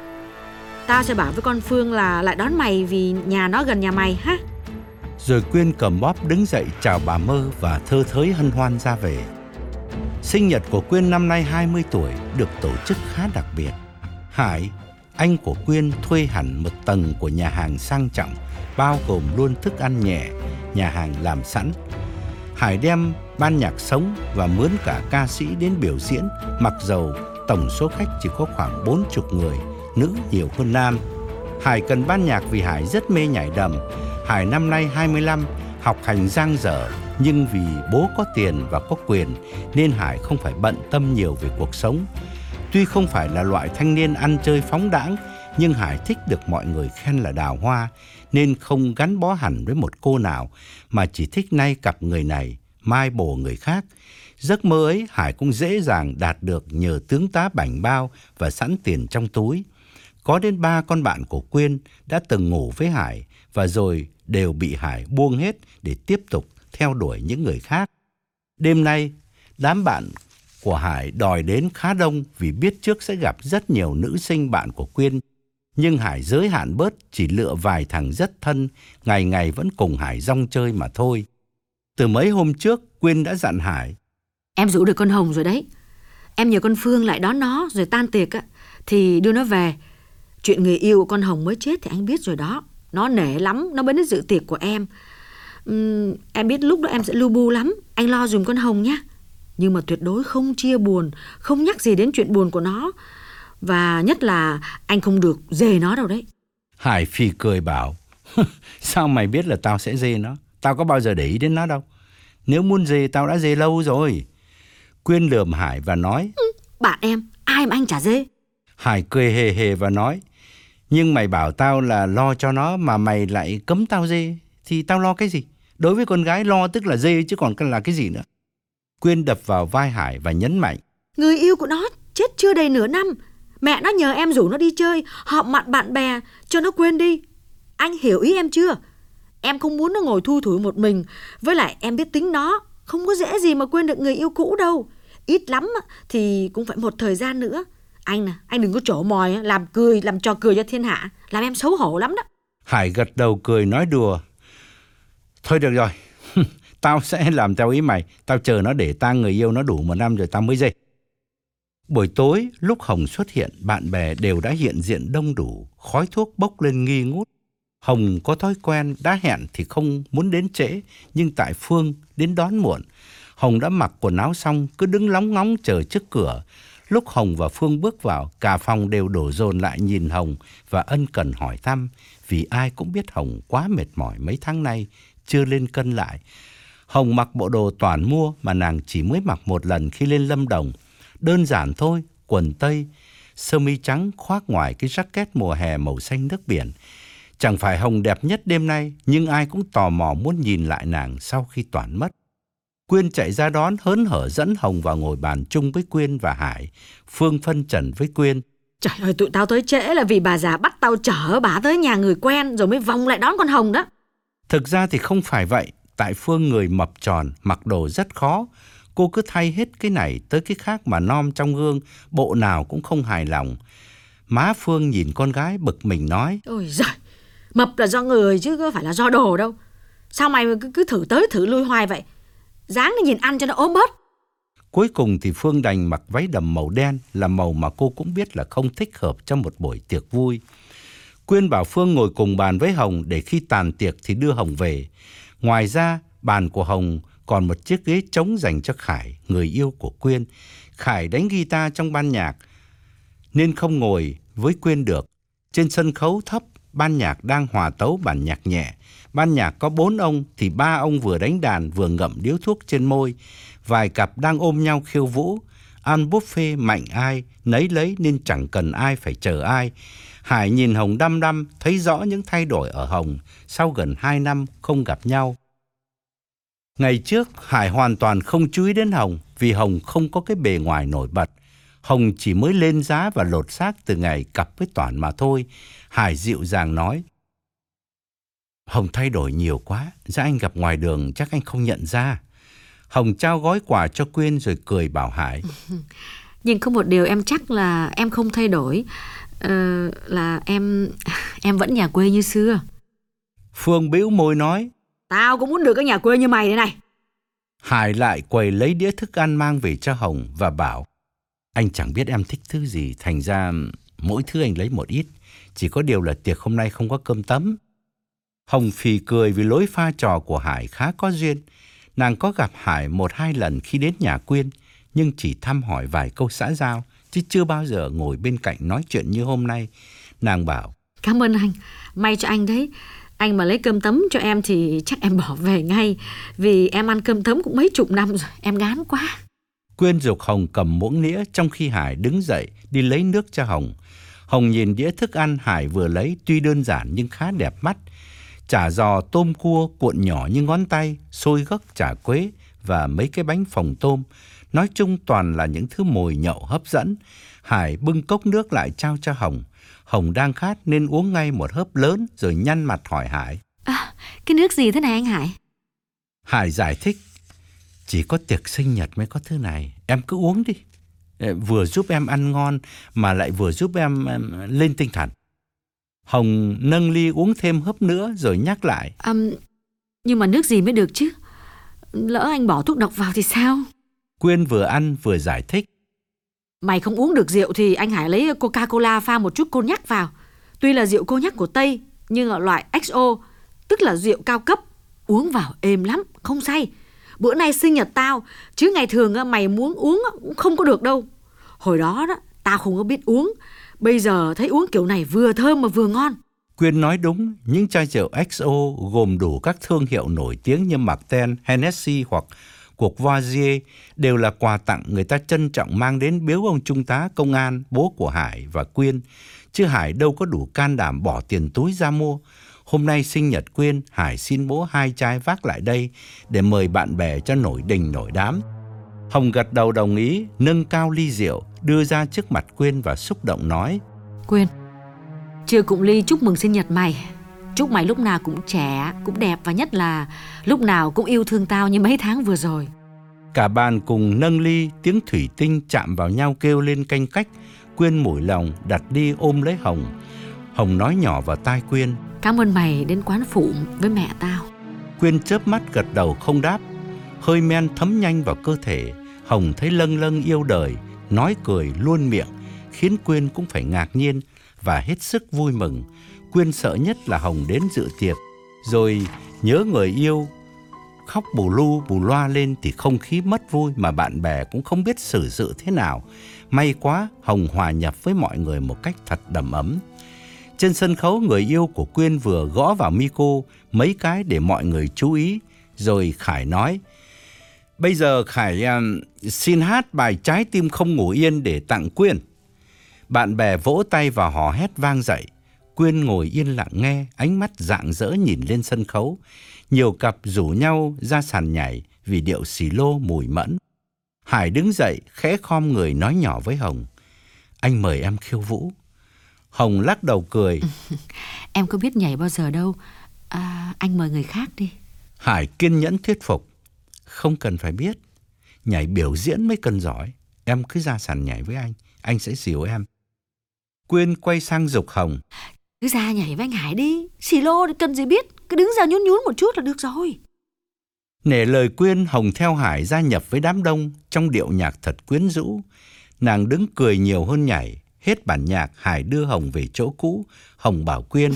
Tao sẽ bảo với con Phương là lại đón mày vì nhà nó gần nhà mày ha. Rồi Quyên cầm bóp đứng dậy chào bà Mơ và thơ thới hân hoan ra về. Sinh nhật của Quyên năm nay 20 tuổi được tổ chức khá đặc biệt. Hải, anh của Quyên, thuê hẳn một tầng của nhà hàng sang trọng, bao gồm luôn thức ăn nhẹ, nhà hàng làm sẵn. Hải đem ban nhạc sống và mướn cả ca sĩ đến biểu diễn, mặc dầu tổng số khách chỉ có khoảng 40 người, nữ nhiều hơn nam. Hải cần ban nhạc vì Hải rất mê nhảy đầm. Hải năm nay 25, học hành dang dở, nhưng vì bố có tiền và có quyền nên Hải không phải bận tâm nhiều về cuộc sống. Tuy không phải là loại thanh niên ăn chơi phóng đãng, nhưng Hải thích được mọi người khen là đào hoa, nên không gắn bó hẳn với một cô nào, mà chỉ thích nay cặp người này, mai bồ người khác. Giấc mơ ấy Hải cũng dễ dàng đạt được nhờ tướng tá bảnh bao và sẵn tiền trong túi. Có đến 3 con bạn của Quyên đã từng ngủ với Hải và rồi đều bị Hải buông hết để tiếp tục theo đuổi những người khác. Đêm nay, đám bạn của Hải đòi đến khá đông vì biết trước sẽ gặp rất nhiều nữ sinh bạn của Quyên. Nhưng Hải giới hạn bớt, chỉ lựa vài thằng rất thân, ngày ngày vẫn cùng Hải rong chơi mà thôi. Từ mấy hôm trước, Quyên đã dặn Hải. Em rủ được con Hồng rồi đấy. Em nhờ con Phương lại đón nó, rồi tan tiệc á thì đưa nó về. Chuyện người yêu của con Hồng mới chết thì anh biết rồi đó. Nó nể lắm, nó mới đến dự tiệc của em. Em biết lúc đó em sẽ lu bu lắm. Anh lo dùm con Hồng nhé. Nhưng mà tuyệt đối không chia buồn, không nhắc gì đến chuyện buồn của nó. Và nhất là anh không được dề nó đâu đấy. Hải phì cười bảo. Sao mày biết là tao sẽ dê nó? Tao có bao giờ để ý đến nó đâu. Nếu muốn dê tao đã dê lâu rồi. Quyên lườm Hải và nói. Bạn em, ai mà anh chả dê. Hải cười hề hề và nói. Nhưng mày bảo tao là lo cho nó mà mày lại cấm tao dê, thì tao lo cái gì? Đối với con gái lo tức là dê chứ còn là cái gì nữa. Quyên đập vào vai Hải và nhấn mạnh. Người yêu của nó chết chưa đầy nửa năm. Mẹ nó nhờ em rủ nó đi chơi, họp mặt bạn bè cho nó quên đi. Anh hiểu ý em chưa? Em không muốn nó ngồi thui thủi một mình. Với lại em biết tính nó, không có dễ gì mà quên được người yêu cũ đâu. Ít lắm thì cũng phải một thời gian nữa. Anh đừng có trổ mòi làm trò cười cho thiên hạ, làm em xấu hổ lắm đó. Hải gật đầu cười nói đùa. Thôi được rồi, tao sẽ làm theo ý mày. Tao chờ nó để tang người yêu nó đủ 1 năm rồi tao mới dê. Buổi tối lúc Hồng xuất hiện, bạn bè đều đã hiện diện đông đủ, khói thuốc bốc lên nghi ngút. Hồng có thói quen đã hẹn thì không muốn đến trễ, nhưng tại Phương đến đón muộn. Hồng đã mặc quần áo xong, cứ đứng lóng ngóng chờ trước cửa. Lúc Hồng và Phương bước vào, cả phòng đều đổ dồn lại nhìn Hồng và ân cần hỏi thăm, vì ai cũng biết Hồng quá mệt mỏi mấy tháng nay, chưa lên cân lại. Hồng mặc bộ đồ toàn mua mà nàng chỉ mới mặc một lần khi lên Lâm Đồng. Đơn giản thôi, quần tây, sơ mi trắng khoác ngoài cái jacket mùa hè màu xanh nước biển. Chẳng phải Hồng đẹp nhất đêm nay, nhưng ai cũng tò mò muốn nhìn lại nàng sau khi Toản mất. Quyên chạy ra đón hớn hở dẫn Hồng vào ngồi bàn chung với Quyên và Hải. Phương phân trần với Quyên. Trời ơi, tụi tao tới trễ là vì bà già bắt tao chở bà tới nhà người quen rồi mới vòng lại đón con Hồng đó. Thực ra thì không phải vậy. Tại Phương người mập tròn, mặc đồ rất khó. Cô cứ thay hết cái này tới cái khác mà nom trong gương, bộ nào cũng không hài lòng. Má Phương nhìn con gái bực mình nói. Ôi giời, mập là do người chứ có phải là do đồ đâu. Sao mày cứ thử tới thử lui hoài vậy? Dáng nó nhìn ăn cho nó ốm bớt. Cuối cùng thì Phương đành mặc váy đầm màu đen, là màu mà cô cũng biết là không thích hợp cho một buổi tiệc vui. Quyên bảo Phương ngồi cùng bàn với Hồng để khi tàn tiệc thì đưa Hồng về. Ngoài ra, bàn của Hồng còn một chiếc ghế trống dành cho Khải, người yêu của Quyên. Khải đánh guitar trong ban nhạc nên không ngồi với Quyên được. Trên sân khấu thấp, ban nhạc đang hòa tấu bản nhạc nhẹ. Ban nhạc có 4 ông thì 3 ông vừa đánh đàn vừa ngậm điếu thuốc trên môi. Vài cặp đang ôm nhau khiêu vũ. Ăn buffet mạnh ai nấy lấy nên chẳng cần ai phải chờ ai. Hải nhìn Hồng đăm đăm, thấy rõ những thay đổi ở Hồng sau gần 2 năm không gặp nhau. Ngày trước, Hải hoàn toàn không chú ý đến Hồng vì Hồng không có cái bề ngoài nổi bật. Hồng chỉ mới lên giá và lột xác từ ngày cặp với Toản mà thôi. Hải dịu dàng nói: Hồng thay đổi nhiều quá, ra anh gặp ngoài đường chắc anh không nhận ra. Hồng trao gói quà cho Quyên rồi cười bảo Hải: Nhưng có một điều em chắc là em không thay đổi, là em vẫn nhà quê như xưa. Phương bĩu môi nói: Tao cũng muốn được cái nhà quê như mày đây này. Hải lại quầy lấy đĩa thức ăn mang về cho Hồng và bảo: Anh chẳng biết em thích thứ gì, thành ra mỗi thứ anh lấy một ít. Chỉ có điều là tiệc hôm nay không có cơm tấm. Hồng phì cười vì lối pha trò của Hải khá có duyên. Nàng có gặp Hải 1-2 lần khi đến nhà Quyên, nhưng chỉ thăm hỏi vài câu xã giao, chứ chưa bao giờ ngồi bên cạnh nói chuyện như hôm nay. Nàng bảo: Cảm ơn anh, may cho anh đấy. Anh mà lấy cơm tấm cho em thì chắc em bỏ về ngay, vì em ăn cơm tấm cũng mấy chục năm rồi, em ngán quá. Quyên giục Hồng cầm muỗng nĩa trong khi Hải đứng dậy đi lấy nước cho Hồng. Hồng nhìn đĩa thức ăn Hải vừa lấy tuy đơn giản nhưng khá đẹp mắt. Chả giò tôm cua cuộn nhỏ như ngón tay, xôi gấc chả quế và mấy cái bánh phồng tôm. Nói chung toàn là những thứ mồi nhậu hấp dẫn. Hải bưng cốc nước lại trao cho Hồng. Hồng đang khát nên uống ngay một hớp lớn rồi nhăn mặt hỏi Hải: Cái nước gì thế này anh Hải? Hải giải thích: Chỉ có tiệc sinh nhật mới có thứ này, em cứ uống đi. Vừa giúp em ăn ngon mà lại vừa giúp em lên tinh thần. Hồng nâng ly uống thêm hớp nữa rồi nhắc lại: Nhưng mà nước gì mới được chứ? Lỡ anh bỏ thuốc độc vào thì sao? Quyên vừa ăn vừa giải thích: Mày không uống được rượu thì anh Hải lấy Coca-Cola pha một chút cognac vào. Tuy là rượu cognac của Tây nhưng ở loại XO, tức là rượu cao cấp. Uống vào êm lắm, không say. Bữa nay sinh nhật tao, chứ ngày thường mày muốn uống cũng không có được đâu. Hồi đó tao không có biết uống. Bây giờ thấy uống kiểu này vừa thơm mà vừa ngon. Quyên nói đúng, những chai rượu XO gồm đủ các thương hiệu nổi tiếng như Martin, Hennessy hoặc Courvoisier đều là quà tặng người ta trân trọng mang đến biếu ông trung tá công an, bố của Hải và Quyên. Chứ Hải đâu có đủ can đảm bỏ tiền túi ra mua. Hôm nay sinh nhật Quyên, Hải xin bố 2 chai vác lại đây để mời bạn bè cho nổi đình nổi đám. Hồng gật đầu đồng ý, nâng cao ly rượu, đưa ra trước mặt Quyên và xúc động nói: Quyên, chưa cụng ly chúc mừng sinh nhật mày. Chúc mày lúc nào cũng trẻ, cũng đẹp và nhất là lúc nào cũng yêu thương tao như mấy tháng vừa rồi. Cả bàn cùng nâng ly, tiếng thủy tinh chạm vào nhau kêu lên canh cách. Quyên mủi lòng đặt ly ôm lấy Hồng. Hồng nói nhỏ vào tai Quyên: Cảm ơn mày đến quán phụ với mẹ tao. Quyên chớp mắt gật đầu không đáp. Hơi men thấm nhanh vào cơ thể. Hồng thấy lâng lâng yêu đời, nói cười luôn miệng, khiến Quyên cũng phải ngạc nhiên và hết sức vui mừng. Quyên sợ nhất là Hồng đến dự tiệc rồi nhớ người yêu, khóc bù lu bù loa lên thì không khí mất vui mà bạn bè cũng không biết xử sự thế nào. May quá Hồng hòa nhập với mọi người một cách thật đầm ấm. Trên sân khấu, người yêu của Quyên vừa gõ vào micro mấy cái để mọi người chú ý. Rồi Khải nói: Bây giờ Khải xin hát bài Trái tim không ngủ yên để tặng Quyên. Bạn bè vỗ tay và hò hét vang dậy. Quyên ngồi yên lặng nghe, ánh mắt rạng rỡ nhìn lên sân khấu. Nhiều cặp rủ nhau ra sàn nhảy vì điệu xì lô mùi mẫn. Hải đứng dậy khẽ khom người nói nhỏ với Hồng: Anh mời em khiêu vũ. Hồng lắc đầu cười: Em có biết nhảy bao giờ đâu, anh mời người khác đi. Hải kiên nhẫn thuyết phục: Không cần phải biết, nhảy biểu diễn mới cần giỏi. Em cứ ra sàn nhảy với anh sẽ dìu em. Quyên quay sang giục Hồng: Cứ ra nhảy với anh Hải đi, xì lô thì cần gì biết, cứ đứng ra nhún nhún một chút là được rồi. Nể lời Quyên, Hồng theo Hải gia nhập với đám đông trong điệu nhạc thật quyến rũ. Nàng đứng cười nhiều hơn nhảy. Hết bản nhạc, Hải đưa Hồng về chỗ cũ. Hồng bảo Quyên: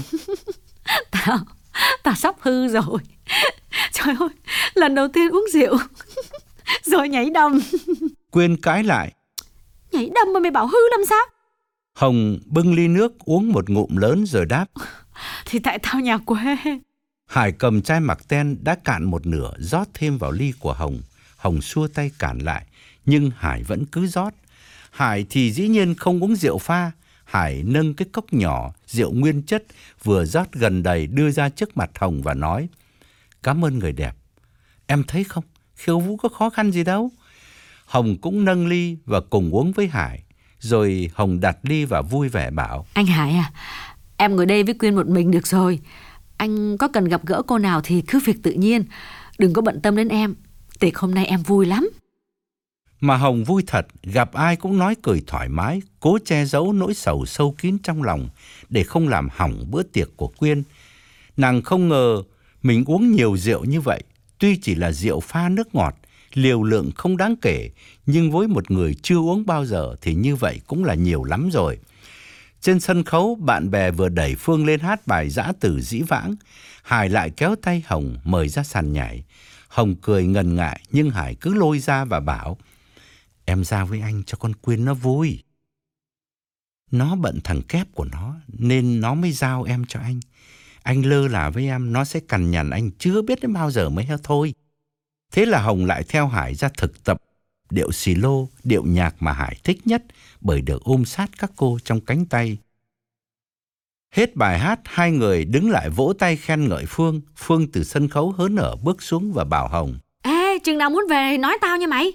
Tao sắp hư rồi. Trời ơi, lần đầu tiên uống rượu rồi nhảy đầm. Quyên cãi lại: Nhảy đầm mà mày bảo hư làm sao? Hồng bưng ly nước uống một ngụm lớn rồi đáp: Thì tại tao nhà quê. Hải cầm chai mạc ten đã cạn một nửa rót thêm vào ly của Hồng. Hồng xua tay cản lại, nhưng Hải vẫn cứ rót. Hải thì dĩ nhiên không uống rượu pha. Hải nâng cái cốc nhỏ rượu nguyên chất vừa rót gần đầy đưa ra trước mặt Hồng và nói: Cảm ơn người đẹp. Em thấy không, khiêu vũ có khó khăn gì đâu. Hồng cũng nâng ly và cùng uống với Hải. Rồi Hồng đặt ly và vui vẻ bảo: Anh Hải à, em ngồi đây với Quyên một mình được rồi. Anh có cần gặp gỡ cô nào thì cứ việc tự nhiên, đừng có bận tâm đến em. Tiệc hôm nay em vui lắm. Mà Hồng vui thật, gặp ai cũng nói cười thoải mái, cố che giấu nỗi sầu sâu kín trong lòng để không làm hỏng bữa tiệc của Quyên. Nàng không ngờ mình uống nhiều rượu như vậy. Tuy chỉ là rượu pha nước ngọt, liều lượng không đáng kể, nhưng với một người chưa uống bao giờ thì như vậy cũng là nhiều lắm rồi. Trên sân khấu, bạn bè vừa đẩy Phương lên hát bài Dã Từ Dĩ Vãng. Hải lại kéo tay Hồng mời ra sàn nhảy. Hồng cười ngần ngại nhưng Hải cứ lôi ra và bảo: Em ra với anh cho con Quyên nó vui. Nó bận thằng kép của nó nên nó mới giao em cho anh. Anh lơ là với em, nó sẽ cằn nhằn anh chưa biết đến bao giờ mới hết thôi. Thế là Hồng lại theo Hải ra thực tập điệu xì lô, điệu nhạc mà Hải thích nhất bởi được ôm sát các cô trong cánh tay. Hết bài hát, hai người đứng lại vỗ tay khen ngợi Phương. Phương từ sân khấu hớn hở bước xuống và bảo Hồng: Ê, chừng nào muốn về thì nói tao nha mày.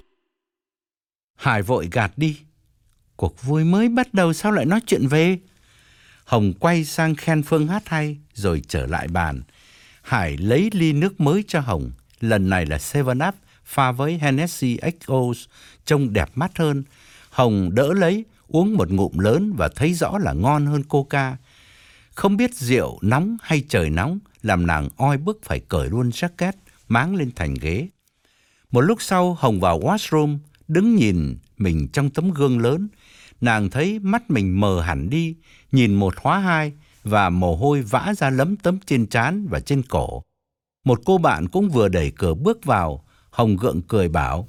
Hải vội gạt đi: Cuộc vui mới bắt đầu sao lại nói chuyện về. Hồng quay sang khen Phương hát hay rồi trở lại bàn. Hải lấy ly nước mới cho Hồng. Lần này là 7up pha với Hennessy XO, trông đẹp mắt hơn. Hồng đỡ lấy, uống một ngụm lớn và thấy rõ là ngon hơn Coca. Không biết rượu nóng hay trời nóng làm nàng oi bức phải cởi luôn jacket, máng lên thành ghế. Một lúc sau, Hồng vào washroom, đứng nhìn mình trong tấm gương lớn. Nàng thấy mắt mình mờ hẳn đi, nhìn một hóa hai và mồ hôi vã ra lấm tấm trên trán và trên cổ. Một cô bạn cũng vừa đẩy cửa bước vào. Hồng gượng cười bảo: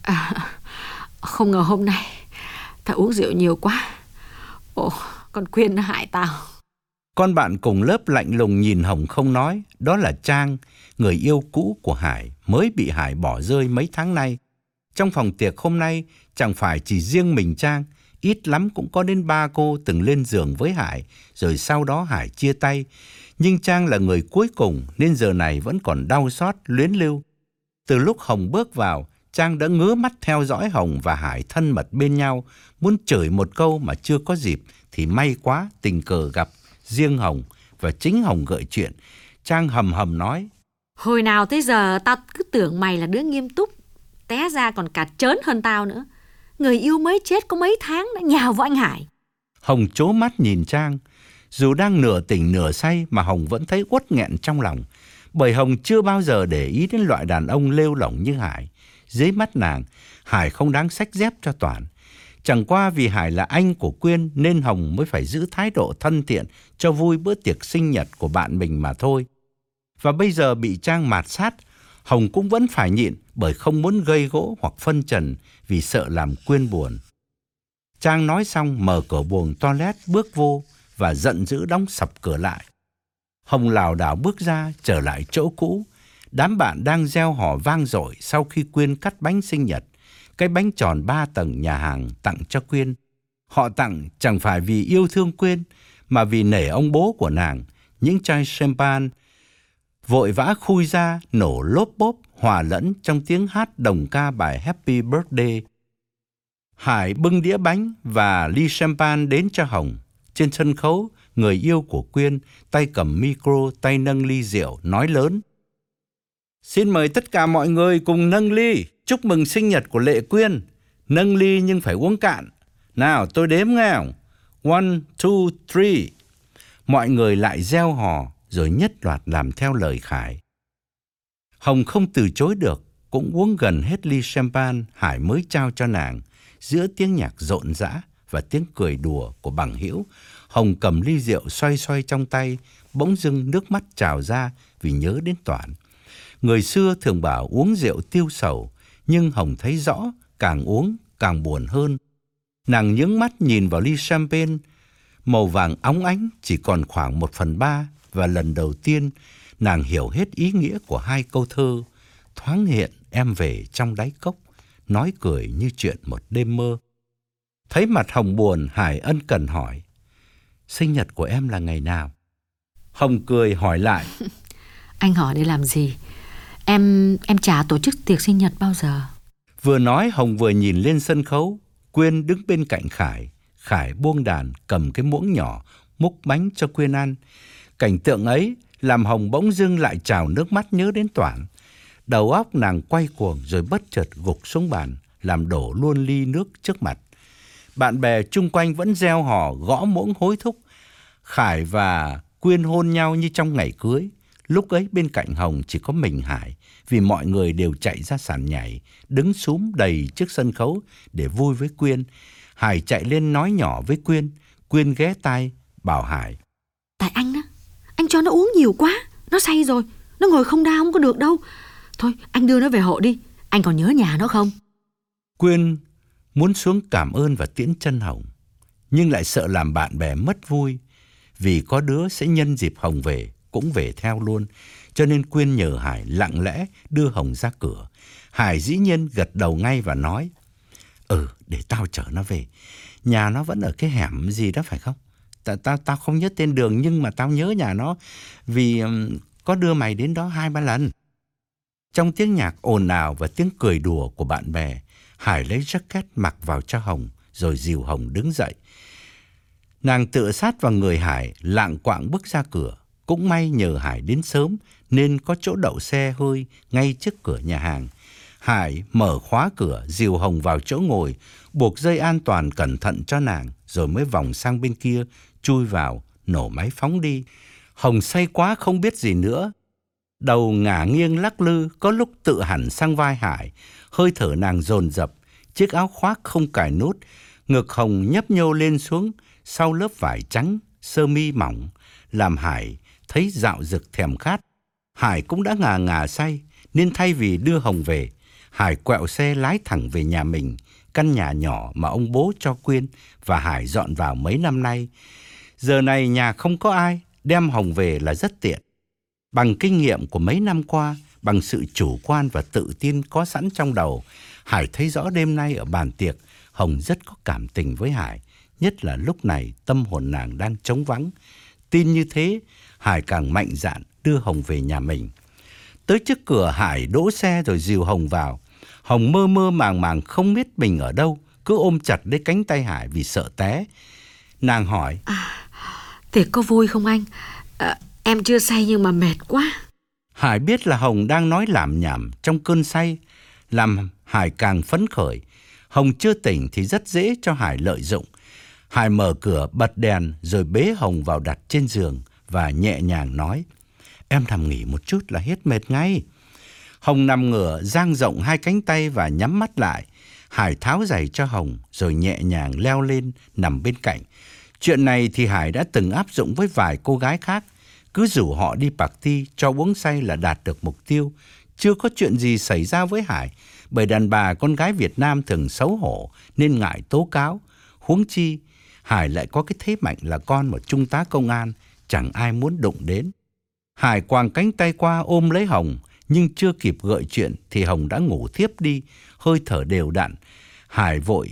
Không ngờ hôm nay tao uống rượu nhiều quá. Ồ, con Quyên nó hại tao. Con bạn cùng lớp lạnh lùng nhìn Hồng không nói. Đó là Trang, người yêu cũ của Hải, mới bị Hải bỏ rơi mấy tháng nay. Trong phòng tiệc hôm nay, chẳng phải chỉ riêng mình Trang, ít lắm cũng có đến 3 cô từng lên giường với Hải, rồi sau đó Hải chia tay. Nhưng Trang là người cuối cùng nên giờ này vẫn còn đau xót, luyến lưu. Từ lúc Hồng bước vào, Trang đã ngứa mắt theo dõi Hồng và Hải thân mật bên nhau, muốn chửi một câu mà chưa có dịp thì may quá tình cờ gặp riêng Hồng và chính Hồng gợi chuyện. Trang hầm hầm nói: Hồi nào tới giờ tao cứ tưởng mày là đứa nghiêm túc, té ra còn cả trớn hơn tao nữa. Người yêu mới chết có mấy tháng đã nhào vào anh Hải. Hồng trố mắt nhìn Trang. Dù đang nửa tỉnh nửa say mà Hồng vẫn thấy uất nghẹn trong lòng. Bởi Hồng chưa bao giờ để ý đến loại đàn ông lêu lỏng như Hải. Dưới mắt nàng, Hải không đáng xách dép cho Toàn. Chẳng qua vì Hải là anh của Quyên nên Hồng mới phải giữ thái độ thân thiện cho vui bữa tiệc sinh nhật của bạn mình mà thôi. Và bây giờ bị Trang mạt sát, Hồng cũng vẫn phải nhịn bởi không muốn gây gỗ hoặc phân trần vì sợ làm Quyên buồn. Trang nói xong mở cửa buồng toilet bước vô và giận dữ đóng sập cửa lại. Hồng lảo đảo bước ra trở lại chỗ cũ. Đám bạn đang reo hò vang dội sau khi Quyên cắt bánh sinh nhật, cái bánh tròn 3 tầng nhà hàng tặng cho Quyên. Họ tặng chẳng phải vì yêu thương Quyên mà vì nể ông bố của nàng. Những chai champagne vội vã khui ra nổ lốp bốp hòa lẫn trong tiếng hát đồng ca bài Happy Birthday. Hải bưng đĩa bánh và ly champagne đến cho Hồng. Trên sân khấu, người yêu của Quyên tay cầm micro, tay nâng ly rượu nói lớn: Xin mời tất cả mọi người cùng nâng ly chúc mừng sinh nhật của Lệ Quyên. Nâng ly nhưng phải uống cạn. Nào tôi đếm nghe. 1, 2, 3. Mọi người lại reo hò rồi nhất loạt làm theo lời Khải. Hồng không từ chối được, cũng uống gần hết ly champagne Hải mới trao cho nàng. Giữa tiếng nhạc rộn rã và tiếng cười đùa của bằng hữu, Hồng cầm ly rượu xoay xoay trong tay, bỗng dưng nước mắt trào ra vì nhớ đến Toản. Người xưa thường bảo uống rượu tiêu sầu, nhưng Hồng thấy rõ, càng uống càng buồn hơn. Nàng nhướng mắt nhìn vào ly champagne, màu vàng óng ánh chỉ còn khoảng 1/3, và lần đầu tiên nàng hiểu hết ý nghĩa của hai câu thơ: thoáng hiện em về trong đáy cốc, nói cười như chuyện một đêm mơ. Thấy mặt Hồng buồn, Hải ân cần hỏi: sinh nhật của em là ngày nào? Hồng cười hỏi lại: Anh hỏi để làm gì? Em chả tổ chức tiệc sinh nhật bao giờ. Vừa nói Hồng vừa nhìn lên sân khấu. Quyên đứng bên cạnh Khải. Khải buông đàn, cầm cái muỗng nhỏ múc bánh cho Quyên ăn. Cảnh tượng ấy làm Hồng bỗng dưng lại trào nước mắt nhớ đến Toản. Đầu óc nàng quay cuồng rồi bất chợt gục xuống bàn, làm đổ luôn ly nước trước mặt. Bạn bè chung quanh vẫn reo hò gõ muỗng hối thúc. Khải và Quyên hôn nhau như trong ngày cưới. Lúc ấy bên cạnh Hồng chỉ có mình Hải, vì mọi người đều chạy ra sàn nhảy, đứng xúm đầy trước sân khấu để vui với Quyên. Hải chạy lên nói nhỏ với Quyên. Quyên ghé tai bảo Hải: Tại anh đó, anh cho nó uống nhiều quá, nó say rồi, nó ngồi không đau không có được đâu. Thôi anh đưa nó về hộ đi, anh còn nhớ nhà nó không? Quyên muốn xuống cảm ơn và tiễn chân Hồng, nhưng lại sợ làm bạn bè mất vui, vì có đứa sẽ nhân dịp Hồng về cũng về theo luôn. Cho nên Quyên nhờ Hải lặng lẽ đưa Hồng ra cửa. Hải dĩ nhiên gật đầu ngay và nói: để tao chở nó về. Nhà nó vẫn ở cái hẻm gì đó phải không? Tao không nhớ tên đường, nhưng mà tao nhớ nhà nó, vì có đưa mày đến đó 2-3 lần. Trong tiếng nhạc ồn ào và tiếng cười đùa của bạn bè, Hải lấy jacket mặc vào cho Hồng, rồi dìu Hồng đứng dậy. Nàng tựa sát vào người Hải, lạng quạng bước ra cửa. Cũng may nhờ Hải đến sớm nên có chỗ đậu xe hơi ngay trước cửa nhà hàng. Hải mở khóa cửa, dìu Hồng vào chỗ ngồi, buộc dây an toàn cẩn thận cho nàng, rồi mới vòng sang bên kia, chui vào, nổ máy phóng đi. Hồng say quá không biết gì nữa. Đầu ngả nghiêng lắc lư, có lúc tự hẳn sang vai Hải. Hơi thở nàng dồn dập, chiếc áo khoác không cài nút, ngực Hồng nhấp nhô lên xuống sau lớp vải trắng, sơ mi mỏng, làm Hải thấy dạo dực thèm khát. Hải cũng đã ngà say, nên thay vì đưa Hồng về, Hải quẹo xe lái thẳng về nhà mình, căn nhà nhỏ mà ông bố cho Quyên và Hải dọn vào mấy năm nay. Giờ này nhà không có ai, đem Hồng về là rất tiện. Bằng kinh nghiệm của mấy năm qua, bằng sự chủ quan và tự tin có sẵn trong đầu, Hải thấy rõ đêm nay ở bàn tiệc, Hồng rất có cảm tình với Hải, nhất là lúc này tâm hồn nàng đang trống vắng. Tin như thế, Hải càng mạnh dạn đưa Hồng về nhà mình. Tới trước cửa, Hải đỗ xe rồi dìu Hồng vào. Hồng mơ mơ màng màng không biết mình ở đâu, cứ ôm chặt lấy cánh tay Hải vì sợ té. Nàng hỏi: Tiệc có vui không anh? Em chưa say nhưng mà mệt quá. Hải biết là Hồng đang nói lảm nhảm trong cơn say, làm Hải càng phấn khởi. Hồng chưa tỉnh thì rất dễ cho Hải lợi dụng. Hải mở cửa, bật đèn rồi bế Hồng vào đặt trên giường và nhẹ nhàng nói: Em nằm nghỉ một chút là hết mệt ngay. Hồng nằm ngửa, dang rộng hai cánh tay và nhắm mắt lại. Hải tháo giày cho Hồng rồi nhẹ nhàng leo lên nằm bên cạnh. Chuyện này thì Hải đã từng áp dụng với vài cô gái khác. Cứ rủ họ đi party cho uống say là đạt được mục tiêu. Chưa có chuyện gì xảy ra với Hải, bởi đàn bà con gái Việt Nam thường xấu hổ nên ngại tố cáo. Huống chi Hải lại có cái thế mạnh là con một trung tá công an, chẳng ai muốn đụng đến. Hải quàng cánh tay qua ôm lấy Hồng, nhưng chưa kịp gợi chuyện thì Hồng đã ngủ thiếp đi, hơi thở đều đặn. Hải vội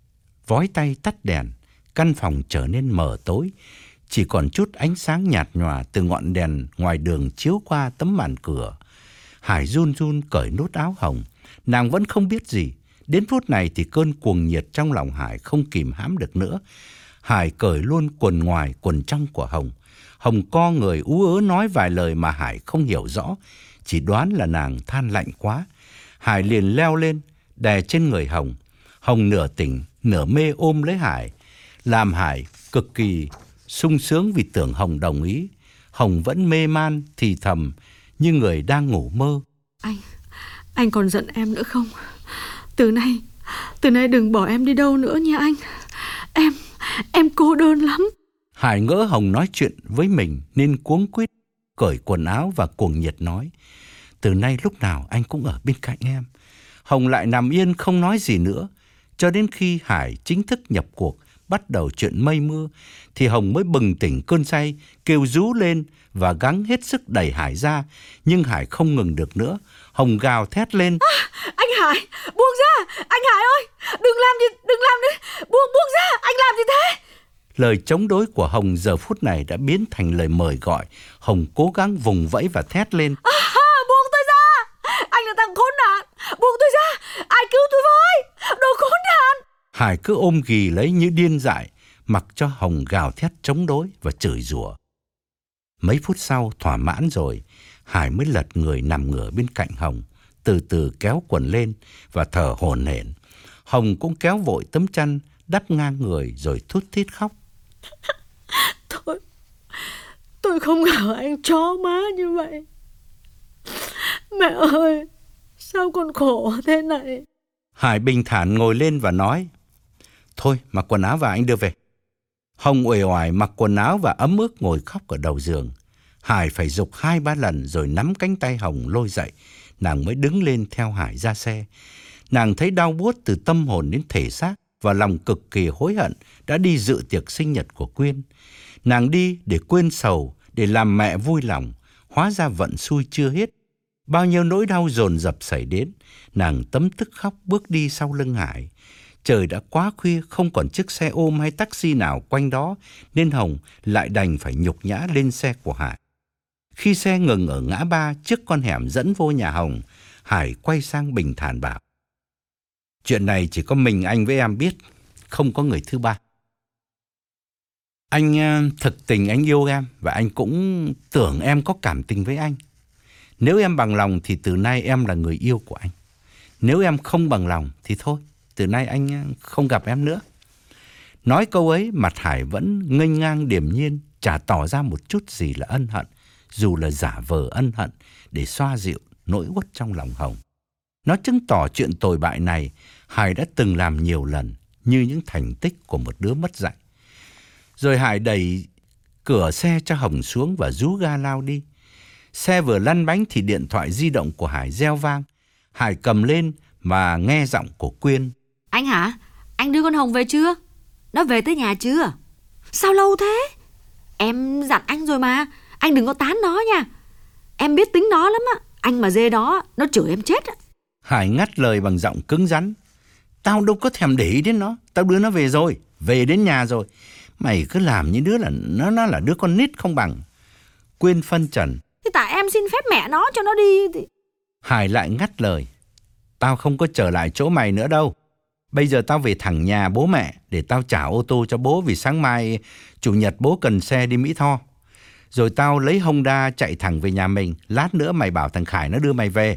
vói tay tắt đèn. Căn phòng trở nên mờ tối, chỉ còn chút ánh sáng nhạt nhòa từ ngọn đèn ngoài đường chiếu qua tấm màn cửa. Hải run run cởi nút áo Hồng. Nàng vẫn không biết gì. Đến phút này thì cơn cuồng nhiệt trong lòng Hải không kìm hãm được nữa. Hải cởi luôn quần ngoài quần trong của Hồng. Hồng co người ú ớ nói vài lời mà Hải không hiểu rõ, chỉ đoán là nàng than lạnh quá. Hải liền leo lên, đè trên người Hồng. Hồng nửa tỉnh, nửa mê ôm lấy Hải, làm Hải cực kỳ sung sướng vì tưởng Hồng đồng ý. Hồng vẫn mê man thì thầm như người đang ngủ mơ. Anh còn giận em nữa không? Từ nay đừng bỏ em đi đâu nữa nha anh. Em cô đơn lắm. Hải ngỡ Hồng nói chuyện với mình nên cuống quýt cởi quần áo và cuồng nhiệt nói: từ nay lúc nào anh cũng ở bên cạnh em. Hồng lại nằm yên không nói gì nữa, cho đến khi Hải chính thức nhập cuộc bắt đầu chuyện mây mưa thì Hồng mới bừng tỉnh cơn say, kêu rú lên và gắng hết sức đẩy Hải ra, nhưng Hải không ngừng được nữa. Hồng gào thét lên: Anh Hải, buông ra! Anh Hải ơi, đừng làm đi, buông ra, anh làm gì thế? Lời chống đối của Hồng giờ phút này đã biến thành lời mời gọi. Hồng cố gắng vùng vẫy và thét lên: Buông tôi ra! Anh là thằng khốn nạn! Buông tôi ra! Ai cứu tôi với! Đồ khốn nạn! Hải cứ ôm ghì lấy như điên dại, mặc cho Hồng gào thét chống đối và chửi rủa. Mấy phút sau thỏa mãn rồi, Hải mới lật người nằm ngửa bên cạnh Hồng, từ từ kéo quần lên và thở hổn hển. Hồng cũng kéo vội tấm chăn đắp ngang người rồi thút thít khóc. Tôi không ngờ anh chó má như vậy. Mẹ ơi, sao con khổ thế này? Hải bình thản ngồi lên và nói: thôi mặc quần áo và anh đưa về. Hồng uể oải mặc quần áo và ấm ức ngồi khóc ở đầu giường. Hải phải giục 2-3 lần rồi nắm cánh tay Hồng lôi dậy. Nàng mới đứng lên theo Hải ra xe. Nàng thấy đau buốt từ tâm hồn đến thể xác và lòng cực kỳ hối hận đã đi dự tiệc sinh nhật của Quyên. Nàng đi để quên sầu, để làm mẹ vui lòng. Hóa ra vận xui chưa hết. Bao nhiêu nỗi đau dồn dập xảy đến. Nàng tấm tức khóc bước đi sau lưng Hải. Trời đã quá khuya, không còn chiếc xe ôm hay taxi nào quanh đó, nên Hồng lại đành phải nhục nhã lên xe của Hải. Khi xe ngừng ở ngã ba trước con hẻm dẫn vô nhà Hồng, Hải quay sang bình thản bảo: chuyện này chỉ có mình anh với em biết, không có người thứ ba. Anh thực tình anh yêu em và anh cũng tưởng em có cảm tình với anh. Nếu em bằng lòng thì từ nay em là người yêu của anh. Nếu em không bằng lòng thì thôi, từ nay anh không gặp em nữa. Nói câu ấy, mặt Hải vẫn nghênh ngang điềm nhiên, chả tỏ ra một chút gì là ân hận, dù là giả vờ ân hận để xoa dịu nỗi uất trong lòng Hồng. Nó chứng tỏ chuyện tồi bại này Hải đã từng làm nhiều lần, như những thành tích của một đứa mất dạy. Rồi Hải đẩy cửa xe cho Hồng xuống và rú ga lao đi. Xe vừa lăn bánh thì điện thoại di động của Hải reo vang. Hải cầm lên mà nghe giọng của Quyên. Anh hả? Anh đưa con Hồng về chưa? Nó về tới nhà chưa? Sao lâu thế? Em dặn anh rồi mà. Anh đừng có tán nó nha. Em biết tính nó lắm á. Anh mà dê nó chửi em chết á. Hải ngắt lời bằng giọng cứng rắn. Tao đâu có thèm để ý đến nó. Tao đưa nó về rồi. Về đến nhà rồi. Mày cứ làm như đứa là nó là đứa con nít không bằng. Quyên phân trần. Thì tại em xin phép mẹ nó cho nó đi thì... Hải lại ngắt lời. Tao không có trở lại chỗ mày nữa đâu. Bây giờ tao về thẳng nhà bố mẹ để tao trả ô tô cho bố, vì sáng mai chủ nhật bố cần xe đi Mỹ Tho. Rồi tao lấy Honda chạy thẳng về nhà mình. Lát nữa mày bảo thằng Khải nó đưa mày về.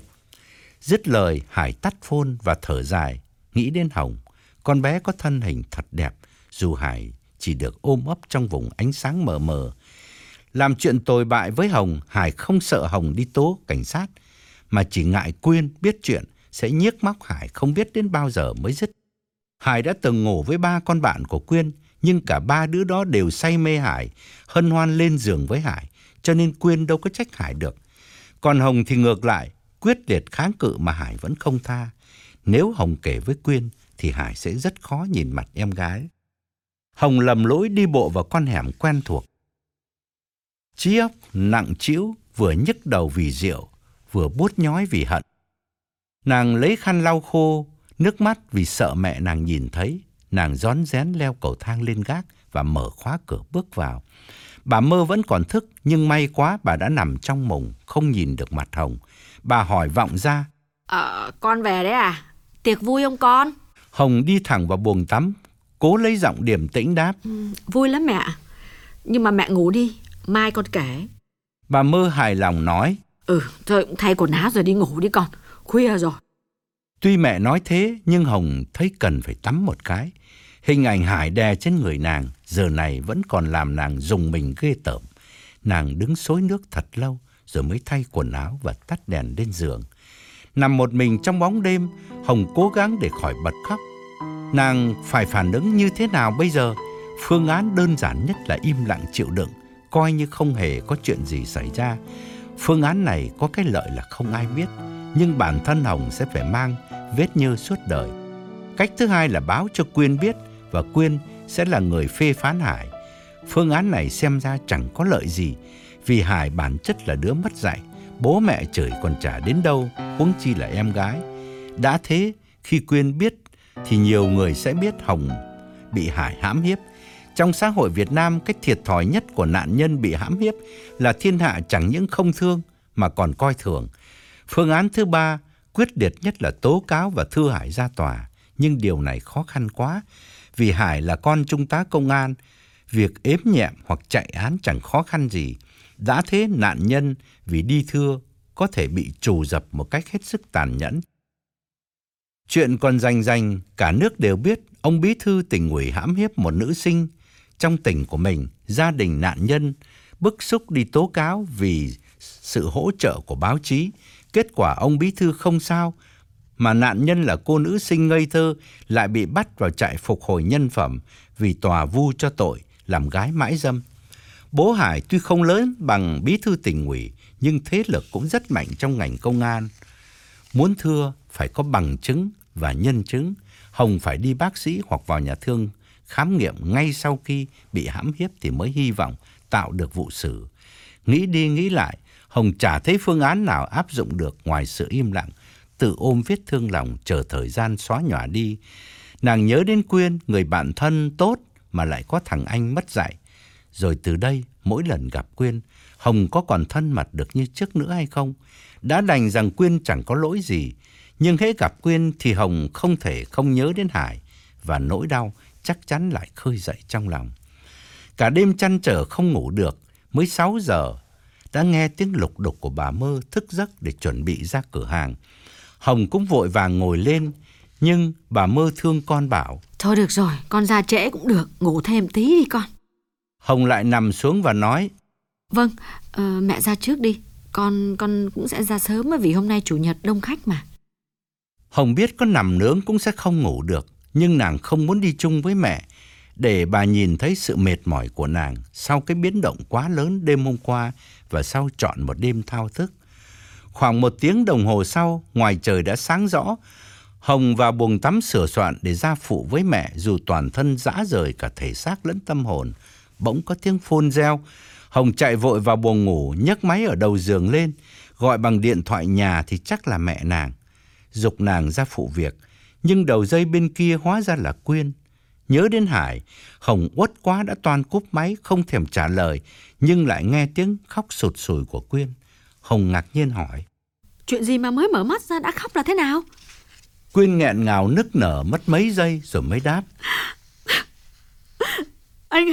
Dứt lời, Hải tắt phone và thở dài, nghĩ đến Hồng. Con bé có thân hình thật đẹp, dù Hải chỉ được ôm ấp trong vùng ánh sáng mờ mờ. Làm chuyện tồi bại với Hồng, Hải không sợ Hồng đi tố cảnh sát, mà chỉ ngại Quyên biết chuyện sẽ nhiếc móc Hải không biết đến bao giờ mới dứt. Hải đã từng ngủ với 3 con bạn của Quyên, nhưng cả 3 đứa đó đều say mê Hải, hân hoan lên giường với Hải, cho nên Quyên đâu có trách Hải được. Còn Hồng thì ngược lại, quyết liệt kháng cự mà Hải vẫn không tha. Nếu Hồng kể với Quyên thì Hải sẽ rất khó nhìn mặt em gái. Hồng lầm lỗi đi bộ vào con hẻm quen thuộc. Trí óc nặng trĩu, vừa nhức đầu vì rượu, vừa buốt nhói vì hận. Nàng lấy khăn lau khô nước mắt vì sợ mẹ nàng nhìn thấy. Nàng rón rén leo cầu thang lên gác và mở khóa cửa bước vào. Bà Mơ vẫn còn thức, nhưng may quá bà đã nằm trong mùng, không nhìn được mặt Hồng. Bà hỏi vọng ra. Con về đấy à? Tiệc vui không con? Hồng đi thẳng vào buồng tắm, cố lấy giọng điềm tĩnh đáp. Vui lắm mẹ. Nhưng mà mẹ ngủ đi, mai con kể. Bà Mơ hài lòng nói. Thôi thay quần áo rồi đi ngủ đi con, khuya rồi. Tuy mẹ nói thế, nhưng Hồng thấy cần phải tắm một cái. Hình ảnh Hải đè trên người nàng giờ này vẫn còn làm nàng rùng mình ghê tởm. Nàng đứng xối nước thật lâu rồi mới thay quần áo và tắt đèn lên giường. Nằm một mình trong bóng đêm, Hồng cố gắng để khỏi bật khóc. Nàng phải phản ứng như thế nào bây giờ? Phương án đơn giản nhất là im lặng chịu đựng, coi như không hề có chuyện gì xảy ra. Phương án này có cái lợi là không ai biết, nhưng bản thân Hồng sẽ phải mang vết nhơ suốt đời. Cách thứ hai là báo cho Quyên biết, và Quyên sẽ là người phê phán Hải. Phương án này xem ra chẳng có lợi gì, vì Hải bản chất là đứa mất dạy, bố mẹ chửi còn chả đến đâu, huống chi là em gái. Đã thế, khi Quyên biết thì nhiều người sẽ biết Hồng bị Hải hãm hiếp. Trong xã hội Việt Nam, cái thiệt thòi nhất của nạn nhân bị hãm hiếp là thiên hạ chẳng những không thương mà còn coi thường. Phương án thứ ba, quyết liệt nhất là tố cáo và thư Hải ra tòa. Nhưng điều này khó khăn quá, vì Hải là con trung tá công an. Việc ếm nhẹm hoặc chạy án chẳng khó khăn gì. Đã thế, nạn nhân vì đi thưa có thể bị trù dập một cách hết sức tàn nhẫn. Chuyện còn rành, cả nước đều biết ông bí thư tỉnh ủy hãm hiếp một nữ sinh trong tỉnh của mình. Gia đình nạn nhân bức xúc đi tố cáo vì sự hỗ trợ của báo chí. Kết quả ông bí thư không sao, mà nạn nhân là cô nữ sinh ngây thơ lại bị bắt vào trại phục hồi nhân phẩm vì tòa vu cho tội làm gái mãi dâm. Bố Hải tuy không lớn bằng bí thư tỉnh ủy, nhưng thế lực cũng rất mạnh trong ngành công an. Muốn thưa phải có bằng chứng và nhân chứng. Hồng phải đi bác sĩ hoặc vào nhà thương khám nghiệm ngay sau khi bị hãm hiếp thì mới hy vọng tạo được vụ xử. Nghĩ đi nghĩ lại, Hồng chả thấy phương án nào áp dụng được ngoài sự im lặng, tự ôm vết thương lòng chờ thời gian xóa nhòa đi. Nàng nhớ đến Quyên, người bạn thân tốt mà lại có thằng anh mất dạy. Rồi từ đây, mỗi lần gặp Quyên, Hồng có còn thân mật được như trước nữa hay không? Đã đành rằng Quyên chẳng có lỗi gì, nhưng hễ gặp Quyên thì Hồng không thể không nhớ đến Hải, và nỗi đau chắc chắn lại khơi dậy trong lòng. Cả đêm trăn trở không ngủ được, mới 6 giờ đã nghe tiếng lục đục của bà Mơ thức giấc để chuẩn bị ra cửa hàng. Hồng cũng vội vàng ngồi lên, nhưng bà Mơ thương con bảo: Thôi được rồi, con ra trễ cũng được, ngủ thêm tí đi con. Hồng lại nằm xuống và nói: Vâng, mẹ ra trước đi, con cũng sẽ ra sớm vì hôm nay chủ nhật đông khách mà. Hồng biết có nằm nướng cũng sẽ không ngủ được, nhưng nàng không muốn đi chung với mẹ, để bà nhìn thấy sự mệt mỏi của nàng sau cái biến động quá lớn đêm hôm qua và sau trọn một đêm thao thức. Khoảng 1 tiếng đồng hồ sau, ngoài trời đã sáng rõ. Hồng vào buồng tắm sửa soạn để ra phụ với mẹ, dù toàn thân rã rời cả thể xác lẫn tâm hồn. Bỗng có tiếng phone reo. Hồng chạy vội vào buồng ngủ, nhấc máy ở đầu giường lên, gọi bằng điện thoại nhà thì chắc là mẹ nàng. Giục nàng ra phụ việc, nhưng đầu dây bên kia hóa ra là Quyên. Nhớ đến Hải, Hồng uất quá đã toan cúp máy, không thèm trả lời, nhưng lại nghe tiếng khóc sụt sùi của Quyên. Hồng ngạc nhiên hỏi: Chuyện gì mà mới mở mắt ra đã khóc là thế nào? Quyên nghẹn ngào nức nở mất mấy giây rồi mới đáp: Anh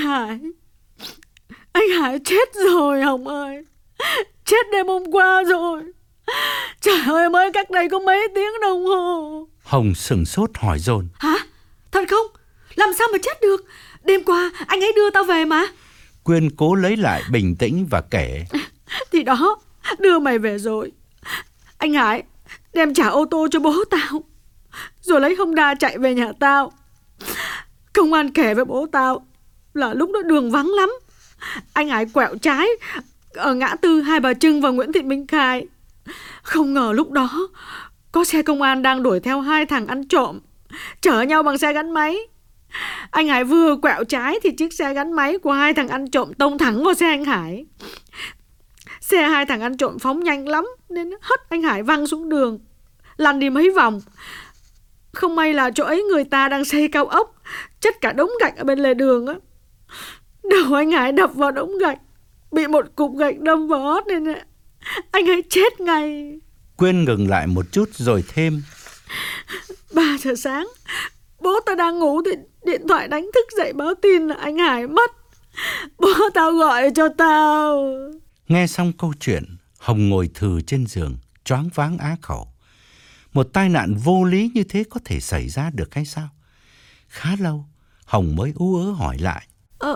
Hải chết rồi Hồng ơi. Chết đêm hôm qua rồi. Trời ơi, mới cách đây có mấy tiếng đồng hồ. Hồng sửng sốt hỏi dồn: Hả? Thật không? Làm sao mà chết được? Đêm qua anh ấy đưa tao về mà. Quyên cố lấy lại bình tĩnh và kể: Thì đó, đưa mày về rồi. Anh Hải đem trả ô tô cho bố tao, rồi lấy Honda chạy về nhà tao. Công an kể với bố tao là lúc đó đường vắng lắm. Anh Hải quẹo trái ở ngã tư Hai Bà Trưng và Nguyễn Thị Minh Khai. Không ngờ lúc đó có xe công an đang đuổi theo 2 thằng ăn trộm, chở nhau bằng xe gắn máy. Anh Hải vừa quẹo trái thì chiếc xe gắn máy của 2 thằng ăn trộm tông thẳng vào xe anh Hải. Xe 2 thằng ăn trộm phóng nhanh lắm nên hất anh Hải văng xuống đường, lăn đi mấy vòng. Không may là chỗ ấy người ta đang xây cao ốc, chất cả đống gạch ở bên lề đường á. Đầu anh Hải đập vào đống gạch, bị một cục gạch đâm vào hót nên anh ấy chết ngay. Quyên ngừng lại một chút rồi thêm: 3 giờ sáng, bố tao đang ngủ thì điện thoại đánh thức dậy báo tin là anh Hải mất. Bố tao gọi cho tao. Nghe xong câu chuyện, Hồng ngồi thừ trên giường, choáng váng á khẩu. Một tai nạn vô lý như thế có thể xảy ra được hay sao? Khá lâu, Hồng mới ú ớ hỏi lại: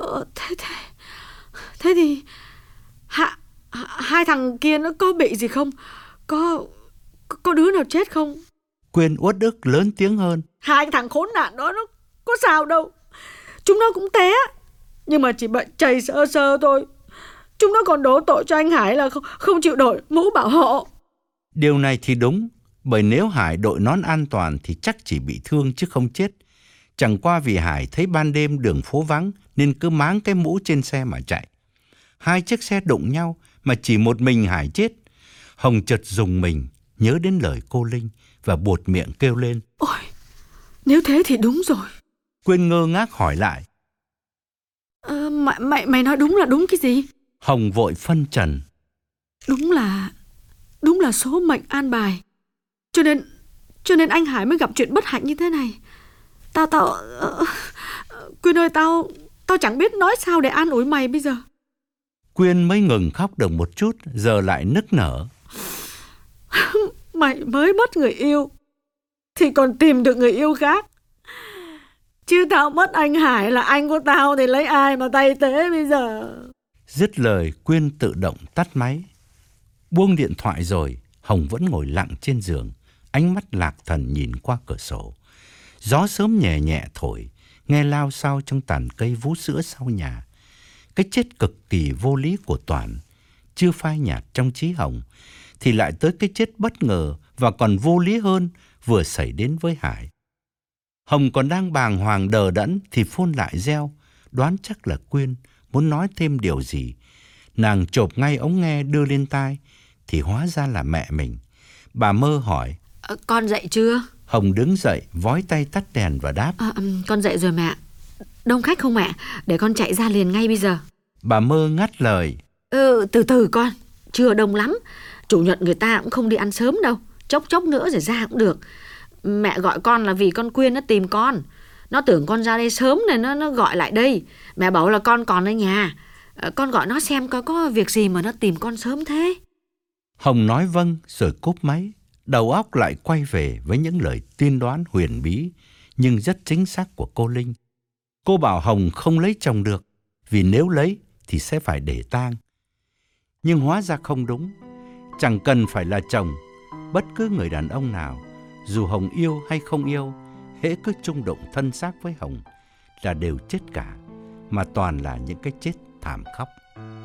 Thế thì 2 thằng kia nó có bị gì không? có đứa nào chết không? Quyên uất ức lớn tiếng hơn. Hai anh thằng khốn nạn đó nó có sao đâu. Chúng nó cũng té, nhưng mà chỉ bệnh chảy sơ sơ thôi. Chúng nó còn đổ tội cho anh Hải là không chịu đổi mũ bảo hộ. Điều này thì đúng, bởi nếu Hải đội nón an toàn thì chắc chỉ bị thương chứ không chết. Chẳng qua vì Hải thấy ban đêm đường phố vắng nên cứ máng cái mũ trên xe mà chạy. Hai chiếc xe đụng nhau mà chỉ một mình Hải chết. Hồng chợt rùng mình, nhớ đến lời cô Linh và buột miệng kêu lên. Ôi, nếu thế thì đúng rồi. Quyên ngơ ngác hỏi lại. Mày nói đúng là đúng cái gì? Hồng vội phân trần. Đúng là số mệnh an bài. Cho nên anh Hải mới gặp chuyện bất hạnh như thế này. Quyên ơi, tao chẳng biết nói sao để an ủi mày bây giờ. Quyên mới ngừng khóc được một chút, giờ lại nức nở. Mày mới mất người yêu thì còn tìm được người yêu khác. Chứ tao mất anh Hải là anh của tao thì lấy ai mà thay thế bây giờ? Dứt lời, Quyên tự động tắt máy. Buông điện thoại rồi, Hồng vẫn ngồi lặng trên giường, ánh mắt lạc thần nhìn qua cửa sổ. Gió sớm nhẹ nhẹ thổi, nghe lao xao trong tàn cây vú sữa sau nhà. Cái chết cực kỳ vô lý của Toàn chưa phai nhạt trong trí Hồng, thì lại tới cái chết bất ngờ và còn vô lý hơn vừa xảy đến với Hải. Hồng còn đang bàng hoàng đờ đẫn thì phone lại reo, đoán chắc là Quyên muốn nói thêm điều gì. Nàng chộp ngay ống nghe đưa lên tai thì hóa ra là mẹ mình. Bà Mơ hỏi. Con dậy chưa? Hồng đứng dậy, vói tay tắt đèn và đáp. Con dậy rồi mẹ. Đông khách không mẹ? Để con chạy ra liền ngay bây giờ. Bà Mơ ngắt lời. Từ từ con, chưa đông lắm. Chủ nhật người ta cũng không đi ăn sớm đâu. Chốc nữa rồi ra cũng được. Mẹ gọi con là vì con Quyên nó tìm con. Nó tưởng con ra đây sớm này nó gọi lại đây. Mẹ bảo là con còn ở nhà. Con gọi nó xem có việc gì mà nó tìm con sớm thế. Hồng nói vâng rồi cúp máy. Đầu óc lại quay về với những lời tiên đoán huyền bí nhưng rất chính xác của cô Linh. Cô bảo Hồng không lấy chồng được vì nếu lấy thì sẽ phải để tang. Nhưng hóa ra không đúng. Chẳng cần phải là chồng, bất cứ người đàn ông nào, dù Hồng yêu hay không yêu, hễ cứ chung động thân xác với Hồng là đều chết cả, mà toàn là những cái chết thảm khốc.